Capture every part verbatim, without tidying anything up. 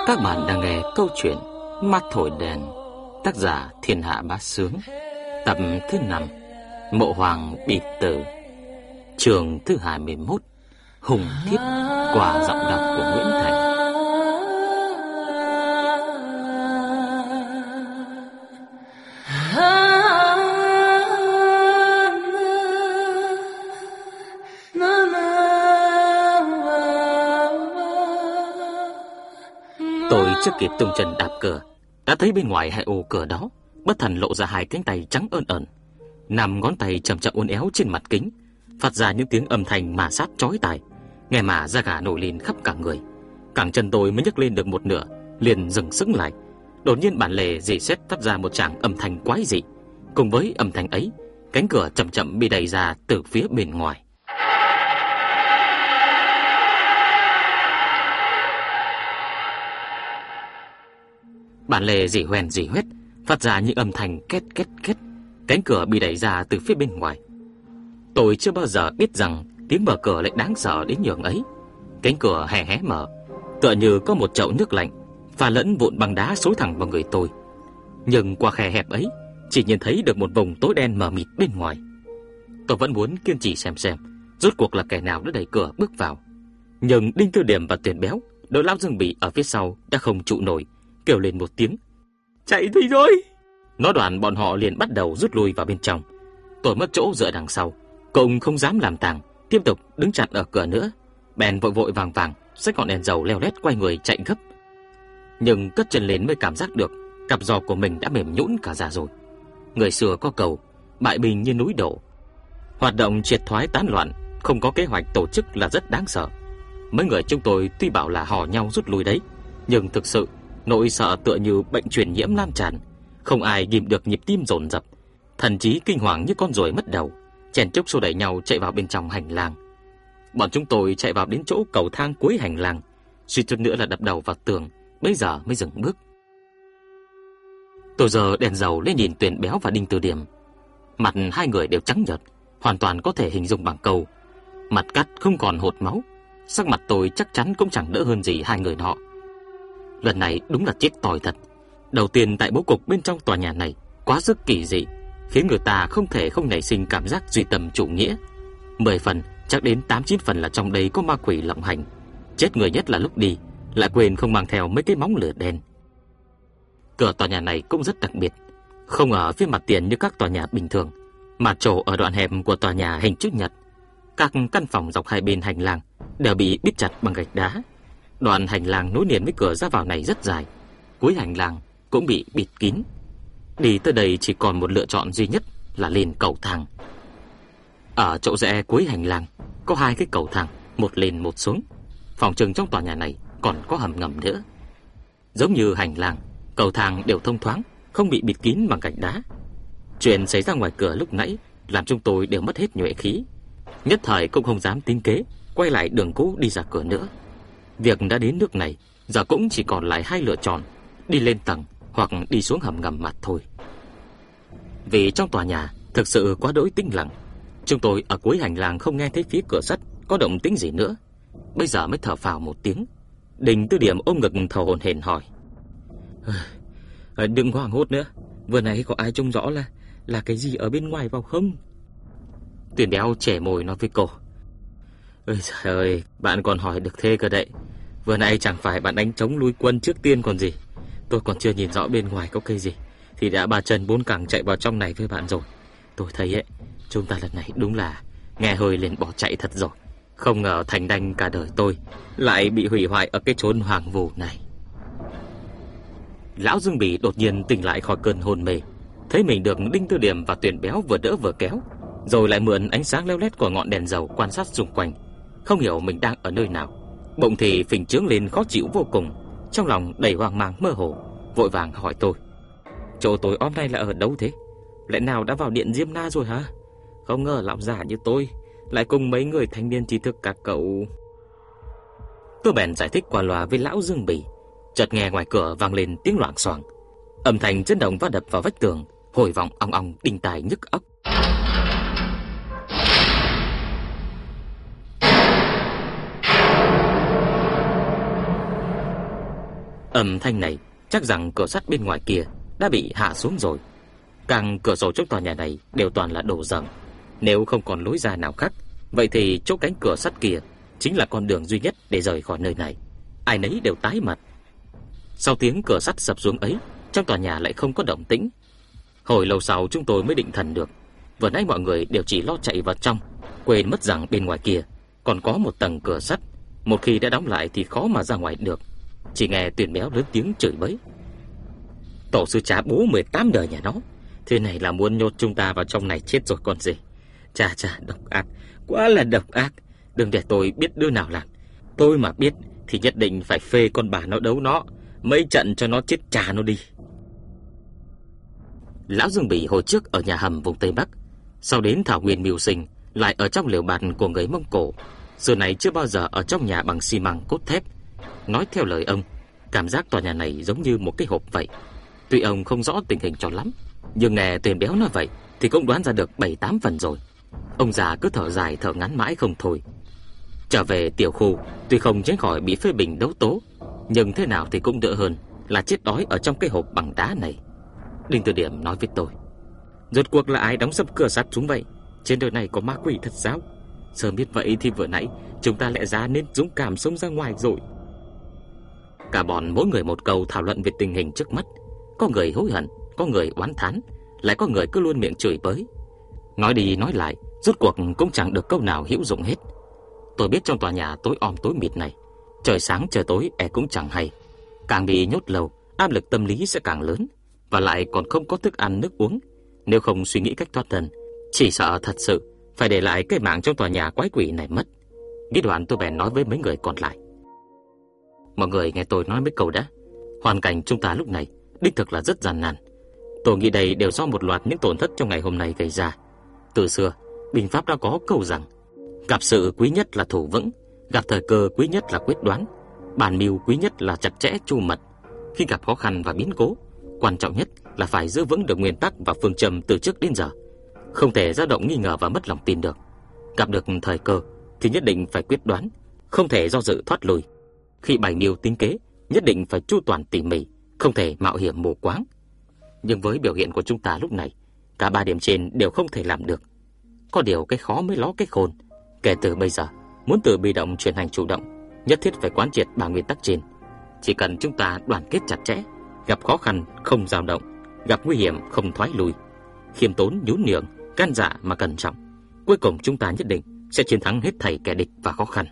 Các bạn đang nghe câu chuyện Mắt thổi đèn, tác giả Thiên Hạ Bá Sướng, tập thứ năm, Mộ Hoàng Bịp Tử, chương thứ hai mươi mốt, Hùng Thiết, qua giọng đọc của Nguyễn Thành. Tôi chưa kịp tung chân đạp cửa, đã thấy bên ngoài hai ô cửa đó bất thần lộ ra hai cánh tay trắng ơn ẩn, năm ngón tay chậm chậm uốn éo trên mặt kính, phát ra những tiếng âm thanh ma sát chói tai, nghe mà da gà nổi lên khắp cả người. Cẳng chân tôi mới nhấc lên được một nửa, liền dừng sững lại. Đột nhiên bản lề rỉ sét phát ra một tràng âm thanh quái dị. Cùng với âm thanh ấy, cánh cửa chậm chậm bị đẩy ra từ phía bên ngoài. Bản lề rỉ hoen rỉ hoét, phát ra những âm thanh két két két. Cánh cửa bị đẩy ra từ phía bên ngoài. Tôi chưa bao giờ biết rằng tiếng mở cửa lại đáng sợ đến nhường ấy. Cánh cửa hé hé mở, tựa như có một chậu nước lạnh pha lẫn vụn băng đá xối thẳng vào người tôi. Nhưng qua khe hẹp ấy, chỉ nhìn thấy được một vùng tối đen mờ mịt bên ngoài. Tôi vẫn muốn kiên trì xem xem rốt cuộc là kẻ nào đã đẩy cửa bước vào. Nhưng Đinh Tư Điểm và Tuyền Béo, đội lão Dương Bỉ ở phía sau đã không trụ nổi, kêu lên một tiếng: "Chạy đi rồi!" Nói đoạn bọn họ liền bắt đầu rút lui vào bên trong. Tôi mất chỗ dựa đằng sau, cũng không dám làm tàng, tiếp tục đứng chặn ở cửa nữa. Bèn vội vội vàng vàng xách ngọn đèn dầu leo lét quay người chạy gấp. Nhưng cất chân lên mới cảm giác được cặp giò của mình đã mềm nhũn cả ra rồi. Người xưa có câu, bại binh như núi đổ. Hoạt động triệt thoái tán loạn, không có kế hoạch tổ chức là rất đáng sợ. Mấy người chúng tôi tuy bảo là hò nhau rút lui đấy, nhưng thực sự nỗi sợ tựa như bệnh truyền nhiễm lan tràn, không ai ghim được nhịp tim dồn dập, thần trí kinh hoàng như con ruồi mất đầu, chen chúc xô đẩy nhau chạy vào bên trong hành lang. Bọn chúng tôi chạy vào đến chỗ cầu thang cuối hành lang, suýt chút nữa là đập đầu vào tường, bây giờ mới dừng bước. Tôi giờ đèn dầu lên nhìn Tuyền Béo và Đinh Tư Điểm. Mặt hai người đều trắng nhợt, hoàn toàn có thể hình dung bằng câu mặt cắt không còn hột máu. Sắc mặt tôi chắc chắn cũng chẳng đỡ hơn gì hai người họ. Lần này đúng là chết tỏi thật. Đầu tiên tại bố cục bên trong tòa nhà này quá sức kỳ dị, khiến người ta không thể không nảy sinh cảm giác duy tâm chủ nghĩa. Mười phần chắc đến tám chín phần là trong đây có ma quỷ lộng hành. Chết người nhất là lúc đi lại quên không mang theo mấy cái móng lửa đen. Cửa tòa nhà này cũng rất đặc biệt, không ở phía mặt tiền như các tòa nhà bình thường, mà chỗ ở đoạn hẹp của tòa nhà hình chữ nhật. Các căn phòng dọc hai bên hành lang đều bị bít chặt bằng gạch đá. Đoạn hành lang nối liền với cửa ra vào này rất dài, cuối hành lang cũng bị bịt kín. Đi tới đây chỉ còn một lựa chọn duy nhất là lên cầu thang. Ở chỗ rẽ cuối hành lang có hai cái cầu thang, một lên một xuống. Phòng trừng trong tòa nhà này còn có hầm ngầm nữa. Giống như hành lang, cầu thang đều thông thoáng, không bị bịt kín bằng gạch đá. Chuyện xảy ra ngoài cửa lúc nãy làm chúng tôi đều mất hết nhuệ khí, nhất thời cũng không dám tính kế quay lại đường cũ đi ra cửa nữa. Việc đã đến nước này, giờ cũng chỉ còn lại hai lựa chọn: đi lên tầng hoặc đi xuống hầm ngầm mà thôi. Vì trong tòa nhà thực sự quá đỗi tĩnh lặng, chúng tôi ở cuối hành lang không nghe thấy phía cửa sắt có động tĩnh gì nữa. Bây giờ mới thở phào một tiếng. Đinh Tư Điểm ôm ngực thở hổn hển hỏi: "Đừng hoảng hốt nữa, vừa nãy có ai trông rõ là là cái gì ở bên ngoài vào không?" Tuyền Béo chẻ môi nói với cô: "Ôi trời ơi, bạn còn hỏi được thế cơ đấy. Vừa nãy chẳng phải bạn đánh trống lui quân trước tiên còn gì. Tôi còn chưa nhìn rõ bên ngoài có cây gì thì đã ba chân bốn cẳng chạy vào trong này với bạn rồi. Tôi thấy ấy, chúng ta lần này đúng là nghe hơi liền bỏ chạy thật rồi. Không ngờ thành đanh cả đời tôi lại bị hủy hoại ở cái chốn hoang vu này." Lão Dương Bỉ đột nhiên tỉnh lại khỏi cơn hôn mê, thấy mình được Đinh Tư Điểm và Tuyền Béo vừa đỡ vừa kéo, rồi lại mượn ánh sáng leo lét của ngọn đèn dầu quan sát xung quanh, không hiểu mình đang ở nơi nào. Bụng thì phình trướng lên khó chịu vô cùng, trong lòng đầy hoang mang mơ hồ, vội vàng hỏi tôi: "Chỗ tối hôm nay là ở đâu thế? Lẽ nào đã vào điện Diêm Na rồi hả? Không ngờ lão già như tôi lại cùng mấy người thanh niên trí thức các cậu." Tôi bèn giải thích qua loa với lão Dương Bỉ. Chợt nghe ngoài cửa vang lên tiếng loảng xoảng, âm thanh chấn động va đập vào vách tường, hồi vọng ong ong đinh tai nhức óc. Âm thanh này chắc rằng cửa sắt bên ngoài kia đã bị hạ xuống rồi. Càng cửa sổ trong tòa nhà này đều toàn là đồ rỗng. Nếu không còn lối ra nào khác, vậy thì chỗ cánh cửa sắt kia chính là con đường duy nhất để rời khỏi nơi này. Ai nấy đều tái mặt. Sau tiếng cửa sắt sập xuống ấy, trong tòa nhà lại không có động tĩnh. Hồi lâu sau chúng tôi mới định thần được. Vừa nãy mọi người đều chỉ lo chạy vào trong, quên mất rằng bên ngoài kia còn có một tầng cửa sắt. Một khi đã đóng lại thì khó mà ra ngoài được. Chỉ nghe Tuyền Béo lớn tiếng chửi bới: "Tổ sư cha bố mười tám đời nhà nó, thế này là muốn nhốt chúng ta vào trong này chết rồi còn gì. Chà chà, độc ác, quá là độc ác. Đừng để tôi biết đứa nào làm. Tôi mà biết thì nhất định phải phê con bà nó đấu nó, mấy trận cho nó chết chà nó đi." Lão Dương Bỉ hồi trước ở nhà hầm vùng Tây Bắc, sau đến thảo nguyên mưu sinh, lại ở trong lều bạt của người Mông Cổ. Xưa này chưa bao giờ ở trong nhà bằng xi măng cốt thép. Nói theo lời ông, cảm giác tòa nhà này giống như một cái hộp vậy. Tuy ông không rõ tình hình cho lắm, nhưng nghe Tuyền Béo nói vậy thì cũng đoán ra được bảy tám phần rồi. Ông già cứ thở dài thở ngắn mãi không thôi. Trở về tiểu khu, tuy không tránh khỏi bị phê bình đấu tố, nhưng thế nào thì cũng đỡ hơn là chết đói ở trong cái hộp bằng đá này. Đinh Từ Điểm nói với tôi: "Rốt cuộc là ai đóng sập cửa sắt chúng vậy? Trên đời này có ma quỷ thật sao? Sớm biết vậy thì vừa nãy chúng ta lẽ ra nên dũng cảm xông ra ngoài rồi." Cả bọn mỗi người một câu thảo luận về tình hình trước mắt. Có người hối hận, có người oán thán, lại có người cứ luôn miệng chửi bới. Nói đi nói lại, rốt cuộc cũng chẳng được câu nào hữu dụng hết. Tôi biết trong tòa nhà tối om tối mịt này, trời sáng trời tối e cũng chẳng hay. Càng bị nhốt lâu, áp lực tâm lý sẽ càng lớn, và lại còn không có thức ăn nước uống. Nếu không suy nghĩ cách thoát thân, chỉ sợ thật sự phải để lại cái mạng trong tòa nhà quái quỷ này mất. Nghĩ đoạn tôi bèn nói với mấy người còn lại: "Mọi người nghe tôi nói mấy câu đã. Hoàn cảnh chúng ta lúc này đích thực là rất gian nan. Tôi nghĩ đây đều do một loạt những tổn thất trong ngày hôm nay gây ra. Từ xưa, binh pháp đã có câu rằng: gặp sự quý nhất là thủ vững, gặp thời cơ quý nhất là quyết đoán, bản mưu quý nhất là chặt chẽ chu mật. Khi gặp khó khăn và biến cố, quan trọng nhất là phải giữ vững được nguyên tắc và phương châm từ trước đến giờ, không thể dao động nghi ngờ và mất lòng tin được. Gặp được thời cơ thì nhất định phải quyết đoán, không thể do dự thoát lui. Khi bày mưu tính kế, nhất định phải chu toàn tỉ mỉ, không thể mạo hiểm mù quáng." Nhưng với biểu hiện của chúng ta lúc này, cả ba điểm trên đều không thể làm được. Có điều cái khó mới ló cái khôn. Kể từ bây giờ, muốn từ bị động chuyển thành chủ động, nhất thiết phải quán triệt ba nguyên tắc trên. Chỉ cần chúng ta đoàn kết chặt chẽ, gặp khó khăn không dao động, gặp nguy hiểm không thoái lui, khiêm tốn nhún nhường, gan dạ mà cẩn trọng, cuối cùng chúng ta nhất định sẽ chiến thắng hết thảy kẻ địch và khó khăn.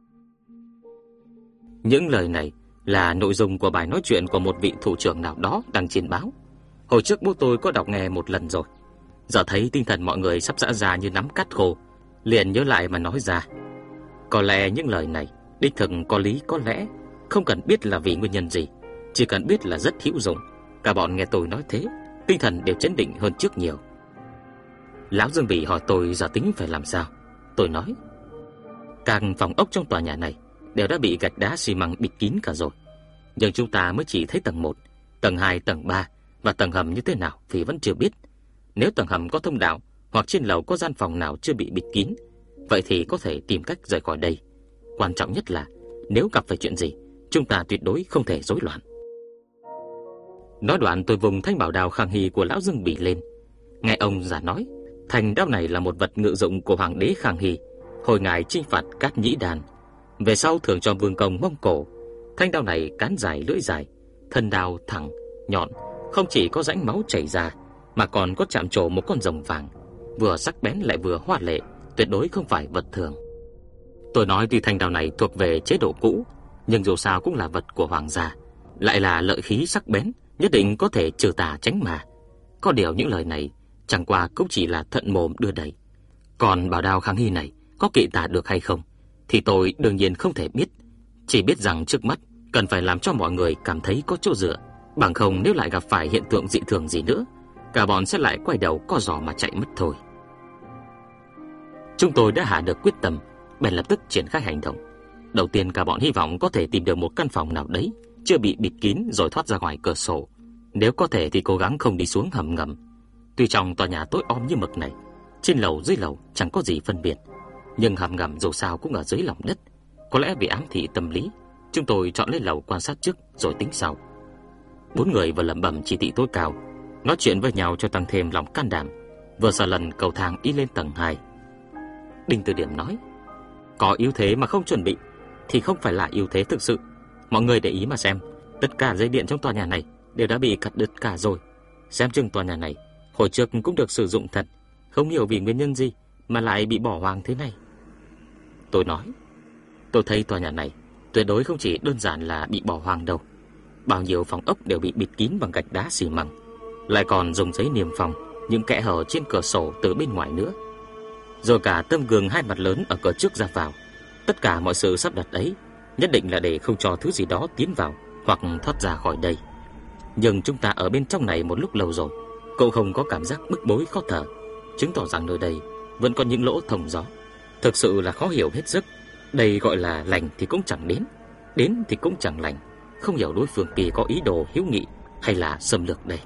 Những lời này là nội dung của bài nói chuyện của một vị thủ trưởng nào đó đăng trên báo. Hồi trước bố tôi có đọc nghe một lần rồi. Giờ thấy tinh thần mọi người sắp giã ra như nắm cát khô, liền nhớ lại mà nói ra. Có lẽ những lời này đích thực có lý có lẽ, không cần biết là vì nguyên nhân gì, chỉ cần biết là rất hữu dụng. Cả bọn nghe tôi nói thế, tinh thần đều chấn định hơn trước nhiều. Lão Dương Bỉ hỏi tôi giờ tính phải làm sao. Tôi nói: các phòng ốc trong tòa nhà này đều đã bị gạch đá xi măng bịt kín cả rồi, nhưng chúng ta mới chỉ thấy tầng một, tầng hai, tầng ba và tầng hầm như thế nào thì vẫn chưa biết. Nếu tầng hầm có thông đạo hoặc trên lầu có gian phòng nào chưa bị bịt kín, vậy thì có thể tìm cách rời khỏi đây. Quan trọng nhất là nếu gặp phải chuyện gì, chúng ta tuyệt đối không thể rối loạn. Nói đoạn tôi vùng thanh bảo đao khang hy của lão Dương Bỉ lên. Nghe ông già nói, thanh đao này là một vật ngự dụng của hoàng đế Khang Hy hồi ngài chinh phạt Cát Nhĩ Đàn, về sau thưởng cho vương công Mông Cổ. Thanh đao này cán dài lưỡi dài, thân đao thẳng, nhọn, không chỉ có rãnh máu chảy ra mà còn có chạm trổ một con rồng vàng, vừa sắc bén lại vừa hoa lệ, tuyệt đối không phải vật thường. Tôi nói tuy thanh đao này thuộc về chế độ cũ, nhưng dù sao cũng là vật của hoàng gia, lại là lợi khí sắc bén, nhất định có thể trừ tà tránh mà. Có điều những lời này chẳng qua cũng chỉ là thuận mồm đưa đẩy. Còn bảo đao Khang Hy này có kỵ tà được hay không thì tôi đương nhiên không thể biết. Chỉ biết rằng trước mắt cần phải làm cho mọi người cảm thấy có chỗ dựa, bằng không nếu lại gặp phải hiện tượng dị thường gì nữa, cả bọn sẽ lại quay đầu co giò mà chạy mất thôi. Chúng tôi đã hạ được quyết tâm, bèn lập tức triển khai hành động. Đầu tiên cả bọn hy vọng có thể tìm được một căn phòng nào đấy chưa bị bịt kín rồi thoát ra ngoài cửa sổ. Nếu có thể thì cố gắng không đi xuống hầm ngầm. Tuy trong tòa nhà tối om như mực này, trên lầu dưới lầu chẳng có gì phân biệt, nhưng hầm ngầm dù sao cũng ở dưới lòng đất. Có lẽ vì ám thị tâm lý, Chúng tôi chọn lên lầu quan sát trước rồi tính sau. Bốn người vừa lẩm bẩm chỉ thị tối cao, nói chuyện với nhau cho tăng thêm lòng can đảm, vừa sợ lần cầu thang đi lên tầng hai. Đinh Từ Điểm nói: "Có ưu thế mà không chuẩn bị thì không phải là ưu thế thực sự. Mọi người để ý mà xem, tất cả dây điện trong tòa nhà này đều đã bị cắt đứt cả rồi. Xem chừng tòa nhà này hồi trước cũng được sử dụng thật, không hiểu vì nguyên nhân gì mà lại bị bỏ hoang thế này." Tôi nói: "Tôi thấy tòa nhà này tuyệt đối không chỉ đơn giản là bị bỏ hoang đâu. Bao nhiêu phòng ốc đều bị bịt kín bằng gạch đá xi măng, lại còn dùng giấy niêm phong những kẽ hở trên cửa sổ từ bên ngoài nữa. Rồi cả tấm gương hai mặt lớn ở cửa trước ra vào. Tất cả mọi sự sắp đặt ấy nhất định là để không cho thứ gì đó tiến vào hoặc thoát ra khỏi đây. Nhưng chúng ta ở bên trong này một lúc lâu rồi, cậu không có cảm giác bức bối khó thở, chứng tỏ rằng nơi đây vẫn còn những lỗ thông gió. Thực sự là khó hiểu hết sức. Đây gọi là lành thì cũng chẳng đến, đến thì cũng chẳng lành. Không hiểu đối phương kia có ý đồ hiếu nghị hay là xâm lược đây."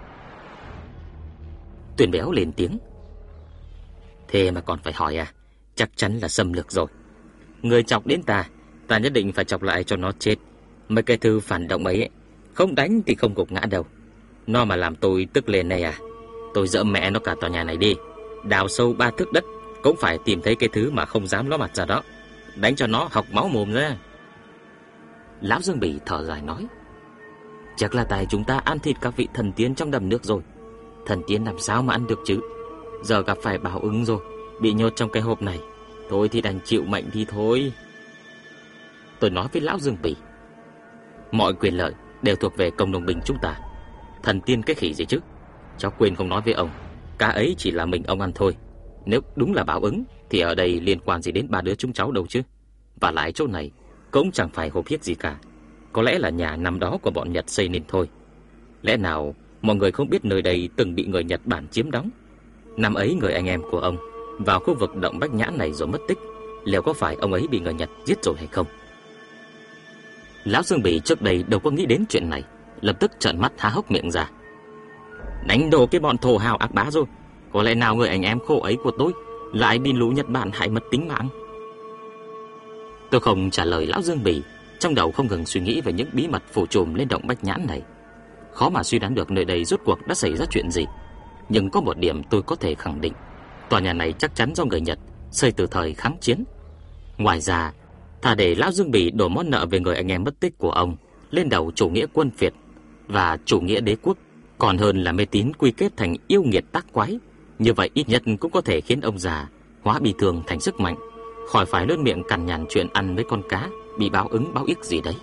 Tuyền Béo lên tiếng: "Thế mà còn phải hỏi à? Chắc chắn là xâm lược rồi. Người chọc đến ta, ta nhất định phải chọc lại cho nó chết. Mấy cái thư phản động ấy, không đánh thì không gục ngã đâu. Nó mà làm tôi tức lên này à? Tôi dỡ mẹ nó cả tòa nhà này đi, đào sâu ba thước đất cũng phải tìm thấy cái thứ mà không dám ló mặt ra đó, đánh cho nó học máu mồm ra." Lão Dương Bỉ thở dài nói: "Chắc là tại chúng ta ăn thịt các vị thần tiên trong đầm nước rồi. Thần tiên làm sao mà ăn được chứ? Giờ gặp phải báo ứng rồi, bị nhốt trong cái hộp này. Thôi thì đành chịu mệnh đi thôi." Tôi nói với lão Dương Bỉ: "Mọi quyền lợi đều thuộc về công đồng binh chúng ta. Thần tiên cái khỉ gì chứ? Cháu quên không nói với ông, cá ấy chỉ là mình ông ăn thôi. Nếu đúng là báo ứng thì ở đây liên quan gì đến ba đứa chúng cháu đâu chứ? Và lại chỗ này cũng chẳng phải hộp hiếc gì cả. Có lẽ là nhà năm đó của bọn Nhật xây nên thôi. Lẽ nào mọi người không biết nơi đây từng bị người Nhật Bản chiếm đóng? Năm ấy người anh em của ông vào khu vực động Bách Nhãn này rồi mất tích, liệu có phải ông ấy bị người Nhật giết rồi hay không?" Lão Dương Bỉ trước đây đâu có nghĩ đến chuyện này, lập tức trợn mắt há hốc miệng ra: "Đánh đổ cái bọn thổ hào ác bá rồi. Có lẽ nào người anh em khổ ấy của tôi lại bị lũ Nhật Bản hại mất tính mạng?" Tôi không trả lời lão Dương Bỉ, trong đầu không ngừng suy nghĩ về những bí mật phủ trùm lên động Bách Nhãn này. Khó mà suy đoán được nơi đây rốt cuộc đã xảy ra chuyện gì. Nhưng có một điểm tôi có thể khẳng định, tòa nhà này chắc chắn do người Nhật xây từ thời kháng chiến. Ngoài ra, thà để lão Dương Bỉ đổ món nợ về người anh em mất tích của ông lên đầu chủ nghĩa quân Việt và chủ nghĩa đế quốc, còn hơn là mê tín quy kết thành yêu nghiệt tác quái. Như vậy ít nhất cũng có thể khiến ông già hóa bi thương thành sức mạnh, khỏi phải luôn miệng cằn nhằn chuyện ăn với con cá bị báo ứng báo ích gì đấy.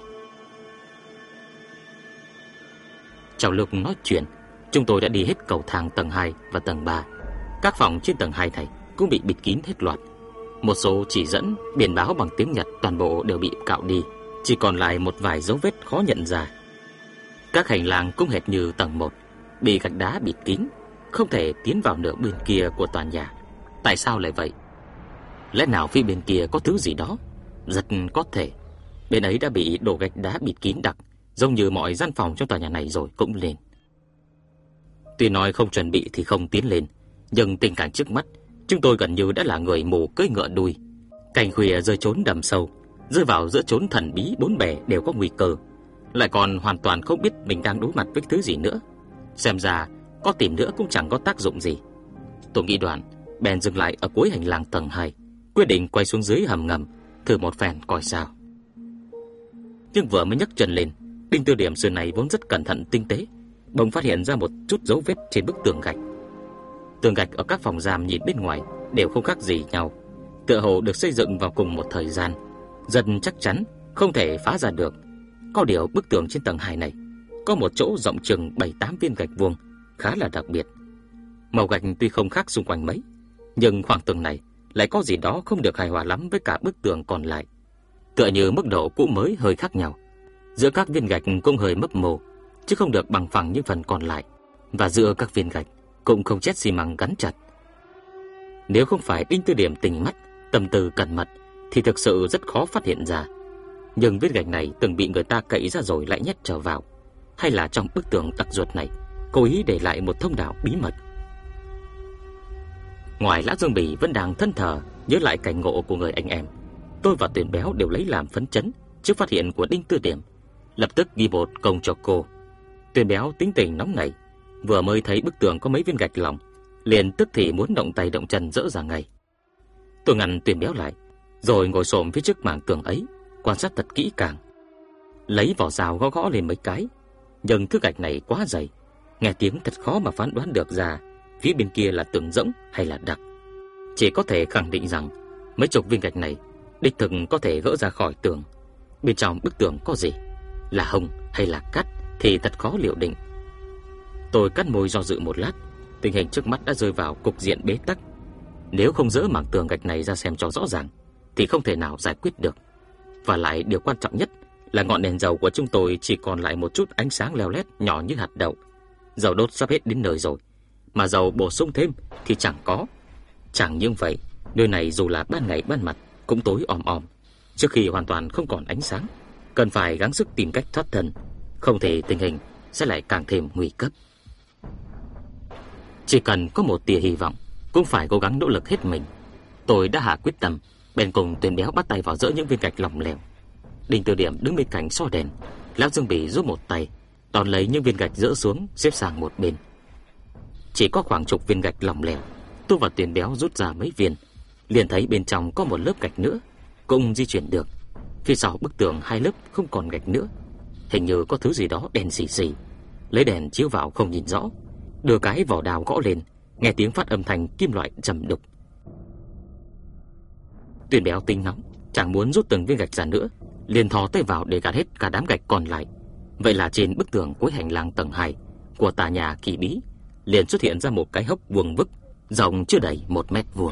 Trong lúc nói chuyện, chúng tôi đã đi hết cầu thang tầng hai và tầng ba. Các phòng trên tầng hai này cũng bị bịt kín hết loạt. Một số chỉ dẫn, biển báo bằng tiếng Nhật toàn bộ đều bị cạo đi, chỉ còn lại một vài dấu vết khó nhận ra. Các hành lang cũng hệt như tầng một, bị gạch đá bịt kín, không thể tiến vào nửa bên kia của tòa nhà. Tại sao lại vậy? Lẽ nào phía bên kia có thứ gì đó? Rất có thể bên ấy đã bị đổ gạch đá bịt kín đặc, giống như mọi gian phòng trong tòa nhà này rồi cũng lên. Tuy nói không chuẩn bị thì không tiến lên, nhưng tình cảnh trước mắt, chúng tôi gần như đã là người mù cưỡi ngựa đuôi. Cảnh khuya rơi trốn đầm sâu, rơi vào giữa chốn thần bí bốn bề đều có nguy cơ, lại còn hoàn toàn không biết mình đang đối mặt với thứ gì nữa. Xem ra có tìm nữa cũng chẳng có tác dụng gì. Tôi nghĩ đoạn bèn dừng lại ở cuối hành lang tầng hai, quyết định quay xuống dưới hầm ngầm thử một phen coi sao. Nhưng vừa mới nhấc chân lên, Đinh Từ Điểm xưa này vốn rất cẩn thận tinh tế, bỗng phát hiện ra một chút dấu vết trên bức tường gạch. Tường gạch ở các phòng giam nhìn bên ngoài đều không khác gì nhau, tựa hồ được xây dựng vào cùng một thời gian, dần chắc chắn không thể phá ra được. Có điều bức tường trên tầng hai này có một chỗ rộng chừng bảy tám viên gạch vuông khá là đặc biệt. Màu gạch tuy không khác xung quanh mấy, nhưng khoảng tường này lại có gì đó không được hài hòa lắm với cả bức tường còn lại. Tựa như mức độ cũ mới hơi khác nhau. Giữa các viên gạch cũng hơi mấp mô, chứ không được bằng phẳng như phần còn lại, và giữa các viên gạch cũng không chét xi măng gắn chặt. Nếu không phải Đinh Từ Điểm tinh mắt, tâm tư cẩn mật thì thực sự rất khó phát hiện ra. Nhưng viên gạch này từng bị người ta cậy ra rồi lại nhét trở vào, hay là trong bức tường đặc ruột này cố ý để lại một thông đạo bí mật. Ngoài Lã Dương Bỉ vẫn đang thẫn thờ nhớ lại cảnh ngộ của người anh em, tôi và Tuyền Béo đều lấy làm phấn chấn trước phát hiện của Đinh Tư Điểm, lập tức ghi một công cho cô. Tuyền Béo tính tình nóng nảy, vừa mới thấy bức tường có mấy viên gạch lỏng, liền tức thì muốn động tay động chân dỡ ra ngay. Tôi ngăn Tuyền Béo lại, rồi ngồi xổm phía trước mảng tường ấy, quan sát thật kỹ càng. Lấy vỏ rào gõ gõ lên mấy cái, nhưng thứ gạch này quá dày, nghe tiếng thật khó mà phán đoán được ra phía bên kia là tường rỗng hay là đặc. Chỉ có thể khẳng định rằng mấy chục viên gạch này đích thực có thể gỡ ra khỏi tường. Bên trong bức tường có gì, là hồng hay là cát thì thật khó liệu định. Tôi cắt môi do dự một lát, tình hình trước mắt đã rơi vào cục diện bế tắc. Nếu không dỡ mảng tường gạch này ra xem cho rõ ràng thì không thể nào giải quyết được. Và lại điều quan trọng nhất là ngọn đèn dầu của chúng tôi chỉ còn lại một chút ánh sáng leo lét nhỏ như hạt đậu. Dầu đốt sắp hết đến nơi rồi, mà dầu bổ sung thêm thì chẳng có. Chẳng những vậy, nơi này dù là ban ngày ban mặt cũng tối om om, trước khi hoàn toàn không còn ánh sáng. Cần phải gắng sức tìm cách thoát thân, không thể tình hình sẽ lại càng thêm nguy cấp. Chỉ cần có một tia hy vọng, cũng phải cố gắng nỗ lực hết mình. Tôi đã hạ quyết tâm, bèn cùng Tuyền Béo bắt tay vào dỡ những viên gạch lỏng lẻo. Đinh Tư Điểm đứng bên cạnh soi đèn, lão Dương Bỉ giúp một tay đón lấy những viên gạch dỡ xuống, xếp sang một bên. Chỉ có khoảng chục viên gạch lỏng lẻo, tôi và Tuyền Béo rút ra mấy viên, liền thấy bên trong có một lớp gạch nữa, cũng di chuyển được. Phía sau bức tường hai lớp không còn gạch nữa, hình như có thứ gì đó đen xì xì. Lấy đèn chiếu vào không nhìn rõ, đưa cái vỏ đào gõ lên, nghe tiếng phát âm thanh kim loại trầm đục. Tuyền Béo tính nóng, chẳng muốn rút từng viên gạch ra nữa, liền thò tay vào để gạt hết cả đám gạch còn lại. Vậy là trên bức tường cuối hành lang tầng hai của tòa nhà kỳ bí liền xuất hiện ra một cái hốc vuông vức, rộng chưa đầy một mét vuông.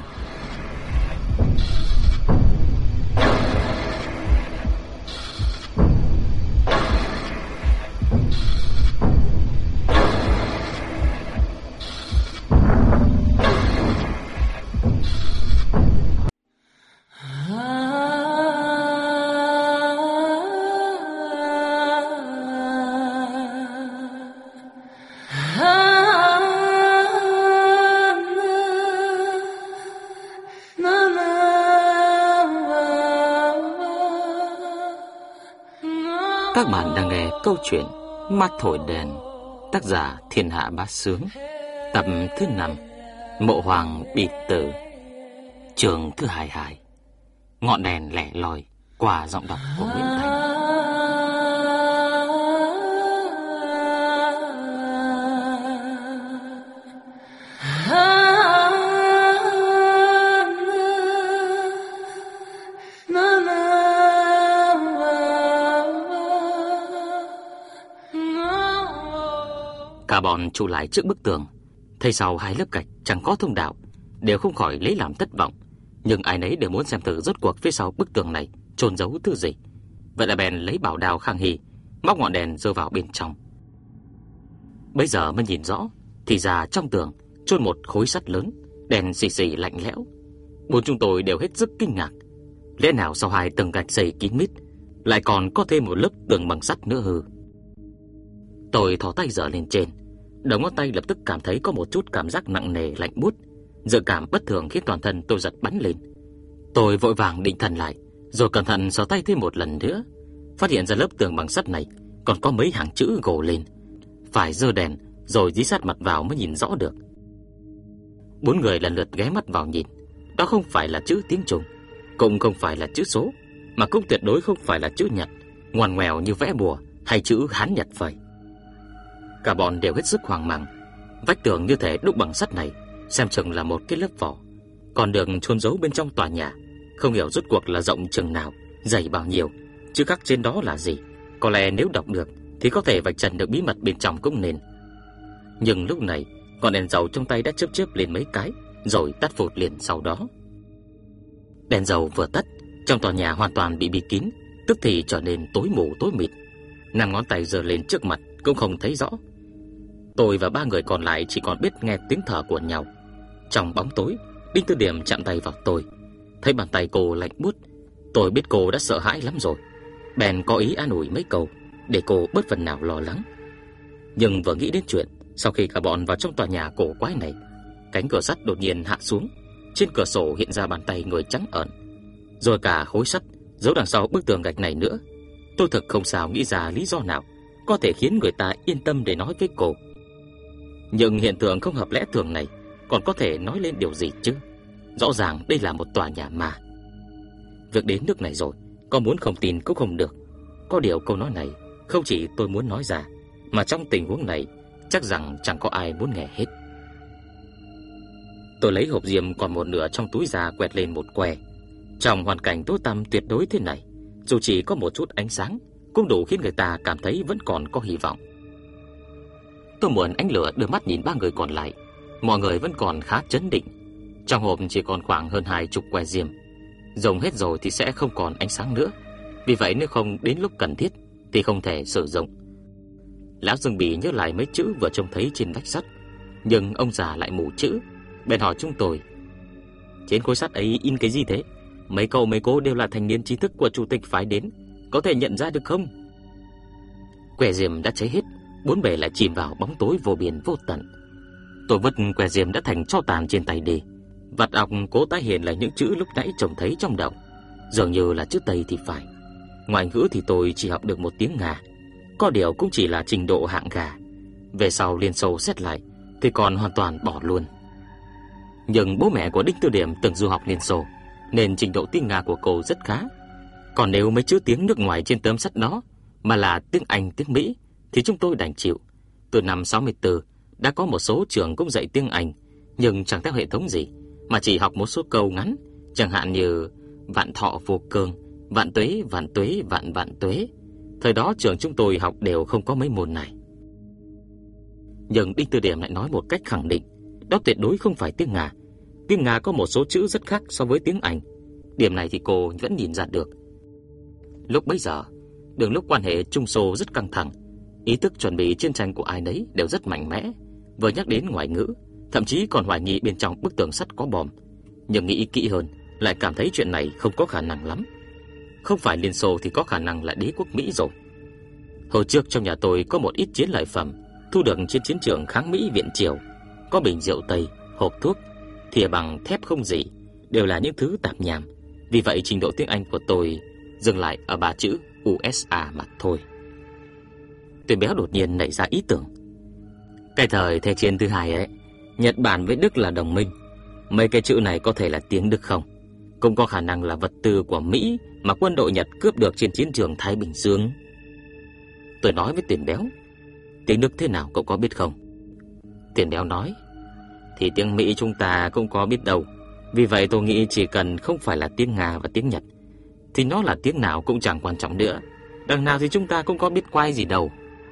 Các bạn đang nghe câu chuyện Mắt Thổi Đèn, tác giả Thiên Hạ Bá Sướng, tập thứ năm, Mộ Hoàng Bị Tử, chương thứ hai mươi hai, ngọn đèn lẻ loi, qua giọng đọc của Nguyễn Thành. Cả bọn trụ lại trước bức tường, thấy sau hai lớp gạch chẳng có thông đạo, đều không khỏi lấy làm thất vọng. Nhưng ai nấy đều muốn xem thử rốt cuộc phía sau bức tường này chôn giấu thứ gì. Vậy là bèn lấy bảo đao khang hy, móc ngọn đèn giơ vào bên trong. Bây giờ mới nhìn rõ, thì ra trong tường chôn một khối sắt lớn, đèn xì xì lạnh lẽo. Bốn chúng tôi đều hết sức kinh ngạc. Lẽ nào sau hai tầng gạch dày kín mít lại còn có thêm một lớp tường bằng sắt nữa hư? Tôi thò tay giở lên trên, đầu ngón tay lập tức cảm thấy có một chút cảm giác nặng nề lạnh buốt. Dự cảm bất thường khiến toàn thân tôi giật bắn lên. Tôi vội vàng định thần lại, rồi cẩn thận sờ tay thêm một lần nữa, phát hiện ra lớp tường bằng sắt này còn có mấy hàng chữ gồ lên. Phải giơ đèn rồi dí sát mặt vào mới nhìn rõ được. Bốn người lần lượt ghé mắt vào nhìn. Đó không phải là chữ tiếng Trung, cũng không phải là chữ số, mà cũng tuyệt đối không phải là chữ Nhật, ngoằn ngoèo như vẽ bùa hay chữ Hán Nhật vậy. Cả bọn đều hết sức hoang mang. Vách tường như thể đúc bằng sắt này xem chừng là một cái lớp vỏ, còn được chôn giấu bên trong tòa nhà. Không hiểu rốt cuộc là rộng chừng nào, dày bao nhiêu, chữ khắc trên đó là gì. Có lẽ nếu đọc được thì có thể vạch trần được bí mật bên trong cũng nên. Nhưng lúc này ngọn đèn dầu trong tay đã chớp chớp lên mấy cái, rồi tắt phụt liền sau đó. Đèn dầu vừa tắt, trong tòa nhà hoàn toàn bị bịt kín, tức thì trở nên tối mù tối mịt. Năm ngón tay giơ lên trước mặt cũng không thấy rõ. Tôi và ba người còn lại chỉ còn biết nghe tiếng thở của nhau. Trong bóng tối, Đinh Tư Điểm chạm tay vào tôi. Thấy bàn tay cô lạnh buốt, tôi biết cô đã sợ hãi lắm rồi, bèn có ý an ủi mấy câu để cô bớt phần nào lo lắng. Nhưng vừa nghĩ đến chuyện sau khi cả bọn vào trong tòa nhà cổ quái này, cánh cửa sắt đột nhiên hạ xuống, trên cửa sổ hiện ra bàn tay người trắng ẩn, rồi cả khối sắt giấu đằng sau bức tường gạch này nữa Tôi thực không sao nghĩ ra lý do nào có thể khiến người ta yên tâm để nói với cô. Nhưng hiện tượng không hợp lẽ thường này còn có thể nói lên điều gì chứ? Rõ ràng đây là một tòa nhà ma. Việc đến nước này rồi, có muốn không tin cũng không được. Có điều câu nói này không chỉ tôi muốn nói ra, mà trong tình huống này chắc rằng chẳng có ai muốn nghe hết. Tôi lấy hộp diêm còn một nửa trong túi ra quẹt lên một que. Trong hoàn cảnh tối tăm tuyệt đối thế này, dù chỉ có một chút ánh sáng cũng đủ khiến người ta cảm thấy vẫn còn có hy vọng. Tôi mượn ánh lửa đưa mắt nhìn ba người còn lại. Mọi người vẫn còn khá trấn định. Trong hộp chỉ còn khoảng hơn hai chục que diêm. Dùng hết rồi thì sẽ không còn ánh sáng nữa. Vì vậy nếu không đến lúc cần thiết thì không thể sử dụng. Lão Dương Bỉ nhớ lại mấy chữ vừa trông thấy trên vách sắt, nhưng ông già lại mù chữ, bèn hỏi chúng tôi: trên khối sắt ấy in cái gì thế? Mấy cậu mấy cô đều là thanh niên trí thức của chủ tịch phái đến, có thể nhận ra được không? Que diêm đã cháy hết, bốn bề lại chìm vào bóng tối vô biên vô tận. Tôi vứt que diêm đã thành tro tàn trên tay đi, vặt óc cố tái hiện lại những chữ lúc nãy trông thấy trong đầu, dường như là chữ Tây thì phải. Ngoại ngữ thì tôi chỉ học được một tiếng Nga, có điều cũng chỉ là trình độ hạng gà. Về sau Liên Xô xét lại thì còn hoàn toàn bỏ luôn. Nhưng bố mẹ của Đinh Tư Điểm từng du học Liên Xô, nên trình độ tiếng Nga của cô rất khá. Còn nếu mấy chữ tiếng nước ngoài trên tấm sắt đó mà là tiếng Anh, tiếng Mỹ thì chúng tôi đành chịu. Từ năm sáu mươi tư đã có một số trường cũng dạy tiếng Anh, nhưng chẳng theo hệ thống gì, mà chỉ học một số câu ngắn, chẳng hạn như vạn thọ vô cương, vạn tuế, vạn tuế, vạn vạn tuế. Thời đó trường chúng tôi học đều không có mấy môn này. Nhưng Đinh Tư Điểm lại nói một cách khẳng định, đó tuyệt đối không phải tiếng Nga. Tiếng Nga có một số chữ rất khác so với tiếng Anh. Điểm này thì cô vẫn nhìn ra được. Lúc bấy giờ, đường lúc quan hệ Trung Xô rất căng thẳng, ý thức chuẩn bị chiến tranh của ai nấy đều rất mạnh mẽ. Vừa nhắc đến ngoại ngữ, thậm chí còn hoài nghi bên trong bức tường sắt có bom. Nhưng nghĩ kỹ hơn, lại cảm thấy chuyện này không có khả năng lắm. Không phải Liên Xô thì có khả năng là đế quốc Mỹ rồi. Hồi trước trong nhà tôi có một ít chiến lợi phẩm thu được trên chiến trường kháng Mỹ Viện Triều, có bình rượu Tây, hộp thuốc, thìa bằng thép không gì, đều là những thứ tạp nham. Vì vậy trình độ tiếng Anh của tôi dừng lại ở ba chữ u ét a mà thôi. Tuyển Béo đột nhiên nảy ra ý tưởng. Cái thời Thế chiến thứ hai ấy, Nhật Bản với Đức là đồng minh. Mấy cái chữ này có thể là tiếng Đức không? Cũng có khả năng là vật tư của Mỹ mà quân đội Nhật cướp được trên chiến trường Thái Bình Dương. Tôi nói với Tuyển Béo: tiếng Đức thế nào cậu có biết không? Tuyển Béo nói: thì tiếng Mỹ chúng ta cũng có biết đâu. Vì vậy tôi nghĩ chỉ cần không phải là tiếng Nga và tiếng Nhật thì nó là tiếng nào cũng chẳng quan trọng nữa. Đằng nào thì chúng ta cũng có biết quay gì đâu.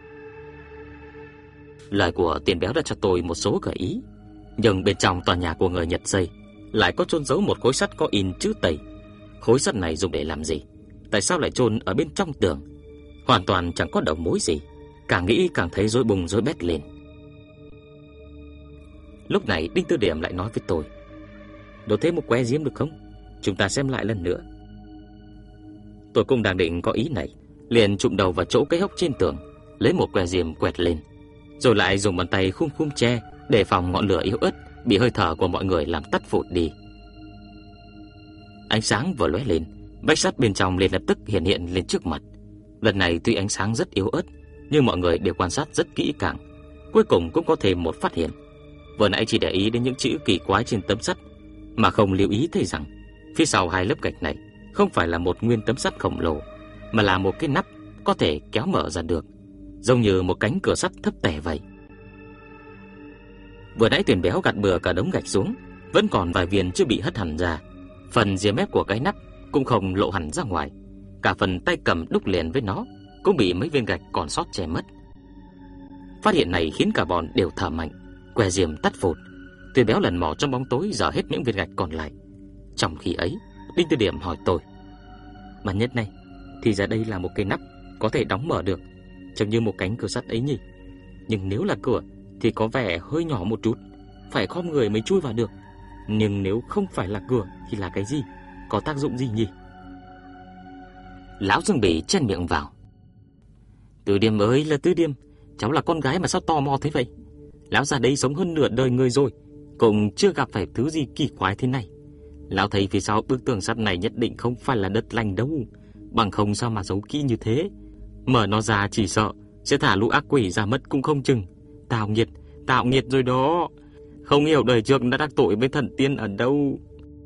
Lời của Tuyển Béo đã cho tôi một số gợi ý. Nhưng bên trong tòa nhà của người Nhật xây lại có chôn giấu một khối sắt có in chữ Tây. Khối sắt này dùng để làm gì? Tại sao lại chôn ở bên trong tường? Hoàn toàn chẳng có đầu mối gì. Càng nghĩ càng thấy rối bùng rối bét lên. Lúc này Đinh Tư Điểm lại nói với tôi: đổ thêm một que diêm được không? Chúng ta xem lại lần nữa. Tôi cũng đang định có ý này, liền chụm đầu vào chỗ cái hốc trên tường, lấy một que diêm quẹt lên, rồi lại dùng bàn tay khum khum che để phòng ngọn lửa yếu ớt bị hơi thở của mọi người làm tắt phụt đi. Ánh sáng vừa lóe lên, vách sắt bên trong liền lập tức hiện hiện lên trước mặt. Lần này tuy ánh sáng rất yếu ớt, nhưng mọi người đều quan sát rất kỹ càng, cuối cùng cũng có thêm một phát hiện. Vừa nãy chỉ để ý đến những chữ kỳ quái trên tấm sắt, mà không lưu ý thấy rằng phía sau hai lớp gạch này không phải là một nguyên tấm sắt khổng lồ, mà là một cái nắp có thể kéo mở ra được, giống như một cánh cửa sắt thấp tẻ vậy. Vừa nãy Tuyển Béo gạt bừa cả đống gạch xuống, vẫn còn vài viên chưa bị hất hẳn ra. Phần rìa mép của cái nắp cũng không lộ hẳn ra ngoài, cả phần tay cầm đúc liền với nó cũng bị mấy viên gạch còn sót che mất. Phát hiện này khiến cả bọn đều thở mạnh, que diêm tắt phụt. Tuyển Béo lần mò trong bóng tối dở hết những viên gạch còn lại. Trong khi ấy, Đinh Tư Điểm hỏi tôi: bản nhất này, thì ra đây là một cái nắp có thể đóng mở được, trông như một cánh cửa sắt ấy nhỉ? Nhưng nếu là cửa thì có vẻ hơi nhỏ một chút, phải khom người mới chui vào được. Nhưng nếu không phải là cửa thì là cái gì? Có tác dụng gì nhỉ? Lão Dương Bỉ chen miệng vào: Tư Điềm ơi là Tư Điềm, cháu là con gái mà sao tò mò thế vậy? Lão già đây sống hơn nửa đời người rồi, cũng chưa gặp phải thứ gì kỳ quái thế này. Lão thấy phía sau bức tường sắt này nhất định không phải là đất lành đâu. Bằng không sao mà giấu kỹ như thế. Mở nó ra chỉ sợ sẽ thả lũ ác quỷ ra mất cũng không chừng. Tạo nghiệt, tạo nghiệt rồi đó. Không hiểu đời trước đã đắc tội với thần tiên ở đâu.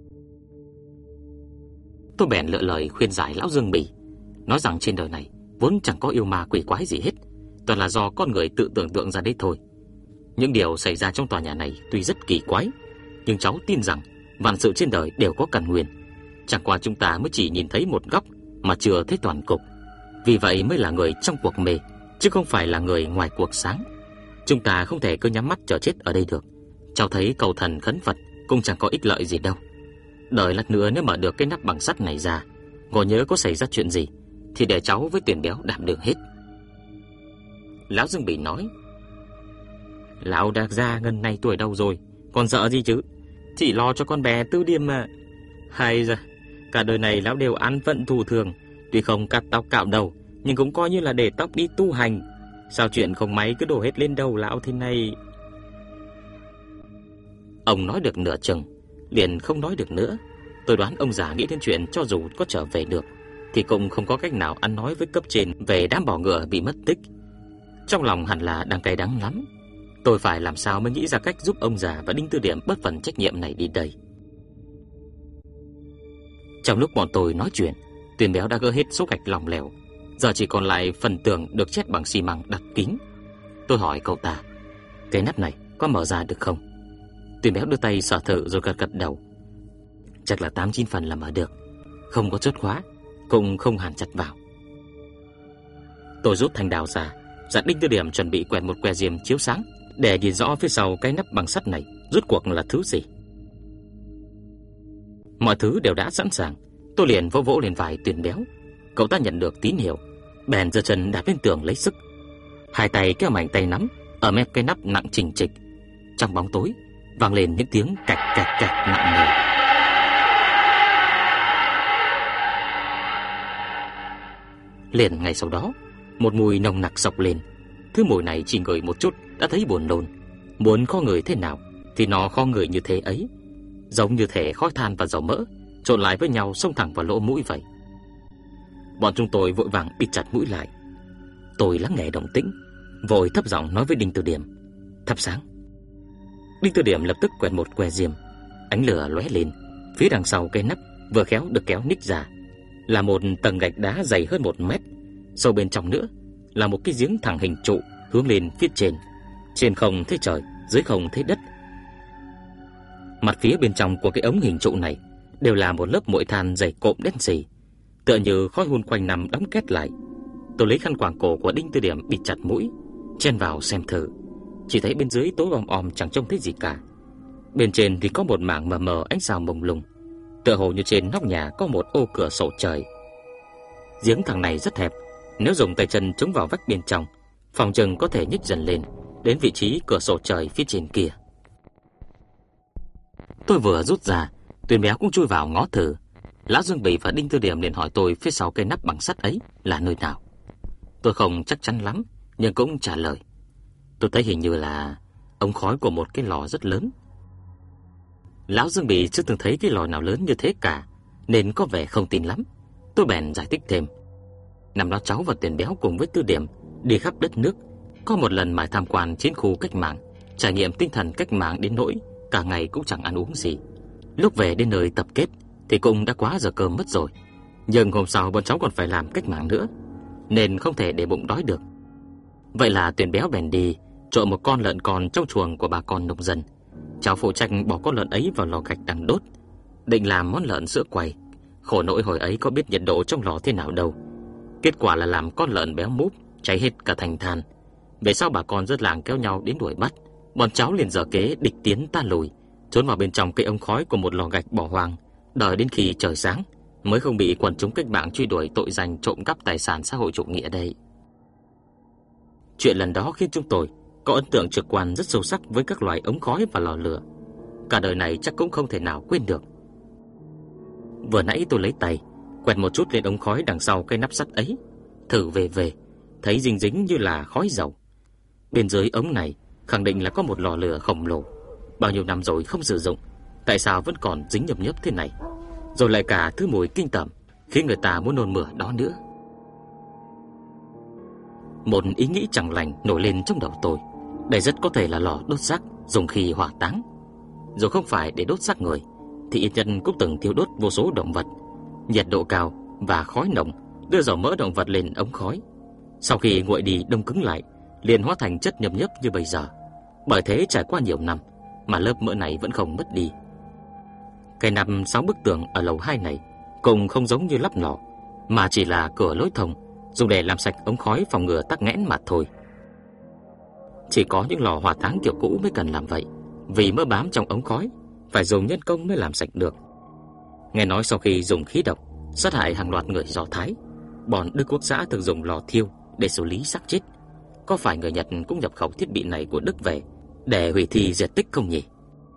Tôi bèn lựa lời khuyên giải lão Dương Bỉ, nói rằng trên đời này vốn chẳng có yêu ma quỷ quái gì hết, toàn là do con người tự tưởng tượng ra đấy thôi. Những điều xảy ra trong tòa nhà này tuy rất kỳ quái, nhưng cháu tin rằng vạn sự trên đời đều có căn nguyên. Chẳng qua chúng ta mới chỉ nhìn thấy một góc mà chưa thấy toàn cục. Vì vậy mới là người trong cuộc mê, chứ không phải là người ngoài cuộc sáng. Chúng ta không thể cứ nhắm mắt chờ chết ở đây được. Cháu thấy cầu thần khấn Phật cũng chẳng có ích lợi gì đâu. Đợi lát nữa nếu mở được cái nắp bằng sắt này ra, ngồi nhớ có xảy ra chuyện gì thì để cháu với Tuyền Béo đảm đương hết. Lão Dương Bỉ nói: Lão Đạc Gia ngần này tuổi đâu rồi, còn sợ gì chứ, chỉ lo cho con bé Tư Điềm mà. Hay ra, cả đời này lão đều ăn vận thủ thường, tuy không cắt tóc cạo đầu, nhưng cũng coi như là để tóc đi tu hành. Sao chuyện không may cứ đổ hết lên đầu lão thế này? Ông nói được nửa chừng liền không nói được nữa. Tôi đoán ông già nghĩ đến chuyện cho dù có trở về được thì cũng không có cách nào ăn nói với cấp trên về đám bò ngựa bị mất tích. Trong lòng hẳn là đang cay đắng lắm. Tôi phải làm sao mới nghĩ ra cách giúp ông già và Đinh Tư Điểm bớt phần trách nhiệm này đi đây. Trong lúc bọn tôi nói chuyện, Tuyền Béo đã gỡ hết số gạch lỏng lẻo, giờ chỉ còn lại phần tường được chét bằng xi măng đặt kín. Tôi hỏi cậu ta: cái nắp này có mở ra được không? Tuyền Béo đưa tay sờ thử rồi gật gật đầu. Chắc là tám chín phần là mở được, không có chốt khóa, cũng không hàn chặt vào. Tôi rút thanh đào ra, dặn Đinh Tư Điểm chuẩn bị quẹt một que diêm chiếu sáng để nhìn rõ phía sau cái nắp bằng sắt này rốt cuộc là thứ gì. Mọi thứ đều đã sẵn sàng, tôi liền vỗ vỗ lên vai Tuyền Béo. Cậu ta nhận được tín hiệu, bèn giơ chân đạp lên tường lấy sức. Hai tay kéo mạnh tay nắm ở mép cái nắp nặng chình chịch. Trong bóng tối vang lên những tiếng cạch cạch cạch nặng nề. Liền ngay sau đó, một mùi nồng nặc xộc lên. Thứ mùi này chỉ ngửi một chút đã thấy buồn nôn. Muốn kho người thế nào thì nó kho người như thế ấy, giống như thể khói than và dầu mỡ trộn lại với nhau xông thẳng vào lỗ mũi vậy. Bọn chúng tôi vội vàng bịt chặt mũi lại. Tôi lắng nghe động tĩnh, vội thấp giọng nói với Đinh Tư Điểm: thắp sáng. Đinh Tư Điểm lập tức quẹt một que diêm. Ánh lửa lóe lên. Phía đằng sau cái nắp vừa khéo được kéo ních ra, là một tầng gạch đá dày hơn một mét. Sâu bên trong nữa là một cái giếng thẳng hình trụ hướng lên phía trên. Trên không thấy trời, dưới không thấy đất. Mặt phía bên trong của cái ống hình trụ này đều là một lớp muội than dày cộm đen sì, tựa như khói hun quanh năm đóng két lại. Tôi lấy khăn quàng cổ của Đinh Tư Điểm bịt chặt mũi, chen vào xem thử. Chỉ thấy bên dưới tối om om chẳng trông thấy gì cả. Bên trên thì có một mảng mờ mờ ánh sao mông lung, tựa hồ như trên nóc nhà có một ô cửa sổ trời. Giếng thẳng này rất hẹp, nếu dùng tay chân chống vào vách bên trong, phòng chừng có thể nhích dần lên đến vị trí cửa sổ trời phía trên kia. Tôi vừa rút ra, Tuyền Béo cũng chui vào ngó thử. Lão Dương Bỉ và Đinh Tư Điểm liền hỏi tôi phía sau cây nắp bằng sắt ấy là nơi nào. Tôi không chắc chắn lắm, nhưng cũng trả lời: tôi thấy hình như là ống khói của một cái lò rất lớn. Lão Dương Bỉ chưa từng thấy cái lò nào lớn như thế cả, nên có vẻ không tin lắm. Tôi bèn giải thích thêm: năm đó cháu và Tuyền Béo cùng với Tư Điểm đi khắp đất nước, có một lần mải tham quan chiến khu cách mạng, trải nghiệm tinh thần cách mạng đến nỗi cả ngày cũng chẳng ăn uống gì. Lúc về đến nơi tập kết thì cũng đã quá giờ cơm mất rồi. Nhưng hôm sau bọn cháu còn phải làm cách mạng nữa, nên không thể để bụng đói được. Vậy là Tuyền Béo bèn đi trộm một con lợn con trong chuồng của bà con nông dân. Cháu phụ trách bỏ con lợn ấy vào lò gạch đang đốt, định làm món lợn sữa quay. Khổ nỗi hồi ấy có biết nhiệt độ trong lò thế nào đâu. Kết quả là làm con lợn béo múp cháy hết cả thành than. Về sau bà con rất làng kéo nhau đến đuổi bắt. Bọn cháu liền dở kế địch tiến ta lùi, trốn vào bên trong cái ống khói của một lò gạch bỏ hoang, đợi đến khi trời sáng mới không bị quần chúng cách mạng truy đuổi tội danh trộm cắp tài sản xã hội chủ nghĩa đây. Chuyện lần đó khiến chúng tôi có ấn tượng trực quan rất sâu sắc với các loại ống khói và lò lửa. Cả đời này chắc cũng không thể nào quên được. Vừa nãy tôi lấy tay quẹt một chút lên ống khói đằng sau cái nắp sắt ấy, thử về về thấy dính dính như là khói dầu. Bên dưới ống này khẳng định là có một lò lửa khổng lồ, bao nhiêu năm rồi không sử dụng, tại sao vẫn còn dính nhấp nhấp thế này? Rồi lại cả thứ mùi kinh tởm khiến người ta muốn nôn mửa đó nữa. Một ý nghĩ chẳng lành nổi lên trong đầu tôi. Đây rất có thể là lò đốt xác dùng khi hỏa táng. Dù không phải để đốt xác người, thì ít nhân cũng từng thiêu đốt vô số động vật. Nhiệt độ cao và khói nồng đưa dầu mỡ động vật lên ống khói. Sau khi nguội đi đông cứng lại, liền hóa thành chất nhấp nhấp như bây giờ. Bởi thế trải qua nhiều năm mà lớp mỡ này vẫn không mất đi. Cái nằm sáu bức tường ở lầu hai này cũng không giống như lắp lò, mà chỉ là cửa lối thông dùng để làm sạch ống khói phòng ngừa tắc nghẽn mà thôi. Chỉ có những lò hỏa táng kiểu cũ mới cần làm vậy, vì mỡ bám trong ống khói phải dùng nhân công mới làm sạch được. Nghe nói sau khi dùng khí độc sát hại hàng loạt người Do Thái, bọn Đức Quốc xã thường dùng lò thiêu để xử lý xác chết. Có phải người Nhật cũng nhập khẩu thiết bị này của Đức về để hủy thi diệt tích không nhỉ?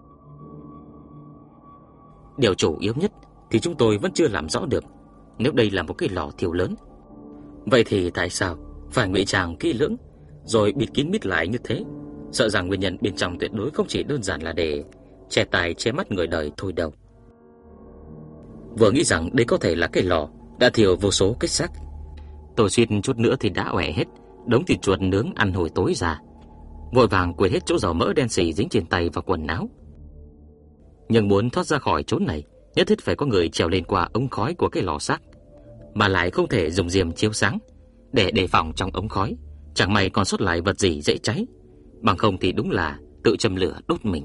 Điều chủ yếu nhất thì chúng tôi vẫn chưa làm rõ được. Nếu đây là một cái lò thiêu lớn, vậy thì tại sao phải ngụy trang kỹ lưỡng rồi bịt kín mít lại như thế? Sợ rằng nguyên nhân bên trong tuyệt đối không chỉ đơn giản là để che tai che mắt người đời thôi đâu. Vừa nghĩ rằng đây có thể là cái lò đã thiêu vô số cái xác, tôi suýt chút nữa thì đã ọe hết đống thịt chuột nướng ăn hồi tối ra, vội vàng quệt hết chỗ dầu mỡ đen xì dính trên tay và quần áo. Nhưng muốn thoát ra khỏi chỗ này, nhất thiết phải có người trèo lên qua ống khói của cái lò xác, mà lại không thể dùng diêm chiếu sáng để đề phòng trong ống khói chẳng may còn sót lại vật gì dễ cháy, bằng không thì đúng là tự châm lửa đốt mình.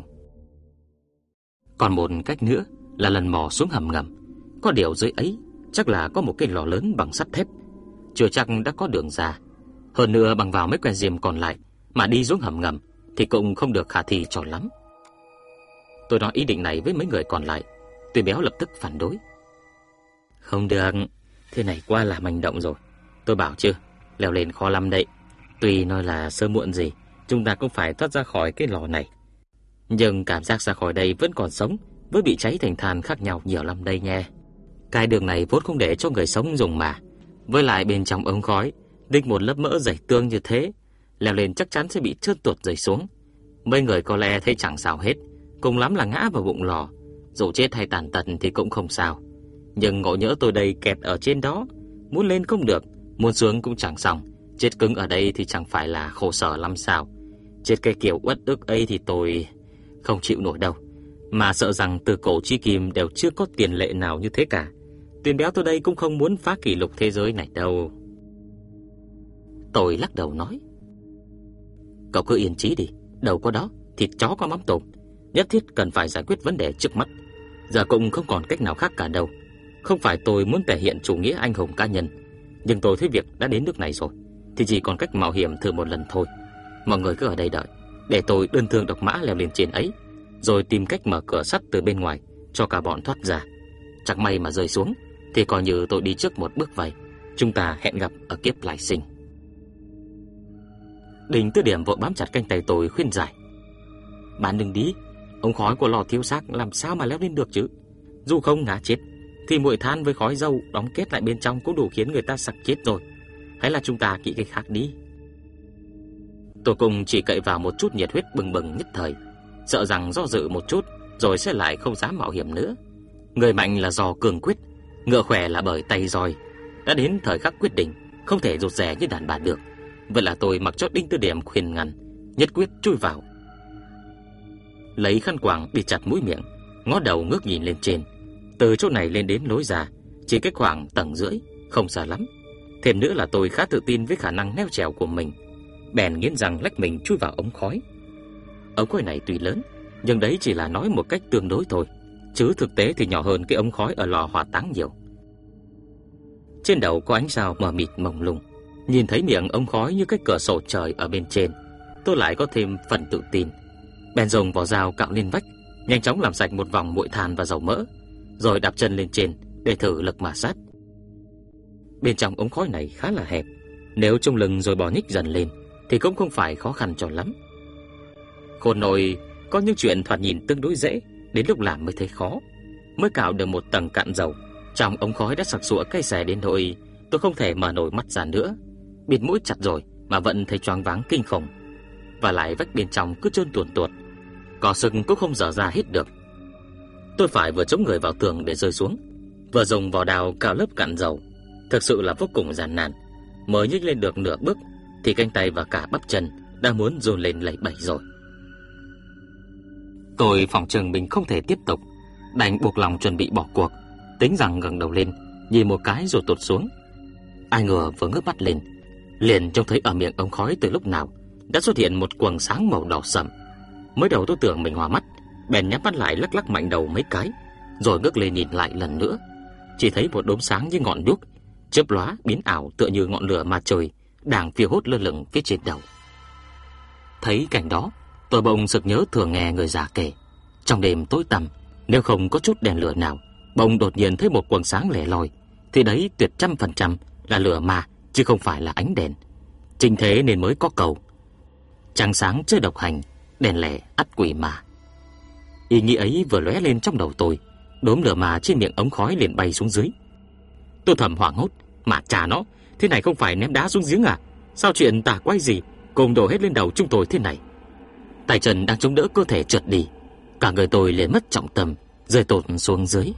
Còn một cách nữa là lần mò xuống hầm ngầm. Có điều dưới ấy chắc là có một cái lò lớn bằng sắt thép, chưa chắc đã có đường ra. Hơn nữa bằng vào mấy que diêm còn lại mà đi xuống hầm ngầm thì cũng không được khả thi cho lắm. Tôi nói ý định này với mấy người còn lại, Tuy Béo lập tức phản đối. Không được, thế này quá là manh động rồi. Tôi bảo chưa, leo lên khó lắm đấy. Tuy nói là sớm muộn gì chúng ta cũng phải thoát ra khỏi cái lò này, nhưng cảm giác ra khỏi đây vẫn còn sống với bị cháy thành than khác nhau nhiều lắm đây nha. Cái đường này vốn không để cho người sống dùng mà. Với lại bên trong ống khói đích một lớp mỡ dày tương như thế, leo lên chắc chắn sẽ bị trơn tuột rơi xuống. Mấy người có lẽ thấy chẳng sao hết, cùng lắm là ngã vào bụng lò. Dù chết hay tàn tật thì cũng không sao. Nhưng ngộ nhỡ tôi đây kẹt ở trên đó, muốn lên không được, muốn xuống cũng chẳng xong. Chết cứng ở đây thì chẳng phải là khổ sở lắm sao? Chết cái kiểu uất ức ấy thì tôi không chịu nổi đâu. Mà sợ rằng từ cổ chí kim đều chưa có tiền lệ nào như thế cả. Tuyển Béo tôi đây cũng không muốn phá kỷ lục thế giới này đâu. Tôi lắc đầu nói, cậu cứ yên trí đi, đâu có đó thịt chó có mắm tôm, nhất thiết cần phải giải quyết vấn đề trước mắt. Giờ cũng không còn cách nào khác cả đâu. Không phải tôi muốn thể hiện chủ nghĩa anh hùng cá nhân, nhưng tôi thấy việc đã đến nước này rồi thì chỉ còn cách mạo hiểm thử một lần thôi. Mọi người cứ ở đây đợi, để tôi đơn thương độc mã leo lên trên ấy, rồi tìm cách mở cửa sắt từ bên ngoài cho cả bọn thoát ra. Chẳng may mà rơi xuống thì coi như tôi đi trước một bước vậy. Chúng ta hẹn gặp ở kiếp lại sinh. Đình Tư Điểm vội bám chặt cánh tay tôi khuyên giải. Bạn đừng đi, ống khói của lò thiêu xác làm sao mà leo lên được chứ? Dù không ngã chết thì muội than với khói dầu đóng kết lại bên trong cũng đủ khiến người ta sặc chết rồi. Hay là chúng ta nghĩ cái khác đi. Tôi cùng chỉ cậy vào một chút nhiệt huyết bừng bừng nhất thời, sợ rằng do dự một chút rồi sẽ lại không dám mạo hiểm nữa. Người mạnh là do cường quyết, ngựa khỏe là bởi tay roi. Đã đến thời khắc quyết định, không thể rụt rè như đàn bà được. Vậy là tôi mặc cho Đinh Tư Điểm khuyên ngăn, nhất quyết chui vào. Lấy khăn quàng bịt chặt mũi miệng, ngó đầu ngước nhìn lên trên. Từ chỗ này lên đến lối ra chỉ cách khoảng tầng rưỡi, không xa lắm. Thêm nữa là tôi khá tự tin với khả năng leo trèo của mình, bèn nghiến răng lách mình chui vào ống khói. Ống khói này tuy lớn, nhưng đấy chỉ là nói một cách tương đối thôi, chứ thực tế thì nhỏ hơn cái ống khói ở lò hỏa táng nhiều. Trên đầu có ánh sao mờ mịt mông lung, nhìn thấy miệng ống khói như cái cửa sổ trời ở bên trên, tôi lại có thêm phần tự tin. Bèn dùng vỏ dao cạo lên vách, nhanh chóng làm sạch một vòng bụi than và dầu mỡ, rồi đạp chân lên trên để thử lực ma sát. Bên trong ống khói này khá là hẹp, nếu trông lưng rồi bò nhích dần lên thì cũng không phải khó khăn cho lắm. Khôn nổi, có những chuyện thoạt nhìn tương đối dễ, đến lúc làm mới thấy khó. Mới cạo được một tầng cạn dầu, trong ống khói đã sặc sụa cay xè đến nỗi tôi không thể mở nổi mắt ra nữa. Bịt mũi chặt rồi mà vẫn thấy choáng váng kinh khủng. Và lại vách bên trong cứ trơn tuột tuột, cỏ sừng cũng không dở ra hết được. Tôi phải vừa chống người vào tường để rơi xuống, Vừa dùng vỏ đào cạo lớp cặn dầu, thực sự là vô cùng gian nan. Mới nhích lên được nửa bước thì cánh tay và cả bắp chân đã muốn run lên lẩy bẩy rồi. Tôi phỏng chừng mình không thể tiếp tục, đành buộc lòng chuẩn bị bỏ cuộc, tính rằng ngẩng đầu lên nhìn một cái rồi tụt xuống. Ai ngờ vừa ngước mắt lên, liền trông thấy ở miệng ống khói từ lúc nào đã xuất hiện một quầng sáng màu đỏ sẫm. Mới đầu tôi tưởng mình hoa mắt, bèn nhắm mắt lại lắc lắc mạnh đầu mấy cái, rồi ngước lên nhìn lại lần nữa. Chỉ thấy một đốm sáng như ngọn đuốc chớp lóa biến ảo, tựa như ngọn lửa mặt trời đang phiêu hốt lơ lửng phía trên đầu. Thấy cảnh đó, tôi bỗng sực nhớ thường nghe người già kể, trong đêm tối tăm, nếu không có chút đèn lửa nào, bỗng đột nhiên thấy một quầng sáng lẻ loi, thì đấy tuyệt trăm phần trăm là lửa ma, chứ không phải là ánh đèn. Chính thế nên mới có câu trăng sáng chớ độc hành, đèn lẻ ắt quỷ ma. Ý nghĩ ấy vừa lóe lên trong đầu tôi, đốm lửa ma trên miệng ống khói liền bay xuống dưới. Tôi thầm hoảng hốt, mà chà nó, thế này không phải ném đá xuống giếng à? Sao chuyện tà quái gì cùng đổ hết lên đầu chúng tôi thế này? Tay chân đang chống đỡ cơ thể trượt đi, cả người tôi liền mất trọng tâm, rơi tụt xuống dưới.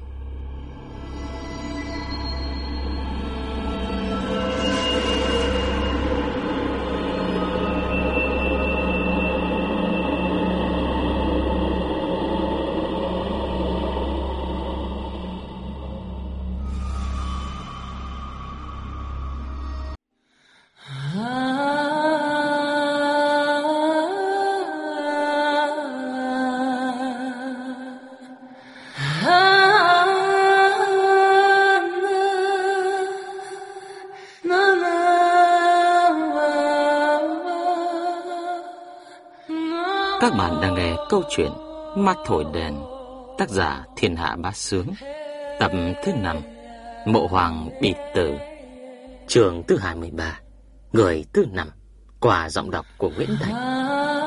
Các bạn đang nghe câu chuyện Mắt Thổi Đèn, tác giả Thiên Hạ Bá Sướng, tập thứ năm, Mộ Hoàng Bị Tử, chương thứ hai mươi ba, người thứ năm, qua giọng đọc của Nguyễn Thành.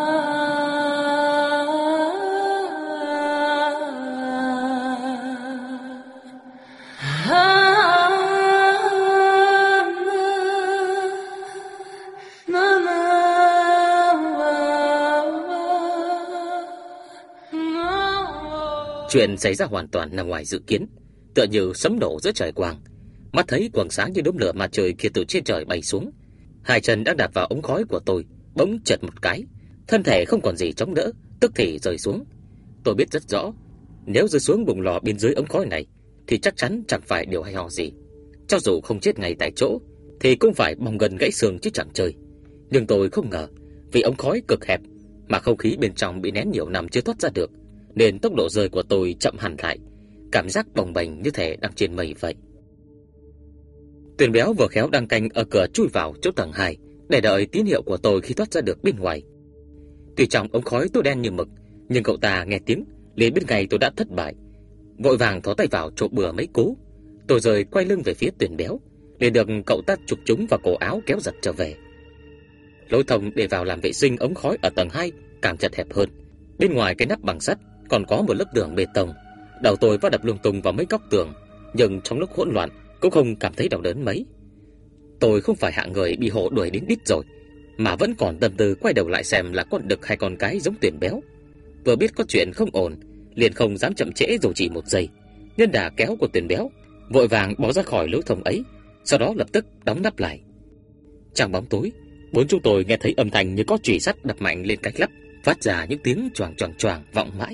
Chuyện xảy ra hoàn toàn nằm ngoài dự kiến, tựa như sấm nổ giữa trời quang. Mắt thấy quầng sáng như đốm lửa mặt trời kia từ trên trời bay xuống, hai chân đã đạp vào ống khói của tôi, bỗng chợt một cái, thân thể không còn gì chống đỡ, tức thì rơi xuống. Tôi biết rất rõ, nếu rơi xuống bùng lò bên dưới ống khói này thì chắc chắn chẳng phải điều hay ho gì. Cho dù không chết ngay tại chỗ thì cũng phải bong gân gãy xương chứ chẳng chơi. Nhưng tôi không ngờ, vì ống khói cực hẹp mà không khí bên trong bị nén nhiều năm chưa thoát ra được, nên tốc độ rơi của tôi chậm hẳn lại, cảm giác bồng bềnh như thể đang trên mây vậy. Tuyền Béo vừa khéo đang canh ở cửa chui vào chỗ tầng hai để đợi tín hiệu của tôi khi thoát ra được bên ngoài. Tuy trong ống khói tối đen như mực, nhưng cậu ta nghe tiếng liền biết ngay tôi đã thất bại, vội vàng thò tay vào trộm bừa mấy cú. Tôi rời quay lưng về phía Tuyền Béo, liền được cậu ta chụp trúng vào cổ áo kéo giật trở về. Lối thông để vào làm vệ sinh ống khói ở tầng hai càng chật hẹp hơn. Bên ngoài cái nắp bằng sắt còn có một lớp tường bê tông. Đầu tôi va đập lung tung vào mấy góc tường, nhưng trong lúc hỗn loạn cũng không cảm thấy đau đớn mấy. Tôi không phải hạng người bị hổ đuổi đến đít rồi, mà vẫn còn tâm tư quay đầu lại xem là con đực hay con cái giống Tuyền Béo. Vừa biết có chuyện không ổn, liền không dám chậm trễ dù chỉ một giây, nhân đà kéo của Tuyền Béo, vội vàng bỏ ra khỏi lối thông ấy, sau đó lập tức đóng nắp lại. Trong bóng tối, bốn chúng tôi nghe thấy âm thanh như có chùy sắt đập mạnh lên cách lắp, phát ra những tiếng choàng choàng choàng vọng mãi.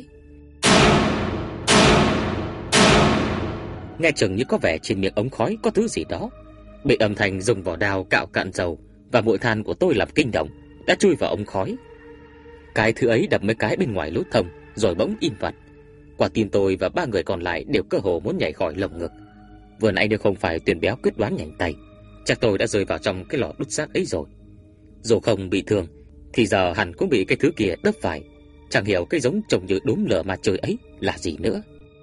Nghe chừng như có vẻ trên miệng ống khói có thứ gì đó. Bị âm thanh dùng vỏ đao cạo cạn dầu và muội than của tôi làm kinh động, đã chui vào ống khói. Cái thứ ấy đập mấy cái bên ngoài lối thông rồi bỗng im bặt. Quả tim tôi và ba người còn lại đều cơ hồ muốn nhảy khỏi lồng ngực. Vừa nãy nếu không phải Tuyền Béo quyết đoán nhanh tay, chắc tôi đã rơi vào trong cái lò đốt xác ấy rồi. Dù không bị thương thì giờ hẳn cũng bị cái thứ kia đớp phải. Chẳng hiểu cái giống trông như đốm lửa mặt trời ấy là gì nữa.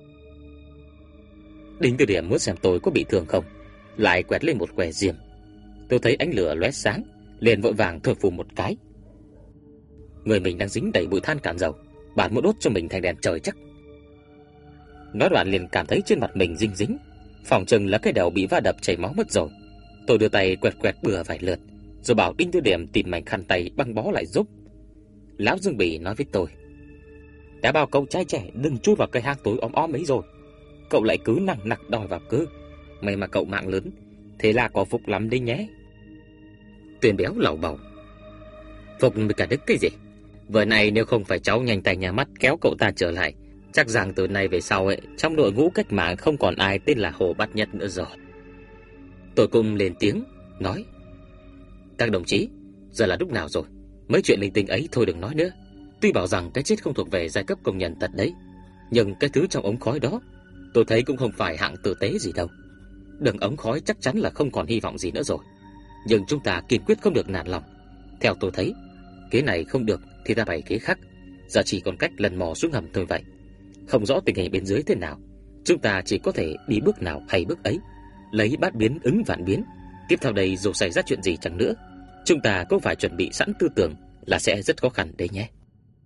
Đinh Từ Điểm muốn xem tôi có bị thương không, lại quẹt lên một que diêm. Tôi thấy ánh lửa lóe sáng, liền vội vàng thổi phù một cái. Người mình đang dính đầy bụi than cạn dầu, bạn muốn đốt cho mình thành đèn trời chắc. Nói đoạn liền cảm thấy trên mặt mình dinh dính, phòng chừng là cái đầu bị va đập chảy máu mất rồi. Tôi đưa tay quẹt quẹt bừa vài lượt, rồi bảo Đinh Từ Điểm tìm mảnh khăn tay băng bó lại giúp. Lão Dương Bỉ nói với tôi: đã bao câu trai trẻ đừng chui vào cây hang tối om om ấy rồi. cậu lại cứ nặng nặc đòi vào cơ. May mà cậu mạng lớn, thế là có phúc lắm đấy nhé. Tuyền béo lầu bầu. Phục với cả đức cái gì? Vừa này nếu không phải cháu nhanh tay nhà mắt kéo cậu ta trở lại, chắc rằng từ nay về sau ấy, trong đội ngũ cách mạng không còn ai tên là Hồ Bát Nhất nữa rồi. Tôi cùng lên tiếng, nói: Các đồng chí, giờ là lúc nào rồi? Mấy chuyện linh tinh ấy thôi đừng nói nữa. Tuy bảo rằng cái chết không thuộc về giai cấp công nhân thật đấy, nhưng cái thứ trong ống khói đó tôi thấy cũng không phải hạng tử tế gì đâu. Đường ống khói chắc chắn là không còn hy vọng gì nữa rồi, nhưng chúng ta kiên quyết không được nản lòng. Theo tôi thấy, kế này không được thì ta bày kế khác. Giờ chỉ còn cách lần mò xuống hầm thôi vậy. Không rõ tình hình bên dưới thế nào, chúng ta chỉ có thể đi bước nào hay bước ấy, lấy bát biến ứng vạn biến. Tiếp theo đây dù xảy ra chuyện gì chẳng nữa, chúng ta cũng phải chuẩn bị sẵn tư tưởng là sẽ rất khó khăn đấy nhé.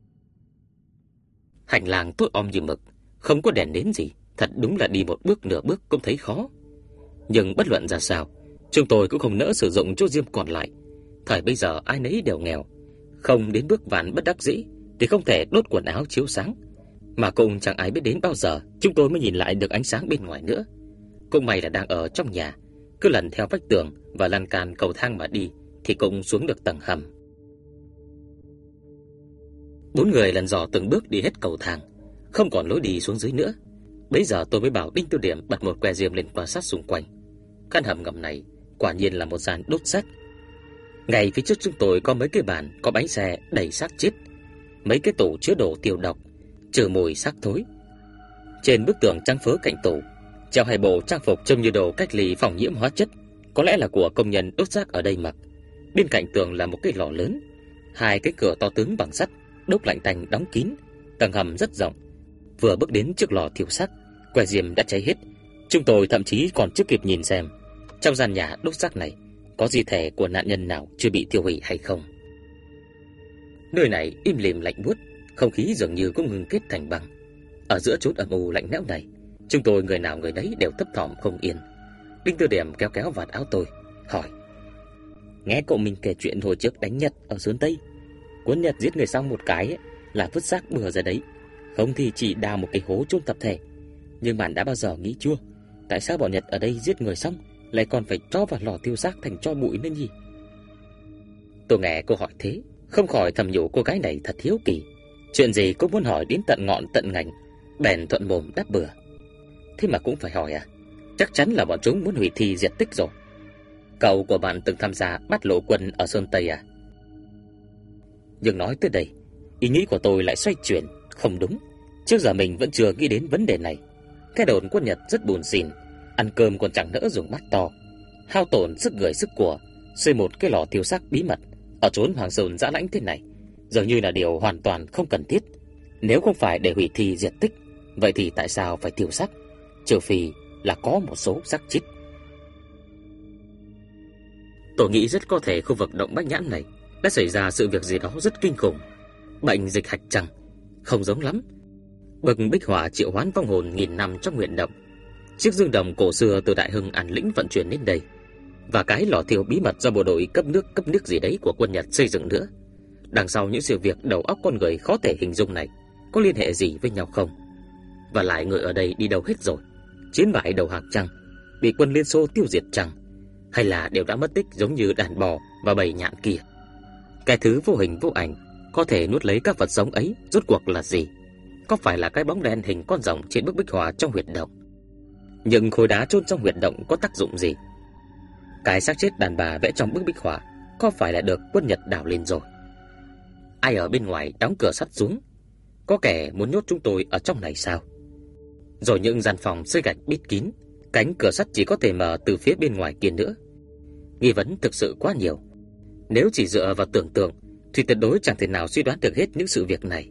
Hành lang tối om như mực, không có đèn nến gì, thật đúng là đi một bước nửa bước cũng thấy khó. Nhưng bất luận ra sao, chúng tôi cũng không nỡ sử dụng chỗ diêm còn lại. Thời bây giờ ai nấy đều nghèo, không đến bước vạn bất đắc dĩ thì không thể đốt quần áo chiếu sáng. Mà cũng chẳng ai biết đến bao giờ chúng tôi mới nhìn lại được ánh sáng bên ngoài nữa. Cũng may là đang ở trong nhà, cứ lần theo vách tường và lan can cầu thang mà đi thì cũng xuống được tầng hầm. Bốn người lần dò từng bước đi hết cầu thang, không còn lối đi xuống dưới nữa. Bấy giờ tôi mới bảo Đinh Tư Điểm bật một que diêm lên quan sát xung quanh. Căn hầm ngầm này quả nhiên là một gian đốt xác. Ngay phía trước chúng tôi có mấy cái bàn, có bánh xe đầy xác chết, mấy cái tủ chứa đồ tiêu độc, trừ mùi xác thối. Trên bức tường trắng phớ cạnh tủ treo hai bộ trang phục trông như đồ cách ly phòng nhiễm hóa chất, có lẽ là của công nhân đốt xác ở đây mặc. Bên cạnh tường là một cái lò lớn, hai cái cửa to tướng bằng sắt, đốc lạnh tanh đóng kín. Tầng hầm rất rộng. Vừa bước đến trước lò thiêu xác, que diêm đã cháy hết. Chúng tôi thậm chí còn chưa kịp nhìn xem trong gian nhà đốt xác này có di thể của nạn nhân nào chưa bị tiêu hủy hay không. Nơi này im lìm lạnh buốt, không khí dường như cũng ngừng kết thành băng. Ở giữa chốn âm u lạnh lẽo này, chúng tôi người nào người đấy đều thấp thỏm không yên. Đinh Tư Điểm kéo kéo vạt áo tôi, hỏi: Nghe cậu mình kể chuyện hồi trước đánh Nhật ở Sơn Tây, quân Nhật giết người xong một cái ấy, là vứt xác bừa ra đấy, không thì chỉ đào một cái hố chôn tập thể. Nhưng bạn đã bao giờ nghĩ chưa, tại sao bọn Nhật ở đây giết người xong lại còn phải cho vào lò thiêu xác thành tro bụi nữa nhỉ? Tôi nghe cô hỏi thế, không khỏi thầm nhủ cô gái này thật hiếu kỳ, chuyện gì cũng muốn hỏi đến tận ngọn tận ngành, bèn thuận mồm đáp bừa. Thế mà cũng phải hỏi à? Chắc chắn là bọn chúng muốn hủy thi diệt tích rồi. Cậu của bạn từng tham gia bắt lộ quân ở Sơn Tây à? Nhưng nói tới đây, ý nghĩ của tôi lại xoay chuyển. Không đúng, trước giờ mình vẫn chưa nghĩ đến vấn đề này. Cái đồn quân Nhật rất buồn xỉn, ăn cơm còn chẳng nỡ dùng bát to, hao tổn sức người sức của, xây một cái lò thiêu xác bí mật ở chốn hoàng sơn dã lãnh thế này, dường như là điều hoàn toàn không cần thiết. Nếu không phải để hủy thi diệt tích, vậy thì tại sao phải thiêu xác? Trừ phi là có một số xác chết. Tôi nghĩ rất có thể khu vực động Bách Nhãn này đã xảy ra sự việc gì đó rất kinh khủng. Bệnh dịch hạch chăng? Không giống lắm. Bậc bích hỏa triệu hoán vong hồn nghìn năm trong nguyện động, chiếc dương đồng cổ xưa từ Đại Hưng An Lĩnh vận chuyển đến đây, và cái lò thiêu bí mật do bộ đội cấp nước cấp nước gì đấy của quân Nhật xây dựng nữa. Đằng sau những sự việc đầu óc con người khó thể hình dung này có liên hệ gì với nhau không? Và lại người ở đây đi đâu hết rồi? Chiến bại đầu hàng chăng? Bị quân Liên Xô tiêu diệt chăng? Hay là đều đã mất tích giống như đàn bò và bầy nhạn kia? Cái thứ vô hình vô ảnh có thể nuốt lấy các vật sống ấy rốt cuộc là gì? Có phải là cái bóng đen hình con rồng trên bức bích họa trong huyệt động? Nhưng khối đá chôn trong huyệt động có tác dụng gì? Cái xác chết đàn bà vẽ trong bức bích họa có phải là được quân Nhật đào lên rồi? Ai ở bên ngoài đóng cửa sắt xuống? Có kẻ muốn nhốt chúng tôi ở trong này sao? Rồi những gian phòng xây gạch bít kín, cánh cửa sắt chỉ có thể mở từ phía bên ngoài kia nữa. Nghi vấn thực sự quá nhiều. Nếu chỉ dựa vào tưởng tượng thì tuyệt đối chẳng thể nào suy đoán được hết những sự việc này.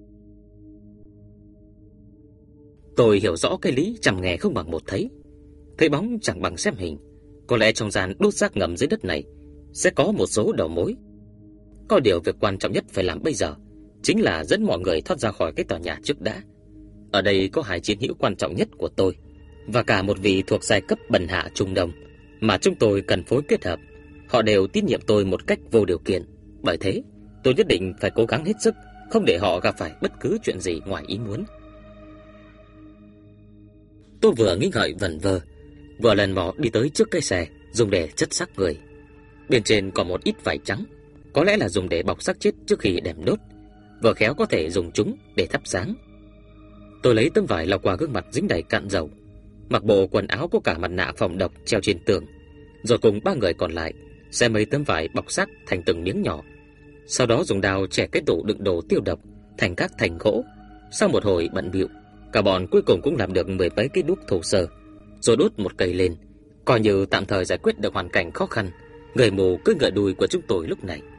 Tôi hiểu rõ cái lý chằm nghe không bằng một thấy. Thấy bóng chẳng bằng xem hình. Có lẽ trong gian đốt xác ngầm dưới đất này sẽ có một số đầu mối. Có điều việc quan trọng nhất phải làm bây giờ chính là dẫn mọi người thoát ra khỏi cái tòa nhà trước đã. Ở đây có hai chiến hữu quan trọng nhất của tôi và cả một vị thuộc giai cấp bần hạ Trung Đông mà chúng tôi cần phối kết hợp. Họ đều tín nhiệm tôi một cách vô điều kiện. Bởi thế tôi nhất định phải cố gắng hết sức, không để họ gặp phải bất cứ chuyện gì ngoài ý muốn. Tôi vừa nghĩ ngợi vẩn vơ, vừa lần mò đi tới trước cái xe dùng để chất xác người. Bên trên có một ít vải trắng, có lẽ là dùng để bọc xác chết trước khi đem đốt, vừa khéo có thể dùng chúng để thắp sáng. Tôi lấy tấm vải lau qua gương mặt dính đầy cặn dầu, mặc bộ quần áo có cả mặt nạ phòng độc treo trên tường, rồi cùng ba người còn lại xé mấy tấm vải bọc xác thành từng miếng nhỏ. Sau đó dùng dao chẻ cái tủ đựng đồ tiêu độc thành các thành gỗ. Sau một hồi bận bịu, cả bọn cuối cùng cũng làm được mười mấy cái đuốc thô sơ, rồi đốt một cây lên, coi như tạm thời giải quyết được hoàn cảnh khó khăn người mù cưỡi ngựa đuôi của chúng tôi lúc này.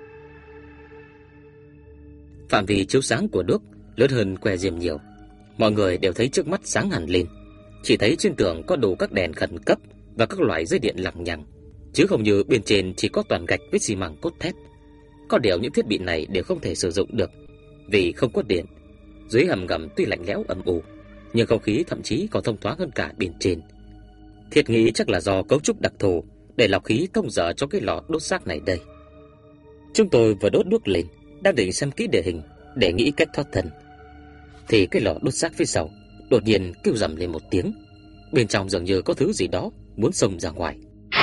Phạm vi chiếu sáng của đuốc lớn hơn que diêm nhiều, mọi người đều thấy trước mắt sáng hẳn lên. Chỉ thấy trên tường có đủ các đèn khẩn cấp và các loại dây điện lằng nhằng, chứ không như bên trên chỉ có toàn gạch với xi măng cốt thép. Có điều những thiết bị này đều không thể sử dụng được vì không có điện. Dưới hầm ngầm tuy lạnh lẽo âm u, nhưng không khí thậm chí còn thông thoáng hơn cả bên trên. Thiệt nghĩ chắc là do cấu trúc đặc thù để lọc khí thông dở cho cái lò đốt xác này đây. Chúng tôi vừa đốt đuốc lên, đang định xem kỹ địa hình để nghĩ cách thoát thân, thì cái lò đốt xác phía sau đột nhiên kêu rầm lên một tiếng. Bên trong dường như có thứ gì đó muốn xông ra ngoài.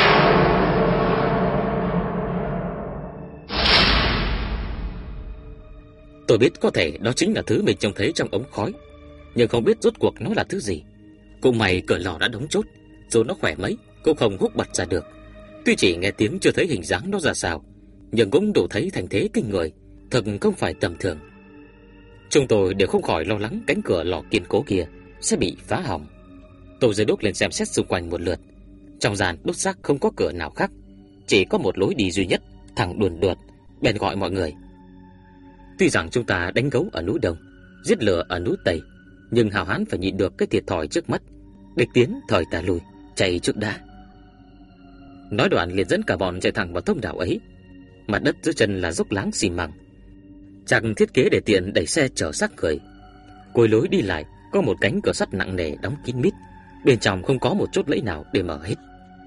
Tôi biết có thể đó chính là thứ mình trông thấy trong ống khói, nhưng không biết rốt cuộc nó là thứ gì. Cũng may cửa lò đã đóng chốt, dù nó khỏe mấy cũng không húc bật ra được. Tuy chỉ nghe tiếng chưa thấy hình dáng nó ra sao, nhưng cũng đủ thấy thành thế kinh người, thật không phải tầm thường. Chúng tôi đều không khỏi lo lắng cánh cửa lò kiên cố kia sẽ bị phá hỏng. Tôi giơ đuốc lên xem xét xung quanh một lượt. Trong gian đốt xác không có cửa nào khác, chỉ có một lối đi duy nhất thẳng đuồn đuột. Bèn gọi mọi người. Tuy rằng chúng ta đánh gấu ở núi Đông, giết lửa ở núi Tây, nhưng hào hán phải nhịn được cái thiệt thòi trước mắt. Địch tiến thời ta lùi, chạy trước đã. Nói đoạn liền dẫn cả bọn chạy thẳng vào thông đạo ấy. Mặt đất dưới chân là dốc láng xi măng, chẳng thiết kế để tiện đẩy xe chở xác người. Cuối lối đi lại có một cánh cửa sắt nặng nề đóng kín mít, bên trong không có một chốt lẫy nào để mở hết.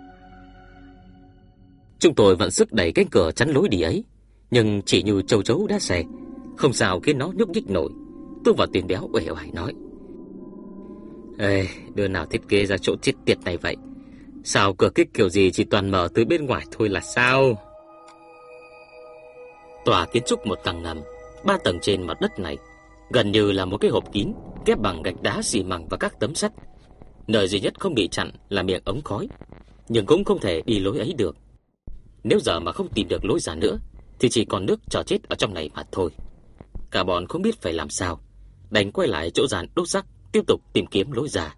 Chúng tôi vận sức đẩy cánh cửa chắn lối đi ấy, nhưng chỉ như châu chấu đá xe, không sao khiến nó nhúc nhích nổi. Tôi và Tiền Béo uể oải nói: Ê, đứa nào thiết kế ra chỗ chết tiệt này vậy? Sao cửa kích kiểu gì chỉ toàn mở từ bên ngoài thôi là sao? Tòa kiến trúc một tầng ngầm, ba tầng trên mặt đất này gần như là một cái hộp kín ghép bằng gạch đá, xi măng và các tấm sắt. Nơi duy nhất không bị chặn là miệng ống khói, nhưng cũng không thể đi lối ấy được. Nếu giờ mà không tìm được lối ra nữa thì chỉ còn nước chờ chết ở trong này mà thôi. Cả bọn không biết phải làm sao, đành quay lại chỗ dàn đốt xác tiếp tục tìm kiếm lối ra.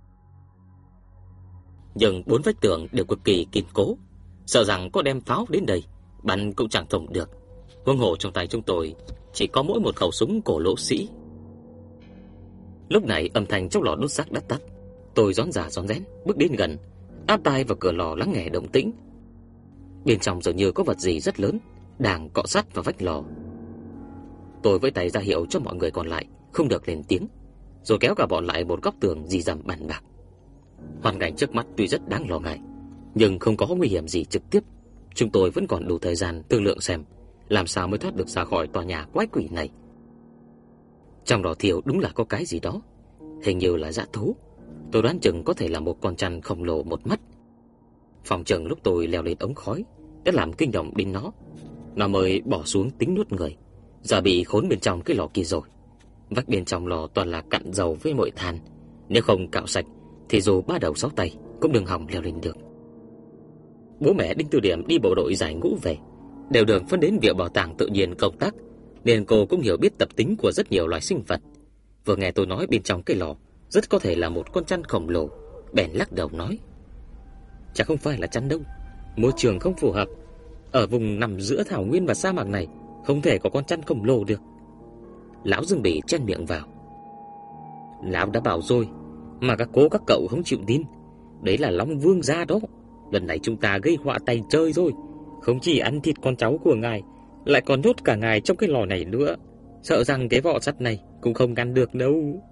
Nhưng bốn vách tường đều cực kỳ kiên cố, sợ rằng có đem pháo đến đây bắn cũng chẳng thủng được. Huống hồ trong tay chúng tôi chỉ có mỗi một khẩu súng cổ lỗ sĩ. Lúc này âm thanh trong lò đốt xác đã tắt. Tôi rón rả rón rén bước đến gần, áp tai vào cửa lò lắng nghe động tĩnh. Bên trong dường như có vật gì rất lớn đang cọ sát vào vách lò. Tôi vẫy tay ra hiệu cho mọi người còn lại không được lên tiếng, rồi kéo cả bọn lại một góc tường rì rầm bàn bạc. Hoàn cảnh trước mắt tuy rất đáng lo ngại, nhưng không có nguy hiểm gì trực tiếp. Chúng tôi vẫn còn đủ thời gian thương lượng xem làm sao mới thoát được ra khỏi tòa nhà quái quỷ này. Trong lò thiêu đúng là có cái gì đó, hình như là dã thú. Tôi đoán chừng có thể là một con chăn khổng lồ một mắt. Phòng chừng lúc tôi leo lên ống khói đã làm kinh động đến nó, nó mới bỏ xuống tính nuốt người. Giờ bị khốn bên trong cái lò kia rồi. Vách bên trong lò toàn là cặn dầu với mồi than, nếu không cạo sạch thì dù ba đầu sáu tay cũng đừng hòng leo lên được. Bố mẹ Đinh Tư Điểm đi bộ đội giải ngũ về, đều được phân đến Viện Bảo tàng Tự nhiên công tác, nên cô cũng hiểu biết tập tính của rất nhiều loài sinh vật. Vừa nghe tôi nói bên trong cái lò rất có thể là một con chăn khổng lồ, bèn lắc đầu nói: Chắc không phải là chăn đâu, môi trường không phù hợp. Ở vùng nằm giữa thảo nguyên và sa mạc này không thể có con chăn khổng lồ được. Lão Dương Bỉ chen miệng vào: Lão đã bảo rồi mà các cô các cậu không chịu tin. Đấy là Long Vương gia đó. Lần này chúng ta gây họa tay chơi rồi. Không chỉ ăn thịt con cháu của ngài, lại còn nhốt cả ngài trong cái lò này nữa. Sợ rằng cái vỏ sắt này cũng không ngăn được đâu.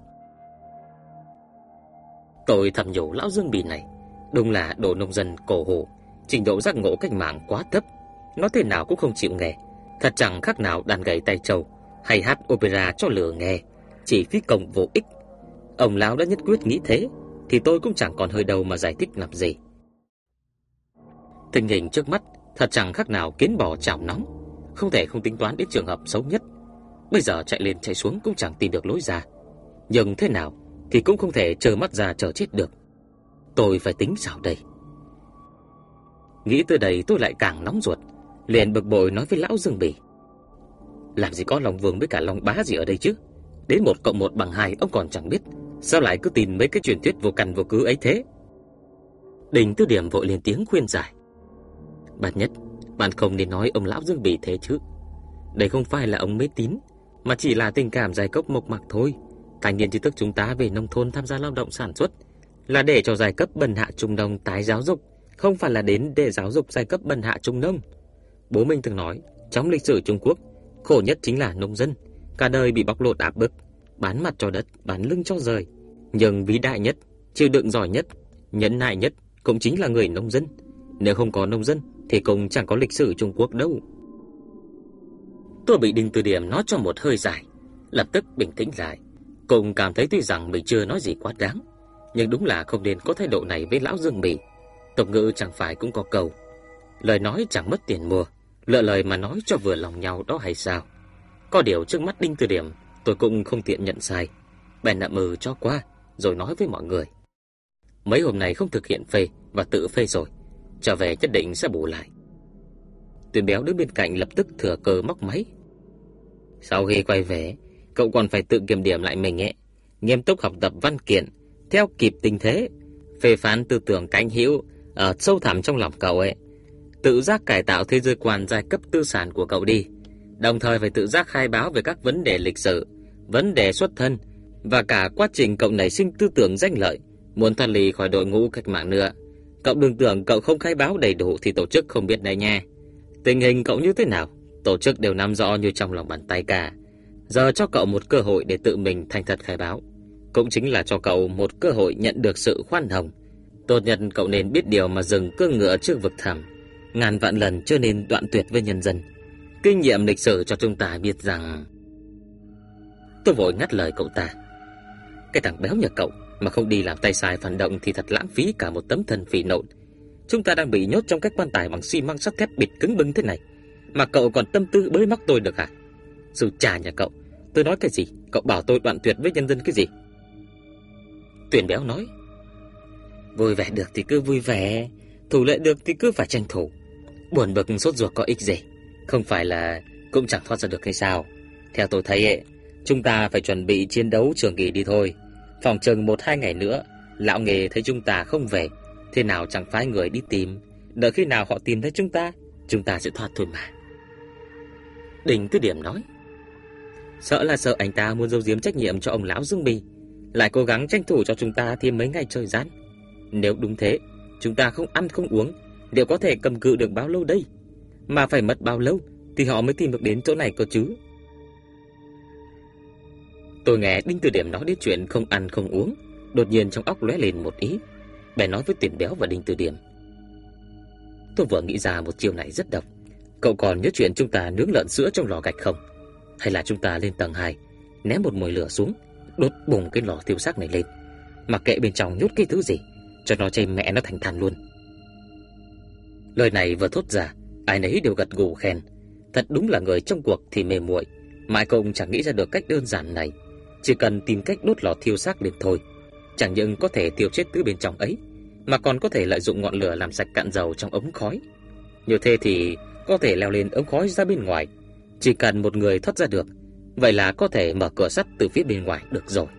Tôi thầm nhủ lão Dương Bỉ này đúng là đồ nông dân cổ hủ, trình độ giác ngộ cách mạng quá thấp. Nó thế nào cũng không chịu nghe. Thật chẳng khác nào đàn gầy tay trâu hay hát opera cho lửa nghe, chỉ phí công vô ích. Ông lão đã nhất quyết nghĩ thế, thì tôi cũng chẳng còn hơi đầu mà giải thích làm gì. Tình hình trước mắt thật chẳng khác nào kiến bò chảo nóng, không thể không tính toán đến trường hợp xấu nhất. Bây giờ chạy lên chạy xuống cũng chẳng tìm được lối ra, nhưng thế nào thì cũng không thể trơ mắt ra chờ chết được. Tôi phải tính sao đây? Nghĩ tới đây tôi lại càng nóng ruột, liền bực bội nói với lão Dương Bỉ: làm gì có Long Vương với cả Long Bá gì ở đây chứ? Đến một cộng một bằng hai ông còn chẳng biết, sao lại cứ tin mấy cái truyền thuyết vô căn vô cứ ấy thế? Đình Tư Điểm vội lên tiếng khuyên giải: Bạt Nhất, bạn không nên nói ông lão Dương Bỉ thế chứ. Đây không phải là ông mê tín, mà chỉ là tình cảm giai cấp mộc mạc thôi. Thanh niên trí thức chúng ta về nông thôn tham gia lao động sản xuất là để cho giai cấp bần hạ trung nông tái giáo dục, không phải là đến để giáo dục giai cấp bần hạ trung nông. Bố mình từng nói, trong lịch sử Trung Quốc, khổ nhất chính là nông dân, cả đời bị bóc lột áp bức, bán mặt cho đất, bán lưng cho rời. Nhưng vĩ đại nhất, chịu đựng giỏi nhất, nhẫn nại nhất cũng chính là người nông dân. Nếu không có nông dân thì cũng chẳng có lịch sử Trung Quốc đâu. Tôi bị Đinh Từ Điểm nói cho một hơi dài, lập tức bình tĩnh lại, cũng cảm thấy tuy rằng mình chưa nói gì quá đáng, nhưng đúng là không nên có thái độ này với lão Dương Bỉ. Tục ngữ chẳng phải cũng có câu, lời nói chẳng mất tiền mua, lựa lời mà nói cho vừa lòng nhau đó hay sao? Có điều trước mắt Đinh Từ Điểm tôi cũng không tiện nhận sai, bèn nậm ừ cho qua, rồi nói với mọi người: mấy hôm nay không thực hiện phê và tự phê rồi, trở về nhất định sẽ bù lại. Tuyền Béo đứng bên cạnh lập tức thừa cơ móc máy: sau khi quay về, cậu còn phải tự kiểm điểm lại mình ấy, nghiêm túc học tập văn kiện, theo kịp tình thế, phê phán tư tưởng cánh hữu ở sâu thẳm trong lòng cậu ấy, tự giác cải tạo thế giới quan giai cấp tư sản của cậu đi, đồng thời phải tự giác khai báo về các vấn đề lịch sử, vấn đề xuất thân và cả quá trình cậu nảy sinh tư tưởng danh lợi, muốn thoát ly khỏi đội ngũ cách mạng nữa. Cậu đừng tưởng cậu không khai báo đầy đủ thì tổ chức không biết đấy nha. Tình hình cậu như thế nào, tổ chức đều nắm rõ như trong lòng bàn tay cả. Giờ cho cậu một cơ hội để tự mình thành thật khai báo, cũng chính là cho cậu một cơ hội nhận được sự khoan hồng. Tốt nhất cậu nên biết điều mà dừng cương ngựa trước vực thẳm, ngàn vạn lần chưa nên đoạn tuyệt với nhân dân. Kinh nghiệm lịch sử cho chúng ta biết rằng... Tôi vội ngắt lời cậu ta: cái thằng béo nhà cậu mà không đi làm tay sai phản động thì thật lãng phí cả một tấm thân phì nộn. Chúng ta đang bị nhốt trong cái quan tài bằng xi măng sắt thép bịt cứng bưng thế này, mà cậu còn tâm tư bới móc tôi được hả? Dù cha nhà cậu, tôi nói cái gì, cậu bảo tôi đoạn tuyệt với nhân dân cái gì? Tuyền Béo nói: vui vẻ được thì cứ vui vẻ, thủ lệ được thì cứ phải tranh thủ. Buồn bực sốt ruột có ích gì, không phải là cũng chẳng thoát ra được hay sao? Theo tôi thấy ấy, chúng ta phải chuẩn bị chiến đấu trường kỳ đi thôi. Phòng chừng một hai ngày nữa, lão nghề thấy chúng ta không về, thế nào chẳng phái người đi tìm, đợi khi nào họ tìm thấy chúng ta, chúng ta sẽ thoát thôi mà. Đinh Tư Điểm nói: sợ là sợ anh ta muốn giấu giếm trách nhiệm cho ông lão Dương Bỉ, lại cố gắng tranh thủ cho chúng ta thêm mấy ngày thời gian. Nếu đúng thế, chúng ta không ăn không uống, liệu có thể cầm cự được bao lâu đây? Mà phải mất bao lâu thì họ mới tìm được đến chỗ này cơ chứ? Tôi nghe Đinh Từ Điểm nói đến chuyện không ăn không uống, đột nhiên trong óc lóe lên một ý, bèn nói với Tuyền Béo và Đinh Từ Điểm: tôi vừa nghĩ ra một chiêu này rất độc. Cậu còn nhớ chuyện chúng ta nướng lợn sữa trong lò gạch không? Hay là chúng ta lên tầng hai, ném một mồi lửa xuống, đốt bùng cái lò thiêu xác này lên, mặc kệ bên trong nhốt cái thứ gì, cho nó cháy mẹ nó thành than luôn. Lời này vừa thốt ra, ai nấy đều gật gù khen. Thật đúng là người trong cuộc thì mê muội, mãi cũng chẳng nghĩ ra được cách đơn giản này. Chỉ cần tìm cách đốt lò thiêu xác lên thôi, chẳng những có thể thiêu chết thứ bên trong ấy, mà còn có thể lợi dụng ngọn lửa làm sạch cạn dầu trong ống khói. Như thế thì có thể leo lên ống khói ra bên ngoài. Chỉ cần một người thoát ra được, vậy là có thể mở cửa sắt từ phía bên ngoài được rồi.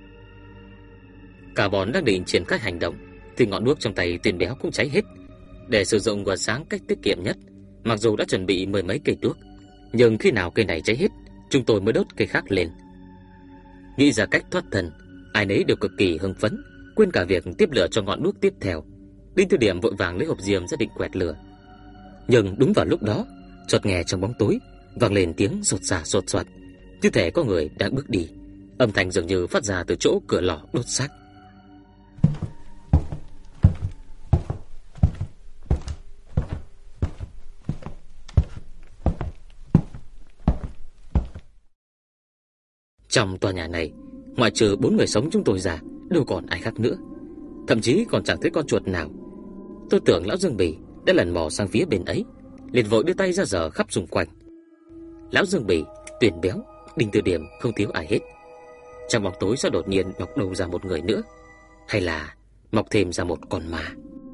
Cả bọn đang định triển khai hành động thì ngọn đuốc trong tay Tuyền Béo cũng cháy hết. Để sử dụng nguồn sáng cách tiết kiệm nhất, mặc dù đã chuẩn bị mười mấy cây đuốc, nhưng khi nào cây này cháy hết, chúng tôi mới đốt cây khác lên. Nghĩ ra cách thoát thân, ai nấy đều cực kỳ hưng phấn, quên cả việc tiếp lửa cho ngọn đuốc tiếp theo. Đinh Tư Điểm vội vàng lấy hộp diêm ra định quẹt lửa. Nhưng đúng vào lúc đó, chợt nghe trong bóng tối vang lên tiếng sột xà sột soạt, như thể có người đang bước đi. Âm thanh dường như phát ra từ chỗ cửa lò đốt xác. Trong tòa nhà này, ngoại trừ bốn người sống chúng tôi ra, đâu còn ai khác nữa. thậm chí còn chẳng thấy con chuột nào. Tôi tưởng lão Dương Bỉ đã lần mò sang phía bên ấy, liền vội đưa tay ra dò khắp xung quanh. Lão Dương Bỉ, Tuyền Béo, Đinh Từ Điểm không thiếu ai hết. Trong bóng tối sao đột nhiên mọc đầu ra một người nữa, hay là mọc thêm ra một con ma?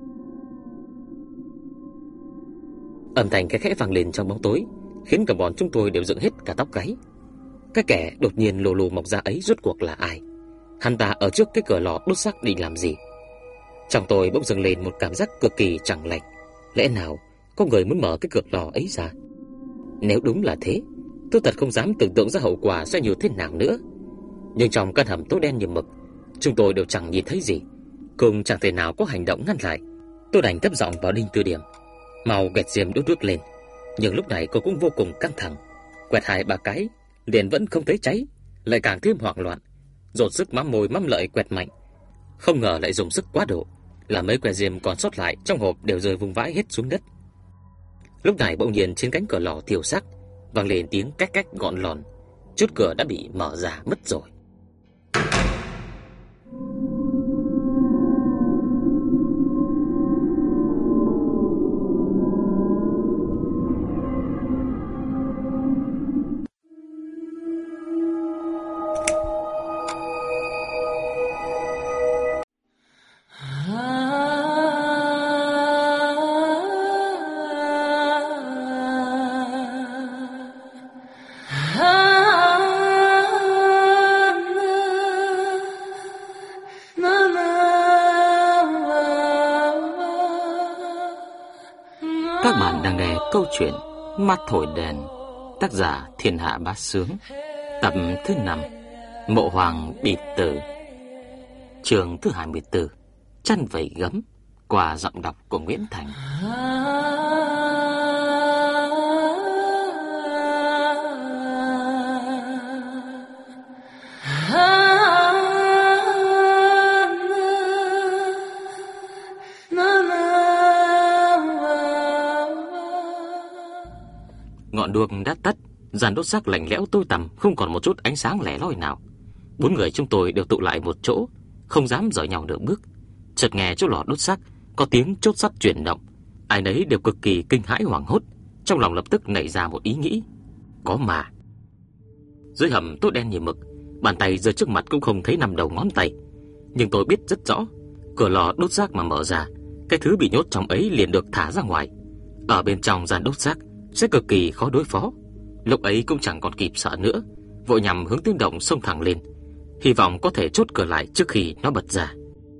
Âm thanh khẽ khẽ vang lên trong bóng tối, khiến cả bọn chúng tôi đều dựng hết cả tóc gáy. Cái kẻ đột nhiên lồ lồ mọc ra ấy rốt cuộc là ai? Hắn ta ở trước cái cửa lò đốt xác định làm gì? Trong tôi bỗng dâng lên một cảm giác cực kỳ chẳng lành. Lẽ nào có người muốn mở cái cửa lò ấy ra? Nếu đúng là thế, tôi thật không dám tưởng tượng ra hậu quả sẽ như thế nào nữa. Nhưng trong căn hầm tối đen như mực, chúng tôi đều chẳng nhìn thấy gì, cũng chẳng thể nào có hành động ngăn lại. Tôi đành thấp giọng vào Đinh Từ Điểm: "Mau quẹt diêm đốt đuốc lên." Nhưng lúc này cô cũng vô cùng căng thẳng, quẹt hai ba cái liền vẫn không thấy cháy, lại càng thêm hoảng loạn, dồn sức mắm môi mắm lợi quẹt mạnh. Không ngờ lại dùng sức quá độ, làm mấy que diêm còn sót lại trong hộp đều rơi vung vãi hết xuống đất. Lúc này bỗng nhiên trên cánh cửa lò thiêu xác vang lên tiếng cách cách gọn lòn, chốt cửa đã bị mở ra mất rồi. Các bạn đang nghe câu chuyện Mắt Thổi Đèn, tác giả Thiên Hạ Bá Sướng, tập thứ năm, Mộ Hoàng Bịt Tử, chương thứ hai mươi tư, Chăn vẩy gấm, qua giọng đọc của Nguyễn Thành. Ngọn đuốc đã tắt, gian đốt xác lạnh lẽo tối tăm, không còn một chút ánh sáng lẻ loi nào. Bốn người chúng tôi đều tụ lại một chỗ, không dám rời nhau nửa bước. Chợt nghe chỗ lò đốt xác có tiếng chốt sắt chuyển động, ai nấy đều cực kỳ kinh hãi hoảng hốt, trong lòng lập tức nảy ra một ý nghĩ: có ma. Dưới hầm tối đen như mực, bàn tay giơ trước mặt cũng không thấy nằm đầu ngón tay, nhưng tôi biết rất rõ, cửa lò đốt xác mà mở ra, cái thứ bị nhốt trong ấy liền được thả ra ngoài. Ở bên trong gian đốt xác sẽ cực kỳ khó đối phó. Lúc ấy cũng chẳng còn kịp sợ nữa, vội nhằm hướng tiếng động xông thẳng lên, hy vọng có thể chốt cửa lại trước khi nó bật ra.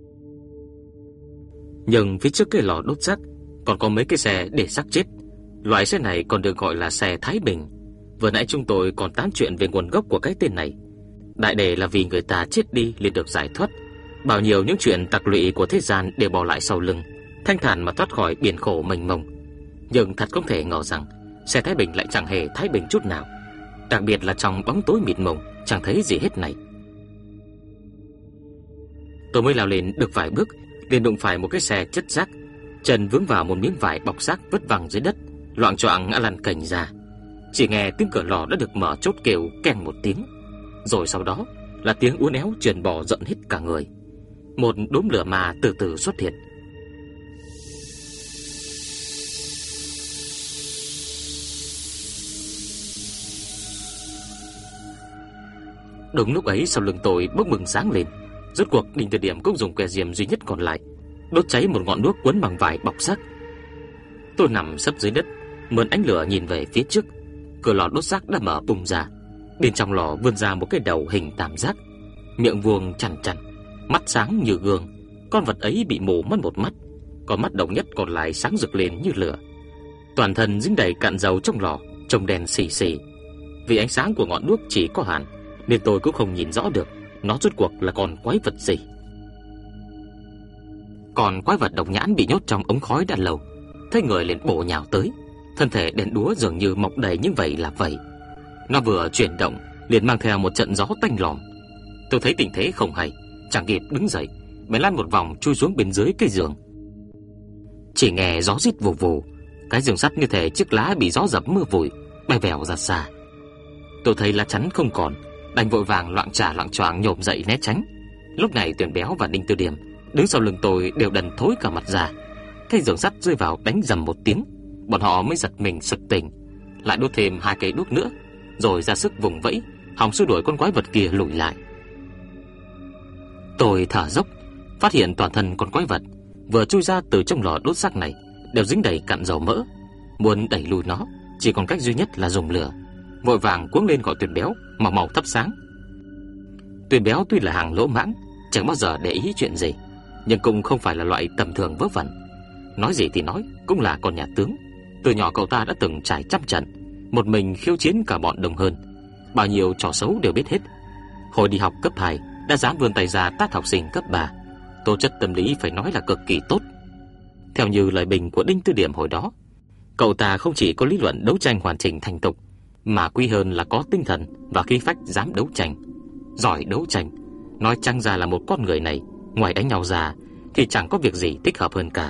Nhưng phía trước cái lò đốt xác còn có mấy cái xe để xác chết. Loại xe này còn được gọi là xe Thái Bình. Vừa nãy chúng tôi còn tán chuyện về nguồn gốc của cái tên này. Đại đề là vì người ta chết đi liền được giải thoát, bao nhiêu những chuyện tặc lụy của thế gian đều bỏ lại sau lưng, thanh thản mà thoát khỏi biển khổ mênh mông. Nhưng thật không thể ngờ rằng xe Thái Bình lại chẳng hề thái bình chút nào, đặc biệt là trong bóng tối mịt mùng chẳng thấy gì hết này. Tôi mới lao lên được vài bước, liền đụng phải một cái xe chất rác, chân vướng vào một miếng vải bọc xác vứt văng dưới đất, loạng choạng ngã lăn cành ra. Chỉ nghe tiếng cửa lò đã được mở chốt kêu keng một tiếng, rồi sau đó là tiếng uốn éo trườn bò giận hết cả người. Một đốm lửa ma từ từ xuất hiện. Đúng lúc ấy sau lưng tôi bỗng bừng sáng lên. Rốt cuộc Đinh Từ Điểm cũng dùng que diêm duy nhất còn lại đốt cháy một ngọn đuốc quấn bằng vải bọc xác. Tôi nằm sấp dưới đất, mượn ánh lửa nhìn về phía trước. Cửa lò đốt xác đã mở bung ra, bên trong lò vươn ra một cái đầu hình tam giác, miệng vuông chằn chằn, mắt sáng như gương. Con vật ấy bị mù mất một mắt, còn mắt đồng nhất còn lại sáng rực lên như lửa. Toàn thân dính đầy cặn dầu trong lò, trông đen xì xì. Vì ánh sáng của ngọn đuốc chỉ có hạn, nên tôi cũng không nhìn rõ được nó rốt cuộc là con quái vật gì. Còn quái vật độc nhãn bị nhốt trong ống khói đã lâu, thấy người liền bổ nhào tới, thân thể đen đúa dường như mọc đầy những vảy là vảy. Nó vừa chuyển động liền mang theo một trận gió tanh lòm. Tôi thấy tình thế không hay, chẳng kịp đứng dậy, bèn lăn một vòng chui xuống bên dưới cái giường. Chỉ nghe gió rít vù vù, cái giường sắt như thể chiếc lá bị gió dập mưa vùi, bay vèo ra xa. Tôi thấy lá chắn không còn, đành vội vàng loạng chả loạng choạng nhổm dậy né tránh. Lúc này Tuyền Béo và Đinh Từ Điểm đứng sau lưng tôi đều đần thối cả mặt ra. Thấy giường sắt rơi vào đánh rầm một tiếng, bọn họ mới giật mình sực tỉnh, lại đốt thêm hai cây đuốc nữa, rồi ra sức vùng vẫy, hòng xua đuổi con quái vật kia lùi lại. Tôi thở dốc, phát hiện toàn thân con quái vật vừa chui ra từ trong lò đốt xác này đều dính đầy cặn dầu mỡ. Muốn đẩy lùi nó, chỉ còn cách duy nhất là dùng lửa. Vội vàng cuống lên gọi Tuyền Béo màu màu thắp sáng. Tuyền Béo tuy là hàng lỗ mãng, chẳng bao giờ để ý chuyện gì, nhưng cũng không phải là loại tầm thường vớ vẩn. Nói gì thì nói, cũng là con nhà tướng. Từ nhỏ cậu ta đã từng trải trăm trận, một mình khiêu chiến cả bọn đồng hơn, bao nhiêu trò xấu đều biết hết. Hồi đi học cấp hai đã dám vươn tay ra tát học sinh cấp ba, tố chất tâm lý phải nói là cực kỳ tốt. Theo như lời bình của Đinh Tư Điểm hồi đó, cậu ta không chỉ có lý luận đấu tranh hoàn chỉnh thành thục, mà quý hơn là có tinh thần và khí phách dám đấu tranh. Giỏi đấu tranh, nói chăng ra là một con người này, ngoài đánh nhau ra thì chẳng có việc gì thích hợp hơn cả.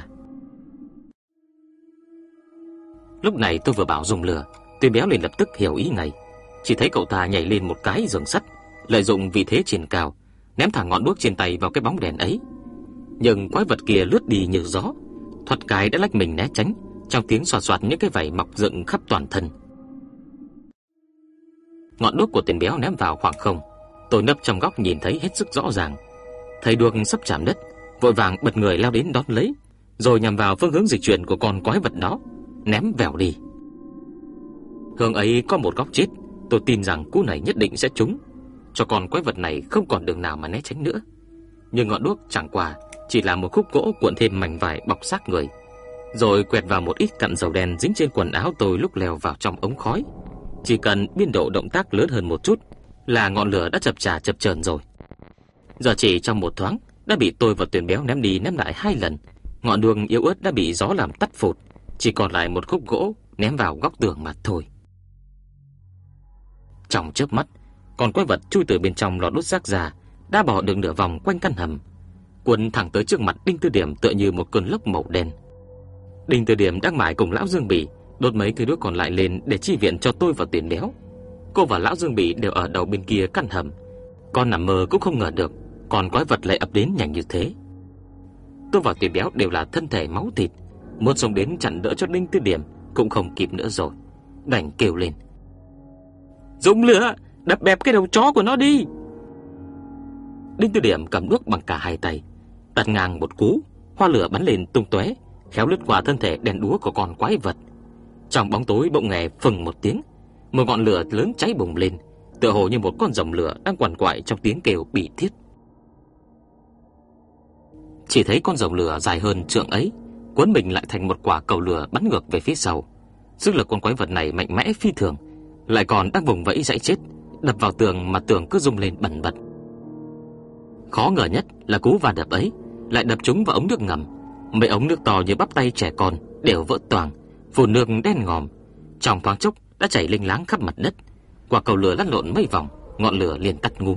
Lúc này tôi vừa bảo dùng lửa, Tuyền Béo liền lập tức hiểu ý ngay. Chỉ thấy cậu ta nhảy lên một cái giường sắt, lợi dụng vị thế trên cao, ném thẳng ngọn đuốc trên tay vào cái bóng đèn ấy. Nhưng quái vật kia lướt đi như gió, thoát cái đã lách mình né tránh, trong tiếng xoạt xoạt những cái vảy mọc dựng khắp toàn thân. Ngọn đuốc của Tuyền Béo ném vào khoảng không, tôi nấp trong góc nhìn thấy hết sức rõ ràng. Thấy đuốc sắp chạm đất, vội vàng bật người lao đến đón lấy, rồi nhằm vào phương hướng dịch chuyển của con quái vật đó, ném vèo đi. Hướng ấy có một góc chết, tôi tin rằng cú này nhất định sẽ trúng, cho con quái vật này không còn đường nào mà né tránh nữa. Nhưng ngọn đuốc chẳng qua chỉ là một khúc gỗ cuộn thêm mảnh vải bọc xác người, rồi quẹt vào một ít cặn dầu đen dính trên quần áo tôi lúc leo vào trong ống khói. Chỉ cần biên độ động tác lớn hơn một chút là ngọn lửa đã chập chà chập chờn rồi. Giờ chỉ trong một thoáng đã bị tôi và Tuyền Béo ném đi ném lại hai lần. Ngọn đuốc yếu ớt đã bị gió làm tắt phụt, chỉ còn lại một khúc gỗ ném vào góc tường mà thôi. Trong chớp mắt, con quái vật chui từ bên trong lò đốt xác ra, đã bỏ được nửa vòng quanh căn hầm, cuốn thẳng tới trước mặt Đinh Tư Điểm tựa như một cơn lốc màu đen. Đinh Tư Điểm đang mải cùng lão Dương Bỉ đốt mấy cây đuốc còn lại lên để chi viện cho tôi và Tuyền Béo. Cô và lão Dương Bỉ đều ở đầu bên kia căn hầm, con nằm mơ cũng không ngờ được con quái vật lại ập đến nhanh như thế. Tôi và Tuyền Béo đều là thân thể máu thịt, muốn xông đến chặn đỡ cho Đinh Tư Điểm cũng không kịp nữa rồi, đành kêu lên: "Dùng lửa, đập bẹp cái đầu chó của nó đi!" Đinh Tư Điểm cầm đuốc bằng cả hai tay, tạt ngang một cú, hoa lửa bắn lên tung tóe, khéo lướt qua thân thể đen đúa của con quái vật. Trong bóng tối bỗng nghe phừng một tiếng, một ngọn lửa lớn cháy bùng lên, tựa hồ như một con rồng lửa đang quằn quại trong tiếng kêu bị thiết. Chỉ thấy con rồng lửa dài hơn trượng ấy cuốn mình lại thành một quả cầu lửa bắn ngược về phía sau. Sức lực con quái vật này mạnh mẽ phi thường, lại còn đang vùng vẫy dãy chết, đập vào tường mà tường cứ rung lên bần bật. Khó ngờ nhất là cú va đập ấy lại đập trúng vào ống nước ngầm. Mấy ống nước to như bắp tay trẻ con đều vỡ toang, phun nước đen ngòm, trong thoáng chốc đã chảy lênh láng khắp mặt đất. Quả cầu lửa lăn lộn mấy vòng, ngọn lửa liền tắt ngúm.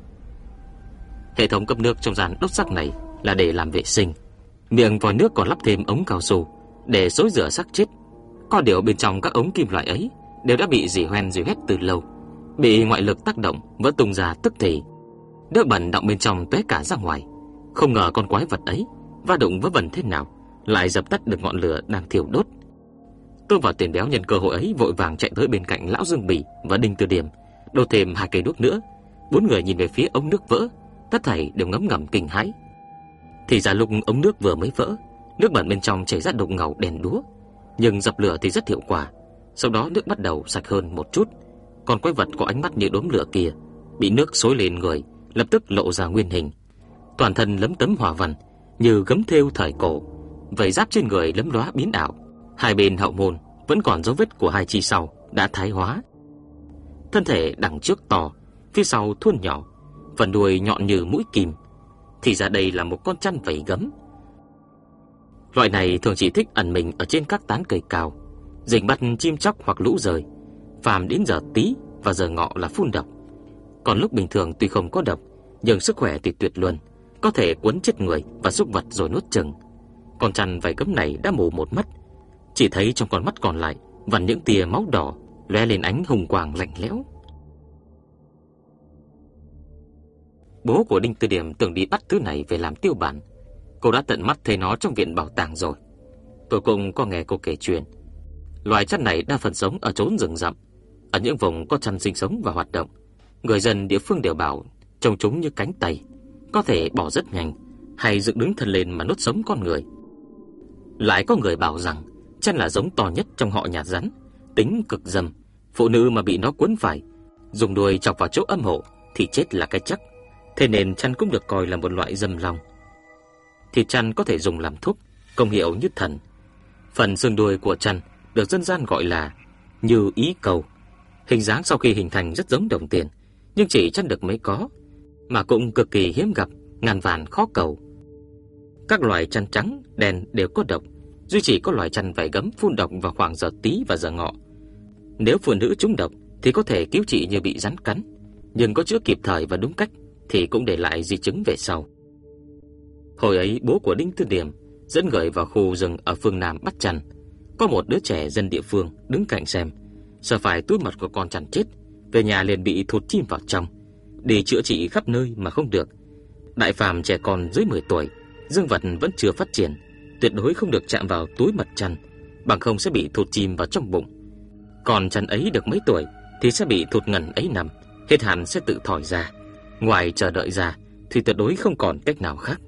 Hệ thống cấp nước trong gian đốt xác này là để làm vệ sinh, miệng vòi nước còn lắp thêm ống cao su để xối rửa xác chết. Có điều bên trong các ống kim loại ấy đều đã bị rỉ hoen rỉ hoét từ lâu, bị ngoại lực tác động vỡ tung ra tức thì. Nước bẩn đọng bên trong tóe cả ra ngoài. Không ngờ con quái vật ấy va đụng vớ vẩn thế nào lại dập tắt được ngọn lửa đang thiêu đốt. Tôi và Tuyền Béo nhân cơ hội ấy vội vàng chạy tới bên cạnh lão Dương Bỉ và Đinh Tư Điểm, đốt thêm hai cây đuốc nữa. Bốn người nhìn về phía ống nước vỡ, tất thảy đều ngấm ngầm kinh hãi. Thì ra lúc ống nước vừa mới vỡ, nước bẩn bên trong chảy ra đục ngầu đèn đúa, nhưng dập lửa thì rất hiệu quả. Sau đó nước bắt đầu sạch hơn một chút. Còn quái vật có ánh mắt như đốm lửa kia bị nước xối lên người, lập tức lộ ra nguyên hình. Toàn thân lấm tấm hoa văn như gấm thêu thời cổ, vảy giáp trên người lấm lóa biến ảo. Hai bên hậu môn vẫn còn dấu vết của hai chi sau đã thái hóa. Thân thể đằng trước to, phía sau thuôn nhỏ, phần đuôi nhọn như mũi kim. Thì ra đây là một con chăn vảy gấm. Loại này thường chỉ thích ẩn mình ở trên các tán cây cao, rình bắt chim chóc hoặc lũ rời. Phàm đến giờ tí và giờ ngọ là phun độc. Còn lúc bình thường tuy không có độc, nhưng sức khỏe thì tuyệt luân, có thể quấn chết người và súc vật rồi nuốt chửng. Con chăn vảy gấm này đã mù một mắt, chỉ thấy trong con mắt còn lại vằn những tia máu đỏ lóe lên ánh hùng quang lạnh lẽo. Bố của Đinh Tư Điểm tưởng đi bắt thứ này về làm tiêu bản, Cô đã tận mắt thấy nó trong viện bảo tàng rồi. Tôi cũng có nghe cô kể chuyện. Loài chăn này đa phần sống ở chốn rừng rậm, ở những vùng có chăn sinh sống và hoạt động. Người dân địa phương đều bảo trông chúng như cánh tay, có thể bò rất nhanh hay dựng đứng thân lên mà nuốt sống con người. Lại có người bảo rằng chăn là giống to nhất trong họ nhà rắn, tính cực dâm. Phụ nữ mà bị nó quấn phải, dùng đuôi chọc vào chỗ âm hộ thì chết là cái chắc. Thế nên chăn cũng được coi là một loại dâm long. Thịt chăn có thể dùng làm thuốc, công hiệu như thần. Phần xương đuôi của chăn được dân gian gọi là như ý cầu. Hình dáng sau khi hình thành rất giống đồng tiền, nhưng chỉ chăn được mới có, mà cũng cực kỳ hiếm gặp, ngàn vạn khó cầu. Các loài chăn trắng, đen đều có độc, duy chỉ có loài chăn vảy gấm phun độc vào khoảng giờ Tý và giờ Ngọ. Nếu phụ nữ trúng độc thì có thể cứu trị như bị rắn cắn, nhưng có chữa kịp thời và đúng cách thì cũng để lại di chứng về sau. Hồi ấy bố của Đinh Tư Điểm dẫn người vào khu rừng ở phương Nam bắt chăn. Có một đứa trẻ dân địa phương đứng cạnh xem, sợ phải túi mật của con chăn chết, về nhà liền bị thụt chim vào trong, đi chữa trị khắp nơi mà không được. Đại phàm trẻ con dưới mười tuổi, dương vật vẫn chưa phát triển, tuyệt đối không được chạm vào túi mật chăn, bằng không sẽ bị thụt chim vào trong bụng. Còn chăn ấy được mấy tuổi thì sẽ bị thụt ngần ấy nằm, hết hạn sẽ tự thỏi ra. Ngoài chờ đợi ra thì tuyệt đối không còn cách nào khác.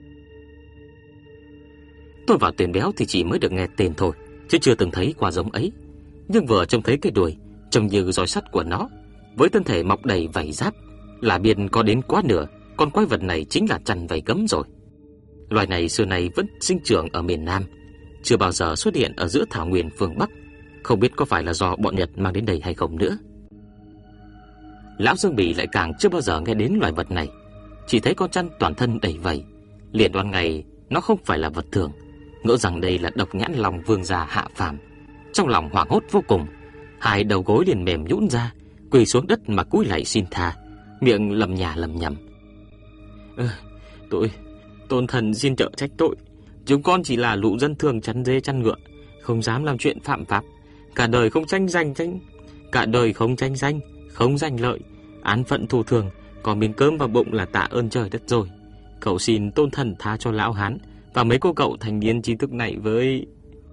Tôi vào Tuyền Béo thì chỉ mới được nghe tên thôi, chứ chưa từng thấy quả giống ấy. Nhưng vừa trông thấy cái đuôi trông như roi sắt của nó, với thân thể mọc đầy vảy giáp, là biên có đến quá nửa con quái vật này chính là chăn vảy gấm rồi. Loài này xưa nay vẫn sinh trưởng ở miền Nam, chưa bao giờ xuất hiện ở giữa thảo nguyên phương Bắc. Không biết có phải là do bọn Nhật mang đến đây hay không nữa. Lão Dương Bỉ lại càng chưa bao giờ nghe đến loài vật này, chỉ thấy con chăn toàn thân đầy vảy, liền đoán ngay nó không phải là vật thường, ngỡ rằng đây là độc nhãn long vương gia hạ phàm. Trong lòng hoảng hốt vô cùng, hai đầu gối liền mềm nhũn ra, quỳ xuống đất mà cúi lạy xin tha, miệng lầm nhả lầm nhầm. Ờ, tôi, tôn thần xin trợ trách tội. Chúng con chỉ là lũ dân thường chăn dê chăn ngựa, không dám làm chuyện phạm pháp. Cả đời không tranh danh tranh, cả đời không tranh danh, không giành lợi, án phận thù thường, còn miếng cơm vào bụng là tạ ơn trời đất rồi. Cậu xin tôn thần tha cho lão hán và mấy cô cậu thanh niên trí thức này với.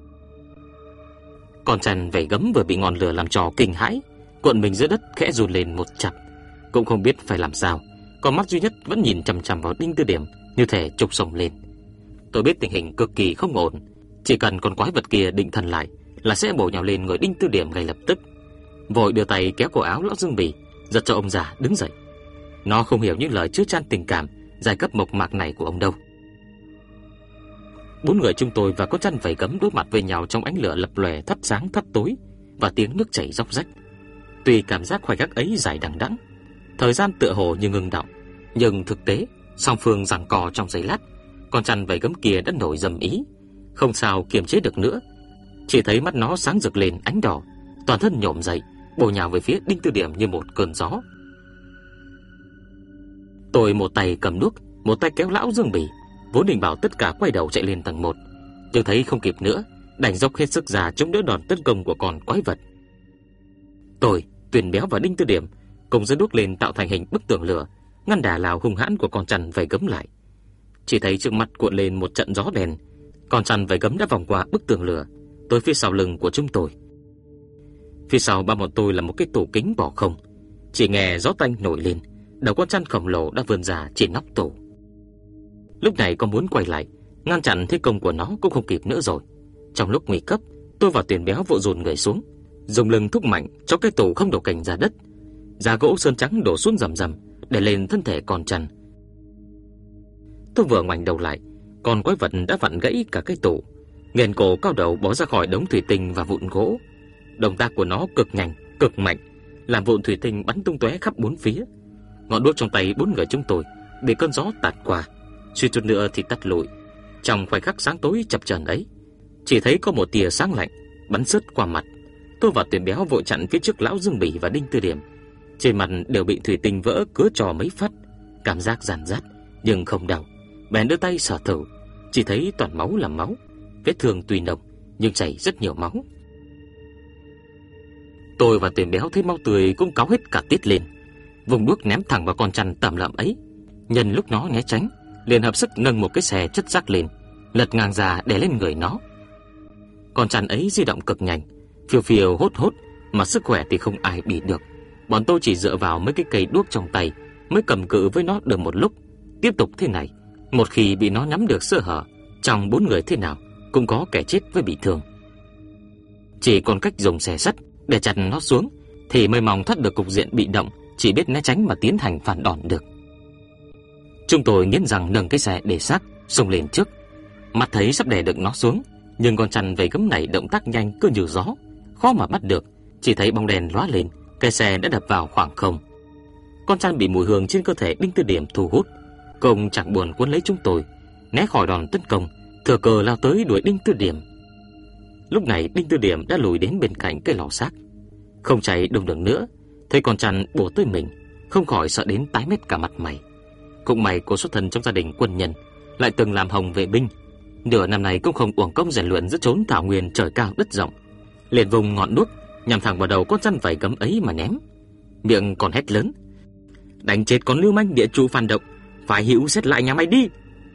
Con chăn vảy gấm vừa bị ngọn lửa làm trò kinh hãi, cuộn mình giữa đất khẽ run lên một chập, cũng không biết phải làm sao. Con mắt duy nhất vẫn nhìn chằm chằm vào Đinh Tư Điểm, như thể trục sổng lên. Tôi biết tình hình cực kỳ không ổn, chỉ cần con quái vật kia định thần lại là sẽ bổ nhào lên người Đinh Tư Điểm ngay lập tức. Vội đưa tay kéo cổ áo lão Dương Bỉ, giật cho ông già đứng dậy. Nó không hiểu những lời chứa chan tình cảm giai cấp mộc mạc này của ông đâu. Bốn người chúng tôi và con chăn vảy gấm đối mặt với nhau trong ánh lửa lập lòe thắp sáng thắp tối và tiếng nước chảy róc rách. Tuy cảm giác khoảnh khắc ấy dài đằng đẵng, thời gian tựa hồ như ngừng đọng, nhưng thực tế song phương giằng co trong giây lát, con chăn vảy gấm kia đã nổi dầm ý, không sao kiềm chế được nữa. Chỉ thấy mắt nó sáng rực lên ánh đỏ, toàn thân nhổm dậy, bổ nhào về phía Đinh Tư Điểm như một cơn gió. Tôi một tay cầm đuốc, một tay kéo lão Dương Bỉ, vốn định bảo tất cả quay đầu chạy lên tầng một, nhưng thấy không kịp nữa, đành dốc hết sức ra chống đỡ đòn tấn công của con quái vật. Tôi, Tuyền Béo và Đinh Tư Điểm cùng giơ đuốc lên tạo thành hình bức tường lửa, ngăn đà lao hung hãn của con chăn vảy gấm lại. Chỉ thấy trước mặt cuộn lên một trận gió đèn, con chăn vảy gấm đã vòng qua bức tường lửa tới phía sau lưng của chúng tôi. Phía sau ba bọn tôi là một cái tủ kính bỏ không, chỉ nghe gió tanh nổi lên, đầu con chăn khổng lồ đã vươn ra trên nóc tủ. Lúc này có muốn quay lại ngăn chặn thế công của nó cũng không kịp nữa rồi. Trong lúc nguy cấp, tôi và Tuyền Béo vội dồn người xuống, dùng lưng thúc mạnh cho cái tủ không đổ cành ra đất. Giá gỗ sơn trắng đổ xuống rầm rầm để lên thân thể con chăn. Tôi vừa ngoảnh đầu lại, con quái vật đã vặn gãy cả cái tủ, nghền cổ cao đầu bò ra khỏi đống thủy tinh và vụn gỗ. Động tác của nó cực nhanh, cực mạnh, làm vụn thủy tinh bắn tung tóe khắp bốn phía. Ngọn đuốc trong tay bốn người chúng tôi bị cơn gió tạt qua, suýt chút nữa thì tắt lụi. Trong khoảnh khắc sáng tối chập chờn ấy, chỉ thấy có một tia sáng lạnh bắn sứt qua mặt. Tôi và Tuyền Béo vội chặn phía trước lão Dương Bỉ và Đinh Tư Điểm. Trên mặt đều bị thủy tinh vỡ cứa trò mấy phát, cảm giác ràn rát nhưng không đau. Bèn đưa tay sờ thử, chỉ thấy toàn máu là máu, vết thương tuy nồng nhưng chảy rất nhiều máu. Tôi và Tuyền Béo thấy máu tươi cũng cáu hết cả tiết lên, vùng đuốc ném thẳng vào con chăn tầm lợm ấy. Nhân lúc nó né tránh, liền hợp sức nâng một cái xe chất rác lên, lật ngang ra đè lên người nó. Con chăn ấy di động cực nhanh, phiêu phiêu hốt hốt, mà sức khỏe thì không ai bị được. Bọn tôi chỉ dựa vào mấy cái cây đuốc trong tay mới cầm cự với nó được một lúc. Tiếp tục thế này, một khi bị nó nắm được sơ hở, trong bốn người thế nào cũng có kẻ chết với bị thương. Chỉ còn cách dùng xe sắt để chặt nó xuống thì mới mong thoát được cục diện bị động, chỉ biết né tránh mà tiến hành phản đòn được. Chúng tôi nghiến răng nâng cái xe để xác xông lên trước. Mắt thấy sắp đè được nó xuống, nhưng con chăn vây gấm này động tác nhanh cứ như gió, khó mà bắt được. Chỉ thấy bóng đèn lóa lên, cái xe đã đập vào khoảng không. Con chăn bị mùi hương trên cơ thể Đinh Tư Điểm thu hút, công chẳng buồn cuốn lấy chúng tôi, né khỏi đòn tấn công, thừa cơ lao tới đuổi Đinh Tư Điểm. Lúc này Đinh Tư Điểm đã lùi đến bên cạnh cái lò xác, không chạy đông được nữa. Thấy con chăn bổ tới mình, không khỏi sợ đến tái mét cả mặt mày. Cũng may cô xuất thân trong gia đình quân nhân, lại từng làm hồng vệ binh, nửa năm này cũng không uổng công rèn luyện giữa chốn thảo nguyên trời cao đất rộng, liền vùng ngọn đuốc nhằm thẳng vào đầu con chăn vảy gấm ấy mà ném, miệng còn hét lớn: "Đánh chết con lưu manh địa chủ phản động, phải hữu xét lại nhà mày đi!"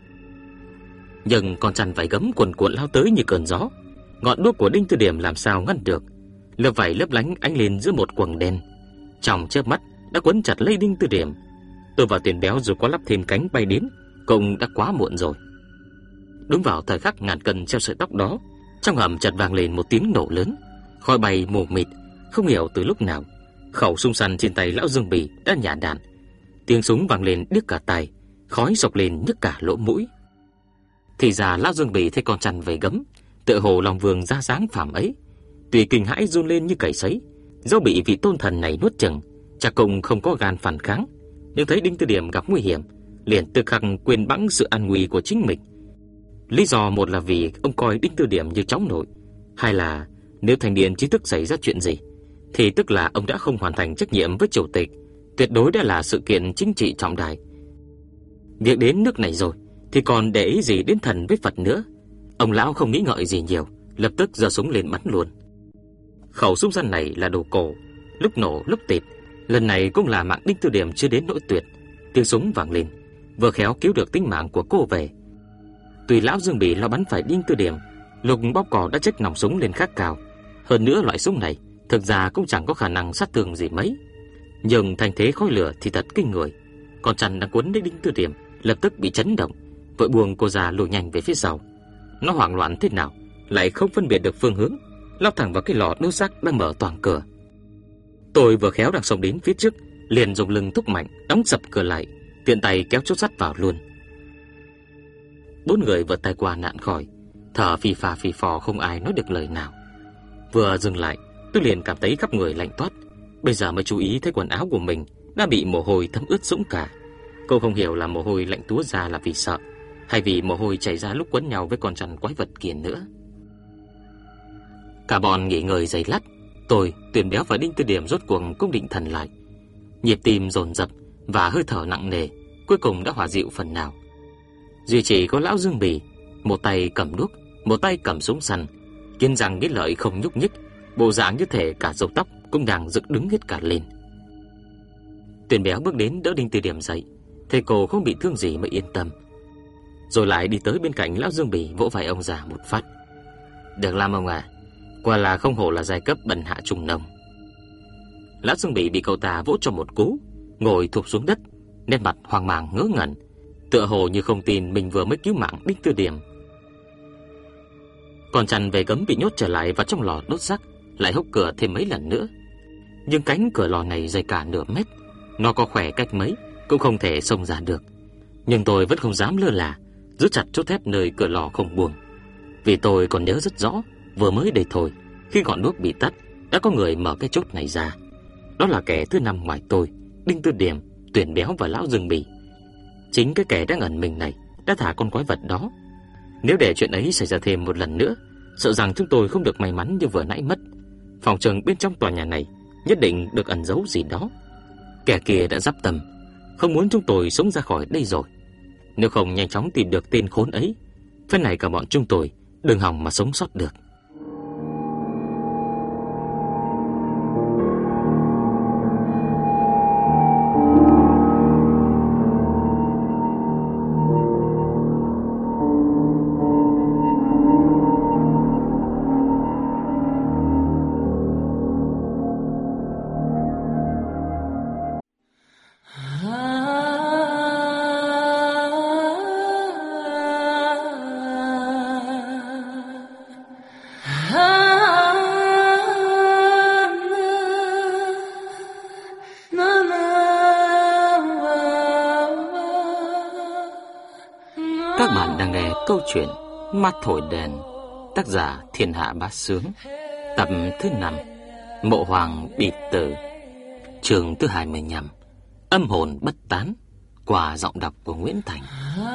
Nhưng con chăn vảy gấm cuồn cuộn lao tới như cơn gió, ngọn đuốc của Đinh Tư Điểm làm sao ngăn được. Lớp vảy lấp lánh ánh lên giữa một quầng đen, trong chớp mắt đã quấn chặt lấy Đinh Tư Điểm. Tôi và Tiền Béo dù có lắp thêm cánh bay đến cũng đã quá muộn rồi. Đúng vào thời khắc ngàn cân treo sợi tóc đó, trong hầm chợt vang lên một tiếng nổ lớn, khói bay mù mịt. Không hiểu từ lúc nào, khẩu súng săn trên tay lão Dương Bì đã nhả đạn. Tiếng súng vang lên điếc cả tai, khói sộc lên nhức cả lỗ mũi. Thì ra lão Dương Bì thấy con chăn vây gấm, tựa hồ lòng vương ra dáng phàm ấy, tuy kinh hãi run lên như cầy sấy, dẫu bị vị tôn thần này nuốt chửng, chắc cũng không có gan phản kháng. Nhưng thấy Đinh Tư Điểm gặp nguy hiểm, liền tức khắc quên bẵng sự an nguy của chính mình. Lý do một là vì ông coi Đinh Tư Điểm như cháu nội, hai là nếu thanh niên trí thức xảy ra chuyện gì thì tức là ông đã không hoàn thành trách nhiệm với chủ tịch, tuyệt đối đã là sự kiện chính trị trọng đại. Việc đến nước này rồi thì còn để ý gì đến thần với Phật nữa. Ông lão không nghĩ ngợi gì nhiều, lập tức giơ súng lên bắn luôn. Khẩu súng săn này là đồ cổ, lúc nổ lúc tịt, lần này cũng là mạng Đinh Tư Điểm chưa đến nỗi tuyệt. Tiếng súng vang lên, vừa khéo cứu được tính mạng của cô về. Tuy lão Dương Bì lo bắn phải Đinh Tư Điểm, lục bóp cò đã chếch nòng súng lên khá cao. Hơn nữa loại súng này thực ra cũng chẳng có khả năng sát thương gì mấy, nhưng thành thế khói lửa thì thật kinh người. Con chăn đang quấn lấy Đinh Tư Điểm lập tức bị chấn động, vội buông cô già lùi nhanh về phía sau. Nó hoảng loạn thế nào lại không phân biệt được phương hướng, lao thẳng vào cái lò đốt xác đang mở toang cửa. Tôi vừa khéo đang xông đến phía trước, liền dùng lưng thúc mạnh đóng sập cửa lại, tiện tay kéo chốt sắt vào luôn. Bốn người vượt tay qua nạn khỏi, thở phì phà phì phò không ai nói được lời nào. Vừa dừng lại, tôi liền cảm thấy khắp người lạnh toát. Bây giờ mới chú ý thấy quần áo của mình đã bị mồ hôi thấm ướt sũng cả. Cô không hiểu là mồ hôi lạnh túa ra là vì sợ, hay vì mồ hôi chảy ra lúc quấn nhau với con chăn quái vật kia nữa. Cả bọn nghỉ ngơi giây lát, tôi, Tuyền Béo và Đinh Tư Điểm rốt cuộc cũng định thần lại. Nhịp tim dồn dập và hơi thở nặng nề cuối cùng đã hòa dịu phần nào. Duy chỉ có lão Dương Bì, một tay cầm đuốc, một tay cầm súng săn, kiên răng nghiến lợi không nhúc nhích, bộ dạng như thể cả râu tóc cũng đang dựng đứng hết cả lên. Tuyền Béo bước đến đỡ Đinh Tư Điểm dậy, thấy cô không bị thương gì mới yên tâm, rồi lại đi tới bên cạnh lão Dương Bì vỗ vai ông già một phát. "Được làm ông à, quả là không hổ là giai cấp bần hạ trung nông." Lão Dương Bì bị cậu ta vỗ cho một cú, ngồi thụp xuống đất, nét mặt hoang mang ngớ ngẩn, tựa hồ như không tin mình vừa mới cứu mạng Đinh Tư Điểm. Con chăn về gấm bị nhốt trở lại vào trong lò đốt xác, lại húc cửa thêm mấy lần nữa. Nhưng cánh cửa lò này dày cả nửa mét, nó có khỏe cách mấy cũng không thể xông ra được. Nhưng tôi vẫn không dám lơ là, giữ chặt chốt thép nơi cửa lò không buông. Vì tôi còn nhớ rất rõ, vừa mới đây thôi, khi ngọn đuốc bị tắt, đã có người mở cái chốt này ra. Đó là kẻ thứ năm ngoài tôi, Đinh Tư Điểm, Tuyền Béo và lão Dương Bì. Chính cái kẻ đang ẩn mình này đã thả con quái vật đó. Nếu để chuyện ấy xảy ra thêm một lần nữa, sợ rằng chúng tôi không được may mắn như vừa nãy mất. Phòng trường bên trong tòa nhà này nhất định được ẩn giấu gì đó. Kẻ kia đã dắp tầm, không muốn chúng tôi sống ra khỏi đây rồi. Nếu không nhanh chóng tìm được tên khốn ấy, phép này cả bọn chúng tôi đừng hòng mà sống sót được. Câu chuyện Mắt thổi đèn, tác giả Thiên Hạ Bá Sướng, tập thứ năm, Mộ Hoàng biệt tử, chương thứ hai mươi lăm, Âm hồn bất tán, qua giọng đọc của Nguyễn Thành.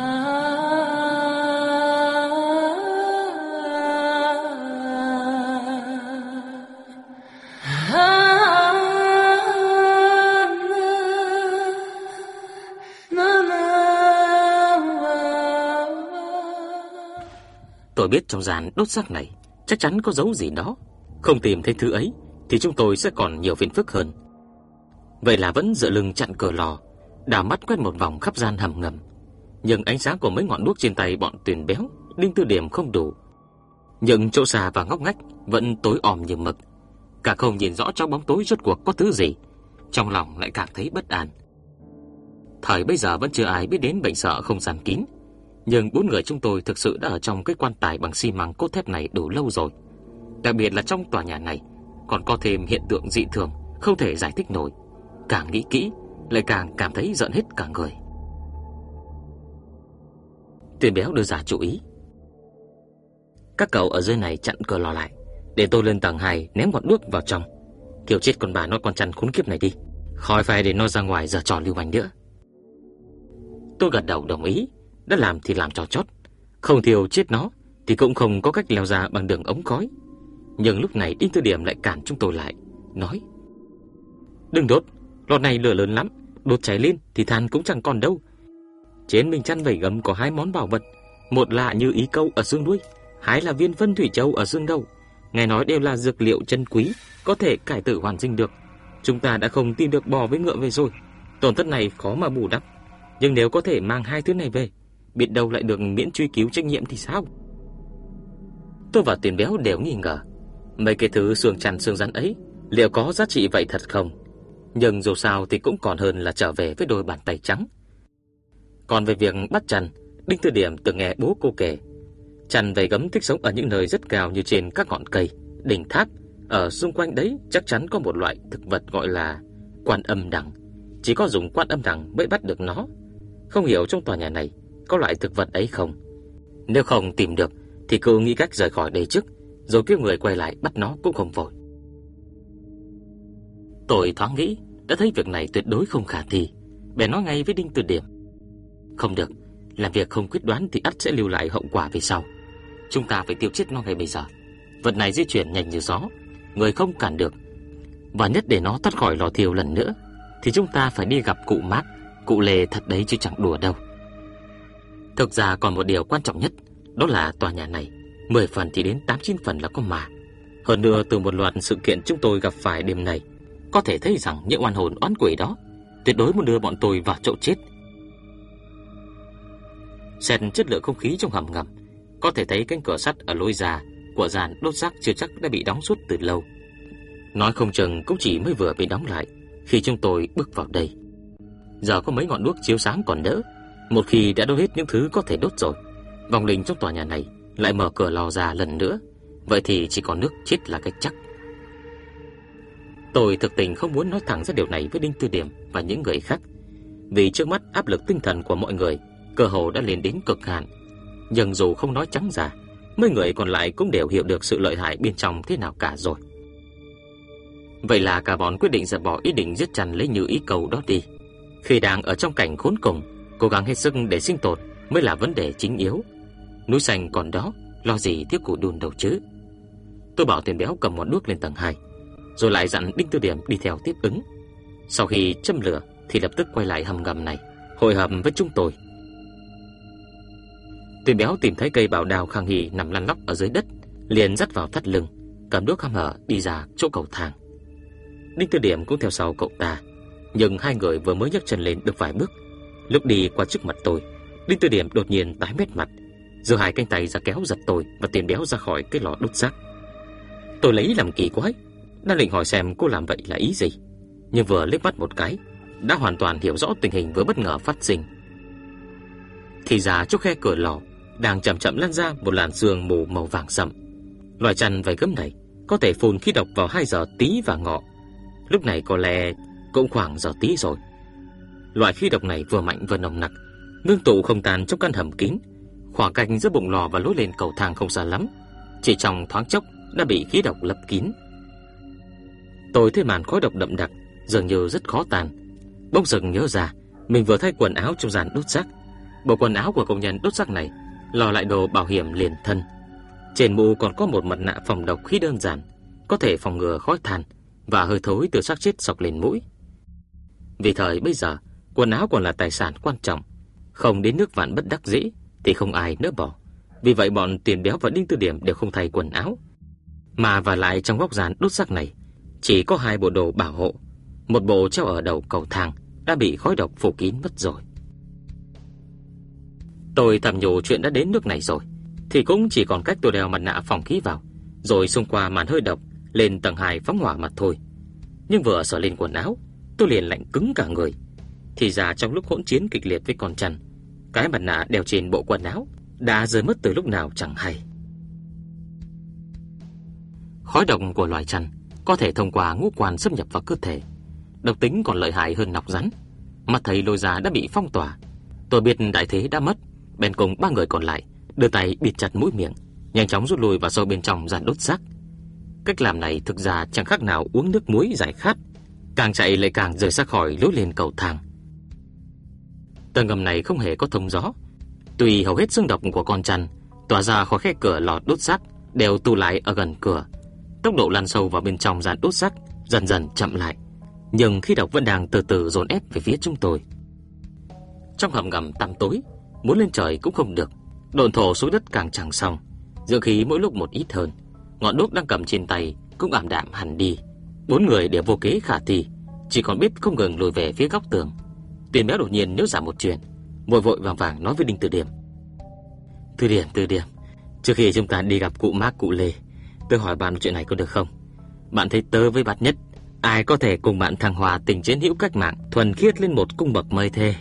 Tôi biết trong gian đốt xác này chắc chắn có dấu gì đó. Không tìm thấy thứ ấy thì chúng tôi sẽ còn nhiều phiền phức hơn. Vậy là vẫn dựa lưng chặn cửa lò, đảo mắt quét một vòng khắp gian hầm ngầm. Nhưng ánh sáng của mấy ngọn đuốc trên tay bọn Tuyền Béo, Đinh Tư Điểm không đủ. Những chỗ xa và ngóc ngách vẫn tối om như mực. Cả không nhìn rõ trong bóng tối rốt cuộc có thứ gì, trong lòng lại càng thấy bất an. Thời bây giờ vẫn chưa ai biết đến bệnh sợ không gian kín, nhưng bốn người chúng tôi thực sự đã ở trong cái quan tài bằng xi măng cốt thép này đủ lâu rồi. Đặc biệt là trong tòa nhà này còn có thêm hiện tượng dị thường không thể giải thích nổi. Càng nghĩ kỹ lại càng cảm thấy giận hết cả người. Tuyền Béo đưa ra chủ ý: các cậu ở dưới này chặn cửa lò lại, để tôi lên tầng hai ném ngọn đuốc vào trong, thiêu chết con bà nó con chăn khốn kiếp này đi, khỏi phải để nó ra ngoài giở trò lưu manh nữa. Tôi gật đầu đồng ý. Đã làm thì làm cho chót, không thiêu chết nó thì cũng không có cách leo ra bằng đường ống khói. Nhưng lúc này Đinh Tư Điểm lại cản chúng tôi lại, nói: đừng đốt, lò này lửa lớn lắm, đốt cháy lên thì than cũng chẳng còn đâu. Trên mình chăn vẩy gấm có hai món bảo vật, một là như ý câu ở xương đuôi, hai là viên phân thủy châu ở xương đầu. Nghe nói đều là dược liệu chân quý, có thể cải tử hoàn sinh được. Chúng ta đã không tìm được bò với ngựa về rồi, tổn thất này khó mà bù đắp. Nhưng nếu có thể mang hai thứ này về, biết đâu lại được miễn truy cứu trách nhiệm thì sao? Tôi và Tuyền Béo đều nghi ngờ mấy cái thứ xương chăn xương rắn ấy liệu có giá trị vậy thật không. Nhưng dù sao thì cũng còn hơn là trở về với đôi bàn tay trắng. Còn về việc bắt chăn, Đinh Tư Điểm từng nghe bố cô kể, chăn vảy gấm thích sống ở những nơi rất cao như trên các ngọn cây, đỉnh tháp. Ở xung quanh đấy chắc chắn có một loại thực vật gọi là quan âm đằng. Chỉ có dùng quan âm đằng mới bắt được nó. Không hiểu trong tòa nhà này có loại thực vật ấy không? Nếu không tìm được thì cứ nghĩ cách rời khỏi đây trước, rồi kêu người quay lại bắt nó cũng không vội. Tôi thoáng nghĩ đã thấy việc này tuyệt đối không khả thi, bèn nói ngay với Đinh Tư Điểm: không được, làm việc không quyết đoán thì ắt sẽ lưu lại hậu quả về sau. Chúng ta phải tiêu chết nó ngay bây giờ. Vật này di chuyển nhanh như gió, người không cản được. Và nhất để nó thoát khỏi lò thiêu lần nữa thì chúng ta phải đi gặp cụ Mác. Cụ Lê thật đấy chứ chẳng đùa đâu. Thực ra còn một điều quan trọng nhất, đó là tòa nhà này mười phần thì đến tám chín phần là có ma. Hơn nữa từ một loạt sự kiện chúng tôi gặp phải đêm nay, có thể thấy rằng những oan hồn oán quỷ đó tuyệt đối muốn đưa bọn tôi vào chỗ chết. Xem chất lượng không khí trong hầm ngầm, có thể thấy cánh cửa sắt ở lối ra của gian đốt xác chưa chắc đã bị đóng suốt từ lâu. Nói không chừng cũng chỉ mới vừa bị đóng lại khi chúng tôi bước vào đây. Giờ có mấy ngọn đuốc chiếu sáng còn đỡ. Một khi đã đốt hết những thứ có thể đốt rồi, vong linh trong tòa nhà này lại mở cửa lò ra lần nữa, vậy thì chỉ còn nước chết là cái chắc. Tôi thực tình không muốn nói thẳng ra điều này với Đinh Tư Điểm và những người khác, vì trước mắt áp lực tinh thần của mọi người cơ hồ đã lên đến cực hạn. Nhưng dù không nói trắng ra, mấy người còn lại cũng đều hiểu được sự lợi hại bên trong thế nào cả rồi. Vậy là cả bọn quyết định dẹp bỏ ý định giết chăn lấy Như Ý Cầu đó đi. Khi đang ở trong cảnh khốn cùng, cố gắng hết sức để sinh tồn mới là vấn đề chính yếu. Núi xanh còn đó, lo gì thiếu củ đun đâu chứ. Tôi bảo Tuyền Béo cầm ngọn đuốc lên tầng hai, rồi lại dặn Đinh Tư Điểm đi theo tiếp ứng. Sau khi châm lửa thì lập tức quay lại hầm ngầm này hội hợp với chúng tôi. Tuyền Béo tìm thấy cây bảo đào khang hỉ nằm lăn lóc ở dưới đất, liền dắt vào thắt lưng, cầm đuốc hăm hở đi ra chỗ cầu thang. Đinh Tư Điểm cũng theo sau cậu ta, nhưng hai người vừa mới nhấc chân lên được vài bước, lúc đi qua trước mặt tôi, Đinh Tư Điểm đột nhiên tái mét mặt, giơ hai cánh tay ra kéo giật tôi và Tuyền Béo ra khỏi cái lò đốt xác. Tôi lấy làm kỳ quái, đang định hỏi xem cô làm vậy là ý gì, nhưng vừa liếc mắt một cái đã hoàn toàn hiểu rõ tình hình vừa bất ngờ phát sinh. Thì ra chỗ khe cửa lò đang chậm chậm lan ra một làn sương mù màu vàng sậm. Loài chăn vảy gấm này có thể phun khí độc vào hai giờ tí và ngọ. Lúc này có lẽ cũng khoảng giờ tí rồi. Loại khí độc này vừa mạnh vừa nồng nặc, ngưng tụ không tan trong căn hầm kín, Khoảng cách giữa bụng lò và lối lên cầu thang không xa lắm, chỉ trong thoáng chốc đã bị khí độc lấp kín. Tôi thấy màn khói độc đậm đặc, dường như rất khó tàn. Bỗng dưng nhớ ra, mình vừa thay quần áo trong gian đốt xác. Bộ quần áo của công nhân đốt xác này lò lại đồ bảo hiểm liền thân. Trên mũ còn có một mặt nạ phòng độc khí đơn giản, có thể phòng ngừa khói than và hơi thối từ xác chết xộc lên mũi. Vì thời bây giờ, quần áo còn là tài sản quan trọng, không đến nước vạn bất đắc dĩ thì không ai nỡ bỏ. Vì vậy bọn Tiền Béo và Đinh Tư Điểm đều không thay quần áo. Mà và lại trong góc gian đốt xác này chỉ có hai bộ đồ bảo hộ. Một bộ treo ở đầu cầu thang đã bị khói độc phủ kín mất rồi. Tôi thầm nhủ chuyện đã đến nước này rồi thì cũng chỉ còn cách tôi đeo mặt nạ phòng khí vào, rồi xông qua màn hơi độc lên tầng hai phóng hỏa mặt thôi. Nhưng vừa sờ lên quần áo, tôi liền lạnh cứng cả người. Thì ra trong lúc hỗn chiến kịch liệt với con chăn, cái mặt nạ đeo trên bộ quần áo đã rơi mất từ lúc nào chẳng hay. Khói độc của loài chăn có thể thông qua ngũ quan xâm nhập vào cơ thể, độc tính còn lợi hại hơn nọc rắn. Mắt thấy lối ra đã bị phong tỏa, tôi biết đại thế đã mất, bèn cùng ba người còn lại đưa tay bịt chặt mũi miệng, nhanh chóng rút lui vào sâu bên trong gian đốt xác. Cách làm này thực ra chẳng khác nào uống nước muối giải khát, càng chạy lại càng rời xa khỏi lối lên cầu thang. Tầng ngầm này không hề có thông gió, tuy hầu hết xương độc của con chăn tỏa ra khỏi khe cửa lò đốt xác đều tụ lại ở gần cửa. Tốc độ lan sâu vào bên trong gian đốt xác dần dần chậm lại, nhưng khí độc vẫn đang từ từ dồn ép về phía chúng tôi. Trong hầm ngầm tăm tối, muốn lên trời cũng không được, độn thổ xuống đất càng chẳng xong. Dương khí mỗi lúc một ít hơn, ngọn đuốc đang cầm trên tay cũng ảm đạm hẳn đi. Bốn người đều vô kế khả thi, chỉ còn biết không ngừng lùi về phía góc tường. Tiền Béo đột nhiên nhớ ra một chuyện, vội vội vàng vàng nói với Đinh Từ Điểm: Từ Điểm, Từ Điểm, trước khi chúng ta đi gặp cụ Mác, cụ Lê, tôi hỏi bạn chuyện này có được không? Bạn thấy tớ với Bát Nhất, ai có thể cùng bạn thăng hòa tình chiến hữu cách mạng thuần khiết lên một cung bậc mây thê?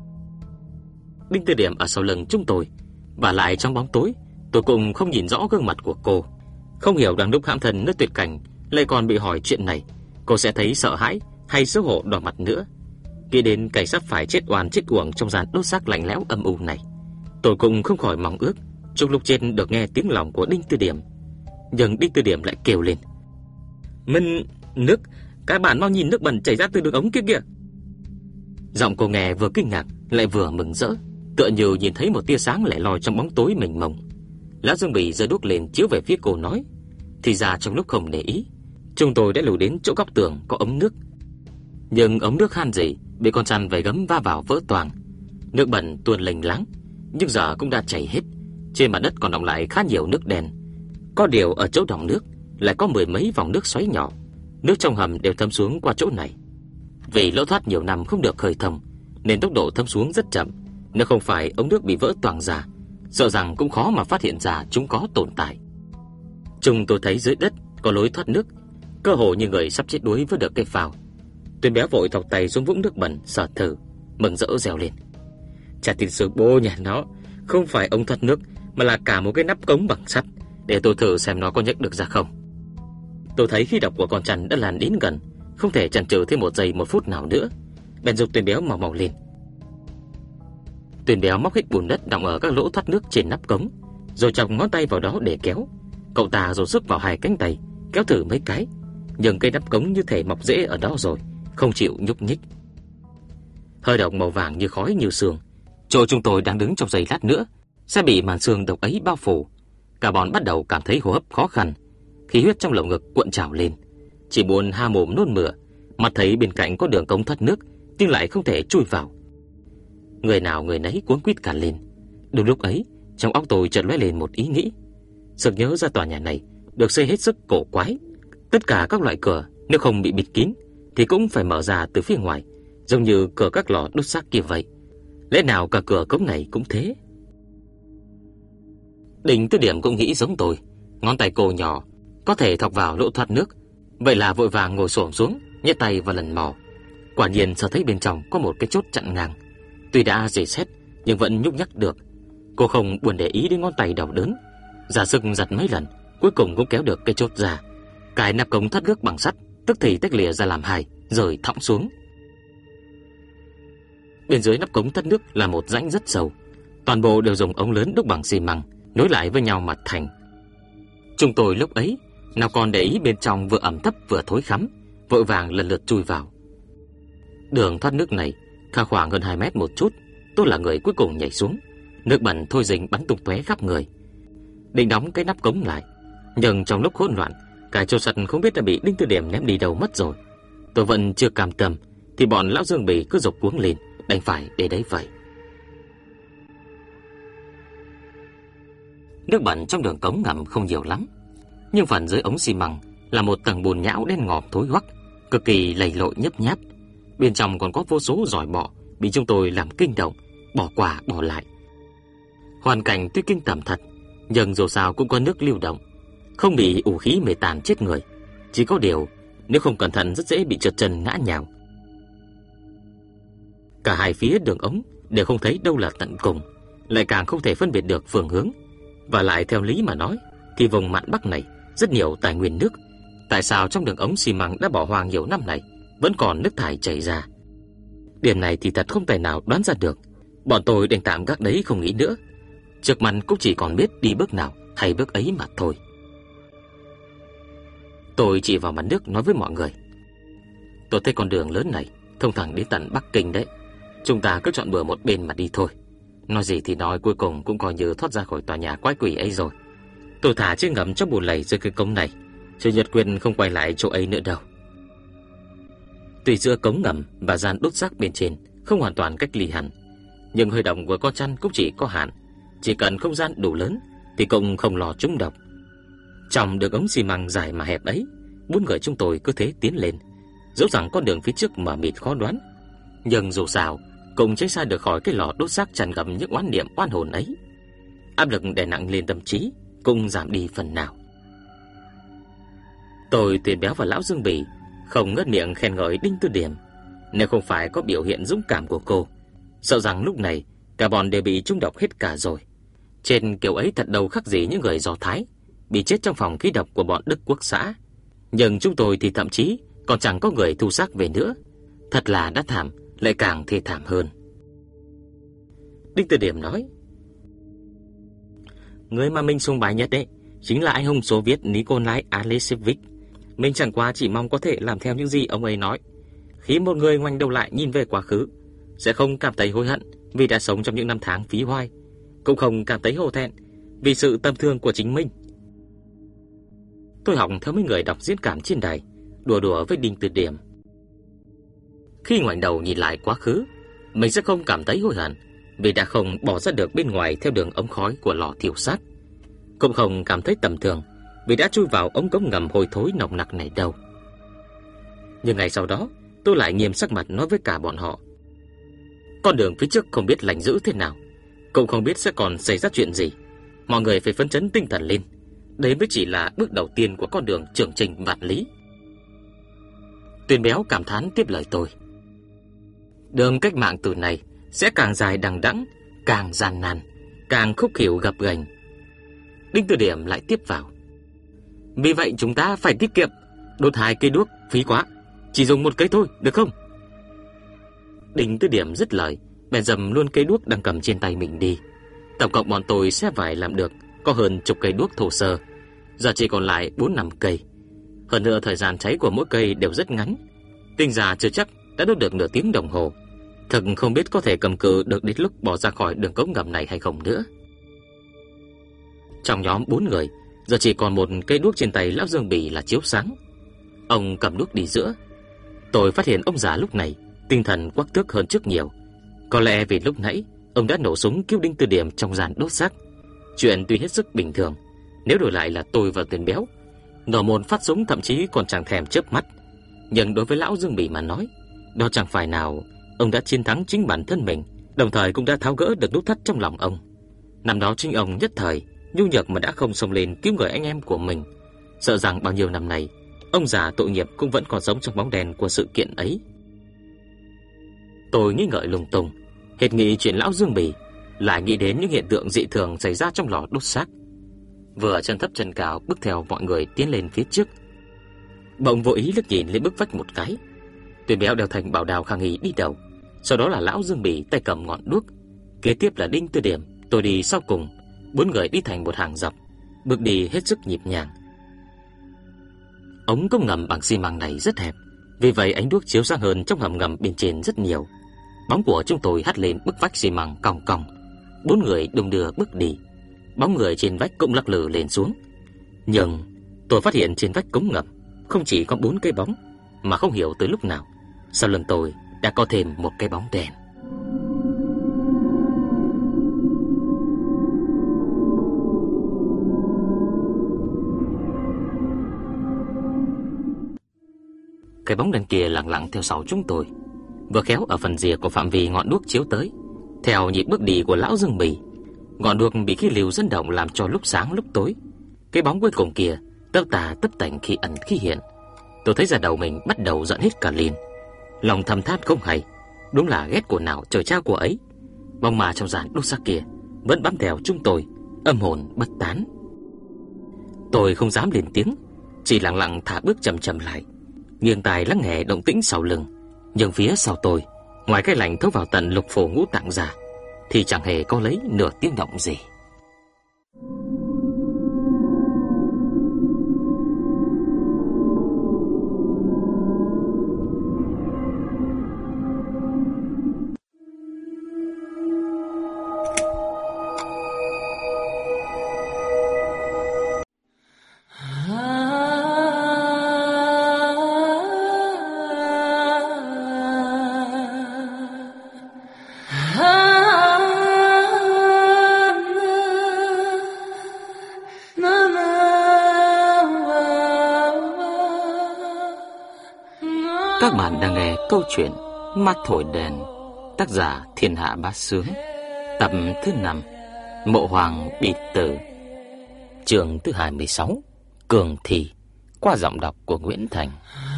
Đinh Từ Điểm ở sau lưng chúng tôi, và lại trong bóng tối, tôi cũng không nhìn rõ gương mặt của cô. Không hiểu đang lúc hãm thân nơi tuyệt cảnh lại còn bị hỏi chuyện này, cô sẽ thấy sợ hãi hay xấu hổ đỏ mặt nữa. Nghĩ đến cảnh sắp phải chết oan chết uổng trong gian đốt xác lạnh lẽo âm u này, tôi cũng không khỏi mong ước trong lúc chết được nghe tiếng lòng của Đinh Từ Điểm. Nhưng Đinh Từ Điểm lại kêu lên: Minh, nước, các bạn mau nhìn nước bẩn chảy ra từ đường ống kia kìa. Giọng cô nghe vừa kinh ngạc lại vừa mừng rỡ, tựa như nhìn thấy một tia sáng lẻ loi trong bóng tối mênh mông. Lão Dương Bỉ giơ đuốc lên chiếu về phía cô nói: Thì ra trong lúc không để ý, chúng tôi đã lùi đến chỗ góc tường có ống nước. Nhưng ống nước han gì bị con chăn vảy gấm va vào vỡ toang. Nước bẩn tuôn lênh láng, nhưng giờ cũng đã chảy hết. Trên mặt đất còn đọng lại khá nhiều nước đen. Có điều ở chỗ đọng nước lại có mười mấy vòng nước xoáy nhỏ. Nước trong hầm đều thấm xuống qua chỗ này. Vì lỗ thoát nhiều năm không được khơi thông, nên tốc độ thấm xuống rất chậm. Nếu không phải ống nước bị vỡ toang ra, sợ rằng cũng khó mà phát hiện ra chúng có tồn tại. Chúng tôi thấy dưới đất có lối thoát nước, cơ hồ như người sắp chết đuối với được cây phao. Tuyên Béo vội thọc tay xuống vũng nước bẩn sờ thử, mừng rỡ reo lên: Chả tin sự bố nhà nó, không phải ống thoát nước mà là cả một cái nắp cống bằng sắt. Để tôi thử xem nó có nhấc được ra không. Tôi thấy khí độc của con chăn đã lan đến gần, không thể chần chừ thêm một giây một phút nào nữa, bèn giục Tuyên Béo mau mau lên. Tuyên Béo móc hết bùn đất đọng ở các lỗ thoát nước trên nắp cống, rồi chọc ngón tay vào đó để kéo. Cậu ta dồn sức vào hai cánh tay, kéo thử mấy cái, nhưng cây nắp cống như thể mọc rễ ở đó rồi, không chịu nhúc nhích. Hơi độc màu vàng như khói như sương. Chỗ chúng tôi đang đứng trong giây lát nữa sẽ bị màn sương độc ấy bao phủ. Cả bọn bắt đầu cảm thấy hô hấp khó khăn, khí huyết trong lồng ngực cuộn trào lên, chỉ buồn ha mồm nôn mửa. Mặt thấy bên cạnh có đường cống thoát nước, nhưng lại không thể chui vào. Người nào người nấy cuống quýt cả lên. Đúng lúc ấy, trong óc tôi chợt lóe lên một ý nghĩ. Sực nhớ ra tòa nhà này được xây hết sức cổ quái. Tất cả các loại cửa nếu không bị bịt kín thì cũng phải mở ra từ phía ngoài, giống như cửa các lò đốt xác kia vậy. Lẽ nào cả cửa cống này cũng thế? Đinh Từ Điểm cũng nghĩ giống tôi, ngón tay cô nhỏ có thể thọc vào lỗ thoát nước, vậy là vội vàng ngồi xổm xuống, nhét tay vào lần mò. Quả nhiên sờ thấy bên trong có một cái chốt chặn ngang. Tuy đã rỉ sét nhưng vẫn nhúc nhắc được. Cô không buồn để ý đến ngón tay đau đớn, ra sức giật mấy lần, cuối cùng cũng kéo được cái chốt ra. Cái nắp cống thoát nước bằng sắt tức thì tách lìa ra làm hai, rồi thõng xuống. Bên dưới nắp cống thoát nước là một rãnh rất sâu. Toàn bộ đều dùng ống lớn đúc bằng xi măng nối lại với nhau mặt thành. Chúng tôi lúc ấy nào còn để ý bên trong vừa ẩm thấp vừa thối khắm, vội vàng lần lượt chui vào. Đường thoát nước này khá khoảng hơn hai mét một chút. Tôi là người cuối cùng nhảy xuống. Nước bẩn thôi dình bắn tung tóe khắp người. Định đóng cái nắp cống lại, nhưng trong lúc hỗn loạn, cái chỗ sắt không biết đã bị Đinh Tư Điểm ném đi đâu mất rồi. Tôi vẫn chưa cam tâm thì bọn lão Dương Bỉ cứ giục cuống lên, đành phải để đấy vậy. Nước bẩn trong đường cống ngầm không nhiều lắm, nhưng phần dưới ống xi măng là một tầng bùn nhão đen ngòm thối hoắc, cực kỳ lầy lội nhấp nháp. Bên trong còn có vô số giỏi bọ bị chúng tôi làm kinh động, bỏ qua bỏ lại. Hoàn cảnh tuy kinh tởm thật, nhưng dù sao cũng có nước lưu động, không bị ù khí mê tàn chết người. Chỉ có điều, nếu không cẩn thận rất dễ bị trượt chân ngã nhào. Cả hai phía đường ống đều không thấy đâu là tận cùng, lại càng không thể phân biệt được phương hướng. Và lại theo lý mà nói thì vùng mạn Bắc này rất nhiều tài nguyên nước. Tại sao trong đường ống xi măng đã bỏ hoang nhiều năm này vẫn còn nước thải chảy ra? Điểm này thì thật không thể nào đoán ra được. Bọn tôi đành tạm gác đấy không nghĩ nữa. Trước mặt cũng chỉ còn biết đi bước nào hay bước ấy mà thôi. Tôi chỉ vào mặt nước nói với mọi người: tôi thấy con đường lớn này thông thẳng đến tận Bắc Kinh đấy. Chúng ta cứ chọn bừa một bên mà đi thôi. Nói gì thì nói, cuối cùng cũng coi như thoát ra khỏi tòa nhà quái quỷ ấy rồi. Tôi thả chiếc ngầm trong bùn lầy dưới cái cống này, chứ Nhật Quyên không quay lại chỗ ấy nữa đâu. Tuy giữa cống ngầm và gian đốt rác bên trên không hoàn toàn cách ly hẳn, nhưng hơi động của con chăn cũng chỉ có hạn. Chỉ cần không gian đủ lớn thì cũng không lo trúng độc. Trong đường ống xi măng dài mà hẹp ấy, bốn người chúng tôi cứ thế tiến lên. Dẫu rằng con đường phía trước mờ mịt khó đoán, nhưng dù sao cũng tránh xa được khỏi cái lò đốt xác tràn ngập những oán niệm oan hồn ấy. Áp lực đè nặng lên tâm trí cũng giảm đi phần nào. Tôi, Tuyển Béo và lão Dương Bỉ không ngớt miệng khen ngợi Đinh Tư Điểm. Nếu không phải có biểu hiện dũng cảm của cô, sợ rằng lúc này cả bọn đều bị trúng độc hết cả rồi. Trên kiểu ấy thật đâu khác gì những người Do Thái bị chết trong phòng khí độc của bọn Đức Quốc xã. Nhưng chúng tôi thì thậm chí còn chẳng có người thu xác về nữa. Thật là đã thảm, lại càng thê thảm hơn. Đinh Tư Điểm nói: người mà mình sùng bái nhất đấy chính là anh hùng Xô Viết Nikolai Alexeyevich. Mình chẳng qua chỉ mong có thể làm theo những gì ông ấy nói. Khi một người ngoảnh đầu lại nhìn về quá khứ, sẽ không cảm thấy hối hận vì đã sống trong những năm tháng phí hoài, cũng không cảm thấy hổ thẹn vì sự tầm thường của chính mình. Tôi học theo mấy người đọc diễn cảm trên đài, đùa đùa với Đinh Tư Điểm. Khi ngoảnh đầu nhìn lại quá khứ, mình sẽ không cảm thấy hối hận vì đã không bỏ ra được bên ngoài theo đường ống khói của lò thiêu xác, cũng không cảm thấy tầm thường vì đã chui vào ống cống ngầm hôi thối nồng nặc này đâu. Nhưng ngày sau đó, tôi lại nghiêm sắc mặt nói với cả bọn họ: con đường phía trước không biết lành dữ thế nào, cũng không biết sẽ còn xảy ra chuyện gì. Mọi người phải phấn chấn tinh thần lên. Đấy mới chỉ là bước đầu tiên của con đường trưởng trình vạn lý. Tuyển Béo cảm thán tiếp lời tôi: đường cách mạng từ này sẽ càng dài đằng đẵng, càng gian nan, càng khúc khỉu gập ghềnh. Đinh Tư Điểm lại tiếp vào: vì vậy chúng ta phải tiết kiệm, đốt hai cây đuốc phí quá, chỉ dùng một cây thôi, được không? Đinh Tư Điểm dứt lời, bèn dầm luôn cây đuốc đang cầm trên tay mình đi. Tổng cộng bọn tôi sẽ phải làm được có hơn chục cây đuốc thô sơ, giờ chỉ còn lại bốn năm cây. Hơn nữa thời gian cháy của mỗi cây đều rất ngắn, tính ra chưa chắc đã đốt được nửa tiếng đồng hồ. Thật không biết có thể cầm cự được đến lúc bỏ ra khỏi đường cống ngầm này hay không nữa. Trong nhóm bốn người, giờ chỉ còn một cây đuốc trên tay lão Dương Bỉ là chiếu sáng. Ông cầm đuốc đi giữa. Tôi phát hiện ông già lúc này tinh thần quắc thước hơn trước nhiều. Có lẽ vì lúc nãy ông đã nổ súng cứu Đinh Tư Điểm trong gian đốt xác. Chuyện tuy hết sức bình thường, nếu đổi lại là tôi và Tuyển Béo, nổ một phát súng thậm chí còn chẳng thèm chớp mắt. Nhưng đối với lão Dương Bỉ mà nói, đó chẳng phải nào ông đã chiến thắng chính bản thân mình, đồng thời cũng đã tháo gỡ được nút thắt trong lòng ông. Năm đó chính ông nhất thời nhu nhược mà đã không xông lên cứu người anh em của mình, sợ rằng bao nhiêu năm nay ông già tội nghiệp cũng vẫn còn sống trong bóng đèn của sự kiện ấy. Tôi nghĩ ngợi lung tung, hết nghĩ chuyện lão Dương Bỉ, lại nghĩ đến những hiện tượng dị thường xảy ra trong lò đốt xác. Vừa chân thấp chân cao bước theo mọi người tiến lên phía trước, bỗng vô ý liếc nhìn lên bức vách một cái. Tuyển Béo đeo thành bảo đào khang nghi đi đầu, sau đó là lão Dương Bỉ tay cầm ngọn đuốc, kế tiếp là Đinh Tư Điểm Tôi đi sau cùng, bốn người đi thành một hàng dọc, bước đi hết sức nhịp nhàng. Ống cống ngầm bằng xi măng này rất hẹp, vì vậy ánh đuốc chiếu sáng hơn trong hầm ngầm bên trên rất nhiều. Bóng của chúng tôi hắt lên bức vách xi măng cong cong. Bốn người đung đưa bước đi, bóng người trên vách cũng lắc lư lên xuống. Nhưng tôi phát hiện trên vách cống ngầm không chỉ có bốn cái bóng, mà không hiểu từ lúc nào sau lưng tôi đã có thêm một cái bóng đèn. Cái bóng đèn kia lặng lặng theo sau chúng tôi, vừa khéo ở phần rìa của phạm vi ngọn đuốc chiếu tới. Theo nhịp bước đi của lão Dương Bì, ngọn đuốc bị khí lưu dẫn động làm cho lúc sáng lúc tối. Cái bóng cuối cùng kia tấp tà tấp tành khi ẩn khi hiện. Tôi thấy ra đầu mình bắt đầu giận hết cả lên, lòng thầm thát không hay, đúng là ghét của nào trời trao của ấy. Bóng ma trong dàn đốt xác kia vẫn bám theo chúng tôi, âm hồn bất tán. Tôi không dám lên tiếng, chỉ lặng lặng thả bước chậm chậm lại, nghiêng tai lắng nghe động tĩnh sau lưng. Nhưng phía sau tôi, ngoài cái lạnh thấu vào tận lục phủ ngũ tạng ra, thì chẳng hề có lấy nửa tiếng động gì. Các bạn đang nghe câu chuyện Mắt Thổi Đèn, tác giả Thiên Hạ Bá Sướng, tập thứ năm, Mộ Hoàng Bị Tử, chương thứ hai mươi sáu, Cường Thi, qua giọng đọc của Nguyễn Thành.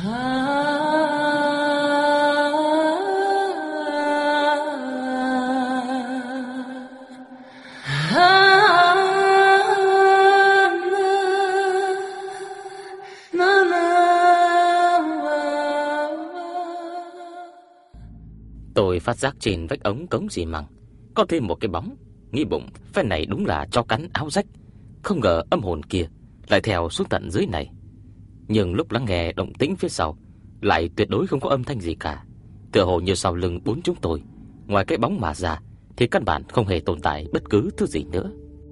Tôi phát giác trên vách ống cống xi măng có thêm một cái bóng, nghĩ bụng phe này đúng là cho cắn áo rách. Không ngờ âm hồn kia lại theo xuống tận dưới này. Nhưng lúc lắng nghe động tĩnh phía sau, lại tuyệt đối không có âm thanh gì cả. Tựa hồ như sau lưng bốn chúng tôi, ngoài cái bóng mà ra thì căn bản không hề tồn tại bất cứ thứ gì nữa.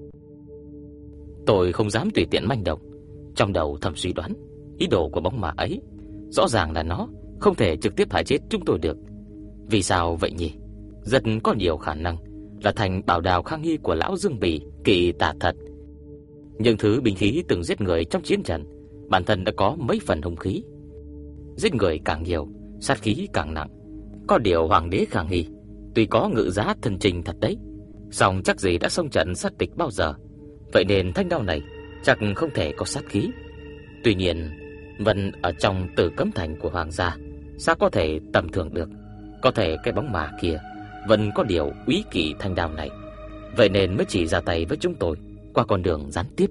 Tôi không dám tùy tiện manh động, trong đầu thầm suy đoán ý đồ của bóng ma ấy rõ ràng là nó không thể trực tiếp hại chết chúng tôi được. Vì sao vậy nhỉ? Rất có nhiều khả năng là thành bảo đào khang nghi của lão Dương Bì kỳ tà thật. Những thứ binh khí từng giết người trong chiến trận bản thân đã có mấy phần hung khí. Giết người càng nhiều, sát khí càng nặng. Có điều hoàng đế khang nghi tuy có ngự giá thần trình thật đấy, song chắc gì đã xông trận sát địch bao giờ. Vậy nên thanh đao này chắc không thể có sát khí. Tuy nhiên vẫn ở trong Tử Cấm Thành của hoàng gia, sao có thể tầm thường được? Có thể cái bóng ma kia vẫn có điều úy kỵ thanh đao này, vậy nên mới chỉ ra tay với chúng tôi qua con đường gián tiếp.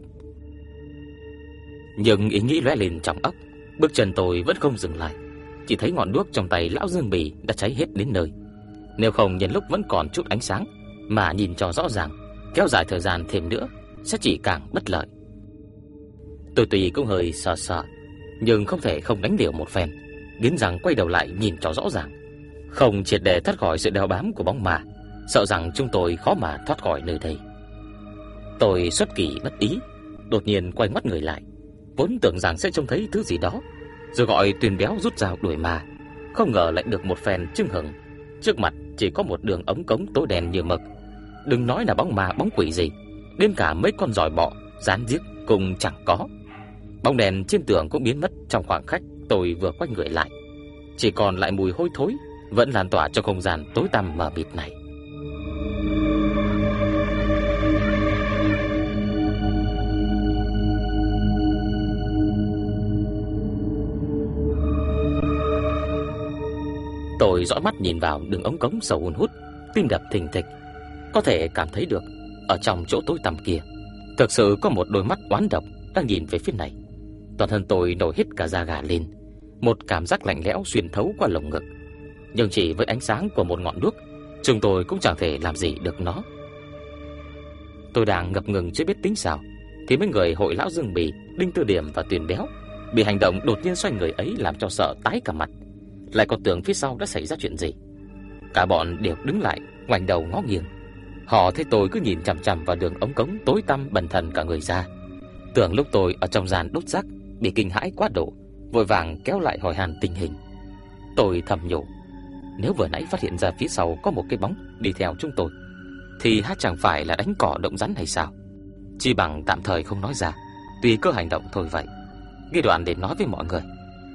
Nhưng ý nghĩ lóe lên trong óc, bước chân tôi vẫn không dừng lại. Chỉ thấy ngọn đuốc trong tay lão Dương Bì đã cháy hết đến nơi. Nếu không nhân lúc vẫn còn chút ánh sáng mà nhìn cho rõ ràng, kéo dài thời gian thêm nữa sẽ chỉ càng bất lợi. Tôi tuy cũng hơi sợ sợ, nhưng không thể không đánh liều một phen, nghiến răng quay đầu lại nhìn cho rõ ràng. Không triệt để thoát khỏi sự đeo bám của bóng ma, sợ rằng chúng tôi khó mà thoát khỏi nơi đây. Tôi xuất kỳ bất ý, đột nhiên quay mắt người lại, vốn tưởng rằng sẽ trông thấy thứ gì đó, rồi gọi Tuyền Béo rút dao đuổi ma. Không ngờ lại được một phen chưng hửng. Trước mặt chỉ có một đường ống cống tối đen như mực. Đừng nói là bóng ma bóng quỷ gì, đến cả mấy con giòi bọ rán giết cũng chẳng có. Bóng đèn trên tường cũng biến mất trong khoảng khắc tôi vừa quay người lại. Chỉ còn lại mùi hôi thối vẫn lan tỏa trong không gian tối tăm mờ mịt này. Tôi dõi mắt nhìn vào đường ống cống sầu hun hút, tim đập thình thịch. Có thể cảm thấy được ở trong chỗ tối tăm kia thực sự có một đôi mắt oán độc đang nhìn về phía này. Toàn thân tôi nổi hết cả da gà lên, một cảm giác lạnh lẽo xuyên thấu qua lồng ngực. Nhưng chỉ với ánh sáng của một ngọn đuốc, chúng tôi cũng chẳng thể làm gì được nó. Tôi đang ngập ngừng chưa biết tính sao, thì mấy người hội lão Dương Bì, Đinh Tư Điểm và Tuyền Béo bị hành động đột nhiên xoay người ấy làm cho sợ tái cả mặt, lại còn tưởng phía sau đã xảy ra chuyện gì. Cả bọn đều đứng lại, ngoảnh đầu ngó nghiêng. Họ thấy tôi cứ nhìn chằm chằm vào đường ống cống tối tăm bần thần cả người ra, tưởng lúc tôi ở trong gian đốt xác bị kinh hãi quá độ, vội vàng kéo lại hỏi han tình hình. Tôi thầm nhủ, nếu vừa nãy phát hiện ra phía sau có một cái bóng đi theo chúng tôi, thì há chẳng phải là đánh cỏ động rắn hay sao? Chỉ bằng tạm thời không nói ra, tùy cơ hành động thôi vậy. Ghi đoạn để nói với mọi người.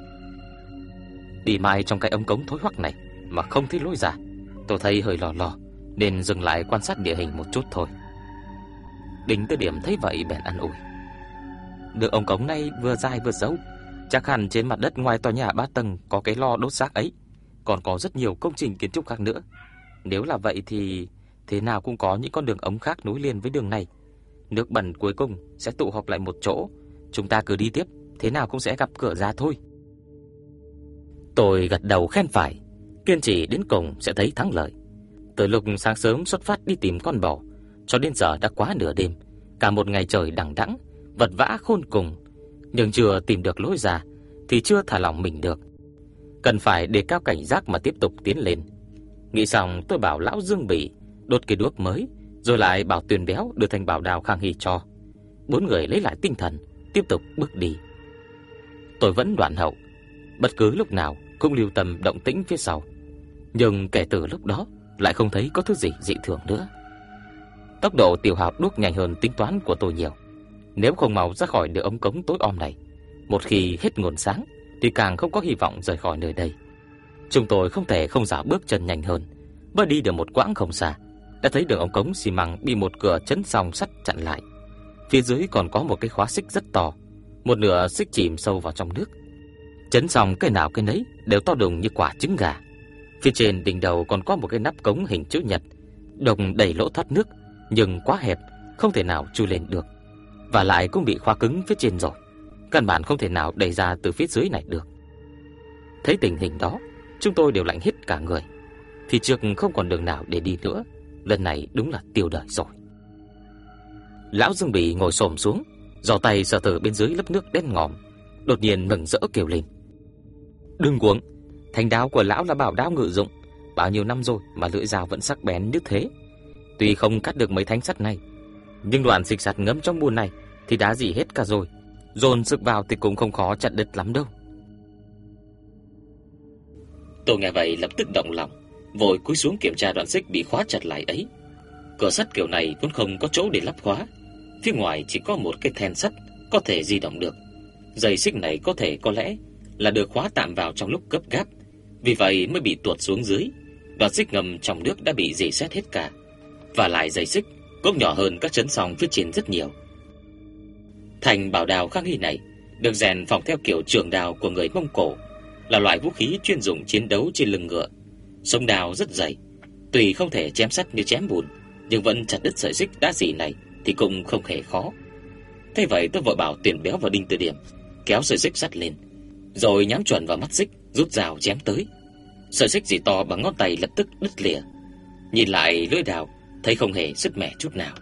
Đi mãi trong cái ống cống thối hoắc này mà không thấy lối ra, tôi thấy hơi lo lo, nên dừng lại quan sát địa hình một chút thôi. Đinh Tư Điểm thấy vậy bèn an ủi. Đường ống cống này vừa dài vừa xấu, chắc hẳn trên mặt đất ngoài tòa nhà ba tầng có cái lò đốt xác ấy, còn có rất nhiều công trình kiến trúc khác nữa. Nếu là vậy thì thế nào cũng có những con đường ống khác nối liền với đường này. Nước bẩn cuối cùng sẽ tụ họp lại một chỗ, chúng ta cứ đi tiếp, thế nào cũng sẽ gặp cửa ra thôi. Tôi gật đầu khen phải, kiên trì đến cùng sẽ thấy thắng lợi. Từ lúc sáng sớm xuất phát đi tìm con bò, cho đến giờ đã quá nửa đêm, cả một ngày trời đằng đẵng, vật vã khôn cùng, nhưng chưa tìm được lối ra thì chưa thả lỏng mình được. Cần phải đề cao cảnh giác mà tiếp tục tiến lên. Nghĩ xong, tôi bảo lão Dương Bỉ đốt cây đuốc mới, rồi lại bảo Tuyền Béo đưa thanh bảo đao Khang Hy cho. Bốn người lấy lại tinh thần, tiếp tục bước đi. Tôi vẫn đoạn hậu, bất cứ lúc nào cũng lưu tâm động tĩnh phía sau, nhưng kể từ lúc đó lại không thấy có thứ gì dị thường nữa. Tốc độ tiêu hao đuốc nhanh hơn tính toán của tôi nhiều. Nếu không mau ra khỏi đường ống cống tối om này, một khi hết nguồn sáng thì càng không có hy vọng rời khỏi nơi đây. Chúng tôi không thể không giả bước chân nhanh hơn. Mới đi được một quãng không xa, đã thấy đường ống cống xi măng bị một cửa chấn song sắt chặn lại. Phía dưới còn có một cái khóa xích rất to, một nửa xích chìm sâu vào trong nước. Chấn song cái nào cái nấy đều to đùng như quả trứng gà. Phía trên đỉnh đầu còn có một cái nắp cống hình chữ nhật, đồng đầy lỗ thoát nước, nhưng quá hẹp, không thể nào chui lên được. Và lại cũng bị khóa cứng phía trên rồi, căn bản không thể nào đẩy ra từ phía dưới này được. Thấy tình hình đó, chúng tôi đều lạnh hết cả người. Phía trước không còn đường nào để đi nữa, lần này đúng là tiêu đời rồi. Lão Dương Bỉ ngồi xổm xuống, giò tay sờ thử bên dưới lớp nước đen ngòm, đột nhiên mừng rỡ kêu lên. Đừng cuống, thanh đao của lão là bảo đao ngự dụng, bao nhiêu năm rồi mà lưỡi dao vẫn sắc bén như thế. Tuy không cắt được mấy thanh sắt này, nhưng đoạn xích sắt ngấm trong bùn này thì đã dỉ hết cả rồi, dồn sức vào thì cũng không khó chặt đứt lắm đâu. Tôi nghe vậy lập tức động lòng, vội cúi xuống kiểm tra đoạn xích bị khóa chặt lại ấy. Cửa sắt kiểu này vốn không có chỗ để lắp khóa, phía ngoài chỉ có một cái then sắt có thể di động được. Dây xích này có thể có lẽ là được khóa tạm vào trong lúc gấp gáp, vì vậy mới bị tuột xuống dưới. Đoạn xích ngầm trong nước đã bị rỉ sét hết cả, và lại dây xích cũng nhỏ hơn các chấn song phía trên rất nhiều. Thành bảo đao Khang Hy này được rèn phỏng theo kiểu trường đao của người Mông Cổ, là loại vũ khí chuyên dụng chiến đấu trên lưng ngựa. Sông đao rất dày, tuy không thể chém sắt như chém bùn, nhưng vẫn chặt đứt sợi xích đã dỉ này thì cũng không hề khó. Thế vậy tôi vội bảo Tuyền Béo và Đinh Tư Điểm kéo sợi xích sắt lên, rồi nhắm chuẩn vào mắt xích, rút dao chém tới. Sợi xích dỉ to bằng ngón tay lập tức đứt lìa. Nhìn lại lưỡi dao, thấy không hề sứt mẻ chút nào.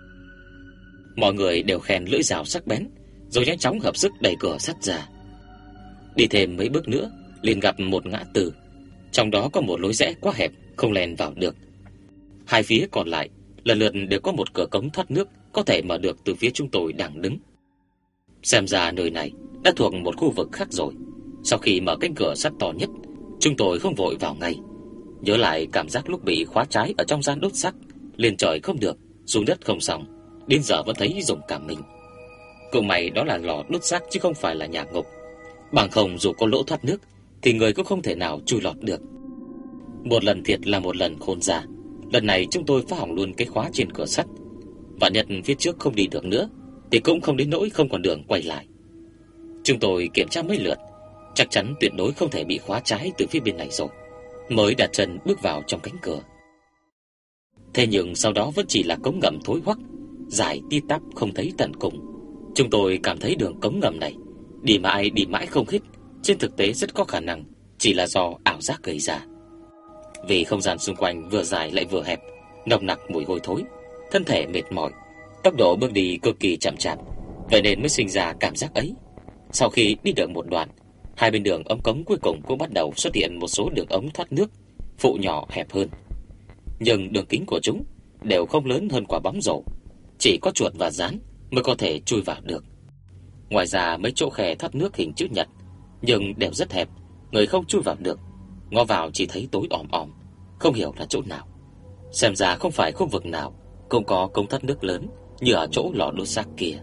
Mọi người đều khen lưỡi dao sắc bén, rồi nhanh chóng hợp sức đẩy cửa sắt ra. Đi thêm mấy bước nữa, liền gặp một ngã tư, trong đó có một lối rẽ quá hẹp, không len vào được. Hai phía còn lại lần lượt đều có một cửa cống thoát nước có thể mở được từ phía chúng tôi đang đứng. Xem ra nơi này đã thuộc một khu vực khác rồi. Sau khi mở cánh cửa sắt to nhất, chúng tôi không vội vào ngay. Nhớ lại cảm giác lúc bị khóa trái ở trong gian đốt xác, lên trời không được, xuống đất không xong, đến giờ vẫn thấy rùng cả mình. Cũng may đó là lò đốt xác chứ không phải là nhà ngục, bằng không dù có lỗ thoát nước thì người cũng không thể nào chui lọt được. Một lần thiệt là một lần khôn ra. Lần này chúng tôi phá hỏng luôn cái khóa trên cửa sắt. Vạn nhất phía trước không đi được nữa thì cũng không đến nỗi không còn đường quay lại. Chúng tôi kiểm tra mấy lượt, chắc chắn tuyệt đối không thể bị khóa trái từ phía bên này rồi, mới đặt chân bước vào trong cánh cửa. Thế nhưng sau đó vẫn chỉ là cống ngầm thối hoắc, dài tít tắp không thấy tận cùng. Chúng tôi cảm thấy đường cống ngầm này đi mãi đi mãi không hết, trên thực tế rất có khả năng chỉ là do ảo giác gây ra. Vì không gian xung quanh vừa dài lại vừa hẹp, nồng nặc mùi hôi thối, thân thể mệt mỏi, Tốc độ bước đi cực kỳ chậm chạp, vậy nên mới sinh ra cảm giác ấy. Sau khi đi được một đoạn, hai bên đường ống cống cuối cùng cũng bắt đầu xuất hiện một số đường ống thoát nước, phụ nhỏ hẹp hơn. Nhưng đường kính của chúng đều không lớn hơn quả bóng rổ, chỉ có chuột và gián mới có thể chui vào được. Ngoài ra mấy chỗ khe thoát nước hình chữ nhật, nhưng đều rất hẹp, người không chui vào được. Ngó vào chỉ thấy tối om om, không hiểu là chỗ nào. Xem ra không phải khu vực nào cũng có cống thoát nước lớn như ở chỗ lò đốt xác kia.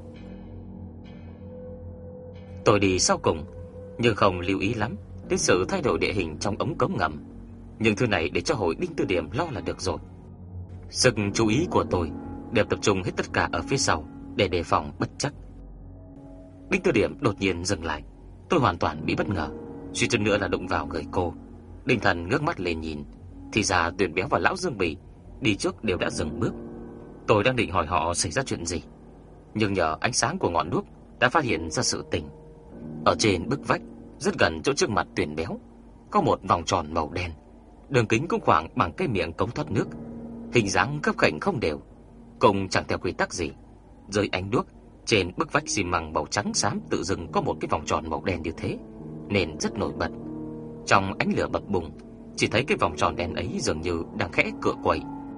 Tôi đi sau cùng, nhưng không lưu ý lắm đến sự thay đổi địa hình trong ống cống ngầm. Nhưng thứ này để cho hội Đinh Tư Điểm lo là được rồi. Sự chú ý của tôi đều tập trung hết tất cả ở phía sau để đề phòng bất trắc. Đinh Tư Điểm đột nhiên dừng lại. Tôi hoàn toàn bị bất ngờ, suýt chút nữa là đụng vào người cô. Đinh Thần ngước mắt lên nhìn, thì ra Tuyền Béo và lão Dương Bỉ đi trước đều đã dừng bước. Tôi đang định hỏi họ xảy ra chuyện gì, nhưng nhờ ánh sáng của ngọn đuốc đã phát hiện ra sự tình. Ở trên bức vách, rất gần chỗ trước mặt Tuyền Béo, có một vòng tròn màu đen, đường kính cũng khoảng bằng cái miệng cống thoát nước, hình dáng khớp khểnh không đều, cùng chẳng theo quy tắc gì. Dưới ánh đuốc, trên bức vách xi măng màu trắng xám tự dưng có một cái vòng tròn màu đen như thế, nên rất nổi bật. Trong ánh lửa bập bùng, chỉ thấy cái vòng tròn đen ấy dường như đang khẽ cựa quậy.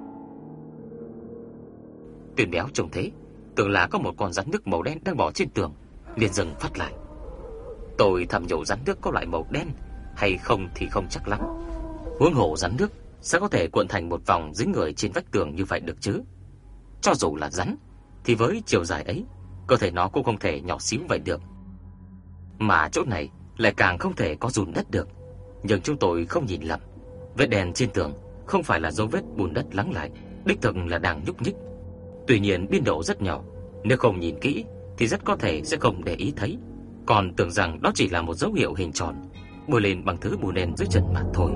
Tuyền Béo trông thế, tưởng là có một con rắn nước màu đen đang bò trên tường, liền dừng phát lại. Tôi thầm nhủ rắn nước có loại màu đen hay không thì không chắc lắm. Huống hồ rắn nước sẽ có thể cuộn thành một vòng dính người trên vách tường như vậy được chứ? Cho dù là rắn, thì với chiều dài ấy, cơ thể nó cũng không thể nhỏ xíu vậy được. Mà chỗ này lại càng không thể có dùn đất được. Nhưng chúng tôi không nhìn lầm, vết đen trên tường không phải là dấu vết bùn đất lắng lại, đích thực là đang nhúc nhích. Tuy nhiên biên độ rất nhỏ, nếu không nhìn kỹ thì rất có thể sẽ không để ý thấy, còn tưởng rằng đó chỉ là một dấu hiệu hình tròn bôi lên bằng thứ bùn đen dưới chân mà thôi.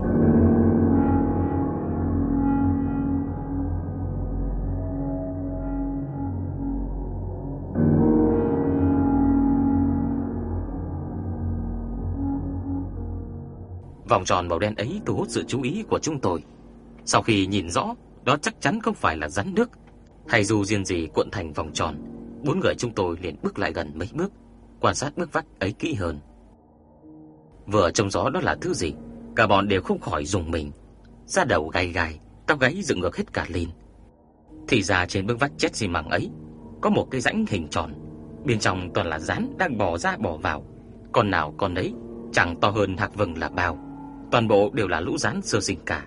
Vòng tròn màu đen ấy thu hút sự chú ý của chúng tôi. Sau khi nhìn rõ, đó chắc chắn không phải là rắn nước hay dù riêng gì cuộn thành vòng tròn, bốn người chúng tôi liền bước lại gần mấy bước, quan sát bức vách ấy kỹ hơn. Vừa trông rõ đó là thứ gì, cả bọn đều không khỏi rùng mình, da đầu gai gai, tóc gáy dựng ngược hết cả lên. Thì ra trên bức vách chết xi măng ấy có một cái rãnh hình tròn, bên trong toàn là rắn đang bò ra bò vào, con nào con đấy, chẳng to hơn hạt vừng là bao. Toàn bộ đều là lũ rắn sơ sinh cả.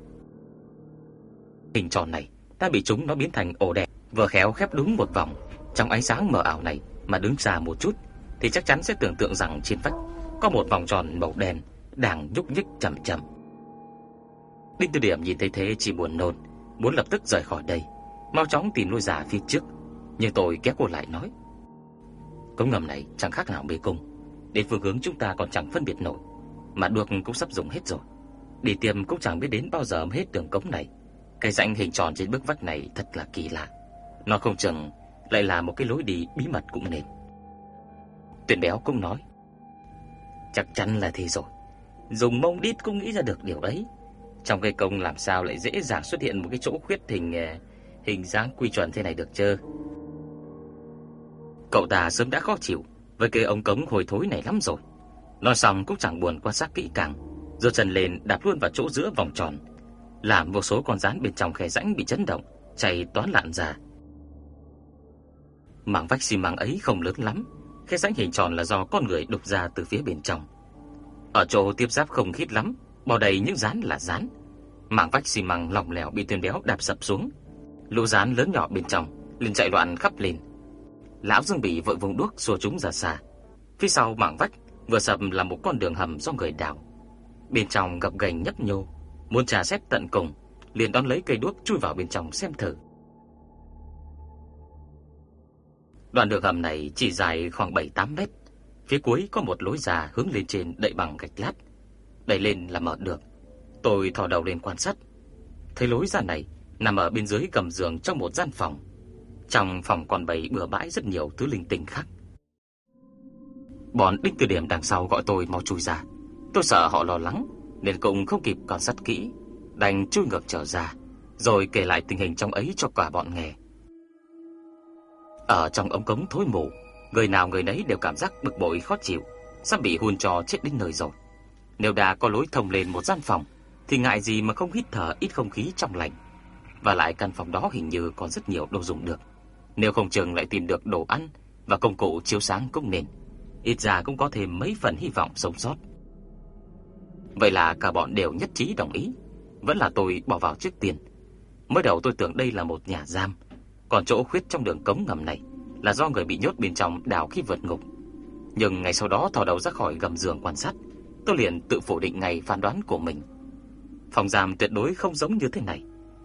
Hình tròn này đã bị chúng nó biến thành ổ đẹp, vừa khéo khép đúng một vòng. Trong ánh sáng mờ ảo này mà đứng xa một chút thì chắc chắn sẽ tưởng tượng rằng trên vách có một vòng tròn màu đen đang nhúc nhích chậm chậm. Đinh Tư Điểm nhìn thấy thế chỉ buồn nôn, muốn lập tức rời khỏi đây, mau chóng tìm lối ra phía trước. Nhưng tôi kéo cô lại nói: cống ngầm này chẳng khác nào mê cung, đến phương hướng chúng ta còn chẳng phân biệt nổi, mà đuốc cũng sắp dùng hết rồi. Đi tiêm cũng chẳng biết đến bao giờ mới hết đường cống này. Cái rãnh hình tròn trên bức vách này thật là kỳ lạ, nó không chừng lại là một cái lối đi bí mật cũng nên. Tuyền Béo cũng nói: chắc chắn là thế rồi, dùng mông đít cũng nghĩ ra được điều ấy. Trong cây công làm sao lại dễ dàng xuất hiện một cái chỗ khuyết hình hình dáng quy chuẩn thế này được chứ? Cậu ta sớm đã khó chịu với cái ống cống hôi thối này lắm rồi. Nói xong cũng chẳng buồn quan sát kỹ càng, giơ chân lên đạp luôn vào chỗ giữa vòng tròn, làm vô số con rắn bên trong khe rãnh bị chấn động, chạy toán lạn ra. Mảng vách xi măng ấy không lớn lắm, khe rãnh hình tròn là do con người đục ra từ phía bên trong. Ở chỗ tiếp giáp không khít lắm, bao đầy những rắn là rắn. Mảng vách xi măng lỏng lẻo bị Tuyền Béo đạp sập xuống, lũ rắn lớn nhỏ bên trong liền chạy loạn khắp lên. Lão Dương Bỉ vội vùng đuốc xua chúng ra xa. Phía sau mảng vách vừa sập là một con đường hầm do người đào, bên trong gập ghềnh nhấp nhô. Muốn trà xét tận cùng, liền đón lấy cây đuốc chui vào bên trong xem thử. Đoạn đường hầm này chỉ dài khoảng bảy tám mét, phía cuối có một lối ra hướng lên trên đậy bằng gạch lát, đẩy lên là mở được. Tôi thò đầu lên quan sát, thấy lối ra này nằm ở bên dưới gầm giường trong một gian phòng. Trong phòng còn bày bừa bãi rất nhiều thứ linh tinh khác. Bọn Đinh Tư Điểm đằng sau gọi tôi mau chui ra. Tôi sợ họ lo lắng nên cũng không kịp quan sát kỹ, đành chui ngược trở ra, rồi kể lại tình hình trong ấy cho cả bọn nghe. Ở trong ống cống thối mù, người nào người nấy đều cảm giác bực bội khó chịu, sắp bị hun cho chết đến nơi rồi. Nếu đã có lối thông lên một gian phòng thì ngại gì mà không hít thở ít không khí trong lành. Và lại căn phòng đó hình như còn rất nhiều đồ dùng được. Nếu không chừng lại tìm được đồ ăn và công cụ chiếu sáng cũng nên. Ít ra cũng có thêm mấy phần hy vọng sống sót. Vậy là cả bọn đều nhất trí đồng ý. Vẫn là tôi bỏ vào trước tiên. Mới đầu tôi tưởng đây là một nhà giam, còn chỗ khuyết trong đường cống ngầm này là do người bị nhốt bên trong đào khi vượt ngục. Nhưng ngày sau đó thò đầu ra khỏi gầm giường quan sát, tôi liền tự phủ định ngay phán đoán của mình. Phòng giam tuyệt đối không giống như thế này.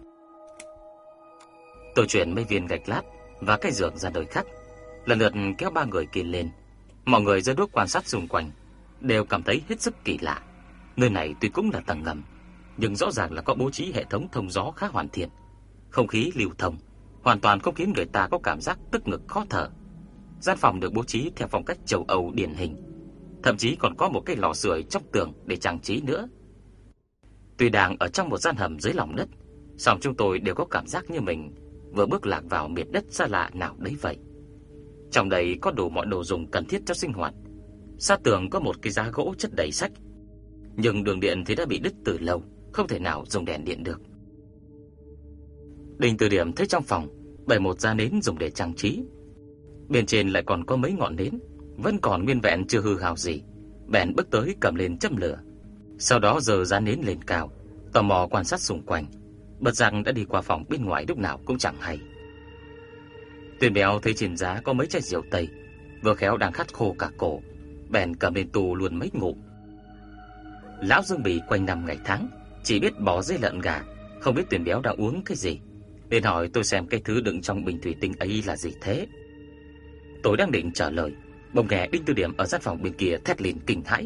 Tôi chuyển mấy viên gạch lát và cái giường ra nơi khác, lần lượt kéo ba người kia lên. Mọi người giơ đuốc quan sát xung quanh, đều cảm thấy hết sức kỳ lạ. Nơi này tuy cũng là tầng ngầm, nhưng rõ ràng là có bố trí hệ thống thông gió khá hoàn thiện. Không khí lưu thông, hoàn toàn không khiến người ta có cảm giác tức ngực khó thở. Gian phòng được bố trí theo phong cách châu Âu điển hình, thậm chí còn có một cái lò sưởi trong tường để trang trí nữa. Tuy đang ở trong một gian hầm dưới lòng đất, song chúng tôi đều có cảm giác như mình vừa bước lạc vào miền đất xa lạ nào đấy vậy. Trong đây có đủ mọi đồ dùng cần thiết cho sinh hoạt. Sát tường có một cái giá gỗ chất đầy sách, nhưng đường điện thì đã bị đứt từ lâu, không thể nào dùng đèn điện được. Đinh Từ Điểm thấy trong phòng bày một giá nến dùng để trang trí. Bên trên lại còn có mấy ngọn nến vẫn còn nguyên vẹn chưa hư hao gì. Bèn bước tới cầm lên châm lửa, sau đó giơ giá nến lên cao, tò mò quan sát xung quanh. Bật rằng đã đi qua phòng bên ngoài lúc nào cũng chẳng hay. Tuyền Béo thấy trên giá có mấy chai rượu Tây, vừa khéo đang khát khô cả cổ, bèn cầm lên tù luôn mấy ngụm. Lão Dương Bỉ quanh năm ngày tháng chỉ biết bò dê lợn gà, không biết Tuyền Béo đang uống cái gì, nên hỏi tôi xem cái thứ đựng trong bình thủy tinh ấy là gì thế. Tôi đang định trả lời, bỗng nghe Đinh Từ Điểm ở gian phòng bên kia thét lên kinh hãi.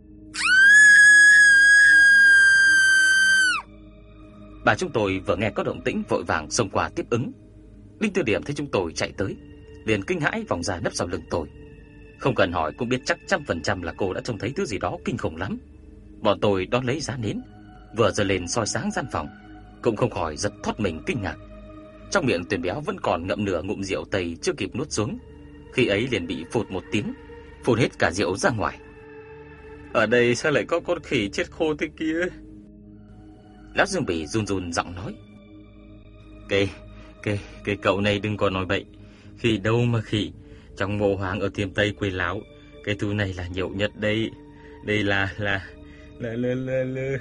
Bà chúng tôi vừa nghe có động tĩnh vội vàng xông qua tiếp ứng. Đinh Từ Điểm thấy chúng tôi chạy tới, liền kinh hãi vòng ra nấp sau lưng tôi. Không cần hỏi cũng biết chắc trăm phần trăm là cô đã trông thấy thứ gì đó kinh khủng lắm. Bọn tôi đón lấy giá nến, vừa giơ lên soi sáng gian phòng, cũng không khỏi giật thót mình kinh ngạc. Trong miệng Tuyền Béo vẫn còn ngậm nửa ngụm rượu Tây chưa kịp nuốt xuống, khi ấy liền bị phụt một tiếng, phun hết cả rượu ra ngoài. Ở đây sao lại có con khỉ chết khô thế kia? Lão Dương Bỉ run run giọng nói. Cái, cái, cái cậu này đừng có nói bậy. Khỉ đâu mà khỉ. Trong mộ hoàng ở Thiểm Tây quê lão, cái thứ này là nhiều nhất đây. Đây là, là, là, là, là, là.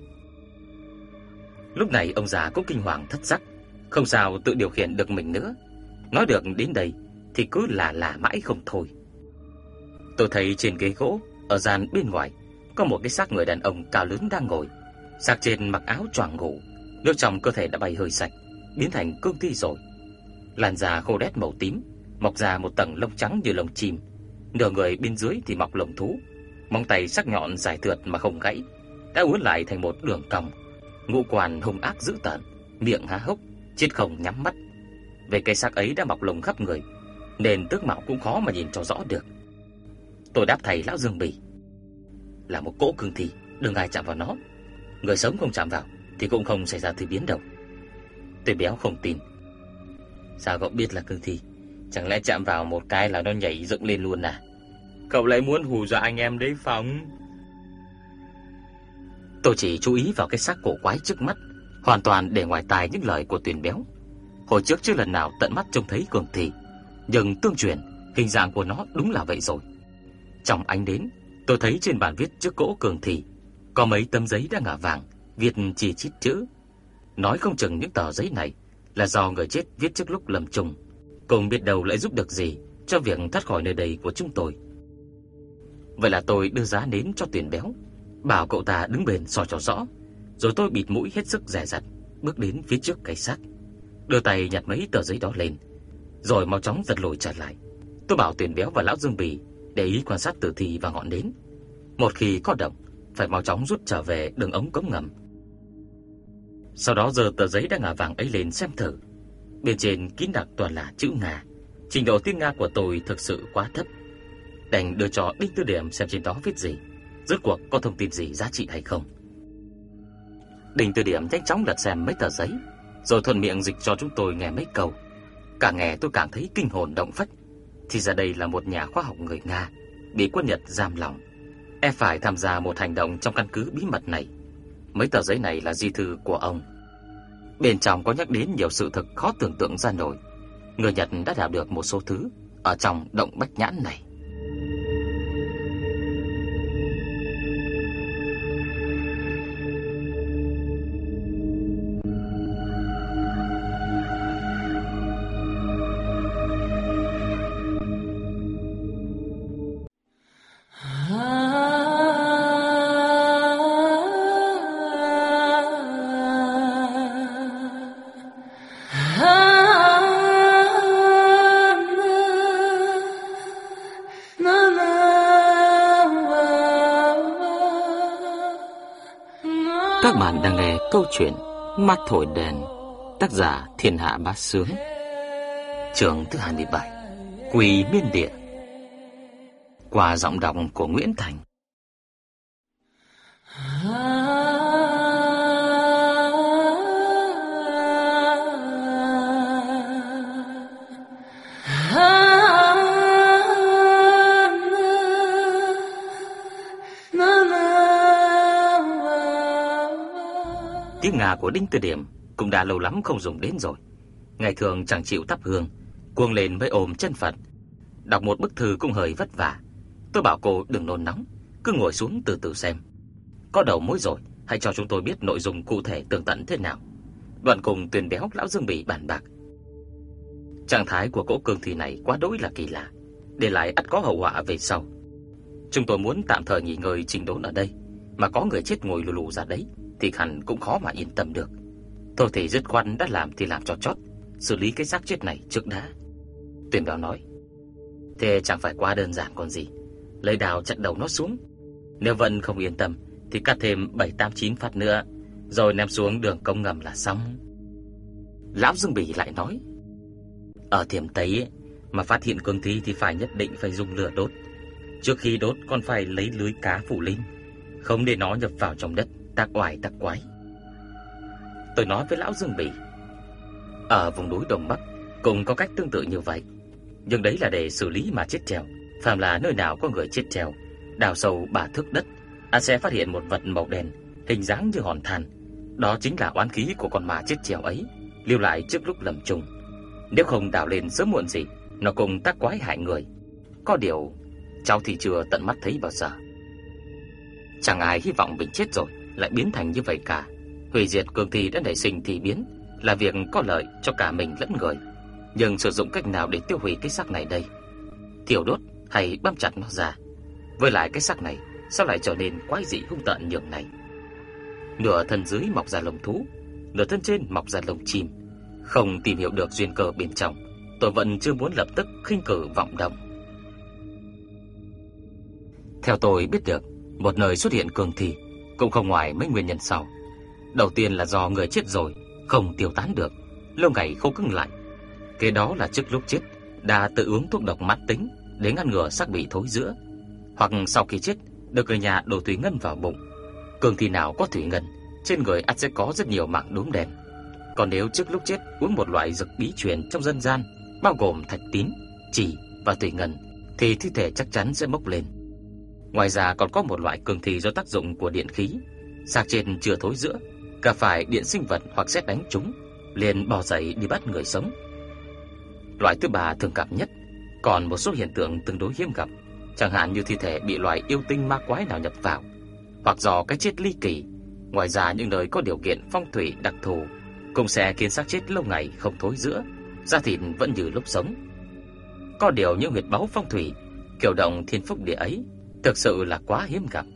Lúc này ông già cũng kinh hoàng thất sắc, không sao tự điều khiển được mình nữa. Nói được đến đây thì cứ là là mãi không thôi. Tôi thấy trên ghế gỗ ở gian bên ngoài có một cái xác người đàn ông cao lớn đang ngồi. Xác trên mặc áo choàng ngủ, nước trong cơ thể đã bay hơi sạch, biến thành cương thi rồi. Làn da khô đét màu tím, mọc ra một tầng lông trắng như lông chim. Nửa người bên dưới thì mọc lông thú, móng tay sắc nhọn dài thượt mà không gãy, đã uốn lại thành một đường cong. Ngũ quan hung ác dữ tợn, miệng há hốc, chết không nhắm mắt. Về cái xác ấy đã mọc lông khắp người, nên tướng mạo cũng khó mà nhìn cho rõ được. Tôi đáp thầy lão Dương Bỉ, là một cỗ cương thi, đừng ai chạm vào nó. Người sống không chạm vào thì cũng không xảy ra thứ biến đâu. Tuyền Béo không tin. Sao cậu biết là cương thi? Chẳng lẽ chạm vào một cái là nó nhảy dựng lên luôn à? Cậu lại muốn hù dọa anh em đấy Phong? Tôi chỉ chú ý vào cái xác cổ quái trước mắt, hoàn toàn để ngoài tai những lời của Tuyền Béo. Hồi trước chưa lần nào tận mắt trông thấy cương thi, nhưng tương truyền hình dạng của nó đúng là vậy rồi. Trong ánh đến, tôi thấy trên bàn viết trước cỗ cương thi có mấy tấm giấy đã ngả vàng, viết chi chít chữ. Nói không chừng những tờ giấy này là do người chết viết trước lúc lâm chung, cùng biết đâu lại giúp được gì cho việc thoát khỏi nơi đây của chúng tôi. Vậy là tôi đưa giá nến cho Tuyền Béo, bảo cậu ta đứng bên soi cho rõ, rồi tôi bịt mũi hết sức dè dặt, bước đến phía trước cái xác, đưa tay nhặt mấy tờ giấy đó lên, rồi mau chóng giật lùi trở lại. Tôi bảo Tuyền Béo và lão Dương Bỉ để ý quan sát tử thi và ngọn nến. Một khi có động, phải mau chóng rút trở về đường ống cống ngầm. Sau đó giơ tờ giấy đã ngả vàng ấy lên xem thử. Bên trên kín đặc toàn là chữ Nga. Trình độ tiếng Nga của tôi thực sự quá thấp, đành đưa cho Đinh Từ Điểm xem trên đó viết gì, rốt cuộc có thông tin gì giá trị hay không. Đinh Từ Điểm nhanh chóng lật xem mấy tờ giấy, rồi thuận miệng dịch cho chúng tôi nghe mấy câu. Càng nghe tôi càng thấy kinh hồn động phách. Thì ra đây là một nhà khoa học người Nga bị quân Nhật giam lỏng, e phải tham gia một hành động trong căn cứ bí mật này. Mấy tờ giấy này là di thư của ông. Bên trong có nhắc đến nhiều sự thực khó tưởng tượng ra nổi. Người Nhật đã đạt được một số thứ ở trong động Bách Nhãn này. Các bạn đang nghe câu chuyện Mắt Thổi Đèn, tác giả Thiên Hạ Bá Sướng. Chương thứ hai mươi bảy, Quỳ Miên Địa, qua giọng đọc của Nguyễn Thành. Tiếng Nga của Đinh Từ Điểm cũng đã lâu lắm không dùng đến rồi. Ngày thường chẳng chịu thắp hương, cuồng lên mới ôm chân Phật. Đọc một bức thư cũng hơi vất vả. Tôi bảo cô đừng nôn nóng, cứ ngồi xuống từ từ xem. Có đầu mối rồi, hãy cho chúng tôi biết nội dung cụ thể tường tận thế nào. Đoạn cùng Tuyền Béo lão Dương Bỉ bàn bạc. Trạng thái của cỗ cương thi này quá đỗi là kỳ lạ, để lại ắt có hậu họa về sau. Chúng tôi muốn tạm thời nghỉ ngơi chỉnh đốn ở đây, mà có người chết ngồi lù lù ra đấy thì hẳn cũng khó mà yên tâm được. Thôi thì dứt khoát đã làm thì làm cho chót, xử lý cái xác chết này trước đã. Tuyền Béo nói. Thế chẳng phải quá đơn giản còn gì. Lấy đào chặt đầu nó xuống. Nếu vẫn không yên tâm thì cắt thêm bảy tám chín phát nữa, rồi ném xuống đường cống ngầm là xong. Lão Dương Bỉ lại nói. Ở Thiểm Tây ấy, mà phát hiện cương thi thì phải nhất định phải dùng lửa đốt. Trước khi đốt còn phải lấy lưới cá phủ lên, không để nó nhập vào trong đất tác oải tác quái. Tôi nói với lão Dương Bỉ. Ở vùng núi Đông Bắc cũng có cách tương tự như vậy, nhưng đấy là để xử lý mà chết treo. Phàm là nơi nào có người chết treo, đào sâu ba thước đất, anh sẽ phát hiện một vật màu đen, hình dáng như hòn than. Đó chính là oán khí của con ma chết treo ấy, lưu lại trước lúc lâm chung. Nếu không đào lên sớm muộn gì, nó cũng tác quái hại người. Có điều cháu thì chưa tận mắt thấy bao giờ. Chẳng ai hy vọng mình chết rồi lại biến thành như vậy cả. Hủy diệt cương thi đã nảy sinh thì biến là việc có lợi cho cả mình lẫn người. Nhưng sử dụng cách nào để tiêu hủy cái xác này đây? Thiêu đốt hay băm chặt nó ra? Với lại cái xác này sao lại trở nên quái dị hung tợn nhường này? Nửa thân dưới mọc ra lông thú, nửa thân trên mọc ra lông chim. Không tìm hiểu được duyên cớ bên trong, tôi vẫn chưa muốn lập tức khinh cử vọng động. Theo tôi biết được, một nơi xuất hiện cương thi cũng không ngoài mấy nguyên nhân sau. Đầu tiên là do người chết rồi không tiêu tán được, lâu ngày khô cứng lại. Kế đó là trước lúc chết đã tự uống thuốc độc mãn tính để ngăn ngừa xác bị thối rữa, hoặc sau khi chết được người nhà đổ thủy ngân vào bụng. Cương thi nào có thủy ngân, trên người ắt sẽ có rất nhiều mảng đốm đen. Còn nếu trước lúc chết uống một loại dược bí truyền trong dân gian, bao gồm thạch tín, chỉ và thủy ngân, thì thi thể chắc chắn sẽ mốc lên. Ngoài ra còn có một loại cương thi do tác dụng của điện khí, xác trên chưa thối rữa, cả phải điện sinh vật hoặc sét đánh chúng, liền bò dậy đi bắt người sống. Loại thứ ba thường gặp nhất, còn một số hiện tượng tương đối hiếm gặp, chẳng hạn như thi thể bị loại yêu tinh ma quái nào nhập vào, hoặc do cái chết ly kỳ. Ngoài ra những nơi có điều kiện phong thủy đặc thù cũng sẽ khiến xác chết lâu ngày không thối rữa, da thịt vẫn như lúc sống. Có điều những huyệt báu phong thủy, kiểu động thiên phúc địa ấy thực sự là quá hiếm gặp.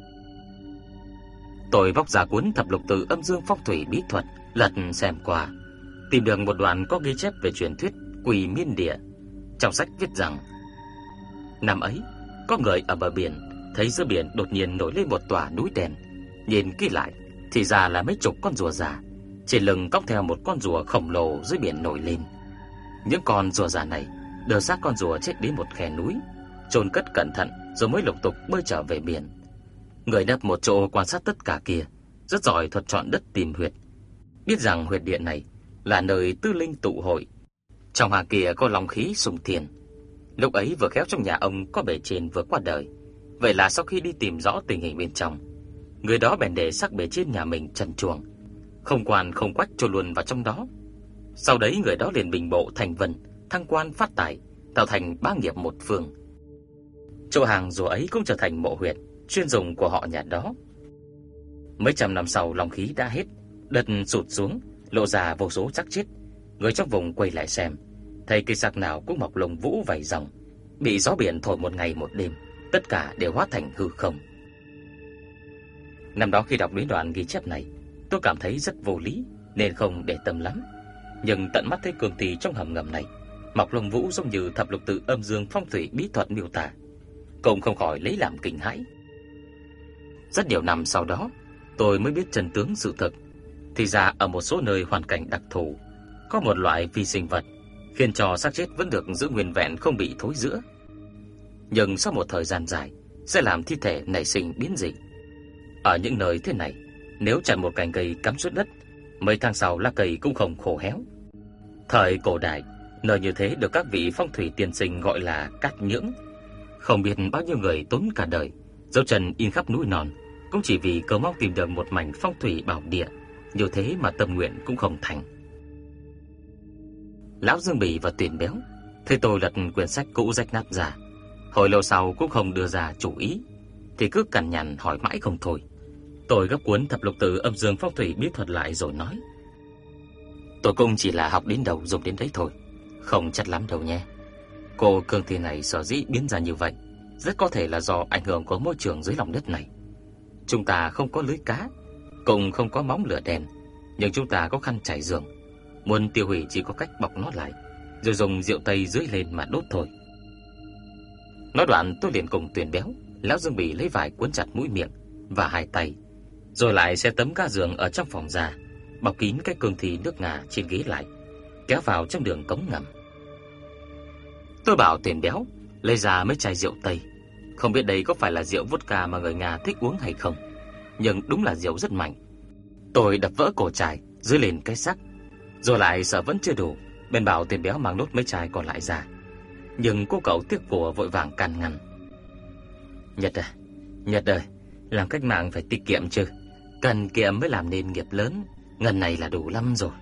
Tôi bóc ra cuốn thập lục tự âm dương phong thủy bí thuật, lật xem qua, tìm được một đoạn có ghi chép về truyền thuyết Quỳ Miên Địa. Trong sách viết rằng, năm ấy có người ở bờ biển thấy giữa biển đột nhiên nổi lên một tòa núi đen. Nhìn kỹ lại thì ra là mấy chục con rùa già, trên lưng cõng theo một con rùa khổng lồ dưới biển nổi lên. Những con rùa già này đưa xác con rùa chết đến một khe núi, chôn cất cẩn thận rồi mới lục tục bơi trở về biển. Người nấp một chỗ quan sát tất cả kia, rất giỏi thuật chọn đất tìm huyệt, biết rằng huyệt địa này là nơi tư linh tụ hội. Trong hàng kia có long khí sùng thiền. Lúc ấy vừa khéo trong nhà ông có bề trên vừa qua đời. Vậy là sau khi đi tìm rõ tình hình bên trong, người đó bèn để xác bề trên nhà mình trần truồng, không quan không quách cho luôn vào trong đó. Sau đấy người đó liền bình bộ thành vân, thăng quan phát tài, tạo thành bá nghiệp một phương. Chỗ hàng rùa ấy cũng trở thành mộ huyệt chuyên dùng của họ nhà đó. Mấy trăm năm sau long khí đã hết, đất sụt xuống, lộ ra vô số xác chết. Người trong vùng quay lại xem, thấy cây xác nào cũng mọc lông vũ vảy ròng, bị gió biển thổi một ngày một đêm, tất cả đều hóa thành hư không. Năm đó khi đọc đến đoạn ghi chép này, tôi cảm thấy rất vô lý nên không để tâm lắm. Nhưng tận mắt thấy cường tỷ trong hầm ngầm này mọc lông vũ giống như thập lục tự âm dương phong thủy bí thuật miêu tả, cũng không khỏi lấy làm kinh hãi. Rất nhiều năm sau đó, tôi mới biết chân tướng sự thực. Thì ra ở một số nơi hoàn cảnh đặc thù, có một loại vi sinh vật khiến cho xác chết vẫn được giữ nguyên vẹn, không bị thối rữa. Nhưng sau một thời gian dài sẽ làm thi thể nảy sinh biến dị. Ở những nơi thế này, nếu chặt một cành cây cắm xuống đất, mấy tháng sau lá cây cũng không khô héo. Thời cổ đại, nơi như thế được các vị phong thủy tiên sinh gọi là cát nhưỡng. Không biết bao nhiêu người tốn cả đời dấu chân in khắp núi non, cũng chỉ vì cầu mong tìm được một mảnh phong thủy bảo địa. Như thế mà tâm nguyện cũng không thành. Lão Dương Bỉ và Tuyền Béo thấy tôi lật quyển sách cũ rách nát ra, hồi lâu sau cũng không đưa ra chủ ý, thì cứ cằn nhằn hỏi mãi không thôi. Tôi gấp cuốn thập lục tự âm dương phong thủy bí thuật lại rồi nói: tôi cũng chỉ là học đến đầu dùng đến đấy thôi, không chắc lắm đâu nhé. Cô cương thi này sở dĩ biến ra như vậy, rất có thể là do ảnh hưởng của môi trường dưới lòng đất này. Chúng ta không có lưới cá, cũng không có móng lửa đèn, nhưng chúng ta có khăn trải giường. Muốn tiêu hủy chỉ có cách bọc nó lại, rồi dùng rượu tây dưới lên mà đốt thôi. Nói đoạn tôi liền cùng Tuyền Béo, Lão Dương Bỉ lấy vải cuốn chặt mũi miệng và hai tay, rồi lại xe tấm ga giường ở trong phòng ra, bọc kín cái cương thi nước ngà trên ghế lại, kéo vào trong đường cống ngầm. Tôi bảo Tuyền Béo lấy ra mấy chai rượu tây. Không biết đây có phải là rượu vodka mà người Nga thích uống hay không, nhưng đúng là rượu rất mạnh. Tôi đập vỡ cổ chai dưới lên cái xác, rồi lại sợ vẫn chưa đủ, bèn bảo Tuyền Béo mang nốt mấy chai còn lại ra. Nhưng cô cậu tiếc của vội vàng can ngăn: Nhật à, Nhật ơi, làm cách mạng phải tiết kiệm chứ, cần kiệm mới làm nên nghiệp lớn, ngần này là đủ lắm rồi.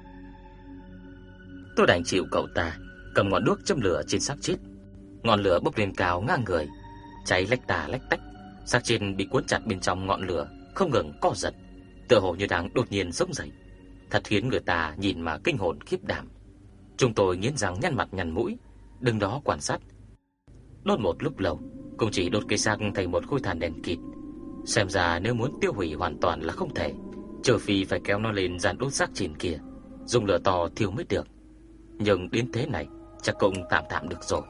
Tôi đành chịu cậu ta, cầm ngọn đuốc châm lửa trên xác chết. Ngọn lửa bốc lên cao ngang người, cháy lách tà lách tách. Xác chết bị cuốn chặt bên trong ngọn lửa, không ngừng co giật, tựa hồ như đang đột nhiên sống dậy, thật khiến người ta nhìn mà kinh hồn khiếp đảm. Chúng tôi nghiến răng nhăn mặt nhăn mũi, đứng đó quan sát. Đốt một lúc lâu, cũng chỉ đốt cây xác thành một khối than đen kịt. Xem ra nếu muốn tiêu hủy hoàn toàn là không thể, trừ phi phải kéo nó lên giàn đốt xác trên kia, dùng lửa to thiêu mới được. Nhưng đến thế này chắc cũng tạm tạm được rồi.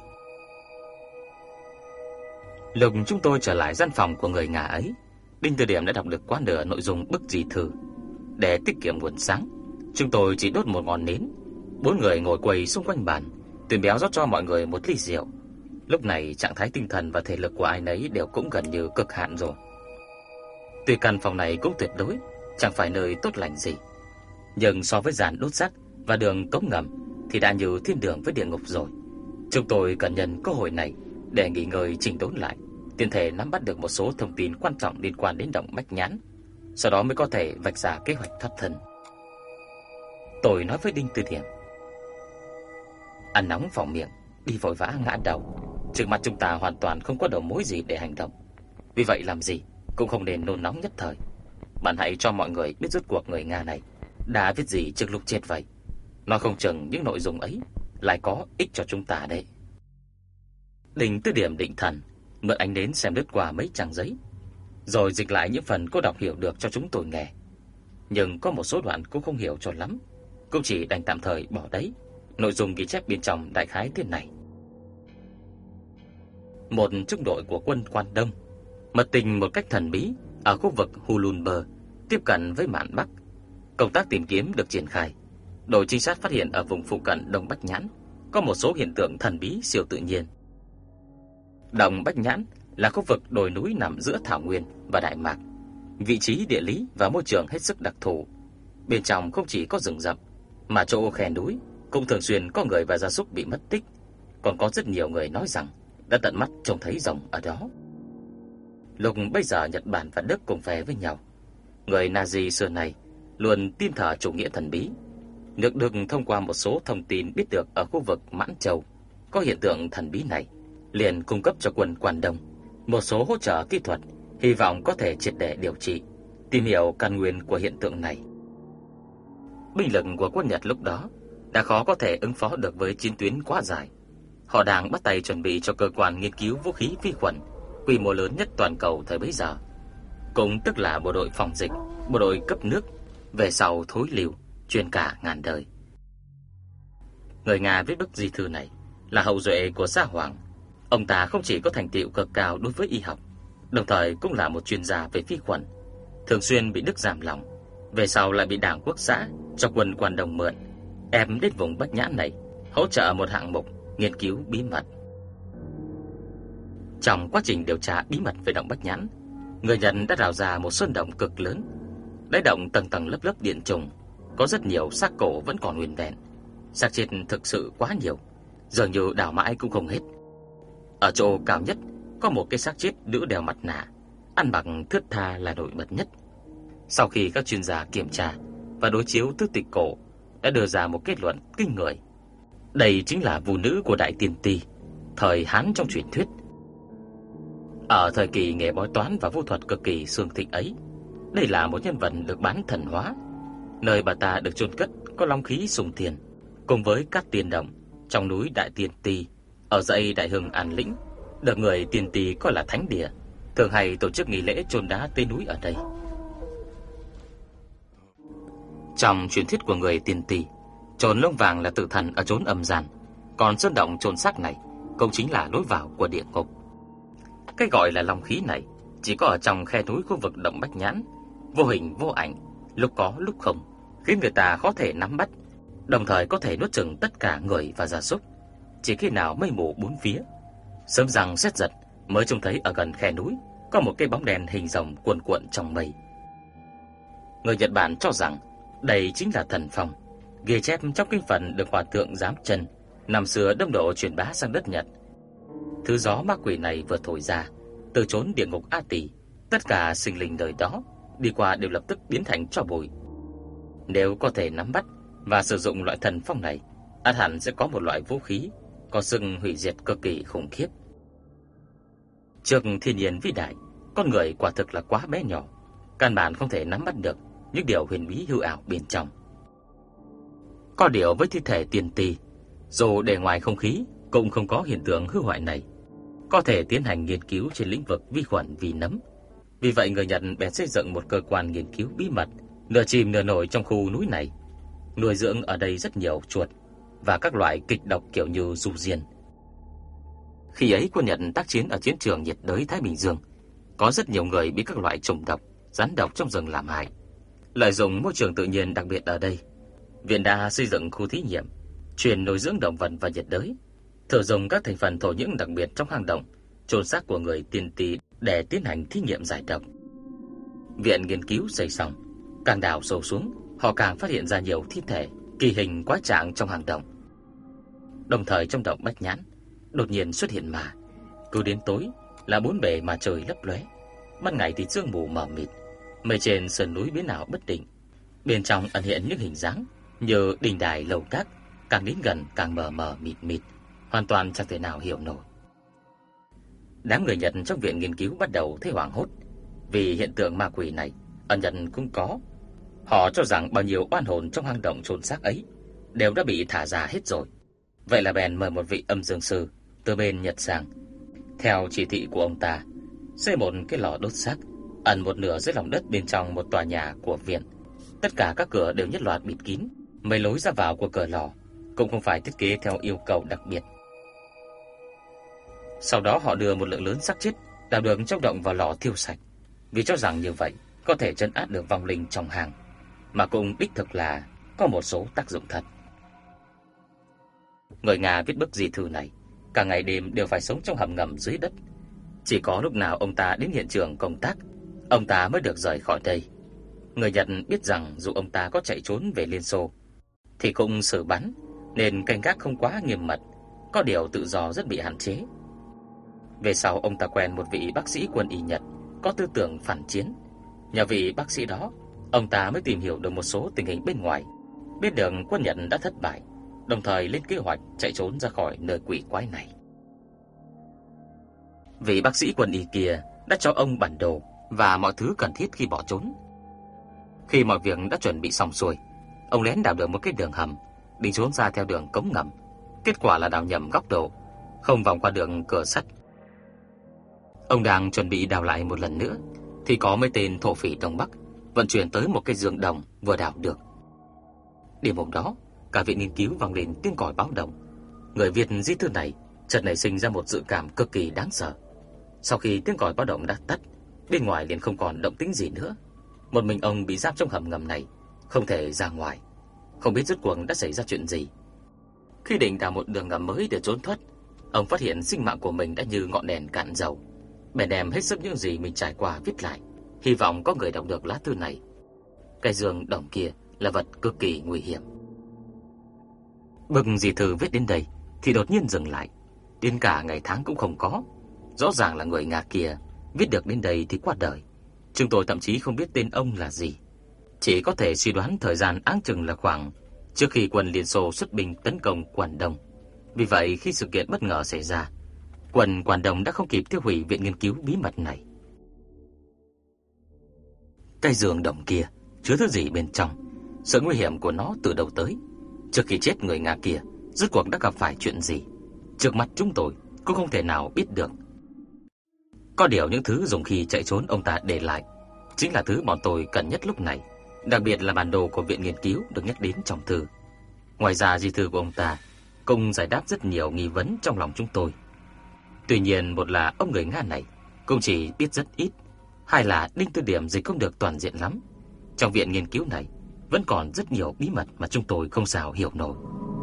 Lúc chúng tôi trở lại gian phòng của người Nga ấy, Đinh Từ Điểm đã đọc được quá nửa nội dung bức di thư. Để tiết kiệm nguồn sáng, chúng tôi chỉ đốt một ngọn nến. Bốn người ngồi quầy xung quanh bàn, Tuyền Béo rót cho mọi người một ly rượu. Lúc này trạng thái tinh thần và thể lực của ai nấy đều cũng gần như cực hạn rồi. Tuy căn phòng này cũng tuyệt đối chẳng phải nơi tốt lành gì, nhưng so với giàn đốt xác và đường cống ngầm thì đã như thiên đường với địa ngục rồi. Chúng tôi cần nhân cơ hội này để nghỉ ngơi chỉnh đốn lại, tiện thể nắm bắt được một số thông tin quan trọng liên quan đến động Bách Nhãn, sau đó mới có thể vạch ra kế hoạch thoát thân. Tôi nói với Đinh Từ Điểm: ăn nóng phòng miệng, đi vội vã ngã đầu. Trước mặt chúng ta hoàn toàn không có đầu mối gì để hành động, vì vậy làm gì cũng không nên nôn nóng nhất thời. Bạn hãy cho mọi người biết rốt cuộc người Nga này đã viết gì trước lúc chết vậy. Nói không chừng những nội dung ấy lại có ích cho chúng ta đấy. Đinh Từ Điểm định thần, mượn ánh nến xem lướt qua mấy trang giấy, rồi dịch lại những phần cô đọc hiểu được cho chúng tôi nghe. Nhưng có một số đoạn cũng không hiểu cho lắm, cũng chỉ đành tạm thời bỏ đấy. Nội dung ghi chép bên trong đại khái thế này: một trung đội của quân Quan Đông mật tình một cách thần bí ở khu vực Hulunber, tiếp cận với mạn Bắc. Công tác tìm kiếm được triển khai. Đội trinh sát phát hiện ở vùng phụ cận Đông Bách Nhãn có một số hiện tượng thần bí siêu tự nhiên. Đông Bách Nhãn là khu vực đồi núi nằm giữa thảo nguyên và đại mạc, vị trí địa lý và môi trường hết sức đặc thù. Bên trong không chỉ có rừng rậm, mà chỗ khe núi cũng thường xuyên có người và gia súc bị mất tích, còn có rất nhiều người nói rằng đã tận mắt trông thấy rồng ở đó. Lúc bây giờ Nhật Bản và Đức cùng phe với nhau, người Nazi xưa này luôn tin thờ chủ nghĩa thần bí. Nước Đức thông qua một số thông tin biết được ở khu vực Mãn Châu có hiện tượng thần bí này, liền cung cấp cho quân Quan Đông một số hỗ trợ kỹ thuật, hy vọng có thể triệt để điều trị, tìm hiểu căn nguyên của hiện tượng này. Binh lực của quân Nhật lúc đó đã khó có thể ứng phó được với chiến tuyến quá dài. Họ đang bắt tay chuẩn bị cho cơ quan nghiên cứu vũ khí vi khuẩn quy mô lớn nhất toàn cầu thời bấy giờ, cũng tức là bộ đội phòng dịch, bộ đội cấp nước, về sau thối lưu, truyền cả ngàn đời. Người Nga viết bức di thư này là hậu duệ của Sa Hoàng. Ông ta không chỉ có thành tựu cực cao đối với y học, đồng thời cũng là một chuyên gia về vi khuẩn, thường xuyên bị Đức giam lòng, về sau lại bị Đảng Quốc xã cho quân Quan Đông mượn, ép đến vùng Bách Nhãn này hỗ trợ một hạng mục nghiên cứu bí mật. Trong quá trình điều tra bí mật về động Bách Nhãn, người Nhật đã đào ra một sơn động cực lớn. Đáy động tầng tầng lớp lớp điện trùng, có rất nhiều xác cổ vẫn còn nguyên vẹn. Xác chết thực sự quá nhiều, dường như đào mãi cũng không hết. Ở chỗ cao nhất có một cái xác chết nữ đeo mặt nạ, ăn mặc thướt tha là nổi bật nhất. Sau khi các chuyên gia kiểm tra và đối chiếu thư tịch cổ, đã đưa ra một kết luận kinh người. Đây chính là vũ nữ của Đại Tiên Ti, thời Hán trong truyền thuyết. Ở thời kỳ nghề bói toán và vũ thuật cực kỳ xương thịnh ấy, đây là một nhân vật được bán thần hóa. Nơi bà ta được chôn cất có long khí sùng thiền, cùng với các tiên đồng trong núi Đại Tiên Ti, ở dãy Đại Hưng An Lĩnh, được người Tiên Ti coi là thánh địa, thường hay tổ chức nghi lễ chôn đá tế núi ở đây. Trong truyền thuyết của người Tiên Ti, chôn lông vàng là tử thần ở chốn âm gian, còn sơn động chôn xác này cũng chính là lối vào của địa ngục. Cái gọi là long khí này chỉ có ở trong khe núi khu vực động Bách Nhãn, vô hình vô ảnh, lúc có lúc không, khiến người ta khó thể nắm bắt, đồng thời có thể nuốt chửng tất cả người và gia súc. Chỉ khi nào mây mù bốn phía, sớm rằng sét giật, mới trông thấy ở gần khe núi có một cái bóng đèn hình rồng cuồn cuộn trong mây. Người Nhật Bản cho rằng đây chính là thần phong, ghi chép trong kinh phần được hòa thượng Giám Chân năm xưa đông độ truyền bá sang đất Nhật. Thứ gió ma quỷ này vừa thổi ra, từ chốn địa ngục A Tỳ, tất cả sinh linh đời đó đi qua đều lập tức biến thành tro bụi. Nếu có thể nắm bắt và sử dụng loại thần phong này, ắt hẳn sẽ có một loại vũ khí có sức hủy diệt cực kỳ khủng khiếp. Trước thiên nhiên vĩ đại, con người quả thực là quá bé nhỏ, căn bản không thể nắm bắt được những điều huyền bí hư ảo bên trong. Có điều với thi thể Tiên Ti, dù để ngoài không khí cũng không có hiện tượng hư hoại này, có thể tiến hành nghiên cứu trên lĩnh vực vi khuẩn vi nấm. Vì vậy người Nhật bèn xây dựng một cơ quan nghiên cứu bí mật, nửa chìm nửa nổi trong khu núi này, nuôi dưỡng ở đây rất nhiều chuột và các loại kịch độc kiểu như du diên. Khi ấy quân Nhật tác chiến ở chiến trường nhiệt đới Thái Bình Dương, có rất nhiều người bị các loại trùng độc, rắn độc trong rừng làm hại. Lợi dụng môi trường tự nhiên đặc biệt ở đây, Viện đã xây dựng khu thí nghiệm chuyên nuôi dưỡng động vật và nhiệt đới, thử dùng các thành phần thổ nhưỡng đặc biệt trong hang động chôn xác của người Tiên Ti để tiến hành thí nghiệm giải độc. Viện nghiên cứu xây xong, càng đào sâu xuống, họ càng phát hiện ra nhiều thi thể kỳ hình quái trạng trong hang động. Đồng thời trong động Bách Nhãn đột nhiên xuất hiện ma, cứ đến tối là bốn bề mà trời lấp lóe, ban ngày thì sương mù mờ mịt, mây trên sườn núi biến ảo bất định, bên trong ẩn hiện những hình dáng như đình đài lầu các, càng đến gần càng mờ mờ mịt mịt, hoàn toàn chẳng thể nào hiểu nổi. Đám người Nhật trong viện nghiên cứu bắt đầu thấy hoảng hốt, vì hiện tượng ma quỷ này ở Nhật cũng có. Họ cho rằng bao nhiêu oan hồn trong hang động chôn xác ấy đều đã bị thả ra hết rồi. Vậy là bèn mời một vị âm dương sư từ bên Nhật sang, theo chỉ thị của ông ta, xây một cái lò đốt xác ẩn một nửa dưới lòng đất bên trong một tòa nhà của viện. Tất cả các cửa đều nhất loạt bịt kín, mấy lối ra vào của cửa lò cũng không phải thiết kế theo yêu cầu đặc biệt. Sau đó họ đưa một lượng lớn xác chết đào được trong động vào lò thiêu sạch, vì cho rằng như vậy có thể trấn áp được vong linh trong hang, mà cũng đích thực là có một số tác dụng thật. Người Nga viết bức di thư này cả ngày đêm đều phải sống trong hầm ngầm dưới đất. Chỉ có lúc nào ông ta đến hiện trường công tác, ông ta mới được rời khỏi đây. Người Nhật biết rằng dù ông ta có chạy trốn về Liên Xô thì cũng xử bắn, nên canh gác không quá nghiêm mật, có điều tự do rất bị hạn chế. Về sau ông ta quen một vị bác sĩ quân y Nhật có tư tưởng phản chiến. Nhờ vị bác sĩ đó, ông ta mới tìm hiểu được một số tình hình bên ngoài, biết được quân Nhật đã thất bại, đồng thời lên kế hoạch chạy trốn ra khỏi nơi quỷ quái này. Vị bác sĩ quân y kia đã cho ông bản đồ và mọi thứ cần thiết khi bỏ trốn. Khi mọi việc đã chuẩn bị xong xuôi, ông lén đào được một cái đường hầm, đi trốn ra theo đường cống ngầm. Kết quả là đào nhầm góc độ, không vòng qua đường cửa sắt. Ông đang chuẩn bị đào lại một lần nữa thì có mấy tên thổ phỉ Đông Bắc vận chuyển tới một cái giường đồng vừa đào được. Đêm hôm đó, cả viện nghiên cứu vang lên tiếng còi báo động. Người Việt di thư này chợt nảy sinh ra một dự cảm cực kỳ đáng sợ. Sau khi tiếng còi báo động đã tắt, bên ngoài liền không còn động tĩnh gì nữa. Một mình ông bị giam trong hầm ngầm này, không thể ra ngoài. Không biết rốt cuộc đã xảy ra chuyện gì. Khi định đào một đường ngầm mới để trốn thoát, ông phát hiện sinh mạng của mình đã như ngọn đèn cạn dầu. Bèn đem hết sức những gì mình trải qua viết lại, hy vọng có người đọc được lá thư này. Cái giường đồng kia là vật cực kỳ nguy hiểm. Bực dì thư viết đến đây thì đột nhiên dừng lại, đến cả ngày tháng cũng không có. Rõ ràng là người Nga kia viết được đến đây thì qua đời. Chúng tôi thậm chí không biết tên ông là gì, chỉ có thể suy đoán thời gian áng chừng là khoảng trước khi quân Liên Xô xuất binh tấn công Quảng Đông. Vì vậy khi sự kiện bất ngờ xảy ra, quân Quảng Đông đã không kịp tiêu hủy viện nghiên cứu bí mật này. Cái giường đồng kia chứa thứ gì bên trong? Sự nguy hiểm của nó từ đâu tới? Trước khi chết người Nga kia rốt cuộc đã gặp phải chuyện gì? Trước mắt chúng tôi cũng không thể nào biết được. Có điều những thứ dùng khi chạy trốn ông ta để lại chính là thứ bọn tôi cần nhất lúc này, đặc biệt là bản đồ của viện nghiên cứu được nhắc đến trong thư. Ngoài ra di thư của ông ta cũng giải đáp rất nhiều nghi vấn trong lòng chúng tôi. Tuy nhiên, một là ông người Nga này cũng chỉ biết rất ít, hai là Đinh Tư Điểm dịch không được toàn diện lắm. Trong viện nghiên cứu này vẫn còn rất nhiều bí mật mà chúng tôi không sao hiểu nổi.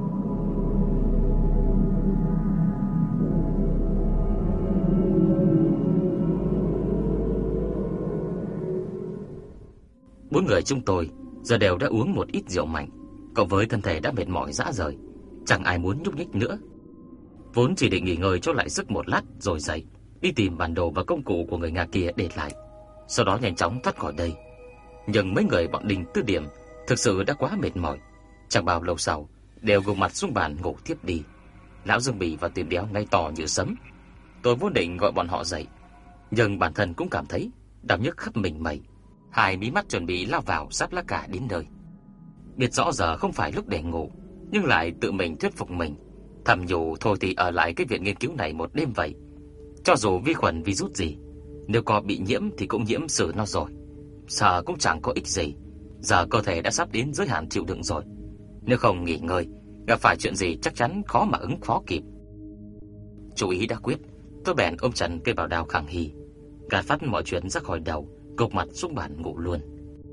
Bốn người chúng tôi giờ đều đã uống một ít rượu mạnh, cộng với thân thể đã mệt mỏi rã rời, chẳng ai muốn nhúc nhích nữa. Vốn chỉ định nghỉ ngơi cho lại sức một lát rồi dậy, đi tìm bản đồ và công cụ của người Nga kia để lại, sau đó nhanh chóng thoát khỏi đây. Nhưng mấy người bọn Đinh Tư Điểm thực sự đã quá mệt mỏi, chẳng bao lâu sau đều gục mặt xuống bàn ngủ tiếp đi. Lão Dương Bì và Tiền Béo ngay to như sấm. Tôi vốn định gọi bọn họ dậy, nhưng bản thân cũng cảm thấy đau nhức khắp mình mẩy, hai mí mắt chuẩn bị lao vào sát lá cà đến nơi. Biết rõ giờ không phải lúc để ngủ, nhưng lại tự mình thuyết phục mình, thầm nhủ thôi thì ở lại cái viện nghiên cứu này một đêm vậy. Cho dù vi khuẩn virus gì, nếu có bị nhiễm thì cũng nhiễm xử nó rồi, sợ cũng chẳng có ích gì. Giờ cơ thể đã sắp đến giới hạn chịu đựng rồi, nếu không nghỉ ngơi, gặp phải chuyện gì chắc chắn khó mà ứng phó kịp. Chú ý đã quyết, tôi bèn ôm Trần cây bảo đao khẳng hì, gạt phát mọi chuyện ra khỏi đầu, gục mặt xuống bàn ngủ luôn.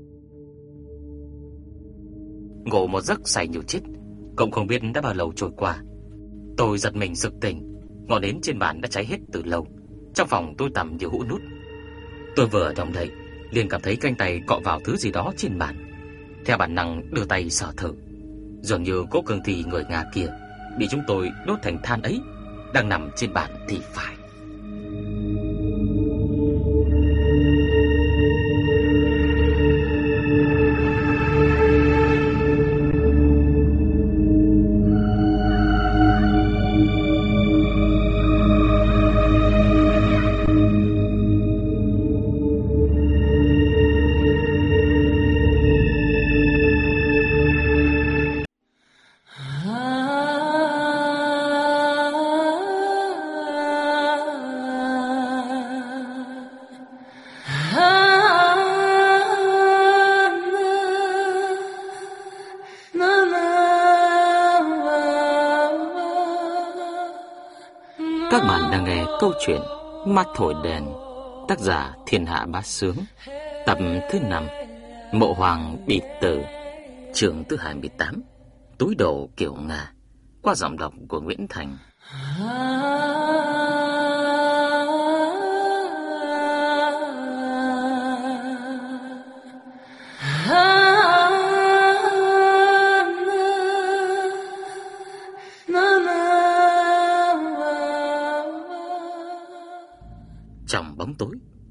Ngủ một giấc say như chết, cũng không biết đã bao lâu trôi qua. Tôi giật mình sực tỉnh, ngọn nến trên bàn đã cháy hết từ lâu. Trong phòng tôi tầm như hũ nút. Tôi vừa động đậy, liền cảm thấy cánh tay cọ vào thứ gì đó trên bàn. Theo bản năng đưa tay sờ thử, dường như cố cương thi người Nga kia bị chúng tôi đốt thành than ấy đang nằm trên bàn thì phải. Các bạn đang nghe câu chuyện Mắt Thổi Đèn, tác giả Thiên Hạ Bá Sướng, tập thứ năm, Mộ Hoàng Bị Tử, chương thứ hai mươi tám, Túi Đồ Kiểu Nga, qua giọng đọc của Nguyễn Thành.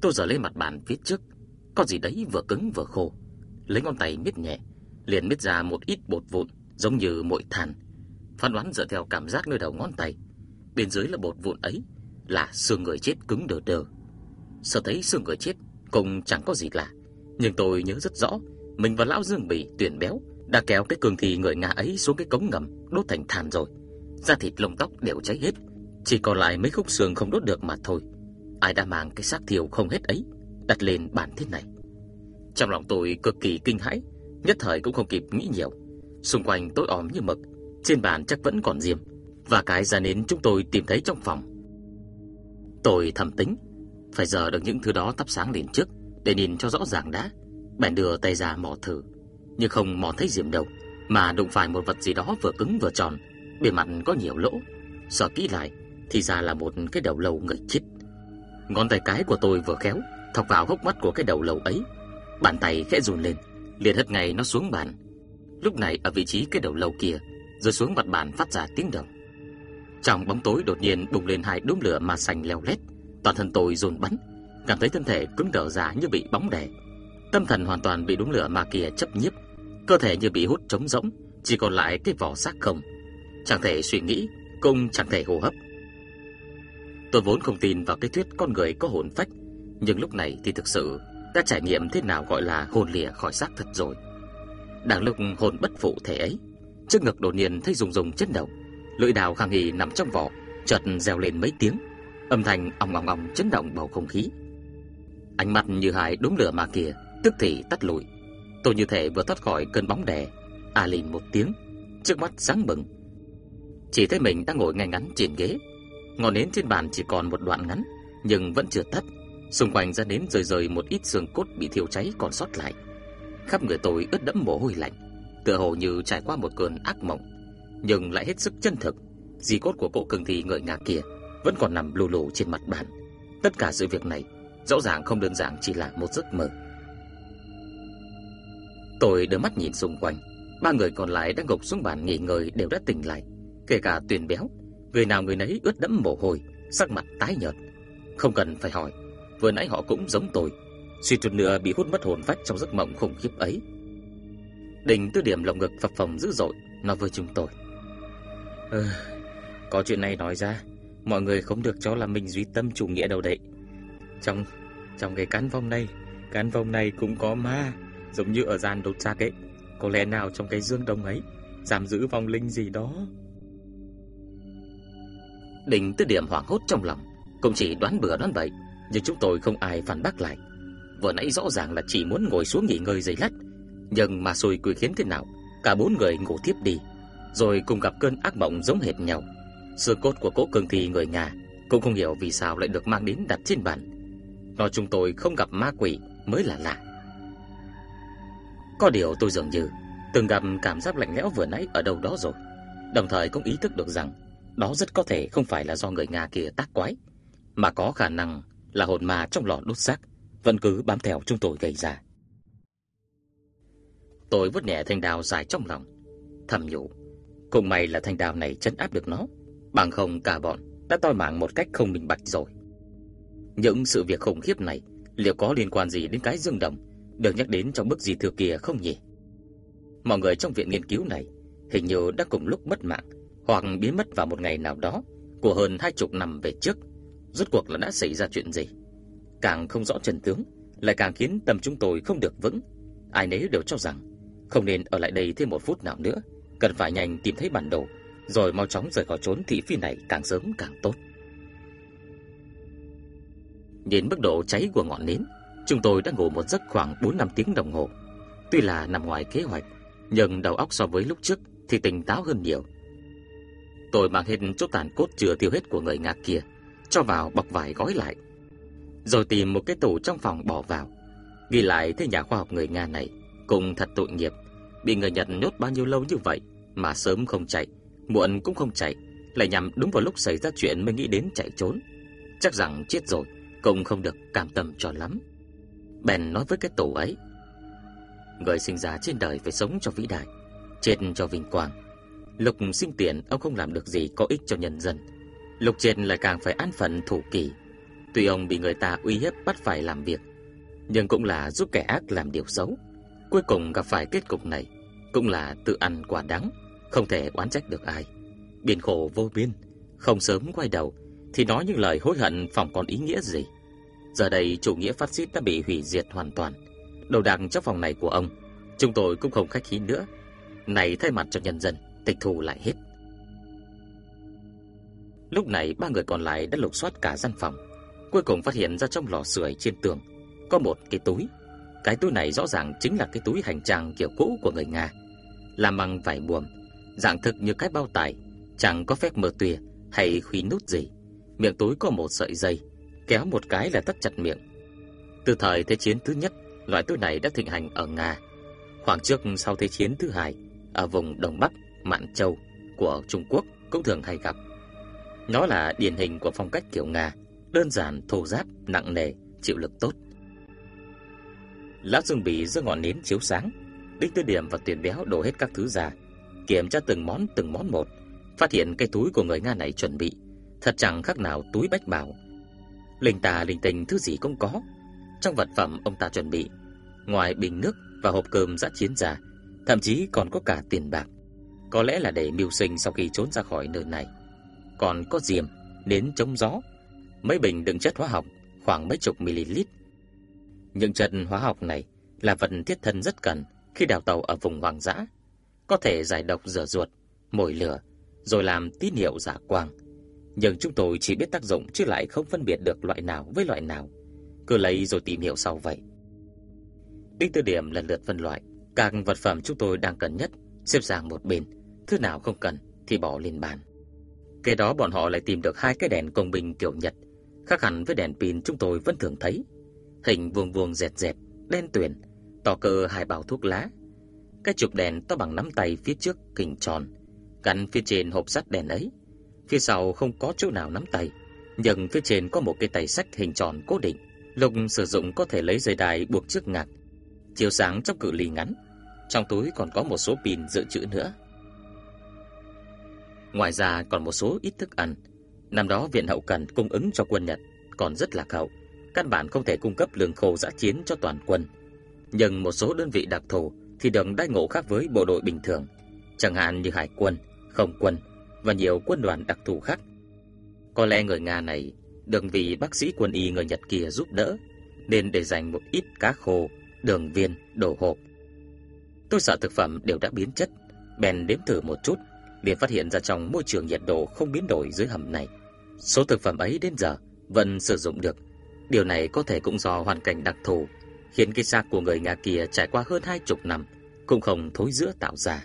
Tôi giở lên mặt bàn phía trước, có gì đấy vừa cứng vừa khô. Lấy ngón tay miết nhẹ, liền miết ra một ít bột vụn giống như mội than. Phán đoán dựa theo cảm giác nơi đầu ngón tay, bên dưới là bột vụn ấy là xương người chết cứng đờ đờ. Sợ thấy xương người chết cũng chẳng có gì lạ, nhưng tôi nhớ rất rõ mình và lão Dương Bỉ Tuyển Béo đã kéo cái cương thi người Nga ấy xuống cái cống ngầm đốt thành than rồi. Da thịt lông tóc đều cháy hết, chỉ còn lại mấy khúc xương không đốt được mà thôi. Ai đã mang cái xác thiêu không hết ấy đặt lên bàn thế này? Trong lòng tôi cực kỳ kinh hãi, nhất thời cũng không kịp nghĩ nhiều. Xung quanh tối om như mực, trên bàn chắc vẫn còn diêm và cái giá nến chúng tôi tìm thấy trong phòng. Tôi thầm tính phải giờ được những thứ đó thắp sáng lên trước để nhìn cho rõ ràng đã. Bèn đưa tay ra mò thử, nhưng không mò thấy diêm đâu, mà đụng phải một vật gì đó vừa cứng vừa tròn, bề mặt có nhiều lỗ. Sờ kỹ lại thì ra là một cái đầu lâu người chết. Ngón tay cái của tôi vừa khéo thọc vào hốc mắt của cái đầu lâu ấy, bàn tay khẽ run lên, liền hất ngay nó xuống bàn. Lúc này ở vị trí cái đầu lâu kia rơi xuống mặt bàn phát ra tiếng động. Trong bóng tối đột nhiên bùng lên hai đốm lửa ma xanh leo lét, toàn thân tôi dồn bắn, cảm thấy thân thể cứng đờ ra như bị bóng đè. Tâm thần hoàn toàn bị đốm lửa ma kia chấp nhiếp, cơ thể như bị hút trống rỗng, chỉ còn lại cái vỏ xác không, chẳng thể suy nghĩ, cũng chẳng thể hô hấp. Tôi vốn không tin vào cái thuyết con người có hồn phách, nhưng lúc này thì thực sự đã trải nghiệm thế nào gọi là hồn lìa khỏi xác thật rồi. Đang lúc hồn bất phụ thể ấy, trước ngực đột nhiên thấy rùng rùng chấn động, lưỡi đào khang hì nằm trong vỏ chợt reo lên mấy tiếng, âm thanh ong ong ong chấn động bầu không khí. Ánh mắt như hai đốm lửa ma kia tức thì tắt lụi. Tôi như thể vừa thoát khỏi cơn bóng đè, a lên một tiếng, trước mắt sáng bừng. Chỉ thấy mình đang ngồi ngay ngắn trên ghế, ngọn nến trên bàn chỉ còn một đoạn ngắn nhưng vẫn chưa tắt. Xung quanh ra nến rời rời một ít xương cốt bị thiêu cháy còn sót lại. Khắp người tôi ướt đẫm mồ hôi lạnh, tựa hồ như trải qua một cơn ác mộng, nhưng lại hết sức chân thực. Di cốt của cỗ cương thi người Nga kia vẫn còn nằm lù lù trên mặt bàn. Tất cả sự việc này rõ ràng không đơn giản chỉ là một giấc mơ. Tôi đưa mắt nhìn xung quanh, ba người còn lại đang gục xuống bàn nghỉ ngơi đều đã tỉnh lại, kể cả Tuyền Béo, người nào người nấy ướt đẫm mồ hôi, sắc mặt tái nhợt. Không cần phải hỏi, vừa nãy họ cũng giống tôi, suy chút nữa bị hút mất hồn phách trong giấc mộng khủng khiếp ấy. Đình Tư Điểm lồng ngực phập phồng dữ dội, nói với chúng tôi: "Ờ, có chuyện này nói ra, mọi người không được cho là mình duy tâm chủ nghĩa đâu đấy. Trong trong cái cán vong này, cán vong này cũng có ma, giống như ở gian đột xác ấy. Có lẽ nào trong cái dương đông ấy giam giữ vong linh gì đó." Đình Tư Điểm hoảng hốt trong lòng, cũng chỉ đoán bừa đoán bậy, nhưng chúng tôi không ai phản bác lại. Vừa nãy rõ ràng là chỉ muốn ngồi xuống nghỉ ngơi giây lát, nhưng mà xui quỷ khiến thế nào, cả bốn người ngủ tiếp đi, rồi cùng gặp cơn ác mộng giống hệt nhau. Xương cốt của cỗ cương thi người Nga cũng không hiểu vì sao lại được mang đến đặt trên bàn. Nói chúng tôi không gặp ma quỷ mới là lạ. Có điều tôi dường như từng gặp cảm giác lạnh lẽo vừa nãy ở đâu đó rồi, đồng thời cũng ý thức được rằng đó rất có thể không phải là do người Nga kia tác quái, mà có khả năng là hồn ma trong lò đốt xác vẫn cứ bám theo chúng tôi gây ra. Tôi vuốt nhẹ thanh đao dài trong lòng, thầm nhủ, cũng may là thanh đao này trấn áp được nó, bằng không cả bọn đã toi mạng một cách không minh bạch rồi. Những sự việc khủng khiếp này liệu có liên quan gì đến cái dương đồng được nhắc đến trong bức di thư kia không nhỉ? Mọi người trong viện nghiên cứu này hình như đã cùng lúc mất mạng hoặc biến mất vào một ngày nào đó của hơn hai chục năm về trước. Rốt cuộc là đã xảy ra chuyện gì? Càng không rõ chân tướng, lại càng khiến tâm chúng tôi không được vững. Ai nấy đều cho rằng không nên ở lại đây thêm một phút nào nữa, cần phải nhanh tìm thấy bản đồ, rồi mau chóng rời khỏi chốn thị phi này càng sớm càng tốt. Nhìn mức độ cháy của ngọn nến, chúng tôi đã ngủ một giấc khoảng bốn năm tiếng đồng hồ. Tuy là nằm ngoài kế hoạch, nhưng đầu óc so với lúc trước thì tỉnh táo hơn nhiều. Tôi mang hết chỗ tàn cốt chưa tiêu hết của người Nga kia, cho vào bọc vải gói lại, rồi tìm một cái tủ trong phòng bỏ vào. Ghi lại thế nhà khoa học người Nga này cũng thật tội nghiệp, bị người Nhật nhốt bao nhiêu lâu như vậy mà sớm không chạy, muộn cũng không chạy, lại nhằm đúng vào lúc xảy ra chuyện mới nghĩ đến chạy trốn. Chắc rằng chết rồi cũng không được cam tâm cho lắm. Bèn nói với cái tủ ấy: người sinh ra trên đời phải sống cho vĩ đại, chết cho vinh quang. Lúc sinh tiền ông không làm được gì có ích cho nhân dân, lúc chết lại càng phải an phận thủ kỷ. Tuy ông bị người ta uy hiếp bắt phải làm việc, nhưng cũng là giúp kẻ ác làm điều xấu. Cuối cùng gặp phải kết cục này, cũng là tự ăn quả đắng, không thể oán trách được ai. Biển khổ vô biên, không sớm quay đầu thì nói những lời hối hận phòng còn ý nghĩa gì. Giờ đây chủ nghĩa phát xít đã bị hủy diệt hoàn toàn. Đồ đạc trong phòng này của ông, chúng tôi cũng không khách khí nữa. Này thay mặt cho nhân dân, tịch thu lại hết. Lúc này ba người còn lại đã lục soát cả gian phòng, cuối cùng phát hiện ra trong lò sưởi trên tường có một cái túi. Cái túi này rõ ràng chính là cái túi hành trang kiểu cũ của người Nga, làm bằng vải buồm, dạng thực như cái bao tải, chẳng có phép mở tùy hay khuy nút gì. Miệng túi có một sợi dây, kéo một cái là tắt chặt miệng. Từ thời Thế chiến thứ nhất, loại túi này đã thịnh hành ở Nga. Khoảng trước sau Thế chiến thứ hai, ở vùng Đông Bắc, Mạn Châu của Trung Quốc cũng thường hay gặp. Nó là điển hình của phong cách kiểu Nga, đơn giản, thô ráp, nặng nề, chịu lực tốt. Lão Dương Bỉ giơ ngọn nến chiếu sáng, Đinh Tư Điểm và Tuyền Béo đổ hết các thứ ra, kiểm tra từng món từng món một, phát hiện cái túi của người Nga này chuẩn bị thật chẳng khác nào túi bách bảo. Linh tà linh tinh thứ gì cũng có. Trong vật phẩm ông ta chuẩn bị, ngoài bình nước và hộp cơm dã chiến ra, thậm chí còn có cả tiền bạc, có lẽ là để mưu sinh sau khi trốn ra khỏi nơi này. Còn có diềm, nến chống gió, mấy bình đựng chất hóa học khoảng mấy chục ml. Những chất hóa học này là vật thiết thân rất cần khi đào tàu ở vùng hoang dã, có thể giải độc rửa ruột, mồi lửa, rồi làm tín hiệu giả quang. Nhưng chúng tôi chỉ biết tác dụng chứ lại không phân biệt được loại nào với loại nào, cứ lấy rồi tìm hiểu sau vậy. Đinh Tư Điểm lần lượt phân loại các vật phẩm chúng tôi đang cần nhất, xếp sang một bên, thứ nào không cần thì bỏ lên bàn. Kế đó bọn họ lại tìm được hai cái đèn công binh kiểu Nhật, khác hẳn với đèn pin chúng tôi vẫn thường thấy, hình vuông vuông dẹt dẹt, đen tuyền, to cỡ hai bao thuốc lá. Cái chụp đèn to bằng nắm tay phía trước hình tròn, gắn phía trên hộp sắt đèn ấy. Phía sau không có chỗ nào nắm tay, nhưng phía trên có một cái tay xách hình tròn cố định, lúc sử dụng có thể lấy dây đai buộc trước ngực, chiếu sáng trong cự ly ngắn. Trong túi còn có một số pin dự trữ nữa. Ngoài ra còn một số ít thức ăn. Năm đó Viện Hậu Cần cung ứng cho quân Nhật còn rất lạc hậu, căn bản không thể cung cấp lương khô dã chiến cho toàn quân. Nhưng một số đơn vị đặc thù thì được đãi ngộ khác với bộ đội bình thường, chẳng hạn như hải quân, không quân và nhiều quân đoàn đặc thù khác. Có lẽ người Nga này được vì bác sĩ quân y người Nhật kia giúp đỡ, nên để dành một ít cá khô, đường viên, đồ hộp. Tôi sợ thực phẩm đều đã biến chất, bèn đếm thử một chút, liền phát hiện ra trong môi trường nhiệt độ không biến đổi dưới hầm này, số thực phẩm ấy đến giờ vẫn sử dụng được. Điều này có thể cũng do hoàn cảnh đặc thù, khiến cái xác của người Nga kia trải qua hơn hai chục năm cũng không thối rữa tạo ra.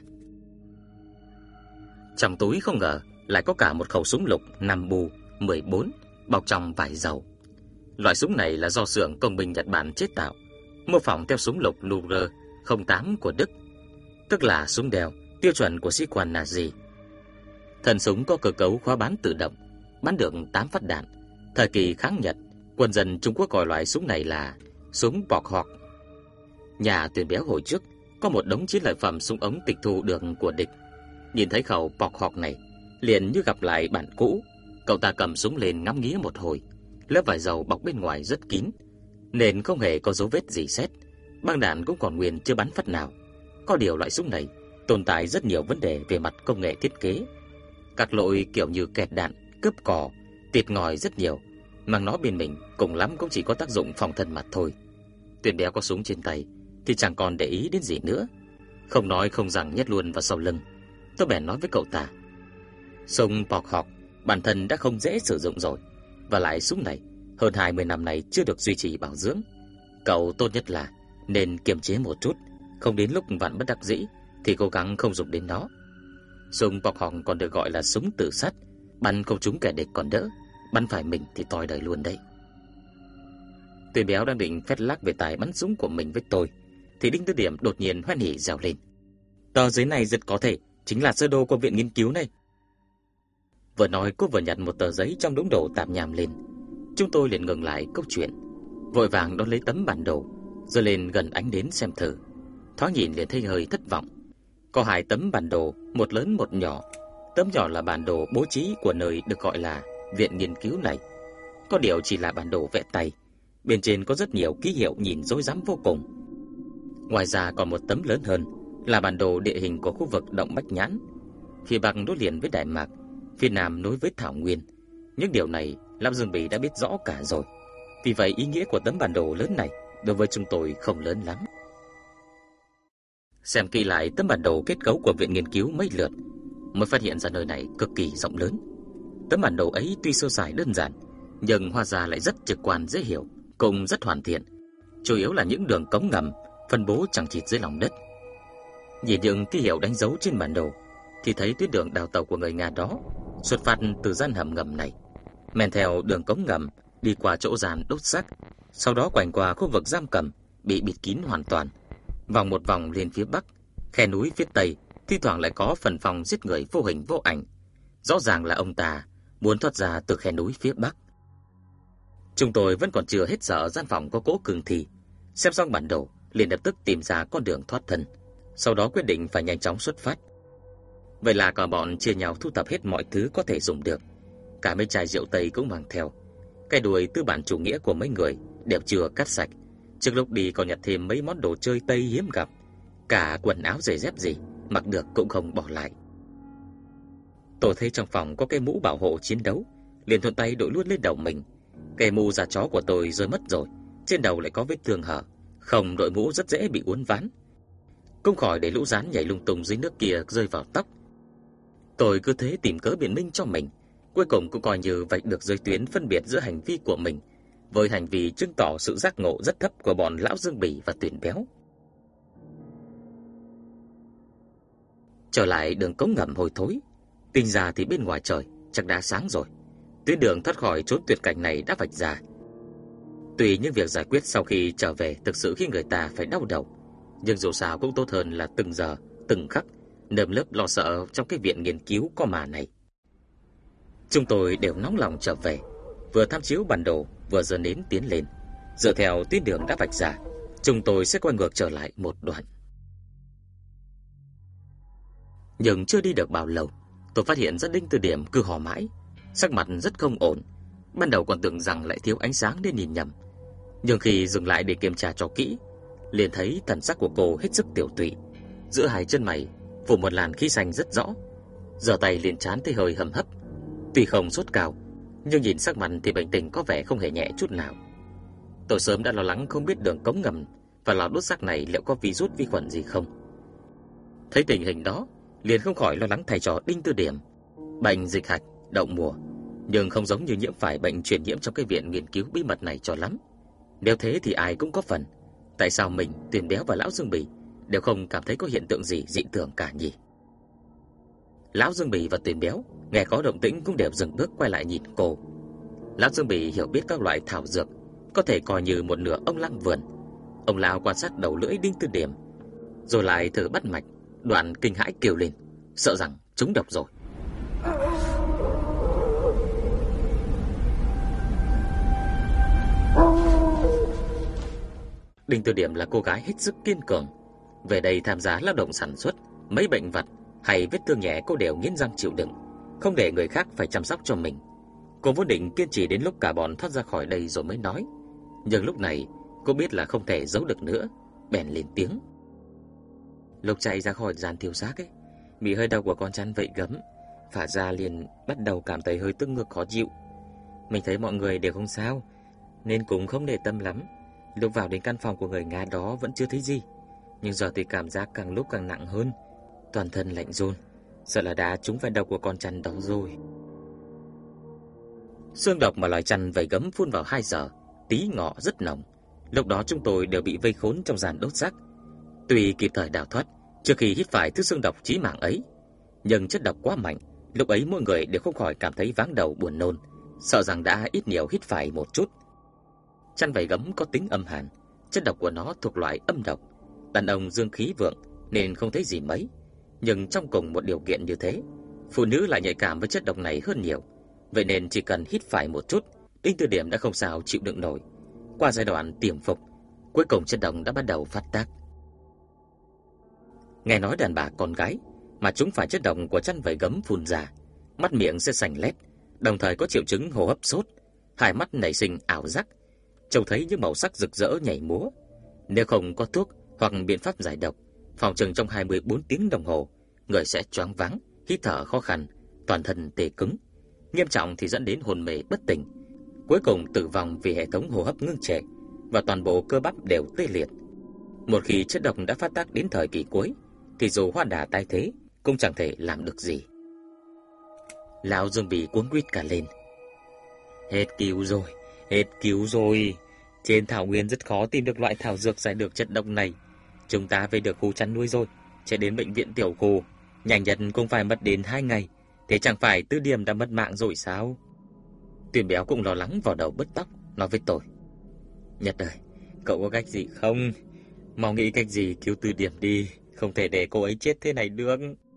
Trong túi không ngờ lại có cả một khẩu súng lục năm bu mười bốn bọc trong vải dầu. Loại súng này là do xưởng công binh Nhật Bản chế tạo, mô phỏng theo súng lục Luger không tám của Đức, tức là súng đeo tiêu chuẩn của sĩ quan Nazi. Thân súng có cơ cấu khóa bắn tự động, bắn được tám phát đạn. Thời kỳ kháng Nhật, quân dân Trung Quốc gọi loại súng này là súng bọc họt. Nhà Tuyền Béo hồi trước có một đống chiến lợi phẩm súng ống tịch thu được của địch. Nhìn thấy khẩu bọc họt này, liền như gặp lại bạn cũ. Cậu ta cầm súng lên ngắm nghía một hồi. Lớp vải dầu bọc bên ngoài rất kín, nên không hề có dấu vết gì sét. Băng đạn cũng còn nguyên chưa bắn phát nào. Có điều loại súng này tồn tại rất nhiều vấn đề về mặt công nghệ thiết kế. Các lỗi kiểu như kẹt đạn, cướp cò, tiệt ngòi rất nhiều, mang nó bên mình cùng lắm cũng chỉ có tác dụng phòng thân mà thôi. Tuyền Béo có súng trên tay thì chẳng còn để ý đến gì nữa, không nói không rằng nhét luôn vào sau lưng. Tôi bèn nói với cậu ta, súng bọc họt bản thân đã không dễ sử dụng rồi, và lại súng này hơn hai mươi năm nay chưa được duy trì bảo dưỡng. Cậu tốt nhất là nên kiềm chế một chút, không đến lúc vạn bất đắc dĩ thì cố gắng không dùng đến nó. Súng bọc họt còn được gọi là súng tự sát, bắn không trúng kẻ địch còn đỡ, bắn phải mình thì toi đời luôn đấy. Tuyền Béo đang định phét lác về tài bắn súng của mình với tôi, thì Đinh Tư Điểm đột nhiên hoan hỉ reo lên, tờ giấy này rất có thể chính là sơ đồ của viện nghiên cứu này. Vừa nói cô vừa nhặt một tờ giấy trong đống đồ tạp nham lên. Chúng tôi liền ngừng lại câu chuyện, vội vàng đón lấy tấm bản đồ, giơ lên gần ánh đến xem thử. Thoáng nhìn liền thấy hơi thất vọng. Có hai tấm bản đồ, một lớn một nhỏ. Tấm nhỏ là bản đồ bố trí của nơi được gọi là viện nghiên cứu này. Có điều chỉ là bản đồ vẽ tay, bên trên có rất nhiều ký hiệu nhìn rối rắm vô cùng. Ngoài ra còn một tấm lớn hơn là bản đồ địa hình của khu vực động Bách Nhãn. Phía bắc nối liền với Đại Mạc, phía nam nối với Thảo Nguyên. Những điều này Lão Dương Bỉ đã biết rõ cả rồi. Vì vậy ý nghĩa của tấm bản đồ lớn này đối với chúng tôi không lớn lắm. Xem kỹ lại tấm bản đồ kết cấu của viện nghiên cứu mấy lượt, mới phát hiện ra nơi này cực kỳ rộng lớn. Tấm bản đồ ấy tuy sơ sài đơn giản, nhưng hóa ra lại rất trực quan dễ hiểu, cũng rất hoàn thiện. Chủ yếu là những đường cống ngầm phân bố chằng chịt dưới lòng đất. Nhìn những ký hiệu đánh dấu trên bản đồ thì thấy tuyến đường đào tàu của người Nga đó xuất phát từ gian hầm ngầm này, men theo đường cống ngầm đi qua chỗ gian đốt xác, sau đó quanh qua khu vực giam cầm bị bịt kín hoàn toàn, vòng một vòng lên phía bắc, khe núi phía tây thi thoảng lại có phần phòng giết người vô hình vô ảnh. Rõ ràng là ông ta muốn thoát ra từ khe núi phía bắc. Chúng tôi vẫn còn chưa hết sợ gian phòng có cỗ cương thi. Xem xong bản đồ, liền lập tức tìm ra con đường thoát thân, sau đó quyết định phải nhanh chóng xuất phát. Vậy là cả bọn chia nhau thu thập hết mọi thứ có thể dùng được. Cả mấy chai rượu Tây cũng mang theo. Cái đuôi tư bản chủ nghĩa của mấy người đều chưa cắt sạch. Trước lúc đi còn nhặt thêm mấy món đồ chơi Tây hiếm gặp. Cả quần áo giày dép gì mặc được cũng không bỏ lại. Tôi thấy trong phòng có cái mũ bảo hộ chiến đấu, liền thuận tay đội luôn lên đầu mình. Cái mũ da chó của tôi rơi mất rồi, trên đầu lại có vết thương hở, không đội mũ rất dễ bị uốn ván. Không khỏi để lũ rán nhảy lung tung dưới nước kia rơi vào tóc. Tôi cứ thế tìm cớ biện minh cho mình, cuối cùng cũng coi như vạch được giới tuyến phân biệt giữa hành vi của mình với hành vi chứng tỏ sự giác ngộ rất thấp của bọn Lão Dương Bỉ và Tuyển Béo. Trở lại đường cống ngầm hôi thối, tính ra thì bên ngoài trời chắc đã sáng rồi. Tuyến đường thoát khỏi chốn tuyệt cảnh này đã vạch ra. Tuy những việc giải quyết sau khi trở về thực sự khiến người ta phải đau đầu, nhưng dù sao cũng tốt hơn là từng giờ, từng khắc nơm nớp lo sợ trong cái viện nghiên cứu có mà này. Chúng tôi đều nóng lòng trở về, vừa tham chiếu bản đồ, vừa giơ nến tiến lên. Dựa theo tuyến đường đã vạch ra, chúng tôi sẽ quay ngược trở lại một đoạn. Nhưng chưa đi được bao lâu, tôi phát hiện ra Đinh Từ Điểm cứ hò mãi, sắc mặt rất không ổn. Ban đầu còn tưởng rằng lại thiếu ánh sáng nên nhìn nhầm, nhưng khi dừng lại để kiểm tra cho kỹ, liền thấy thần sắc của cô hết sức tiểu tụy, giữa hai chân mày phủ một làn khí xanh rất rõ. Giơ tay lên trán thấy hơi hầm hấp. Tuy không sốt cao, nhưng nhìn sắc mặt thì bệnh tình có vẻ không hề nhẹ chút nào. Tôi sớm đã lo lắng không biết đường cống ngầm và lò đốt xác này liệu có virus vi khuẩn gì không. Thấy tình hình đó, liền không khỏi lo lắng thay cho Đinh Từ Điểm. Bệnh dịch hạch, đậu mùa, nhưng không giống như nhiễm phải bệnh truyền nhiễm trong cái viện nghiên cứu bí mật này cho lắm. Nếu thế thì ai cũng có phần. Tại sao mình, Tuyển Béo và Lão Dương Bỉ đều không cảm thấy có hiện tượng gì dị thường cả nhỉ? Lão Dương Bỉ và Tuyển Béo nghe có động tĩnh cũng đều dừng bước quay lại nhìn cô. Lão Dương Bỉ hiểu biết các loại thảo dược, có thể coi như một nửa ông lang vườn. Ông lão quan sát đầu lưỡi Đinh Từ Điểm, rồi lại thử bắt mạch, đoạn kinh hãi kêu lên, sợ rằng trúng độc rồi. Đinh Từ Điểm là cô gái hết sức kiên cường. Về đây tham gia lao động sản xuất, mấy bệnh vặt hay vết thương nhẹ cô đều nghiến răng chịu đựng, không để người khác phải chăm sóc cho mình. Cô vốn định kiên trì đến lúc cả bọn thoát ra khỏi đây rồi mới nói, nhưng lúc này cô biết là không thể giấu được nữa, bèn lên tiếng. Lúc chạy ra khỏi gian thiêu xác ấy, bị hơi đau của con chăn vậy gấm, phả ra liền bắt đầu cảm thấy hơi tức ngực khó chịu. Mình thấy mọi người đều không sao, nên cũng không để tâm lắm. Lúc vào đến căn phòng của người Nga đó vẫn chưa thấy gì, nhưng giờ thì cảm giác càng lúc càng nặng hơn, toàn thân lạnh run, sợ là đã trúng phải độc của con chăn đó rồi. Xương độc mà loài chăn vảy gấm phun vào hai giờ, tí ngọ rất nồng. Lúc đó chúng tôi đều bị vây khốn trong gian đốt xác. Tuy kịp thời đào thoát trước khi hít phải thứ xương độc chí mạng ấy, nhưng chất độc quá mạnh, lúc ấy mỗi người đều không khỏi cảm thấy váng đầu buồn nôn, sợ rằng đã ít nhiều hít phải một chút. Chăn vảy gấm có tính âm hàn, chất độc của nó thuộc loại âm độc. Đàn ông dương khí vượng nên không thấy gì mấy, nhưng trong cùng một điều kiện như thế, phụ nữ lại nhạy cảm với chất độc này hơn nhiều. Vậy nên chỉ cần hít phải một chút, Đinh Từ Điểm đã không sao chịu đựng nổi. Qua giai đoạn tiềm phục, cuối cùng chất độc đã bắt đầu phát tác. Nghe nói đàn bà con gái mà chúng phải chất độc của chăn vảy gấm phun ra, mắt miệng sẽ sành lét, đồng thời có triệu chứng hô hấp sốt, hai mắt nảy sinh ảo giác, trông thấy những màu sắc rực rỡ nhảy múa. Nếu không có thuốc hoặc biện pháp giải độc, phòng chừng trong hai mươi bốn tiếng đồng hồ, người sẽ choáng váng, hít thở khó khăn, toàn thân tê cứng, nghiêm trọng thì dẫn đến hôn mê bất tỉnh, cuối cùng tử vong vì hệ thống hô hấp ngưng trệ và toàn bộ cơ bắp đều tê liệt. Một khi chất độc đã phát tác đến thời kỳ cuối, thì dù hoa đà tái thế cũng chẳng thể làm được gì. Lão Dương Bì cuống quýt cả lên. Hết cứu rồi, hết cứu rồi. Trên thảo nguyên rất khó tìm được loại thảo dược giải được chất độc này. Chúng ta về được khu chăn nuôi rồi, sẽ đến bệnh viện tiểu khu, nhanh nhất cũng phải mất đến hai ngày. Thế chẳng phải Tư Điểm đã mất mạng rồi sao? Tuyển Béo cũng lo lắng vào đầu bứt tóc, nói với tôi. Nhật ơi, cậu có cách gì không? Mau nghĩ cách gì cứu Tư Điểm đi, không thể để cô ấy chết thế này được.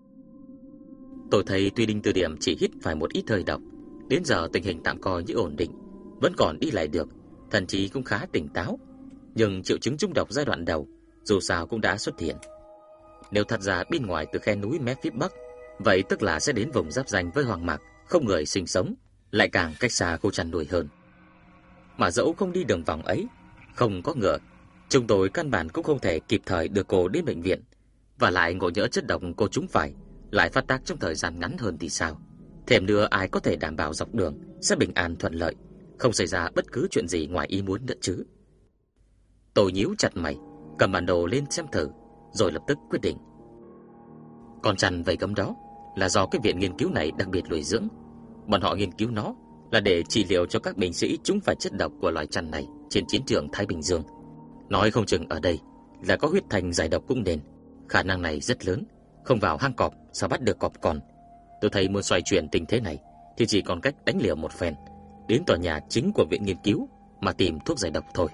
Tôi thấy tuy Đinh Tư Điểm chỉ hít phải một ít hơi độc, đến giờ tình hình tạm coi như ổn định, vẫn còn đi lại được, thậm chí cũng khá tỉnh táo. Nhưng triệu chứng trúng độc giai đoạn đầu dù sao cũng đã xuất hiện. Nếu thật ra bên ngoài từ khe núi mé phía bắc, vậy tức là sẽ đến vùng giáp ranh với hoang mạc, không người sinh sống, lại càng cách xa khu chăn nuôi hơn. Mà dẫu không đi đường vòng ấy, không có ngựa, chúng tôi căn bản cũng không thể kịp thời đưa cô đến bệnh viện. Và lại ngộ nhỡ chất độc cô trúng phải lại phát tác trong thời gian ngắn hơn thì sao? Thêm nữa, ai có thể đảm bảo dọc đường sẽ bình an thuận lợi, không xảy ra bất cứ chuyện gì ngoài ý muốn nữa chứ? Tôi nhíu chặt mày, cầm bản đồ lên xem thử, rồi lập tức quyết định. Con chăn vây cấm đó là do cái viện nghiên cứu này đặc biệt nuôi dưỡng. Bọn họ nghiên cứu nó là để trị liệu cho các binh sĩ trúng phải chất độc của loài chăn này trên chiến trường Thái Bình Dương. Nói không chừng ở đây là có huyết thành giải độc cũng nên. Khả năng này rất lớn, không vào hang cọp sao bắt được cọp con. Tôi thấy muốn xoay chuyển tình thế này thì chỉ còn cách đánh liều một phen, đến tòa nhà chính của viện nghiên cứu mà tìm thuốc giải độc thôi.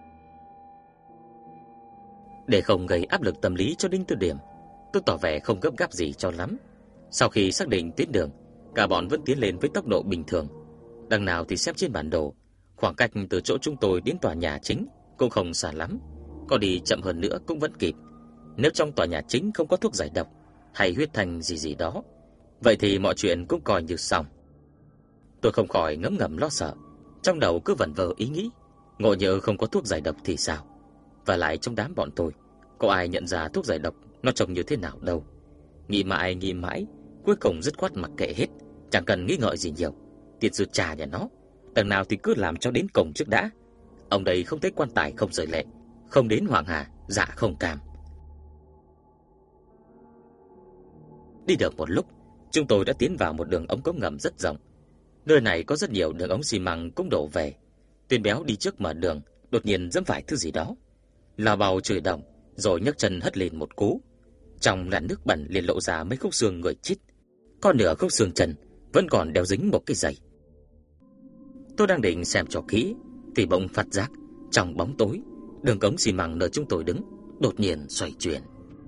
Để không gây áp lực tâm lý cho Đinh Tư Điểm, tôi tỏ vẻ không gấp gáp gì cho lắm. Sau khi xác định tuyến đường, cả bọn vẫn tiến lên với tốc độ bình thường. Đằng nào thì xem trên bản đồ, khoảng cách từ chỗ chúng tôi đến tòa nhà chính cũng không xa lắm, có đi chậm hơn nữa cũng vẫn kịp. Nếu trong tòa nhà chính không có thuốc giải độc hay huyết thành gì gì đó, vậy thì mọi chuyện cũng coi như xong. Tôi không khỏi ngấm ngầm lo sợ, trong đầu cứ vẩn vơ ý nghĩ, ngộ nhỡ không có thuốc giải độc thì sao? Và lại trong đám bọn tôi, có ai nhận ra thuốc giải độc nó trông như thế nào đâu. Nghĩ mãi nghĩ mãi, cuối cùng dứt khoát mặc kệ hết, chẳng cần nghĩ ngợi gì nhiều. Tiền sư trà nhà nó, đằng nào thì cứ làm cho đến cổng trước đã. Ông đây không thấy quan tài không rời lệ, không đến Hoàng Hà dạ không cam. Đi được một lúc, chúng tôi đã tiến vào một đường ống cống ngầm rất rộng. Nơi này có rất nhiều đường ống xi măng cũng đổ về. Tuyên Béo đi trước mở đường, đột nhiên giẫm phải thứ gì đó, lao vào chửi đồng, rồi nhấc chân hất lên một cú. Trong làn nước bẩn liền lộ ra mấy khúc xương người chít, còn nửa khúc xương chân vẫn còn đeo dính một cái giày. Tôi đang định xem cho kỹ thì bỗng phát giác trong bóng tối, đường cống xi măng nơi chúng tôi đứng đột nhiên xoay chuyển.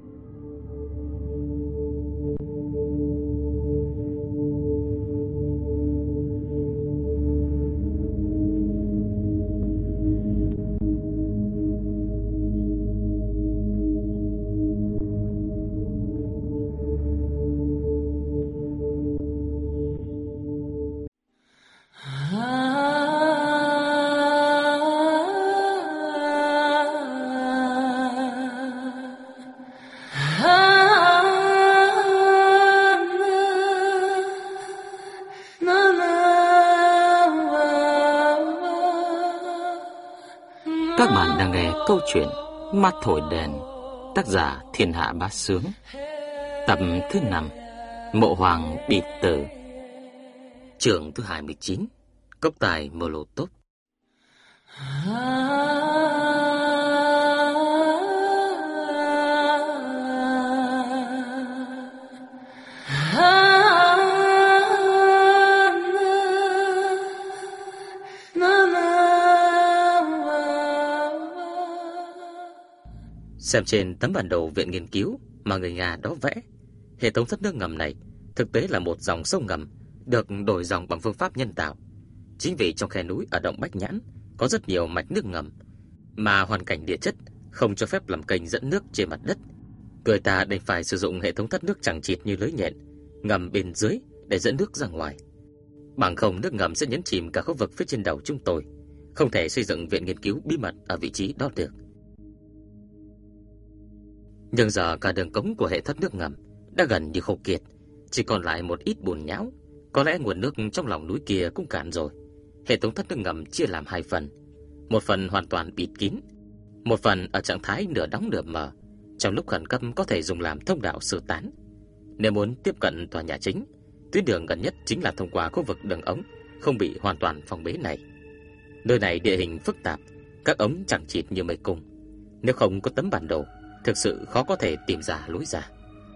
Các bạn đang nghe câu chuyện Mắt Thổi Đèn, tác giả Thiên Hạ Bá Sướng, tập thứ năm, Mộ Hoàng Bị Tử, chương thứ hai mươi chín, Cốc Tài Molotov. Xem trên tấm bản đồ viện nghiên cứu mà người Nga đó vẽ, hệ thống thoát nước ngầm này thực tế là một dòng sông ngầm được đổi dòng bằng phương pháp nhân tạo. Chính vì trong khe núi ở động Bách Nhãn có rất nhiều mạch nước ngầm, mà hoàn cảnh địa chất không cho phép làm kênh dẫn nước trên mặt đất, người ta đành phải sử dụng hệ thống thoát nước chằng chịt như lưới nhện ngầm bên dưới để dẫn nước ra ngoài. Bằng không nước ngầm sẽ nhấn chìm cả khu vực phía trên đầu chúng tôi, không thể xây dựng viện nghiên cứu bí mật ở vị trí đó được. Nhưng giờ cả đường cống của hệ thống nước ngầm đã gần như khô kiệt, chỉ còn lại một ít bùn nhão. Có lẽ nguồn nước trong lòng núi kia cũng cạn rồi. Hệ thống thoát nước ngầm chia làm hai phần, một phần hoàn toàn bịt kín, một phần ở trạng thái nửa đóng nửa mở, trong lúc khẩn cấp có thể dùng làm thông đạo sơ tán. Nếu muốn tiếp cận tòa nhà chính, tuyến đường gần nhất chính là thông qua khu vực đường ống không bị hoàn toàn phong bế này. Nơi này địa hình phức tạp, các ống chẳng chịt như mây cung. Nếu không có tấm bản đồ, thực sự khó có thể tìm ra lối ra.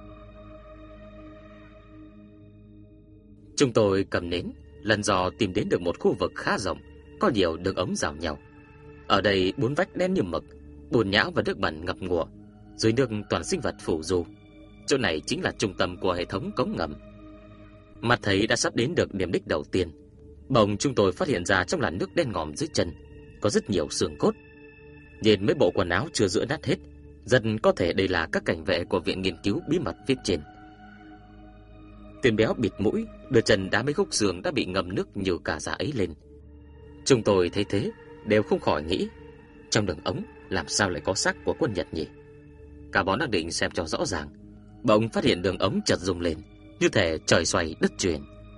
Chúng tôi cầm nến, lần dò tìm đến được một khu vực khá rộng, có nhiều đường ống rào nhau. Ở đây bốn vách đen như mực, bùn nhão và nước bẩn ngập ngụa, dưới nước toàn sinh vật phù du. Chỗ này chính là trung tâm của hệ thống cống ngầm. Mặt thấy đã sắp đến được điểm đích đầu tiên, bỗng chúng tôi phát hiện ra trong làn nước đen ngòm dưới chân có rất nhiều xương cốt. Nhìn mấy bộ quần áo chưa rửa nát hết, dần có thể đây là các cảnh vệ của viện nghiên cứu bí mật viết trên. Tuyền Béo bịt mũi, đưa chân đá mấy khúc xương đã bị ngâm nước nhiều cả da ấy lên. Chúng tôi thấy thế đều không khỏi nghĩ, trong đường ống làm sao lại có xác của quân Nhật nhỉ? Cả bọn đang định xem cho rõ ràng, bỗng phát hiện đường ống chợt rung lên, như thể trời xoay đất chuyển.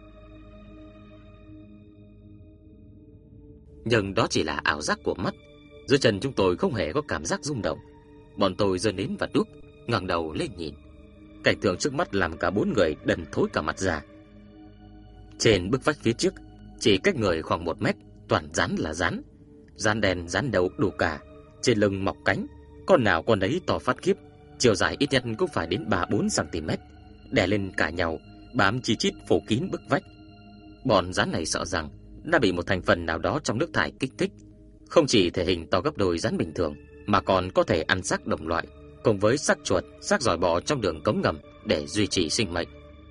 Nhưng đó chỉ là ảo giác của mắt. Dưới chân chúng tôi không hề có cảm giác rung động. Bọn tôi giơ nến và đuốc, ngẩng đầu lên nhìn. Cảnh tượng trước mắt làm cả bốn người đần thối cả mặt ra. Trên bức vách phía trước, chỉ cách người khoảng một mét, toàn rắn là rắn. Rắn đen, rắn đầu đủ cả, trên lưng mọc cánh, con nào con đấy to phát khiếp, chiều dài ít nhất cũng phải đến ba bốn xăng-ti-mét, đè lên cả nhau, bám chi chít phủ kín bức vách. Bọn rắn này sợ rằng đã bị một thành phần nào đó trong nước thải kích thích, không chỉ thể hình to gấp đôi rắn bình thường, mà còn có thể ăn xác đồng loại, cùng với xác chuột, xác giòi bò trong đường cống ngầm để duy trì sinh mệnh.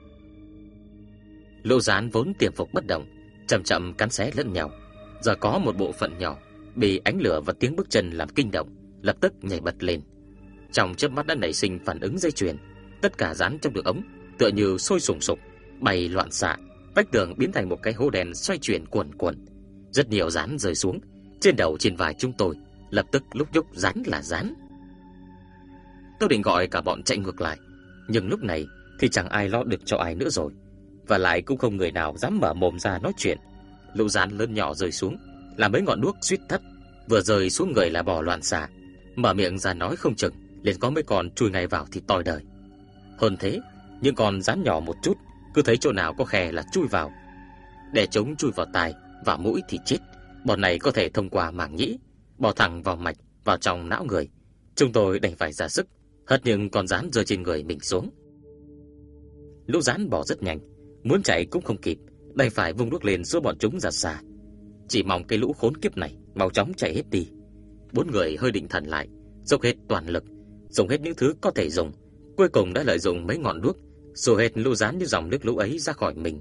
Lũ rắn vốn tiềm phục bất động, chậm chậm cắn xé lẫn nhau, giờ có một bộ phận nhỏ bị ánh lửa và tiếng bước chân làm kinh động, lập tức nhảy bật lên. Trong chớp mắt đã nảy sinh phản ứng dây chuyền, tất cả rắn trong đường ống tựa như sôi sùng sục, bay loạn xạ, vách tường biến thành một cái hố đen xoay chuyển cuồn cuộn. Rất nhiều rắn rơi xuống trên đầu trên vai chúng tôi, lập tức lúc nhúc rắn là rắn. Tôi định gọi cả bọn chạy ngược lại, nhưng lúc này thì chẳng ai lo được cho ai nữa rồi, và lại cũng không người nào dám mở mồm ra nói chuyện. Lũ rắn lớn nhỏ rơi xuống, làm mấy ngọn đuốc suýt tắt, vừa rơi xuống người là bỏ loạn xạ, mở miệng ra nói không chừng liền có mấy con chui ngay vào thì toi đời. Hơn thế, những con rắn nhỏ một chút, cứ thấy chỗ nào có khe là chui vào. Để chúng chui vào tai, vào mũi thì chết. Bọn này có thể thông qua màng nhĩ, bò thẳng vào mạch, vào trong não người. Chúng tôi đành phải ra sức hất những con rắn rơi trên người mình xuống. Lũ rắn bò rất nhanh, muốn chạy cũng không kịp, đành phải vung đuốc lên xua bọn chúng ra xa. Chỉ mong cái lũ khốn kiếp này mau chóng chạy hết đi. Bốn người hơi định thần lại, dốc hết toàn lực, dùng hết những thứ có thể dùng, cuối cùng đã lợi dụng mấy ngọn đuốc xua hết lũ rắn như dòng nước lũ ấy ra khỏi mình.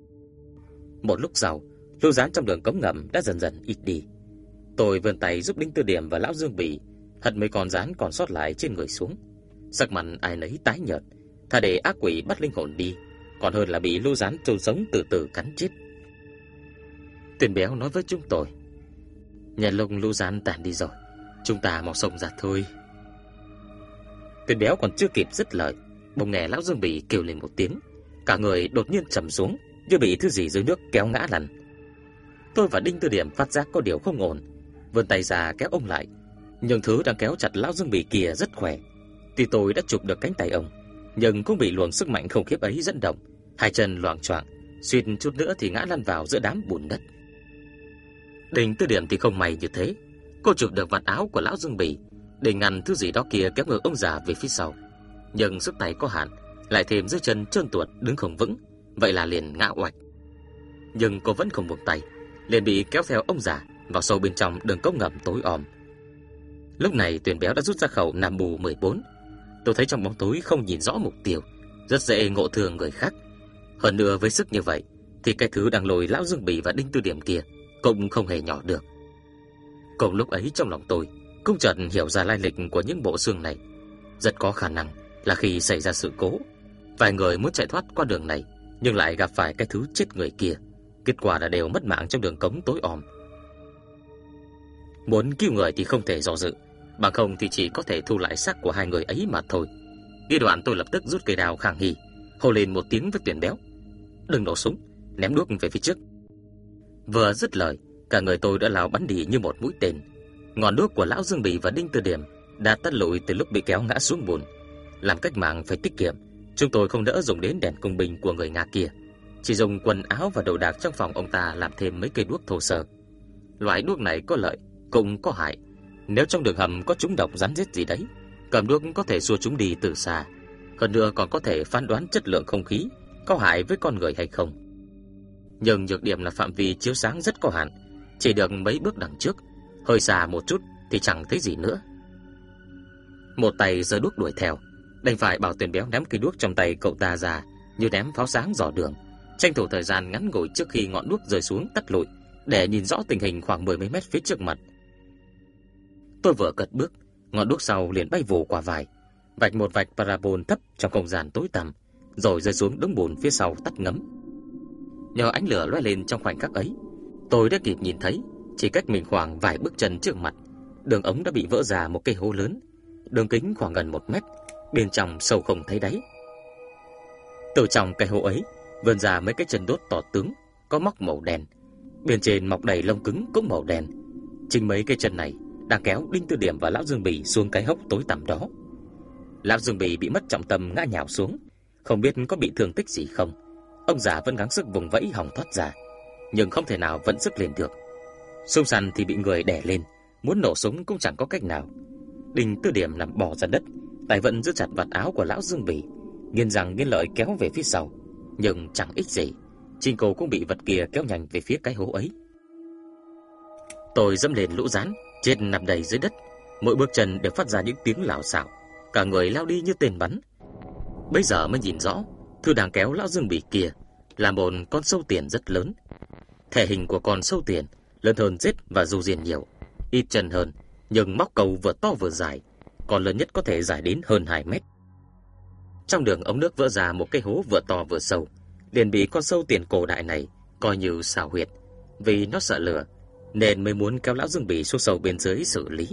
Một lúc sau, lũ rắn trong đường cống ngầm đã dần dần ít đi. Tôi vươn tay giúp Đinh Tư Điểm và Lão Dương Bỉ hất mấy con rắn còn sót lại trên người xuống. Sắc mặt ai nấy tái nhợt, thà để ác quỷ bắt linh hồn đi, còn hơn là bị lũ rắn chôn sống từ từ cắn chết. Tuyền Béo nói với chúng tôi, nhà lông lũ rắn tàn đi rồi, chúng ta mau xông ra thôi. Tuyền Béo còn chưa kịp dứt lời, bỗng nghe Lão Dương Bỉ kêu lên một tiếng, cả người đột nhiên trầm xuống, như bị thứ gì dưới nước kéo ngã lăn. Tôi và Đinh Tư Điểm phát giác có điều không ổn, vươn tay ra kéo ông lại, nhưng thứ đang kéo chặt Lão Dương Bỉ kia rất khỏe. Tuy tôi đã chụp được cánh tay ông, nhưng cũng bị luồng sức mạnh khủng khiếp ấy dẫn động, hai chân loạng choạng, suýt chút nữa thì ngã lăn vào giữa đám bùn đất. Đinh Tư Điểm thì không may như thế, cô chụp được vạt áo của Lão Dương Bỉ để ngăn thứ gì đó kia kéo ngược ông già về phía sau, nhưng sức tay có hạn, lại thêm dưới chân trơn tuột đứng không vững, vậy là liền ngã oạch. Nhưng cô vẫn không buông tay, liền bị kéo theo ông già vào sâu bên trong đường cống ngầm tối om. Lúc này Tuyền Béo đã rút ra khẩu Nam Bù mười bốn. Tôi thấy trong bóng tối không nhìn rõ mục tiêu, rất dễ ngộ thương người khác. Hơn nữa với sức như vậy thì cái thứ đang lôi Lão Dương Bỉ và Đinh Tư Điểm kia cũng không hề nhỏ được. Cùng lúc ấy trong lòng tôi cũng chợt hiểu ra lai lịch của những bộ xương này. Rất có khả năng là khi xảy ra sự cố, vài người muốn chạy thoát qua đường này nhưng lại gặp phải cái thứ chết người kia, Kết quả là đều mất mạng trong đường cống tối om. Muốn cứu người thì không thể do dự, bằng không thì chỉ có thể thu lại xác của hai người ấy mà thôi. Đi đoạn tôi lập tức rút cây đao khang hỉ, hô lên một tiếng với Tuyển Béo: "Đừng nổ súng, ném đuốc về phía trước." Vừa dứt lời, cả người tôi đã lao bắn đi như một mũi tên. Ngọn đuốc của lão Dương Bỉ và Đinh Tư Điểm đã tắt lụi từ lúc bị kéo ngã xuống bùn. Làm cách mạng phải tiết kiệm, chúng tôi không đỡ dùng đến đèn công binh của người Nga kia, chỉ dùng quần áo và đồ đạc trong phòng ông ta làm thêm mấy cây đuốc thô sơ. Loại đuốc này có lợi cũng có hại. Nếu trong đường hầm có trúng độc rắn rết gì đấy, cầm đuốc có thể xua chúng đi từ xa. Hơn nữa còn có thể phán đoán chất lượng không khí có hại với con người hay không. Nhưng nhược điểm là phạm vi chiếu sáng rất có hạn, chỉ được mấy bước đằng trước, hơi xa một chút thì chẳng thấy gì nữa. Một tay giơ đuốc đuổi theo, đành phải bảo Tuyển Béo ném cây đuốc trong tay cậu ta ra như ném pháo sáng dò đường, tranh thủ thời gian ngắn ngủi trước khi ngọn đuốc rơi xuống tắt lụi, để nhìn rõ tình hình khoảng mười mấy mét phía trước mặt. Tôi vừa cất bước, ngọn đuốc sau liền bay vù qua vai, vạch một vạch parabol thấp trong không gian tối tăm, rồi rơi xuống đống bùn phía sau tắt ngấm. Nhờ ánh lửa lóe lên trong khoảnh khắc ấy, tôi đã kịp nhìn thấy, chỉ cách mình khoảng vài bước chân trước mặt, đường ống đã bị vỡ ra một cái hố lớn, đường kính khoảng gần một mét, bên trong sâu không thấy đáy. Từ trong cái hố ấy vươn ra mấy cái chân đốt to tướng, có móc màu đen, bên trên mọc đầy lông cứng cũng màu đen. Chính mấy cái chân này đang kéo Đinh Tư Điểm và lão Dương Bỉ xuống cái hốc tối tăm đó. Lão Dương Bỉ bị mất trọng tâm ngã nhào xuống, không biết có bị thương tích gì không. Ông già vẫn gắng sức vùng vẫy hòng thoát ra, nhưng không thể nào vận sức lên được. Sung săn thì bị người đè lên, muốn nổ súng cũng chẳng có cách nào. Đinh Tư Điểm nằm bò ra đất, tay vẫn giữ chặt vạt áo của lão Dương Bỉ, nghiến răng nghiến lợi kéo về phía sau, nhưng chẳng ích gì. Chính cô cũng bị vật kia kéo nhanh về phía cái hố ấy. Tôi dẫm lên lũ rán, chết nằm đầy dưới đất, mỗi bước chân đều phát ra những tiếng lảo xảo, cả người lao đi như tên bắn. Bây giờ mới nhìn rõ, thứ đang kéo lão Dương Bỉ kia là một con sâu tiền rất lớn. Thể hình của con sâu tiền lớn hơn rết và du diền nhiều, ít chân hơn, nhưng móc cầu vừa to vừa dài, còn lớn nhất có thể dài đến hơn hai mét. Trong đường ống nước vỡ ra một cái hố vừa to vừa sâu, liền bị con sâu tiền cổ đại này coi như xào huyệt. Vì nó sợ lửa nên mới muốn kéo lão Dương Bỉ xuống sâu bên dưới xử lý.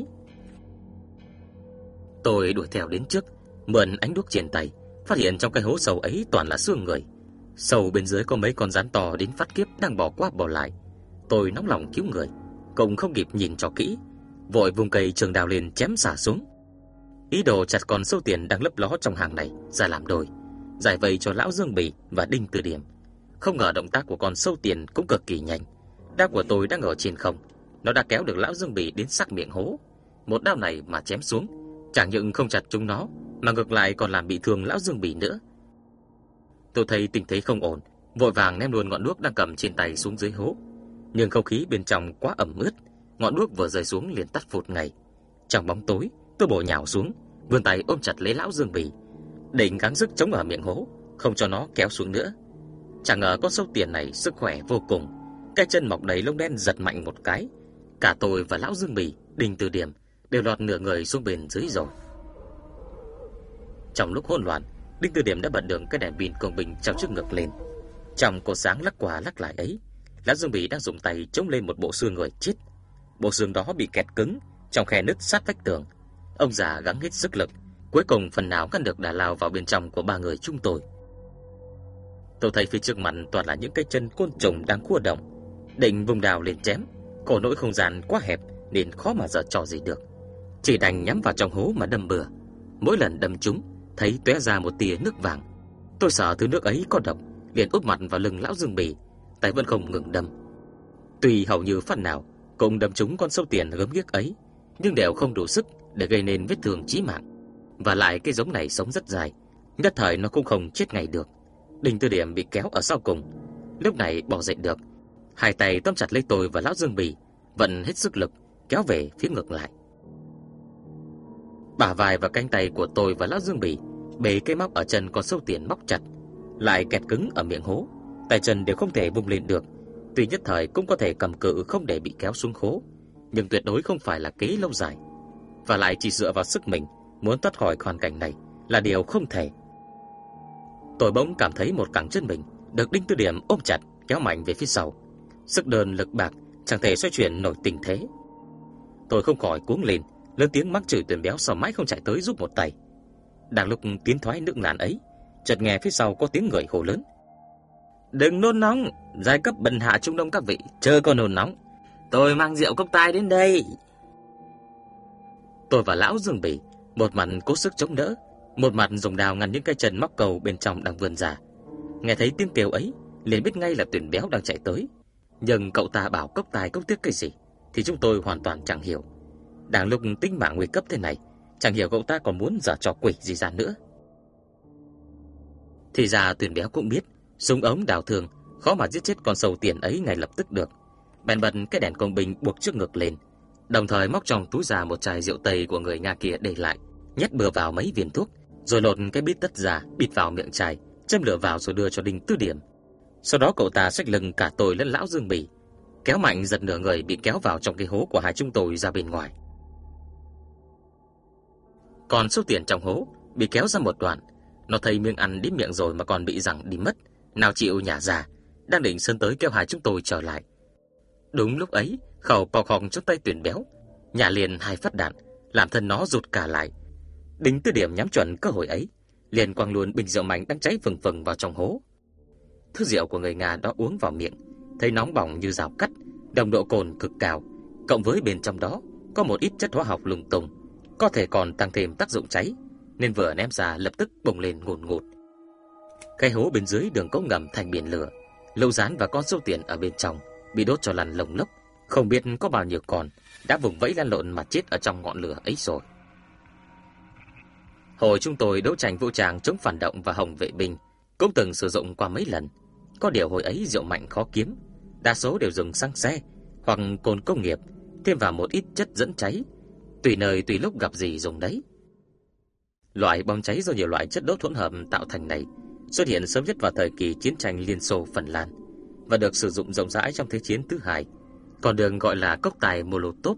Tôi đuổi theo đến trước, mượn ánh đuốc trên tay, phát hiện trong cái hố sâu ấy toàn là xương người. Sâu bên dưới có mấy con rắn to đến phát kiếp đang bò qua bò lại. Tôi nóng lòng cứu người, cũng không kịp nhìn cho kỹ, vội vùng cây trường đào lên chém xả xuống, ý đồ chặt con sâu tiền đang lấp ló trong hàng này ra làm đôi, giải vây cho lão Dương Bỉ và Đinh Tư Điểm. Không ngờ động tác của con sâu tiền cũng cực kỳ nhanh. Đao của tôi đang ở trên không, nó đã kéo được lão Dương Bỉ đến sát miệng hố. Một đao này mà chém xuống, chẳng những không chặt chúng nó, mà ngược lại còn làm bị thương lão Dương Bỉ nữa. Tôi thấy tình thế không ổn, vội vàng ném luôn ngọn đuốc đang cầm trên tay xuống dưới hố. Nhưng không khí bên trong quá ẩm ướt, ngọn đuốc vừa rơi xuống liền tắt phụt ngay. Trong bóng tối, tôi bổ nhào xuống, vươn tay ôm chặt lấy lão Dương Bỉ, định gắng sức chống ở miệng hố, không cho nó kéo xuống nữa. Chẳng ngờ con sâu tiền này sức khỏe vô cùng, cái chân mọc đầy lông đen giật mạnh một cái, cả tôi và lão Dương Bỉ, Đinh Tư Điểm đều lọt nửa người xuống bên dưới rồi. Trong lúc hỗn loạn, Đinh Tư Điểm đã bật đường cái đèn pin công bình treo trước ngực lên. Trong cột sáng lắc qua lắc lại ấy, lão Dương Bỉ đang dùng tay chống lên một bộ xương người chết. Bộ xương đó bị kẹt cứng trong khe nứt sát vách tường. Ông già gắng hết sức lực, cuối cùng phần nào ngăn được đà lao vào bên trong của ba người chúng tôi. Tôi thấy phía trước mặt toàn là những cái chân côn trùng đang khua động, định vùng đào lên chém, khổ nỗi không gian quá hẹp nên khó mà giở trò gì được, chỉ đành nhắm vào trong hố mà đâm bừa. Mỗi lần đâm trúng thấy tóe ra một tia nước vàng. Tôi sợ thứ nước ấy có độc, liền úp mặt vào lưng lão Dương Bỉ, tay vẫn không ngừng đâm. Tuy hầu như phát nào cũng đâm trúng con sâu tiền gớm ghiếc ấy, nhưng đều không đủ sức để gây nên vết thương chí mạng. Và lại cái giống này sống rất dài, nhất thời nó cũng không chết ngay được. Đinh Tư Điểm bị kéo ở sau cùng, lúc này bò dậy được, hai tay tóm chặt lấy tôi và lão Dương Bỉ, vận hết sức lực kéo về phía ngược lại. Bả vai và cánh tay của tôi và lão Dương Bỉ bề cây móc ở chân con sâu tiền móc chặt, lại kẹt cứng ở miệng hố, tay chân đều không thể vung lên được. Tuy nhất thời cũng có thể cầm cự không để bị kéo xuống hố, nhưng tuyệt đối không phải là kế lâu dài. Và lại chỉ dựa vào sức mình muốn thoát khỏi hoàn cảnh này là điều không thể. Tôi bỗng cảm thấy một cẳng chân mình được Đinh Tư Điểm ôm chặt kéo mạnh về phía sau, Sức đơn lực bạc chẳng thể xoay chuyển nổi tình thế. Tôi không khỏi cuống lên, lớn tiếng mắng chửi Tuyền Béo sao mãi không chạy tới giúp một tay. Đang lúc tiến thoái lưỡng nan ấy, chợt nghe phía sau có tiếng người hô lớn: "Đừng nôn nóng, giai cấp bần hạ trung đông các vị, chớ có nôn nóng. Tôi mang rượu cốc tai đến đây." Tôi và lão Dương Bỉ một mặt cố sức chống đỡ, một mặt dùng đào ngăn những cái chân móc cầu bên trong đang vươn ra. Nghe thấy tiếng kêu ấy, liền biết ngay là Tuyền Béo đang chạy tới. Nhưng cậu ta bảo cốc tai cốc tiếc cái gì thì chúng tôi hoàn toàn chẳng hiểu. Đang lúc tính mạng nguy cấp thế này, chẳng hiểu cậu ta còn muốn giở trò quỷ gì ra nữa. Thì ra Tuyền Béo cũng biết súng ống đào thương khó mà giết chết con sâu tiền ấy ngay lập tức được. Bèn bật cái đèn công binh buộc trước ngực lên, đồng thời móc trong túi ra một chai rượu tây của người Nga kia để lại, nhét bừa vào mấy viên thuốc, rồi lột cái bít tất ra bịt vào miệng chai, châm lửa vào rồi đưa cho Đinh Tư Điểm. Sau đó cậu ta xách lưng cả tôi lẫn lão Dương Bỉ, kéo mạnh giật nửa người bị kéo vào trong cái hố của hai chúng tôi ra bên ngoài. Còn số tiền trong hố bị kéo ra một đoạn, nó thấy miếng ăn đến miệng rồi mà còn bị rằng đi mất, nào chịu nhả ra, đang định sơn tới kêu hai chúng tôi trở lại. Đúng lúc ấy, khẩu bọc họng trong tay Tuyền Béo nhả liền hai phát đạn, làm thân nó rụt cả lại. Đinh Tư Điểm nhắm chuẩn cơ hội ấy, liền quăng luôn bình rượu mạnh đang cháy phừng phừng vào trong hố. Thứ rượu của người Nga đó uống vào miệng, thấy nóng bỏng như rào cắt, nồng độ cồn cực cao, cộng với bên trong đó có một ít chất hóa học lung tung, có thể còn tăng thêm tác dụng cháy, nên vừa ném ra lập tức bùng lên ngùn ngụt. Cái hố bên dưới đường cống ngầm thành biển lửa, Lâu Gián và con sâu tiền ở bên trong bị đốt cho lăn lồng lốc, không biết có bao nhiêu con đã vùng vẫy lăn lộn mà chết ở trong ngọn lửa ấy rồi. Hồi chúng tôi đấu tranh vũ trang chống phản động và Hồng vệ binh cũng từng sử dụng qua mấy lần. Có điều hồi ấy rượu mạnh khó kiếm, đa số đều dùng xăng xe hoặc cồn công nghiệp, thêm vào một ít chất dẫn cháy, tùy nơi tùy lúc gặp gì dùng đấy. Loại bom cháy do nhiều loại chất đốt hỗn hợp tạo thành này xuất hiện sớm nhất vào thời kỳ chiến tranh Liên Xô Phần Lan và được sử dụng rộng rãi trong Thế chiến thứ hai, còn được gọi là cốc tài Molotov.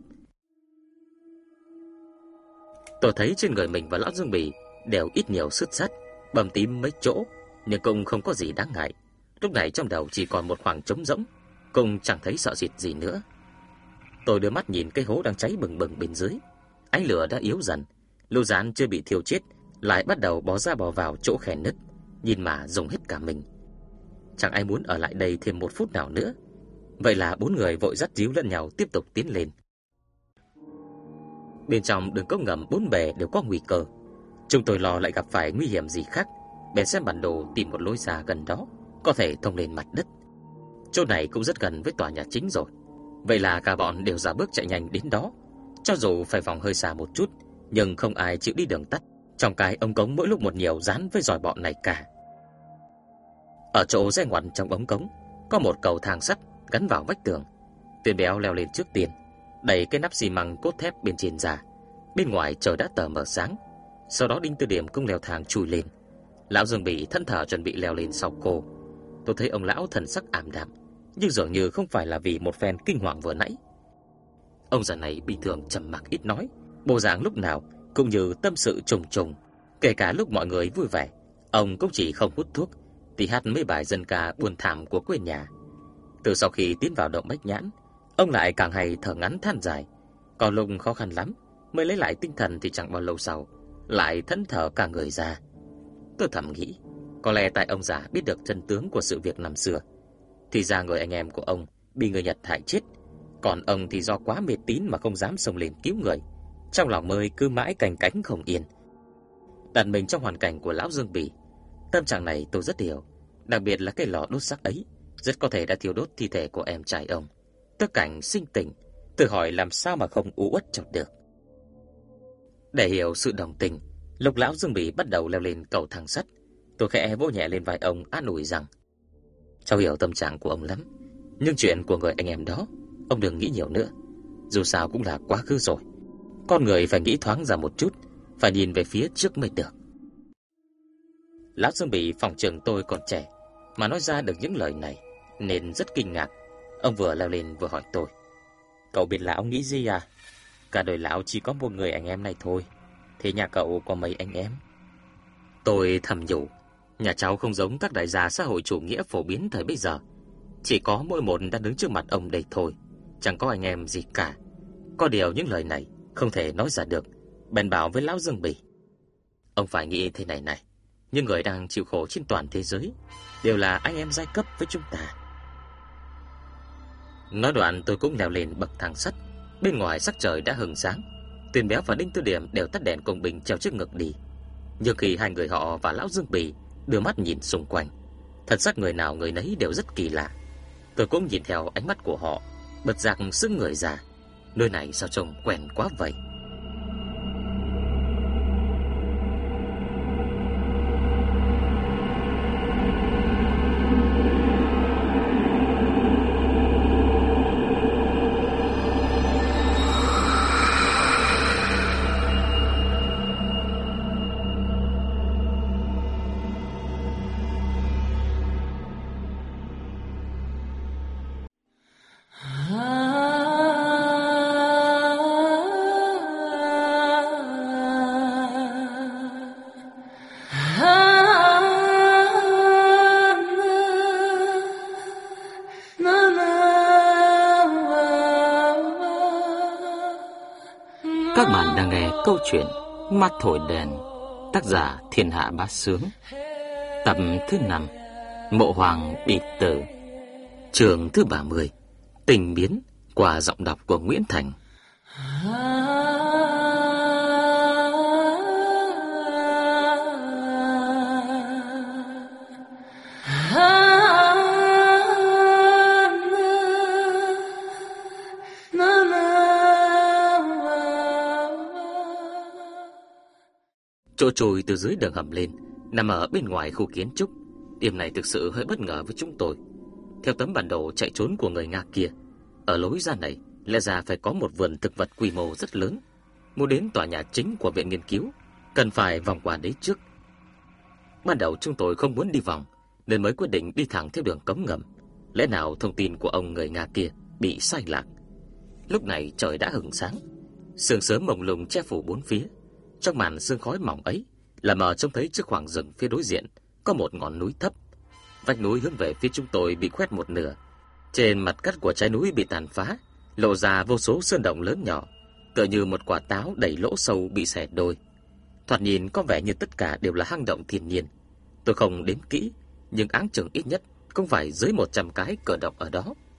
Tôi thấy trên người mình và lão Dương Bỉ đều ít nhiều sứt sắt, bầm tím mấy chỗ, nhưng cũng không có gì đáng ngại. Lúc này trong đầu chỉ còn một khoảng trống rỗng, cũng chẳng thấy sợ sệt gì nữa. Tôi đưa mắt nhìn cái hố đang cháy bừng bừng bên dưới. Ánh lửa đã yếu dần, Lâu Gián chưa bị thiêu chết lại bắt đầu bò ra bò vào chỗ khe nứt, nhìn mà rùng hết cả mình. Chẳng ai muốn ở lại đây thêm một phút nào nữa. Vậy là bốn người vội dắt díu lẫn nhau tiếp tục tiến lên. Bên trong đường cống ngầm bốn bề đều có nguy cơ. Chúng tôi lo lại gặp phải nguy hiểm gì khác, bèn xem bản đồ tìm một lối ra gần đó có thể thông lên mặt đất. Chỗ này cũng rất gần với tòa nhà chính rồi. Vậy là cả bọn đều ra bước chạy nhanh đến đó. Cho dù phải vòng hơi xa một chút, nhưng không ai chịu đi đường tắt. Trong cái ống cống mỗi lúc một nhiều dán với giòi bọn này cả. Ở chỗ rẽ ngoặt trong ống cống có một cầu thang sắt gắn vào vách tường. Tuyền Béo leo lên trước tiên, đẩy cái nắp xi măng cốt thép bên trên ra. Bên ngoài trời đã tờ mờ sáng. Sau đó Đinh Tư Điểm cũng leo thang chui lên. Lão Dương Bỉ thẫn thờ chuẩn bị leo lên sau cô. Tôi thấy ông lão thần sắc ảm đạm, nhưng dường như không phải là vì một phen kinh hoàng vừa nãy. Ông già này bình thường trầm mặc ít nói, bộ dạng lúc nào cũng như tâm sự trùng trùng. Kể cả lúc mọi người vui vẻ, ông cũng chỉ không hút thuốc thì hát mấy bài dân ca buồn thảm của quê nhà. Từ sau khi tiến vào động Bách Nhãn, ông lại càng hay thở ngắn than dài. Còn lúc khó khăn lắm mới lấy lại tinh thần thì chẳng bao lâu sau lại thẫn thờ cả người ra. Tôi thầm nghĩ, có lẽ tại ông già biết được chân tướng của sự việc năm xưa. Thì ra người anh em của ông bị người Nhật hại chết, còn ông thì do quá mê tín mà không dám xông lên cứu người, trong lòng mới cứ mãi canh cánh không yên. Đặt mình trong hoàn cảnh của lão Dương Bỉ, tâm trạng này tôi rất hiểu. Đặc biệt là cái lò đốt xác ấy rất có thể đã thiêu đốt thi thể của em trai ông. Tất cảnh sinh tình, tự hỏi làm sao mà không u uất chột được. Để hiểu sự đồng tình, lúc lão Dương Bỉ bắt đầu leo lên cầu thang sắt, tôi khẽ vỗ nhẹ lên vai ông an ủi rằng: cháu hiểu tâm trạng của ông lắm, nhưng chuyện của người anh em đó ông đừng nghĩ nhiều nữa. Dù sao cũng là quá khứ rồi. Con người phải nghĩ thoáng ra một chút, phải nhìn về phía trước mới được. Lão Dương Bỉ phòng trường tôi còn trẻ mà nói ra được những lời này nên rất kinh ngạc. Ông vừa leo lên vừa hỏi tôi: cậu biết lão nghĩ gì à? Cả đời lão chỉ có một người anh em này thôi, thế nhà cậu có mấy anh em? Tôi thầm nhủ, nhà cháu không giống các đại gia xã hội chủ nghĩa phổ biến thời bây giờ. Chỉ có mỗi một đang đứng trước mặt ông đây thôi, chẳng có anh em gì cả. Có điều những lời này không thể nói ra được, bèn bảo với lão Dương Bỉ: ông phải nghĩ thế này này, những người đang chịu khổ trên toàn thế giới đều là anh em giai cấp với chúng ta. Nói đoạn tôi cũng leo lên bậc thang sắt. Bên ngoài sắc trời đã hừng sáng, Tuyền Béo và Đinh Tư Điểm đều tắt đèn công bình treo trước ngực đi. Nhưng khi hai người họ và lão Dương Bỉ đưa mắt nhìn xung quanh, thật sắc người nào người nấy đều rất kỳ lạ. Tôi cũng nhìn theo ánh mắt của họ, bật giác sững người ra. Nơi này sao trông quen quá vậy? Các bạn đang nghe câu chuyện Mắt Thổi Đèn, tác giả Thiên Hạ Bá Sướng, tập thứ năm, Mộ Hoàng Bị Tử, chương thứ ba mươi, Tình Biến, qua giọng đọc của Nguyễn Thành. Chỗ trồi từ dưới đường hầm lên nằm ở bên ngoài khu kiến trúc. Điểm này thực sự hơi bất ngờ với chúng tôi. Theo tấm bản đồ chạy trốn của người Nga kia, ở lối ra này lẽ ra phải có một vườn thực vật quy mô rất lớn. Muốn đến tòa nhà chính của viện nghiên cứu, cần phải vòng qua đấy trước. Ban đầu chúng tôi không muốn đi vòng, nên mới quyết định đi thẳng theo đường cống ngầm. Lẽ nào thông tin của ông người Nga kia bị sai lạc? Lúc này trời đã hửng sáng, sương sớm mông lung che phủ bốn phía. Trong màn sương khói mỏng ấy, là mờ trông thấy trước khoảng rừng phía đối diện có một ngọn núi thấp. Vách núi hướng về phía chúng tôi bị khoét một nửa. Trên mặt cắt của trái núi bị tàn phá, lộ ra vô số sơn động lớn nhỏ, tựa như một quả táo đầy lỗ sâu bị xẻ đôi. Thoạt nhìn có vẻ như tất cả đều là hang động thiên nhiên. Tôi không đếm kỹ, nhưng áng chừng ít nhất cũng phải dưới một trăm cái cửa động ở đó.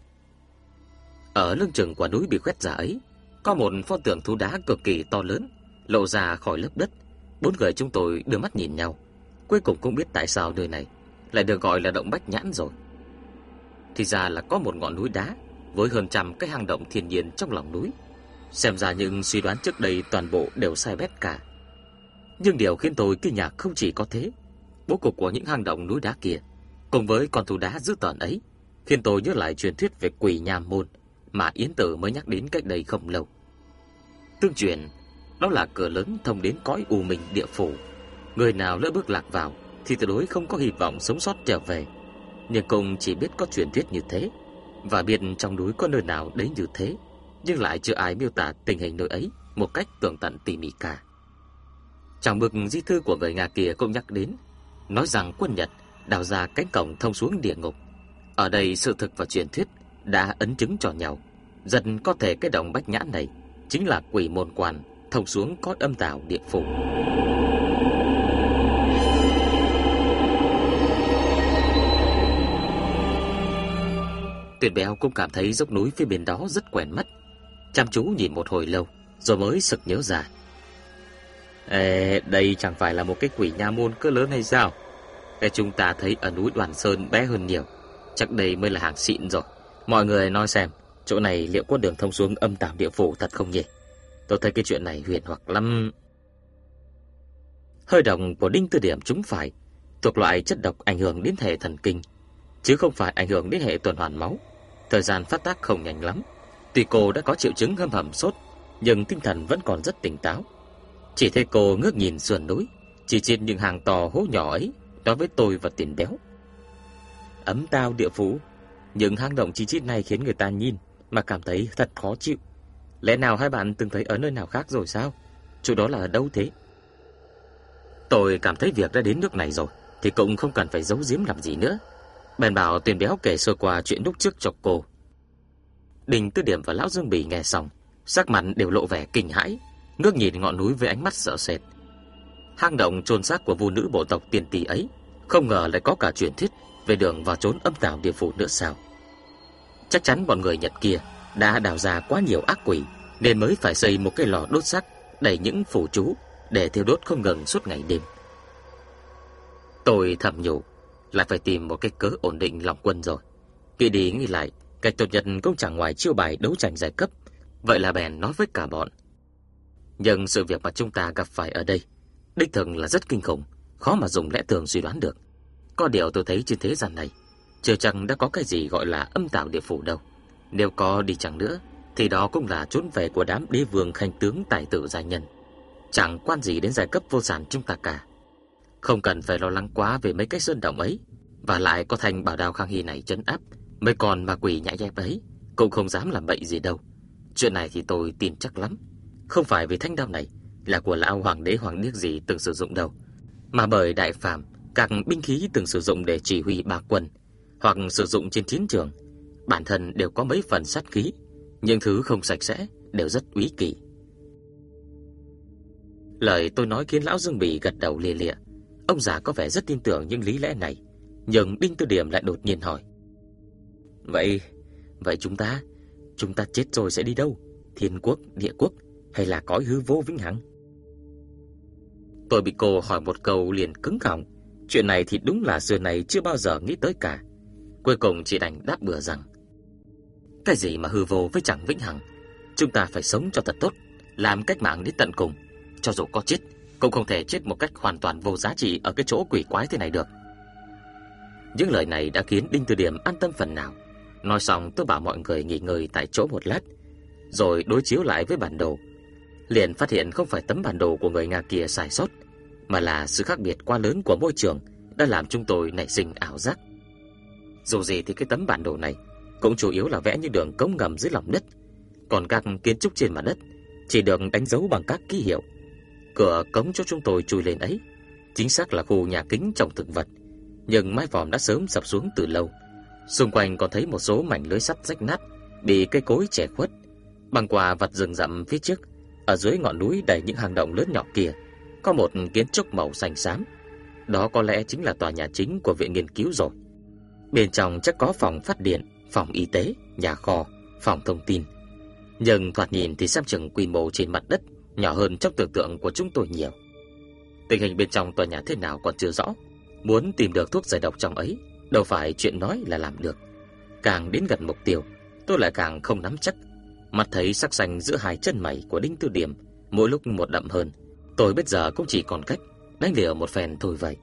Ở lưng chừng quả núi bị khoét ra ấy, có một pho tượng thú đá cực kỳ to lớn lộ ra khỏi lớp đất. Bốn người chúng tôi đưa mắt nhìn nhau, cuối cùng cũng biết tại sao nơi này lại được gọi là động Bách Nhãn rồi. Thì ra là có một ngọn núi đá với hơn trăm cái hang động thiên nhiên trong lòng núi. Xem ra những suy đoán trước đây toàn bộ đều sai bét cả. Nhưng điều khiến tôi kinh ngạc không chỉ có thế. Bố cục của những hang động núi đá kia cùng với con thú đá dữ tợn ấy khiến tôi nhớ lại truyền thuyết về Quỷ Nham Môn mà Yến Tử mới nhắc đến cách đây không lâu. Tương truyền đó là cửa lớn thông đến cõi u minh địa phủ. Người nào lỡ bước lạc vào thì tuyệt đối không có hy vọng sống sót trở về. Nhưng cũng chỉ biết có truyền thuyết như thế, và biết trong núi có nơi nào đấy như thế, nhưng lại chưa ai miêu tả tình hình nơi ấy một cách tường tận tỉ mỉ cả. Trong bức di thư của người Nga kia cũng nhắc đến, nói rằng quân Nhật đào ra cánh cổng thông xuống địa ngục. Ở đây sự thực và truyền thuyết đã ấn chứng cho nhau, dần có thể cái động Bách Nhãn này chính là quỷ môn quan thông xuống cõi âm tào địa phủ. Tuyền Béo cũng cảm thấy dốc núi phía bên đó rất quen mắt, chăm chú nhìn một hồi lâu rồi mới sực nhớ ra. Ê, đây chẳng phải là một cái Quỷ Nha Môn cỡ lớn hay sao? Cái chúng ta thấy ở núi Đoàn Sơn bé hơn nhiều, chắc đây mới là hàng xịn rồi. Mọi người nói xem, chỗ này liệu có đường thông xuống âm tào địa phủ thật không nhỉ? Tôi thấy cái chuyện này huyền hoặc lắm. Hơi độc của Đinh Tư Điểm trúng phải, thuộc loại chất độc ảnh hưởng đến hệ thần kinh, chứ không phải ảnh hưởng đến hệ tuần hoàn máu. Thời gian phát tác không nhanh lắm. Tuy cô đã có triệu chứng hâm hầm sốt, nhưng tinh thần vẫn còn rất tỉnh táo. Chỉ thấy cô ngước nhìn sườn núi, chỉ trên những hàng to hố nhỏ ấy, nói với tôi và Tiền Béo. Ấm tao địa phủ, những hang động chi chít này khiến người ta nhìn mà cảm thấy thật khó chịu. Lẽ nào hai bạn từng thấy ở nơi nào khác rồi sao? Chỗ đó là ở đâu thế? Tôi cảm thấy việc đã đến nước này rồi thì cũng không cần phải giấu giếm làm gì nữa. Bèn bảo Tuyền Béo kể sơ qua chuyện lúc trước cho cô. Đinh Tư Điểm và Lão Dương Bỉ nghe xong, sắc mặt đều lộ vẻ kinh hãi, ngước nhìn ngọn núi với ánh mắt sợ sệt. Hang động chôn xác của vu nữ bộ tộc Tiên Tỷ ấy, không ngờ lại có cả truyền thuyết về đường vào chốn âm tào địa phủ nữa sao? Chắc chắn bọn người Nhật kia đã đào ra quá nhiều ác quỷ, nên mới phải xây một cái lò đốt xác đầy những phù chú để thiêu đốt không ngừng suốt ngày đêm. Tôi thầm nhủ, lại phải tìm một cái cớ ổn định lòng quân rồi. Nghĩ đi nghĩ lại, cách tốt nhất cũng chẳng ngoài chiêu bài đấu tranh giai cấp. Vậy là bèn nói với cả bọn. Nhưng sự việc mà chúng ta gặp phải ở đây đích thực là rất kinh khủng, khó mà dùng lẽ thường suy đoán được. Có điều tôi thấy trên thế gian này chưa chăng đã có cái gì gọi là âm tào địa phủ đâu. Nếu có đi chăng nữa thì đó cũng là chốn về của đám đế vương khanh tướng tài tử gia nhân, chẳng quan gì đến giai cấp vô sản chúng ta cả. Không cần phải lo lắng quá về mấy cái sơn động ấy. Và lại có thanh bảo đao Khang Hy này trấn áp, mấy con ma quỷ nhãi nhép ấy cũng không dám làm bậy gì đâu. Chuyện này thì tôi tin chắc lắm. Không phải vì thanh đao này là của lão hoàng đế hoàng điếc gì từng sử dụng đâu, mà bởi đại phàm các binh khí từng sử dụng để chỉ huy ba quân hoặc sử dụng trên chiến trường, bản thân đều có mấy phần sát khí. Những thứ không sạch sẽ đều rất úy kỵ. Lời tôi nói khiến Lão Dương Bỉ gật đầu lia lịa. Ông già có vẻ rất tin tưởng những lý lẽ này. Nhưng Đinh Tư Điểm lại đột nhiên hỏi: Vậy, vậy chúng ta, chúng ta chết rồi sẽ đi đâu? Thiên quốc, địa quốc hay là cõi hư vô vĩnh hằng? Tôi bị cô hỏi một câu liền cứng họng. Chuyện này thì đúng là xưa này chưa bao giờ nghĩ tới cả. Cuối cùng chỉ đành đáp bừa rằng: Cái gì mà hư vô với chẳng vĩnh hằng? Chúng ta phải sống cho thật tốt, làm cách mạng đến tận cùng. Cho dù có chết cũng không thể chết một cách hoàn toàn vô giá trị ở cái chỗ quỷ quái thế này được. Những lời này đã khiến Đinh Tư Điểm an tâm phần nào. Nói xong tôi bảo mọi người nghỉ ngơi tại chỗ một lát, rồi đối chiếu lại với bản đồ. Liền phát hiện không phải tấm bản đồ của người Nga kia sai sót, mà là sự khác biệt quá lớn của môi trường đã làm chúng tôi nảy sinh ảo giác. Dù gì thì cái tấm bản đồ này cũng chủ yếu là vẽ những đường cống ngầm dưới lòng đất, còn các kiến trúc trên mặt đất chỉ được đánh dấu bằng các ký hiệu. Cửa cống cho chúng tôi chui lên ấy chính xác là khu nhà kính trồng thực vật, nhưng mái vòm đã sớm sập xuống từ lâu. Xung quanh còn thấy một số mảnh lưới sắt rách nát, bị cây cối che khuất. Băng qua vặt rừng rậm phía trước, ở dưới ngọn núi đầy những hang động lớn nhỏ kia, có một kiến trúc màu xanh xám. Đó có lẽ chính là tòa nhà chính của viện nghiên cứu rồi. Bên trong chắc có phòng phát điện, phòng y tế, nhà kho, phòng thông tin. Nhưng thoạt nhìn thì xem chừng quy mô trên mặt đất nhỏ hơn trong tưởng tượng của chúng tôi nhiều. Tình hình bên trong tòa nhà thế nào còn chưa rõ. Muốn tìm được thuốc giải độc trong ấy đâu phải chuyện nói là làm được. Càng đến gần mục tiêu, tôi lại càng không nắm chắc. Mắt thấy sắc xanh giữa hai chân mày của Đinh Tư Điểm mỗi lúc một đậm hơn. Tôi bây giờ cũng chỉ còn cách đánh liều một phen thôi vậy.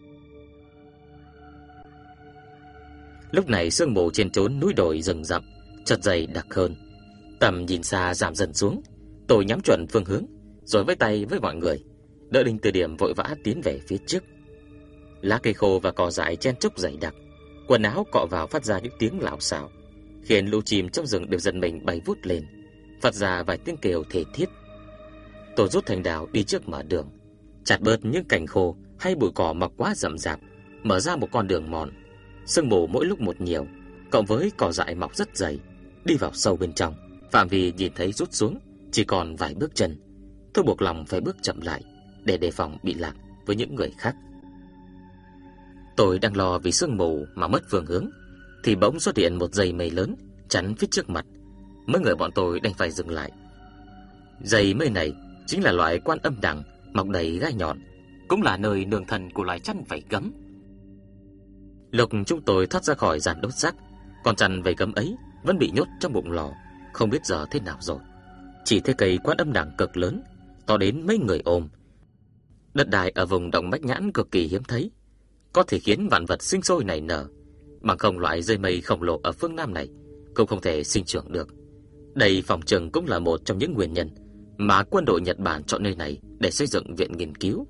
Lúc này sương mù trên chốn núi đồi rừng rậm chật dày đặc hơn, tầm nhìn xa giảm dần xuống. Tôi nhắm chuẩn phương hướng, rồi vẫy tay với mọi người, đỡ Đinh Tư Điểm vội vã tiến về phía trước. Lá cây khô và cỏ dại chen chúc dày đặc, quần áo cọ vào phát ra những tiếng lạo xạo, khiến lũ chim trong rừng đều giật mình bay vút lên, phát ra vài tiếng kêu thề thiết. Tôi rút thành đào đi trước mở đường, chặt bớt những cành khô hay bụi cỏ mọc quá rậm rạp, mở ra một con đường mòn. Sương mù mỗi lúc một nhiều, cộng với cỏ dại mọc rất dày, đi vào sâu bên trong, phạm vi nhìn thấy rút xuống chỉ còn vài bước chân. Tôi buộc lòng phải bước chậm lại để đề phòng bị lạc với những người khác. Tôi đang lo vì sương mù mà mất phương hướng, thì bỗng xuất hiện một dây mây lớn chắn phía trước mặt. Mấy người bọn tôi đành phải dừng lại. Dây mây này chính là loại Quan Âm Đằng mọc đầy gai nhọn, cũng là nơi nương thân của loài chăn vảy gấm. Lúc chúng tôi thoát ra khỏi giàn đốt xác, con chăn vảy gấm ấy vẫn bị nhốt trong bụng lò, không biết giờ thế nào rồi. Chỉ thấy cây Quan Âm Đằng cực lớn, to đến mấy người ôm. Đất đai ở vùng động Bách Nhãn cực kỳ hiếm thấy, có thể khiến vạn vật sinh sôi nảy nở, bằng không loại dây mây khổng lồ ở phương Nam này cũng không thể sinh trưởng được. Đây phòng trừng cũng là một trong những nguyên nhân mà quân đội Nhật Bản chọn nơi này để xây dựng viện nghiên cứu.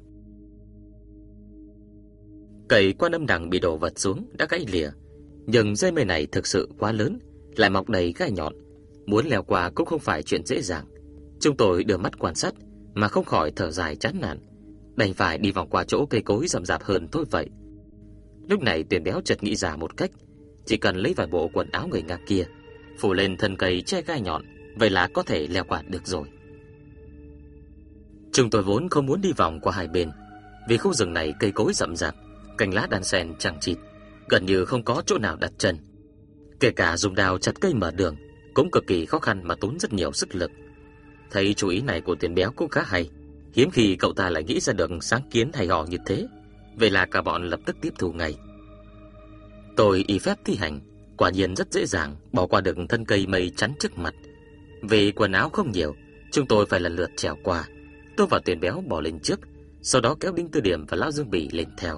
Cây Quan Âm Đằng bị đổ vật xuống đã gãy lìa, nhưng dây mây này thực sự quá lớn, lại mọc đầy gai nhọn, muốn leo qua cũng không phải chuyện dễ dàng. Chúng tôi đưa mắt quan sát mà không khỏi thở dài chán nản, đành phải đi vòng qua chỗ cây cối rậm rạp hơn thôi vậy. Lúc này Tuyền Béo chợt nghĩ ra một cách, chỉ cần lấy vài bộ quần áo người Nga kia phủ lên thân cây che gai nhọn, vậy là có thể leo qua được rồi. Chúng tôi vốn không muốn đi vòng qua hai bên, vì khu rừng này cây cối rậm rạp, cành lá đan xen chằng chịt, gần như không có chỗ nào đặt chân. Kể cả dùng đào chặt cây mở đường cũng cực kỳ khó khăn mà tốn rất nhiều sức lực. Thấy chú ý này của Tuyền Béo cũng khá hay, hiếm khi cậu ta lại nghĩ ra được sáng kiến hay ho như thế, vậy là cả bọn lập tức tiếp thu ngay. Tôi y phép thi hành, quả nhiên rất dễ dàng bỏ qua được thân cây mây chắn trước mặt. Vì quần áo không nhiều, chúng tôi phải lần lượt trèo qua. Tôi và Tuyền Béo bỏ lên trước, sau đó kéo Đinh Tư Điểm và Lão Dương Bỉ lên theo.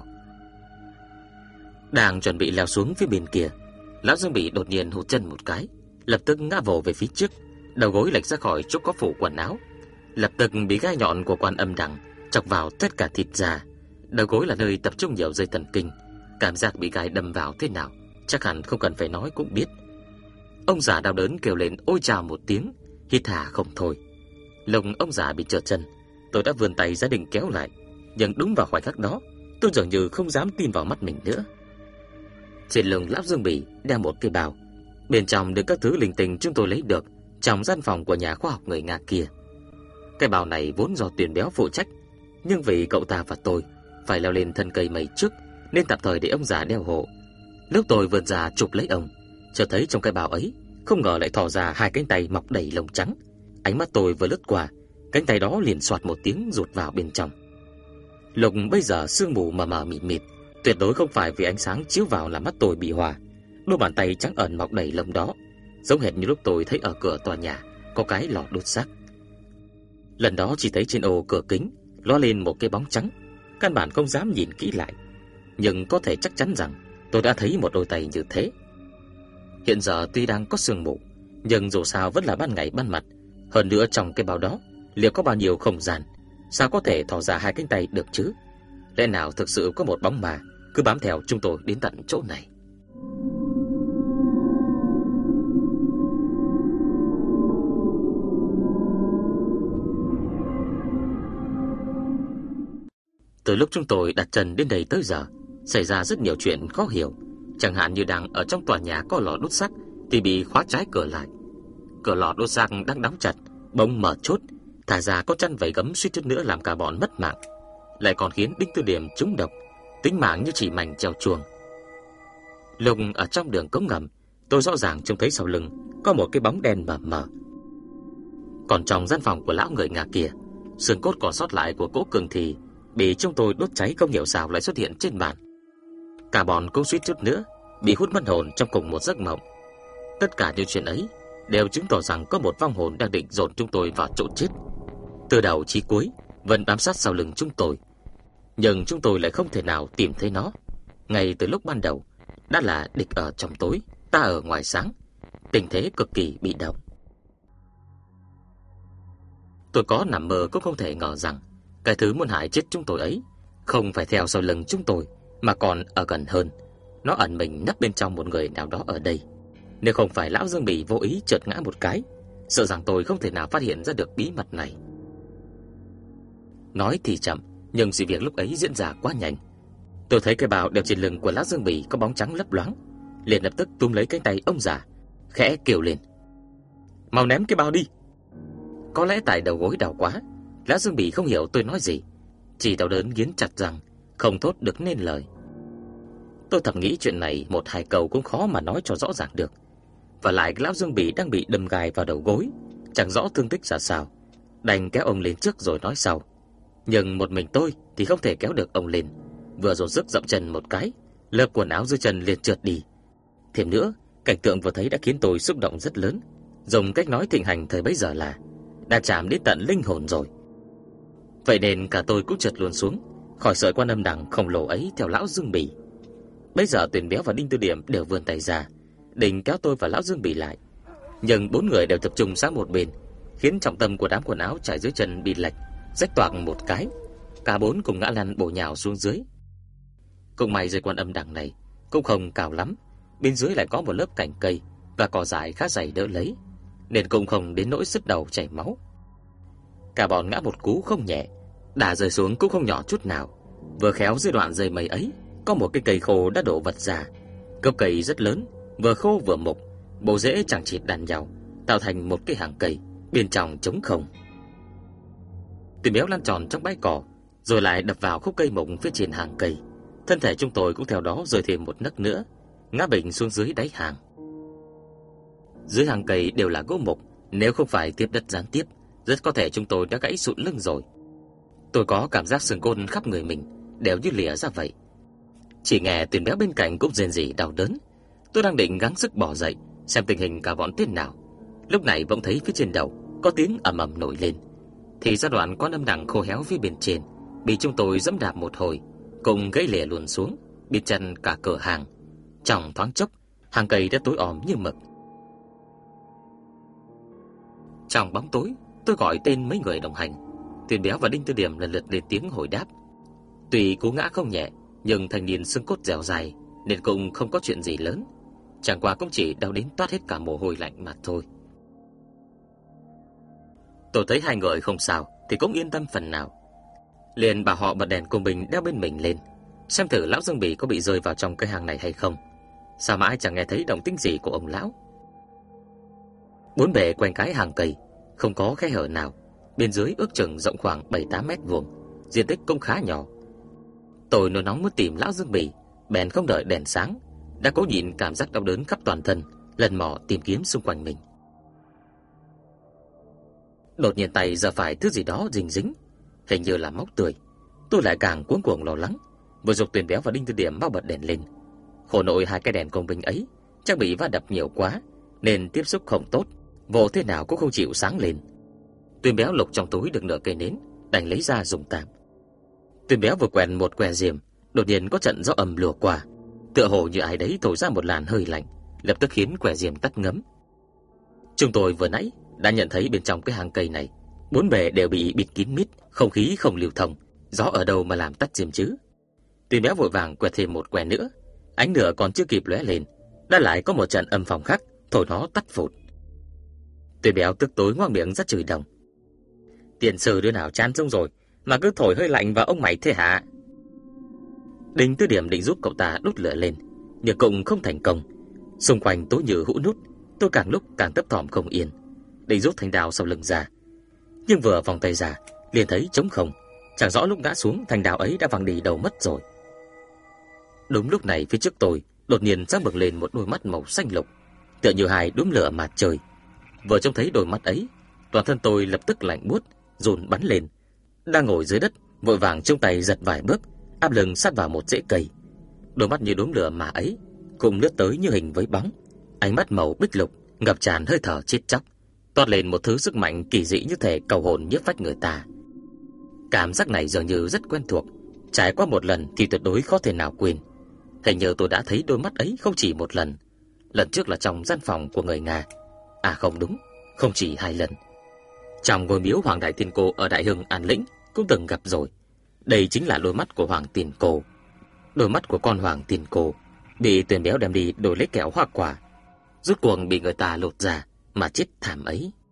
Đang chuẩn bị leo xuống phía bên kia, Lão Dương Bỉ đột nhiên hụt chân một cái, lập tức ngã vồ về phía trước, đầu gối lệch ra khỏi chỗ có phủ quần áo, lập tức bị gai nhọn của Quan Âm Đằng chọc vào tất cả thịt da. Đầu gối là nơi tập trung nhiều dây thần kinh, cảm giác bị gai đâm vào thế nào chắc hẳn không cần phải nói cũng biết. Ông già đau đớn kêu lên ôi chào một tiếng, hít hà không thôi. Lồng ông già bị trượt chân, tôi đã vươn tay ra định kéo lại, nhưng đúng vào khoảnh khắc đó, tôi dường như không dám tin vào mắt mình nữa. Trên lưng Lão Dương Bỉ đeo một cái bao, bên trong được các thứ linh tinh chúng tôi lấy được trong gian phòng của nhà khoa học người Nga kia. Cái bao này vốn do Tuyền Béo phụ trách, nhưng vì cậu ta và tôi phải leo lên thân cây mây trước, nên tạm thời để ông già đeo hộ. Lúc tôi vươn ra chụp lấy ông, chợt thấy trong cái bao ấy không ngờ lại thò ra hai cánh tay mọc đầy lông trắng. Ánh mắt tôi vừa lướt qua, cánh tay đó liền xoạt một tiếng rụt vào bên trong. Lúc bây giờ sương mù mờ mờ mịt mịt, tuyệt đối không phải vì ánh sáng chiếu vào làm mắt tôi bị hòa. Đôi bàn tay trắng ẩn mọc đầy lông đó, giống hệt như lúc tôi thấy ở cửa tòa nhà có cái lò đốt xác. Lần đó chỉ thấy trên ô cửa kính lóe lên một cái bóng trắng, căn bản không dám nhìn kỹ lại, nhưng có thể chắc chắn rằng tôi đã thấy một đôi tay như thế. Hiện giờ tuy đang có sương mù, nhưng dù sao vẫn là ban ngày ban mặt. Hơn nữa trong cái bao đó liệu có bao nhiêu không gian, sao có thể thò ra hai cánh tay được chứ? Lẽ nào thực sự có một bóng ma cứ bám theo chúng tôi đến tận chỗ này? Từ lúc chúng tôi đặt chân đến đây tới giờ, xảy ra rất nhiều chuyện khó hiểu. Chẳng hạn như đang ở trong tòa nhà có lò đốt xác thì bị khóa trái cửa lại. Cửa lò đốt xác đang đóng chặt bỗng mở chốt, thả ra có chăn vảy gấm suýt chút nữa làm cả bọn mất mạng, lại còn khiến Đinh Tư Điểm trúng độc, tính mạng như chỉ mảnh treo chuông. Lúc ở trong đường cống ngầm, tôi rõ ràng trông thấy sau lưng có một cái bóng đen mờ mờ. Còn trong gian phòng của lão người Nga kia, xương cốt còn sót lại của Cố Cường thì bị chúng tôi đốt cháy không hiểu sao lại xuất hiện trên bàn. Cả bọn cũng suýt chút nữa bị hút mất hồn trong cùng một giấc mộng. Tất cả những chuyện ấy đều chứng tỏ rằng có một vong hồn đang định dồn chúng tôi vào chỗ chết. Từ đầu chí cuối vẫn bám sát sau lưng chúng tôi, nhưng chúng tôi lại không thể nào tìm thấy nó. Ngay từ lúc ban đầu đã là địch ở trong tối, ta ở ngoài sáng, tình thế cực kỳ bị động. Tôi có nằm mơ cũng không thể ngờ rằng cái thứ muốn hại chết chúng tôi ấy không phải theo sau lưng chúng tôi, mà còn ở gần hơn. Nó ẩn mình nấp bên trong một người nào đó ở đây. Nếu không phải Lão Dương Bỉ vô ý trượt ngã một cái, sợ rằng tôi không thể nào phát hiện ra được bí mật này. Nói thì chậm, nhưng sự việc lúc ấy diễn ra quá nhanh. Tôi thấy cái bào đeo trên lưng của Lão Dương Bỉ có bóng trắng lấp loáng, liền lập tức túm lấy cánh tay ông già, khẽ kêu lên: "Mau ném cái bao đi!" Có lẽ tại đầu gối đau quá, Lão Dương Bỉ không hiểu tôi nói gì, chỉ đau đớn nghiến chặt răng, không thốt được nên lời. Tôi thầm nghĩ chuyện này một hai câu cũng khó mà nói cho rõ ràng được. Và lại Lão Dương Bỉ đang bị đâm gai vào đầu gối, chẳng rõ thương tích ra sao, đành kéo ông lên trước rồi nói sau. Nhưng một mình tôi thì không thể kéo được ông lên, vừa dồn sức dậm chân một cái, lớp quần áo dưới chân liền trượt đi. Thêm nữa, cảnh tượng vừa thấy đã khiến tôi xúc động rất lớn, dùng cách nói thịnh hành thời bấy giờ là đã chạm đến tận linh hồn rồi. Vậy nên cả tôi cũng trượt luôn xuống khỏi sợi Quan Âm Đằng khổng lồ ấy theo Lão Dương Bỉ. Bây giờ Tuyền Béo và Đinh Tư Điểm đều vươn tay ra định kéo tôi và Lão Dương Bỉ lại, nhưng bốn người đều tập trung sang một bên, khiến trọng tâm của đám quần áo trải dưới chân bị lệch, rách toạc một cái, cả bốn cùng ngã lăn bổ nhào xuống dưới. Cũng may dây Quan Âm Đằng này cũng không cao lắm, bên dưới lại có một lớp cành cây và cỏ dại khá dày đỡ lấy, nên cũng không đến nỗi sứt đầu chảy máu. Cả bọn ngã một cú không nhẹ, đà rơi xuống cũng không nhỏ chút nào. Vừa khéo dưới đoạn dây mây ấy có một cái cây khô đã đổ vật ra. Gốc cây rất lớn, vừa khô vừa mục, bộ rễ chẳng chịt đan nhau, tạo thành một cái hàng cây, bên trong trống không. Tuyền béo lăn tròn trong bãi cỏ, rồi lại đập vào khúc cây mục phía trên hàng cây. Thân thể chúng tôi cũng theo đó rơi thêm một nấc nữa, ngã bệnh xuống dưới đáy hàng. Dưới hàng cây đều là gỗ mục, nếu không phải tiếp đất gián tiếp, rất có thể chúng tôi đã gãy sụn lưng rồi. Tôi có cảm giác xương cốt khắp người mình đều như lìa ra vậy. Chỉ nghe Tuyền béo bên cạnh cũng rên rỉ đau đớn. Tôi đang định gắng sức bò dậy xem tình hình cả bọn thế nào, lúc này bỗng thấy phía trên đầu có tiếng ầm ầm nổi lên. Thì ra đoạn con âm đằng khô héo phía bên trên bị chúng tôi giẫm đạp một hồi, cùng gãy lìa luôn xuống, bịt chân cả cửa hàng. Trong thoáng chốc, hàng cây đã tối om như mực. Trong bóng tối, tôi gọi tên mấy người đồng hành. Tuyền béo và Đinh Tư Điểm lần lượt lên tiếng hồi đáp. Tuy cú ngã không nhẹ, nhưng thanh niên xương cốt dẻo dai nên cũng không có chuyện gì lớn, chẳng qua cũng chỉ đau đến toát hết cả mồ hôi lạnh mà thôi. Tôi thấy hai người không sao thì cũng yên tâm phần nào, liền bảo họ bật đèn cùng mình đeo bên mình lên, xem thử lão Dương Bỉ có bị rơi vào trong cái hang này hay không. Sao mãi chẳng nghe thấy động tĩnh gì của ông lão. Bốn bề quanh cái hàng cây không có khe hở nào, bên dưới ước chừng rộng khoảng bảy tám mét vuông, diện tích cũng khá nhỏ. Tôi nôn nóng muốn tìm lão Dương Bỉ, bèn không đợi đèn sáng, đã cố nhịn cảm giác đau đớn khắp toàn thân, lần mò tìm kiếm xung quanh mình. Đột nhiên tay giờ phải thứ gì đó dính dính, hình như là móc tươi. Tôi lại càng cuống cuồng lo lắng, vừa giục Tuyền béo và Đinh Tư Điểm mau bật đèn lên. Khổ nội hai cái đèn công binh ấy chắc bị va đập nhiều quá nên tiếp xúc không tốt, vô thế nào cũng không chịu sáng lên. Tuyền béo lục trong túi được nửa cây nến, đành lấy ra dùng tạm. Tuyền béo vừa quẹt một que diêm, đột nhiên có trận gió ầm lùa qua, tựa hồ như ai đấy thổi ra một làn hơi lạnh, lập tức khiến que diêm tắt ngấm. Chúng tôi vừa nãy đã nhận thấy bên trong cái hàng cây này, bốn bề đều bị bịt kín mít, không khí không lưu thông, gió ở đâu mà làm tắt diêm chứ? Tuyền béo vội vàng quẹt thêm một que nữa, ánh lửa còn chưa kịp lóe lên, đã lại có một trận âm phong khác thổi nó tắt phụt. Tuyền béo tức tối ngoác miệng rất chửi đồng. Tiền sư đứa nào chán xong rồi mà cứ thổi hơi lạnh vào ông mày thế hả? Đinh Tư Điểm định giúp cậu ta đốt lửa lên, nhưng cũng không thành công. Xung quanh tối như hũ nút, tôi càng lúc càng thấp thỏm không yên, định rút thanh đao sau lưng ra. Nhưng vừa vòng tay ra, liền thấy trống không, chẳng rõ lúc ngã xuống thanh đao ấy đã văng đi đâu mất rồi. Đúng lúc này phía trước tôi đột nhiên sáng bừng lên một đôi mắt màu xanh lục, tựa như hai đốm lửa mặt trời. Vừa trông thấy đôi mắt ấy, toàn thân tôi lập tức lạnh buốt, run bắn lên. Đang ngồi dưới đất, vội vàng trong tay giật vài bước, áp lưng sát vào một rễ cây. Đôi mắt như đốm lửa mà ấy cùng lướt tới như hình với bóng, ánh mắt màu bích lục ngập tràn hơi thở chết chóc, toát lên một thứ sức mạnh kỳ dị như thể cầu hồn nhiếp phách người ta. Cảm giác này dường như rất quen thuộc, trải qua một lần thì tuyệt đối khó thể nào quên. Hình như tôi đã thấy đôi mắt ấy không chỉ một lần. Lần trước là trong gian phòng của người Nga. À không đúng, không chỉ hai lần. Trong ngôi miếu Hoàng Đại Tiên Cô ở Đại Hưng An Lĩnh cũng từng gặp rồi. Đây chính là đôi mắt của Hoàng Tiền Cô. Đôi mắt của con Hoàng Tiền Cô bị Tuyền béo đem đi đổi lấy kẹo hoa quả, rốt cuộc bị người ta lột ra mà chết thảm ấy.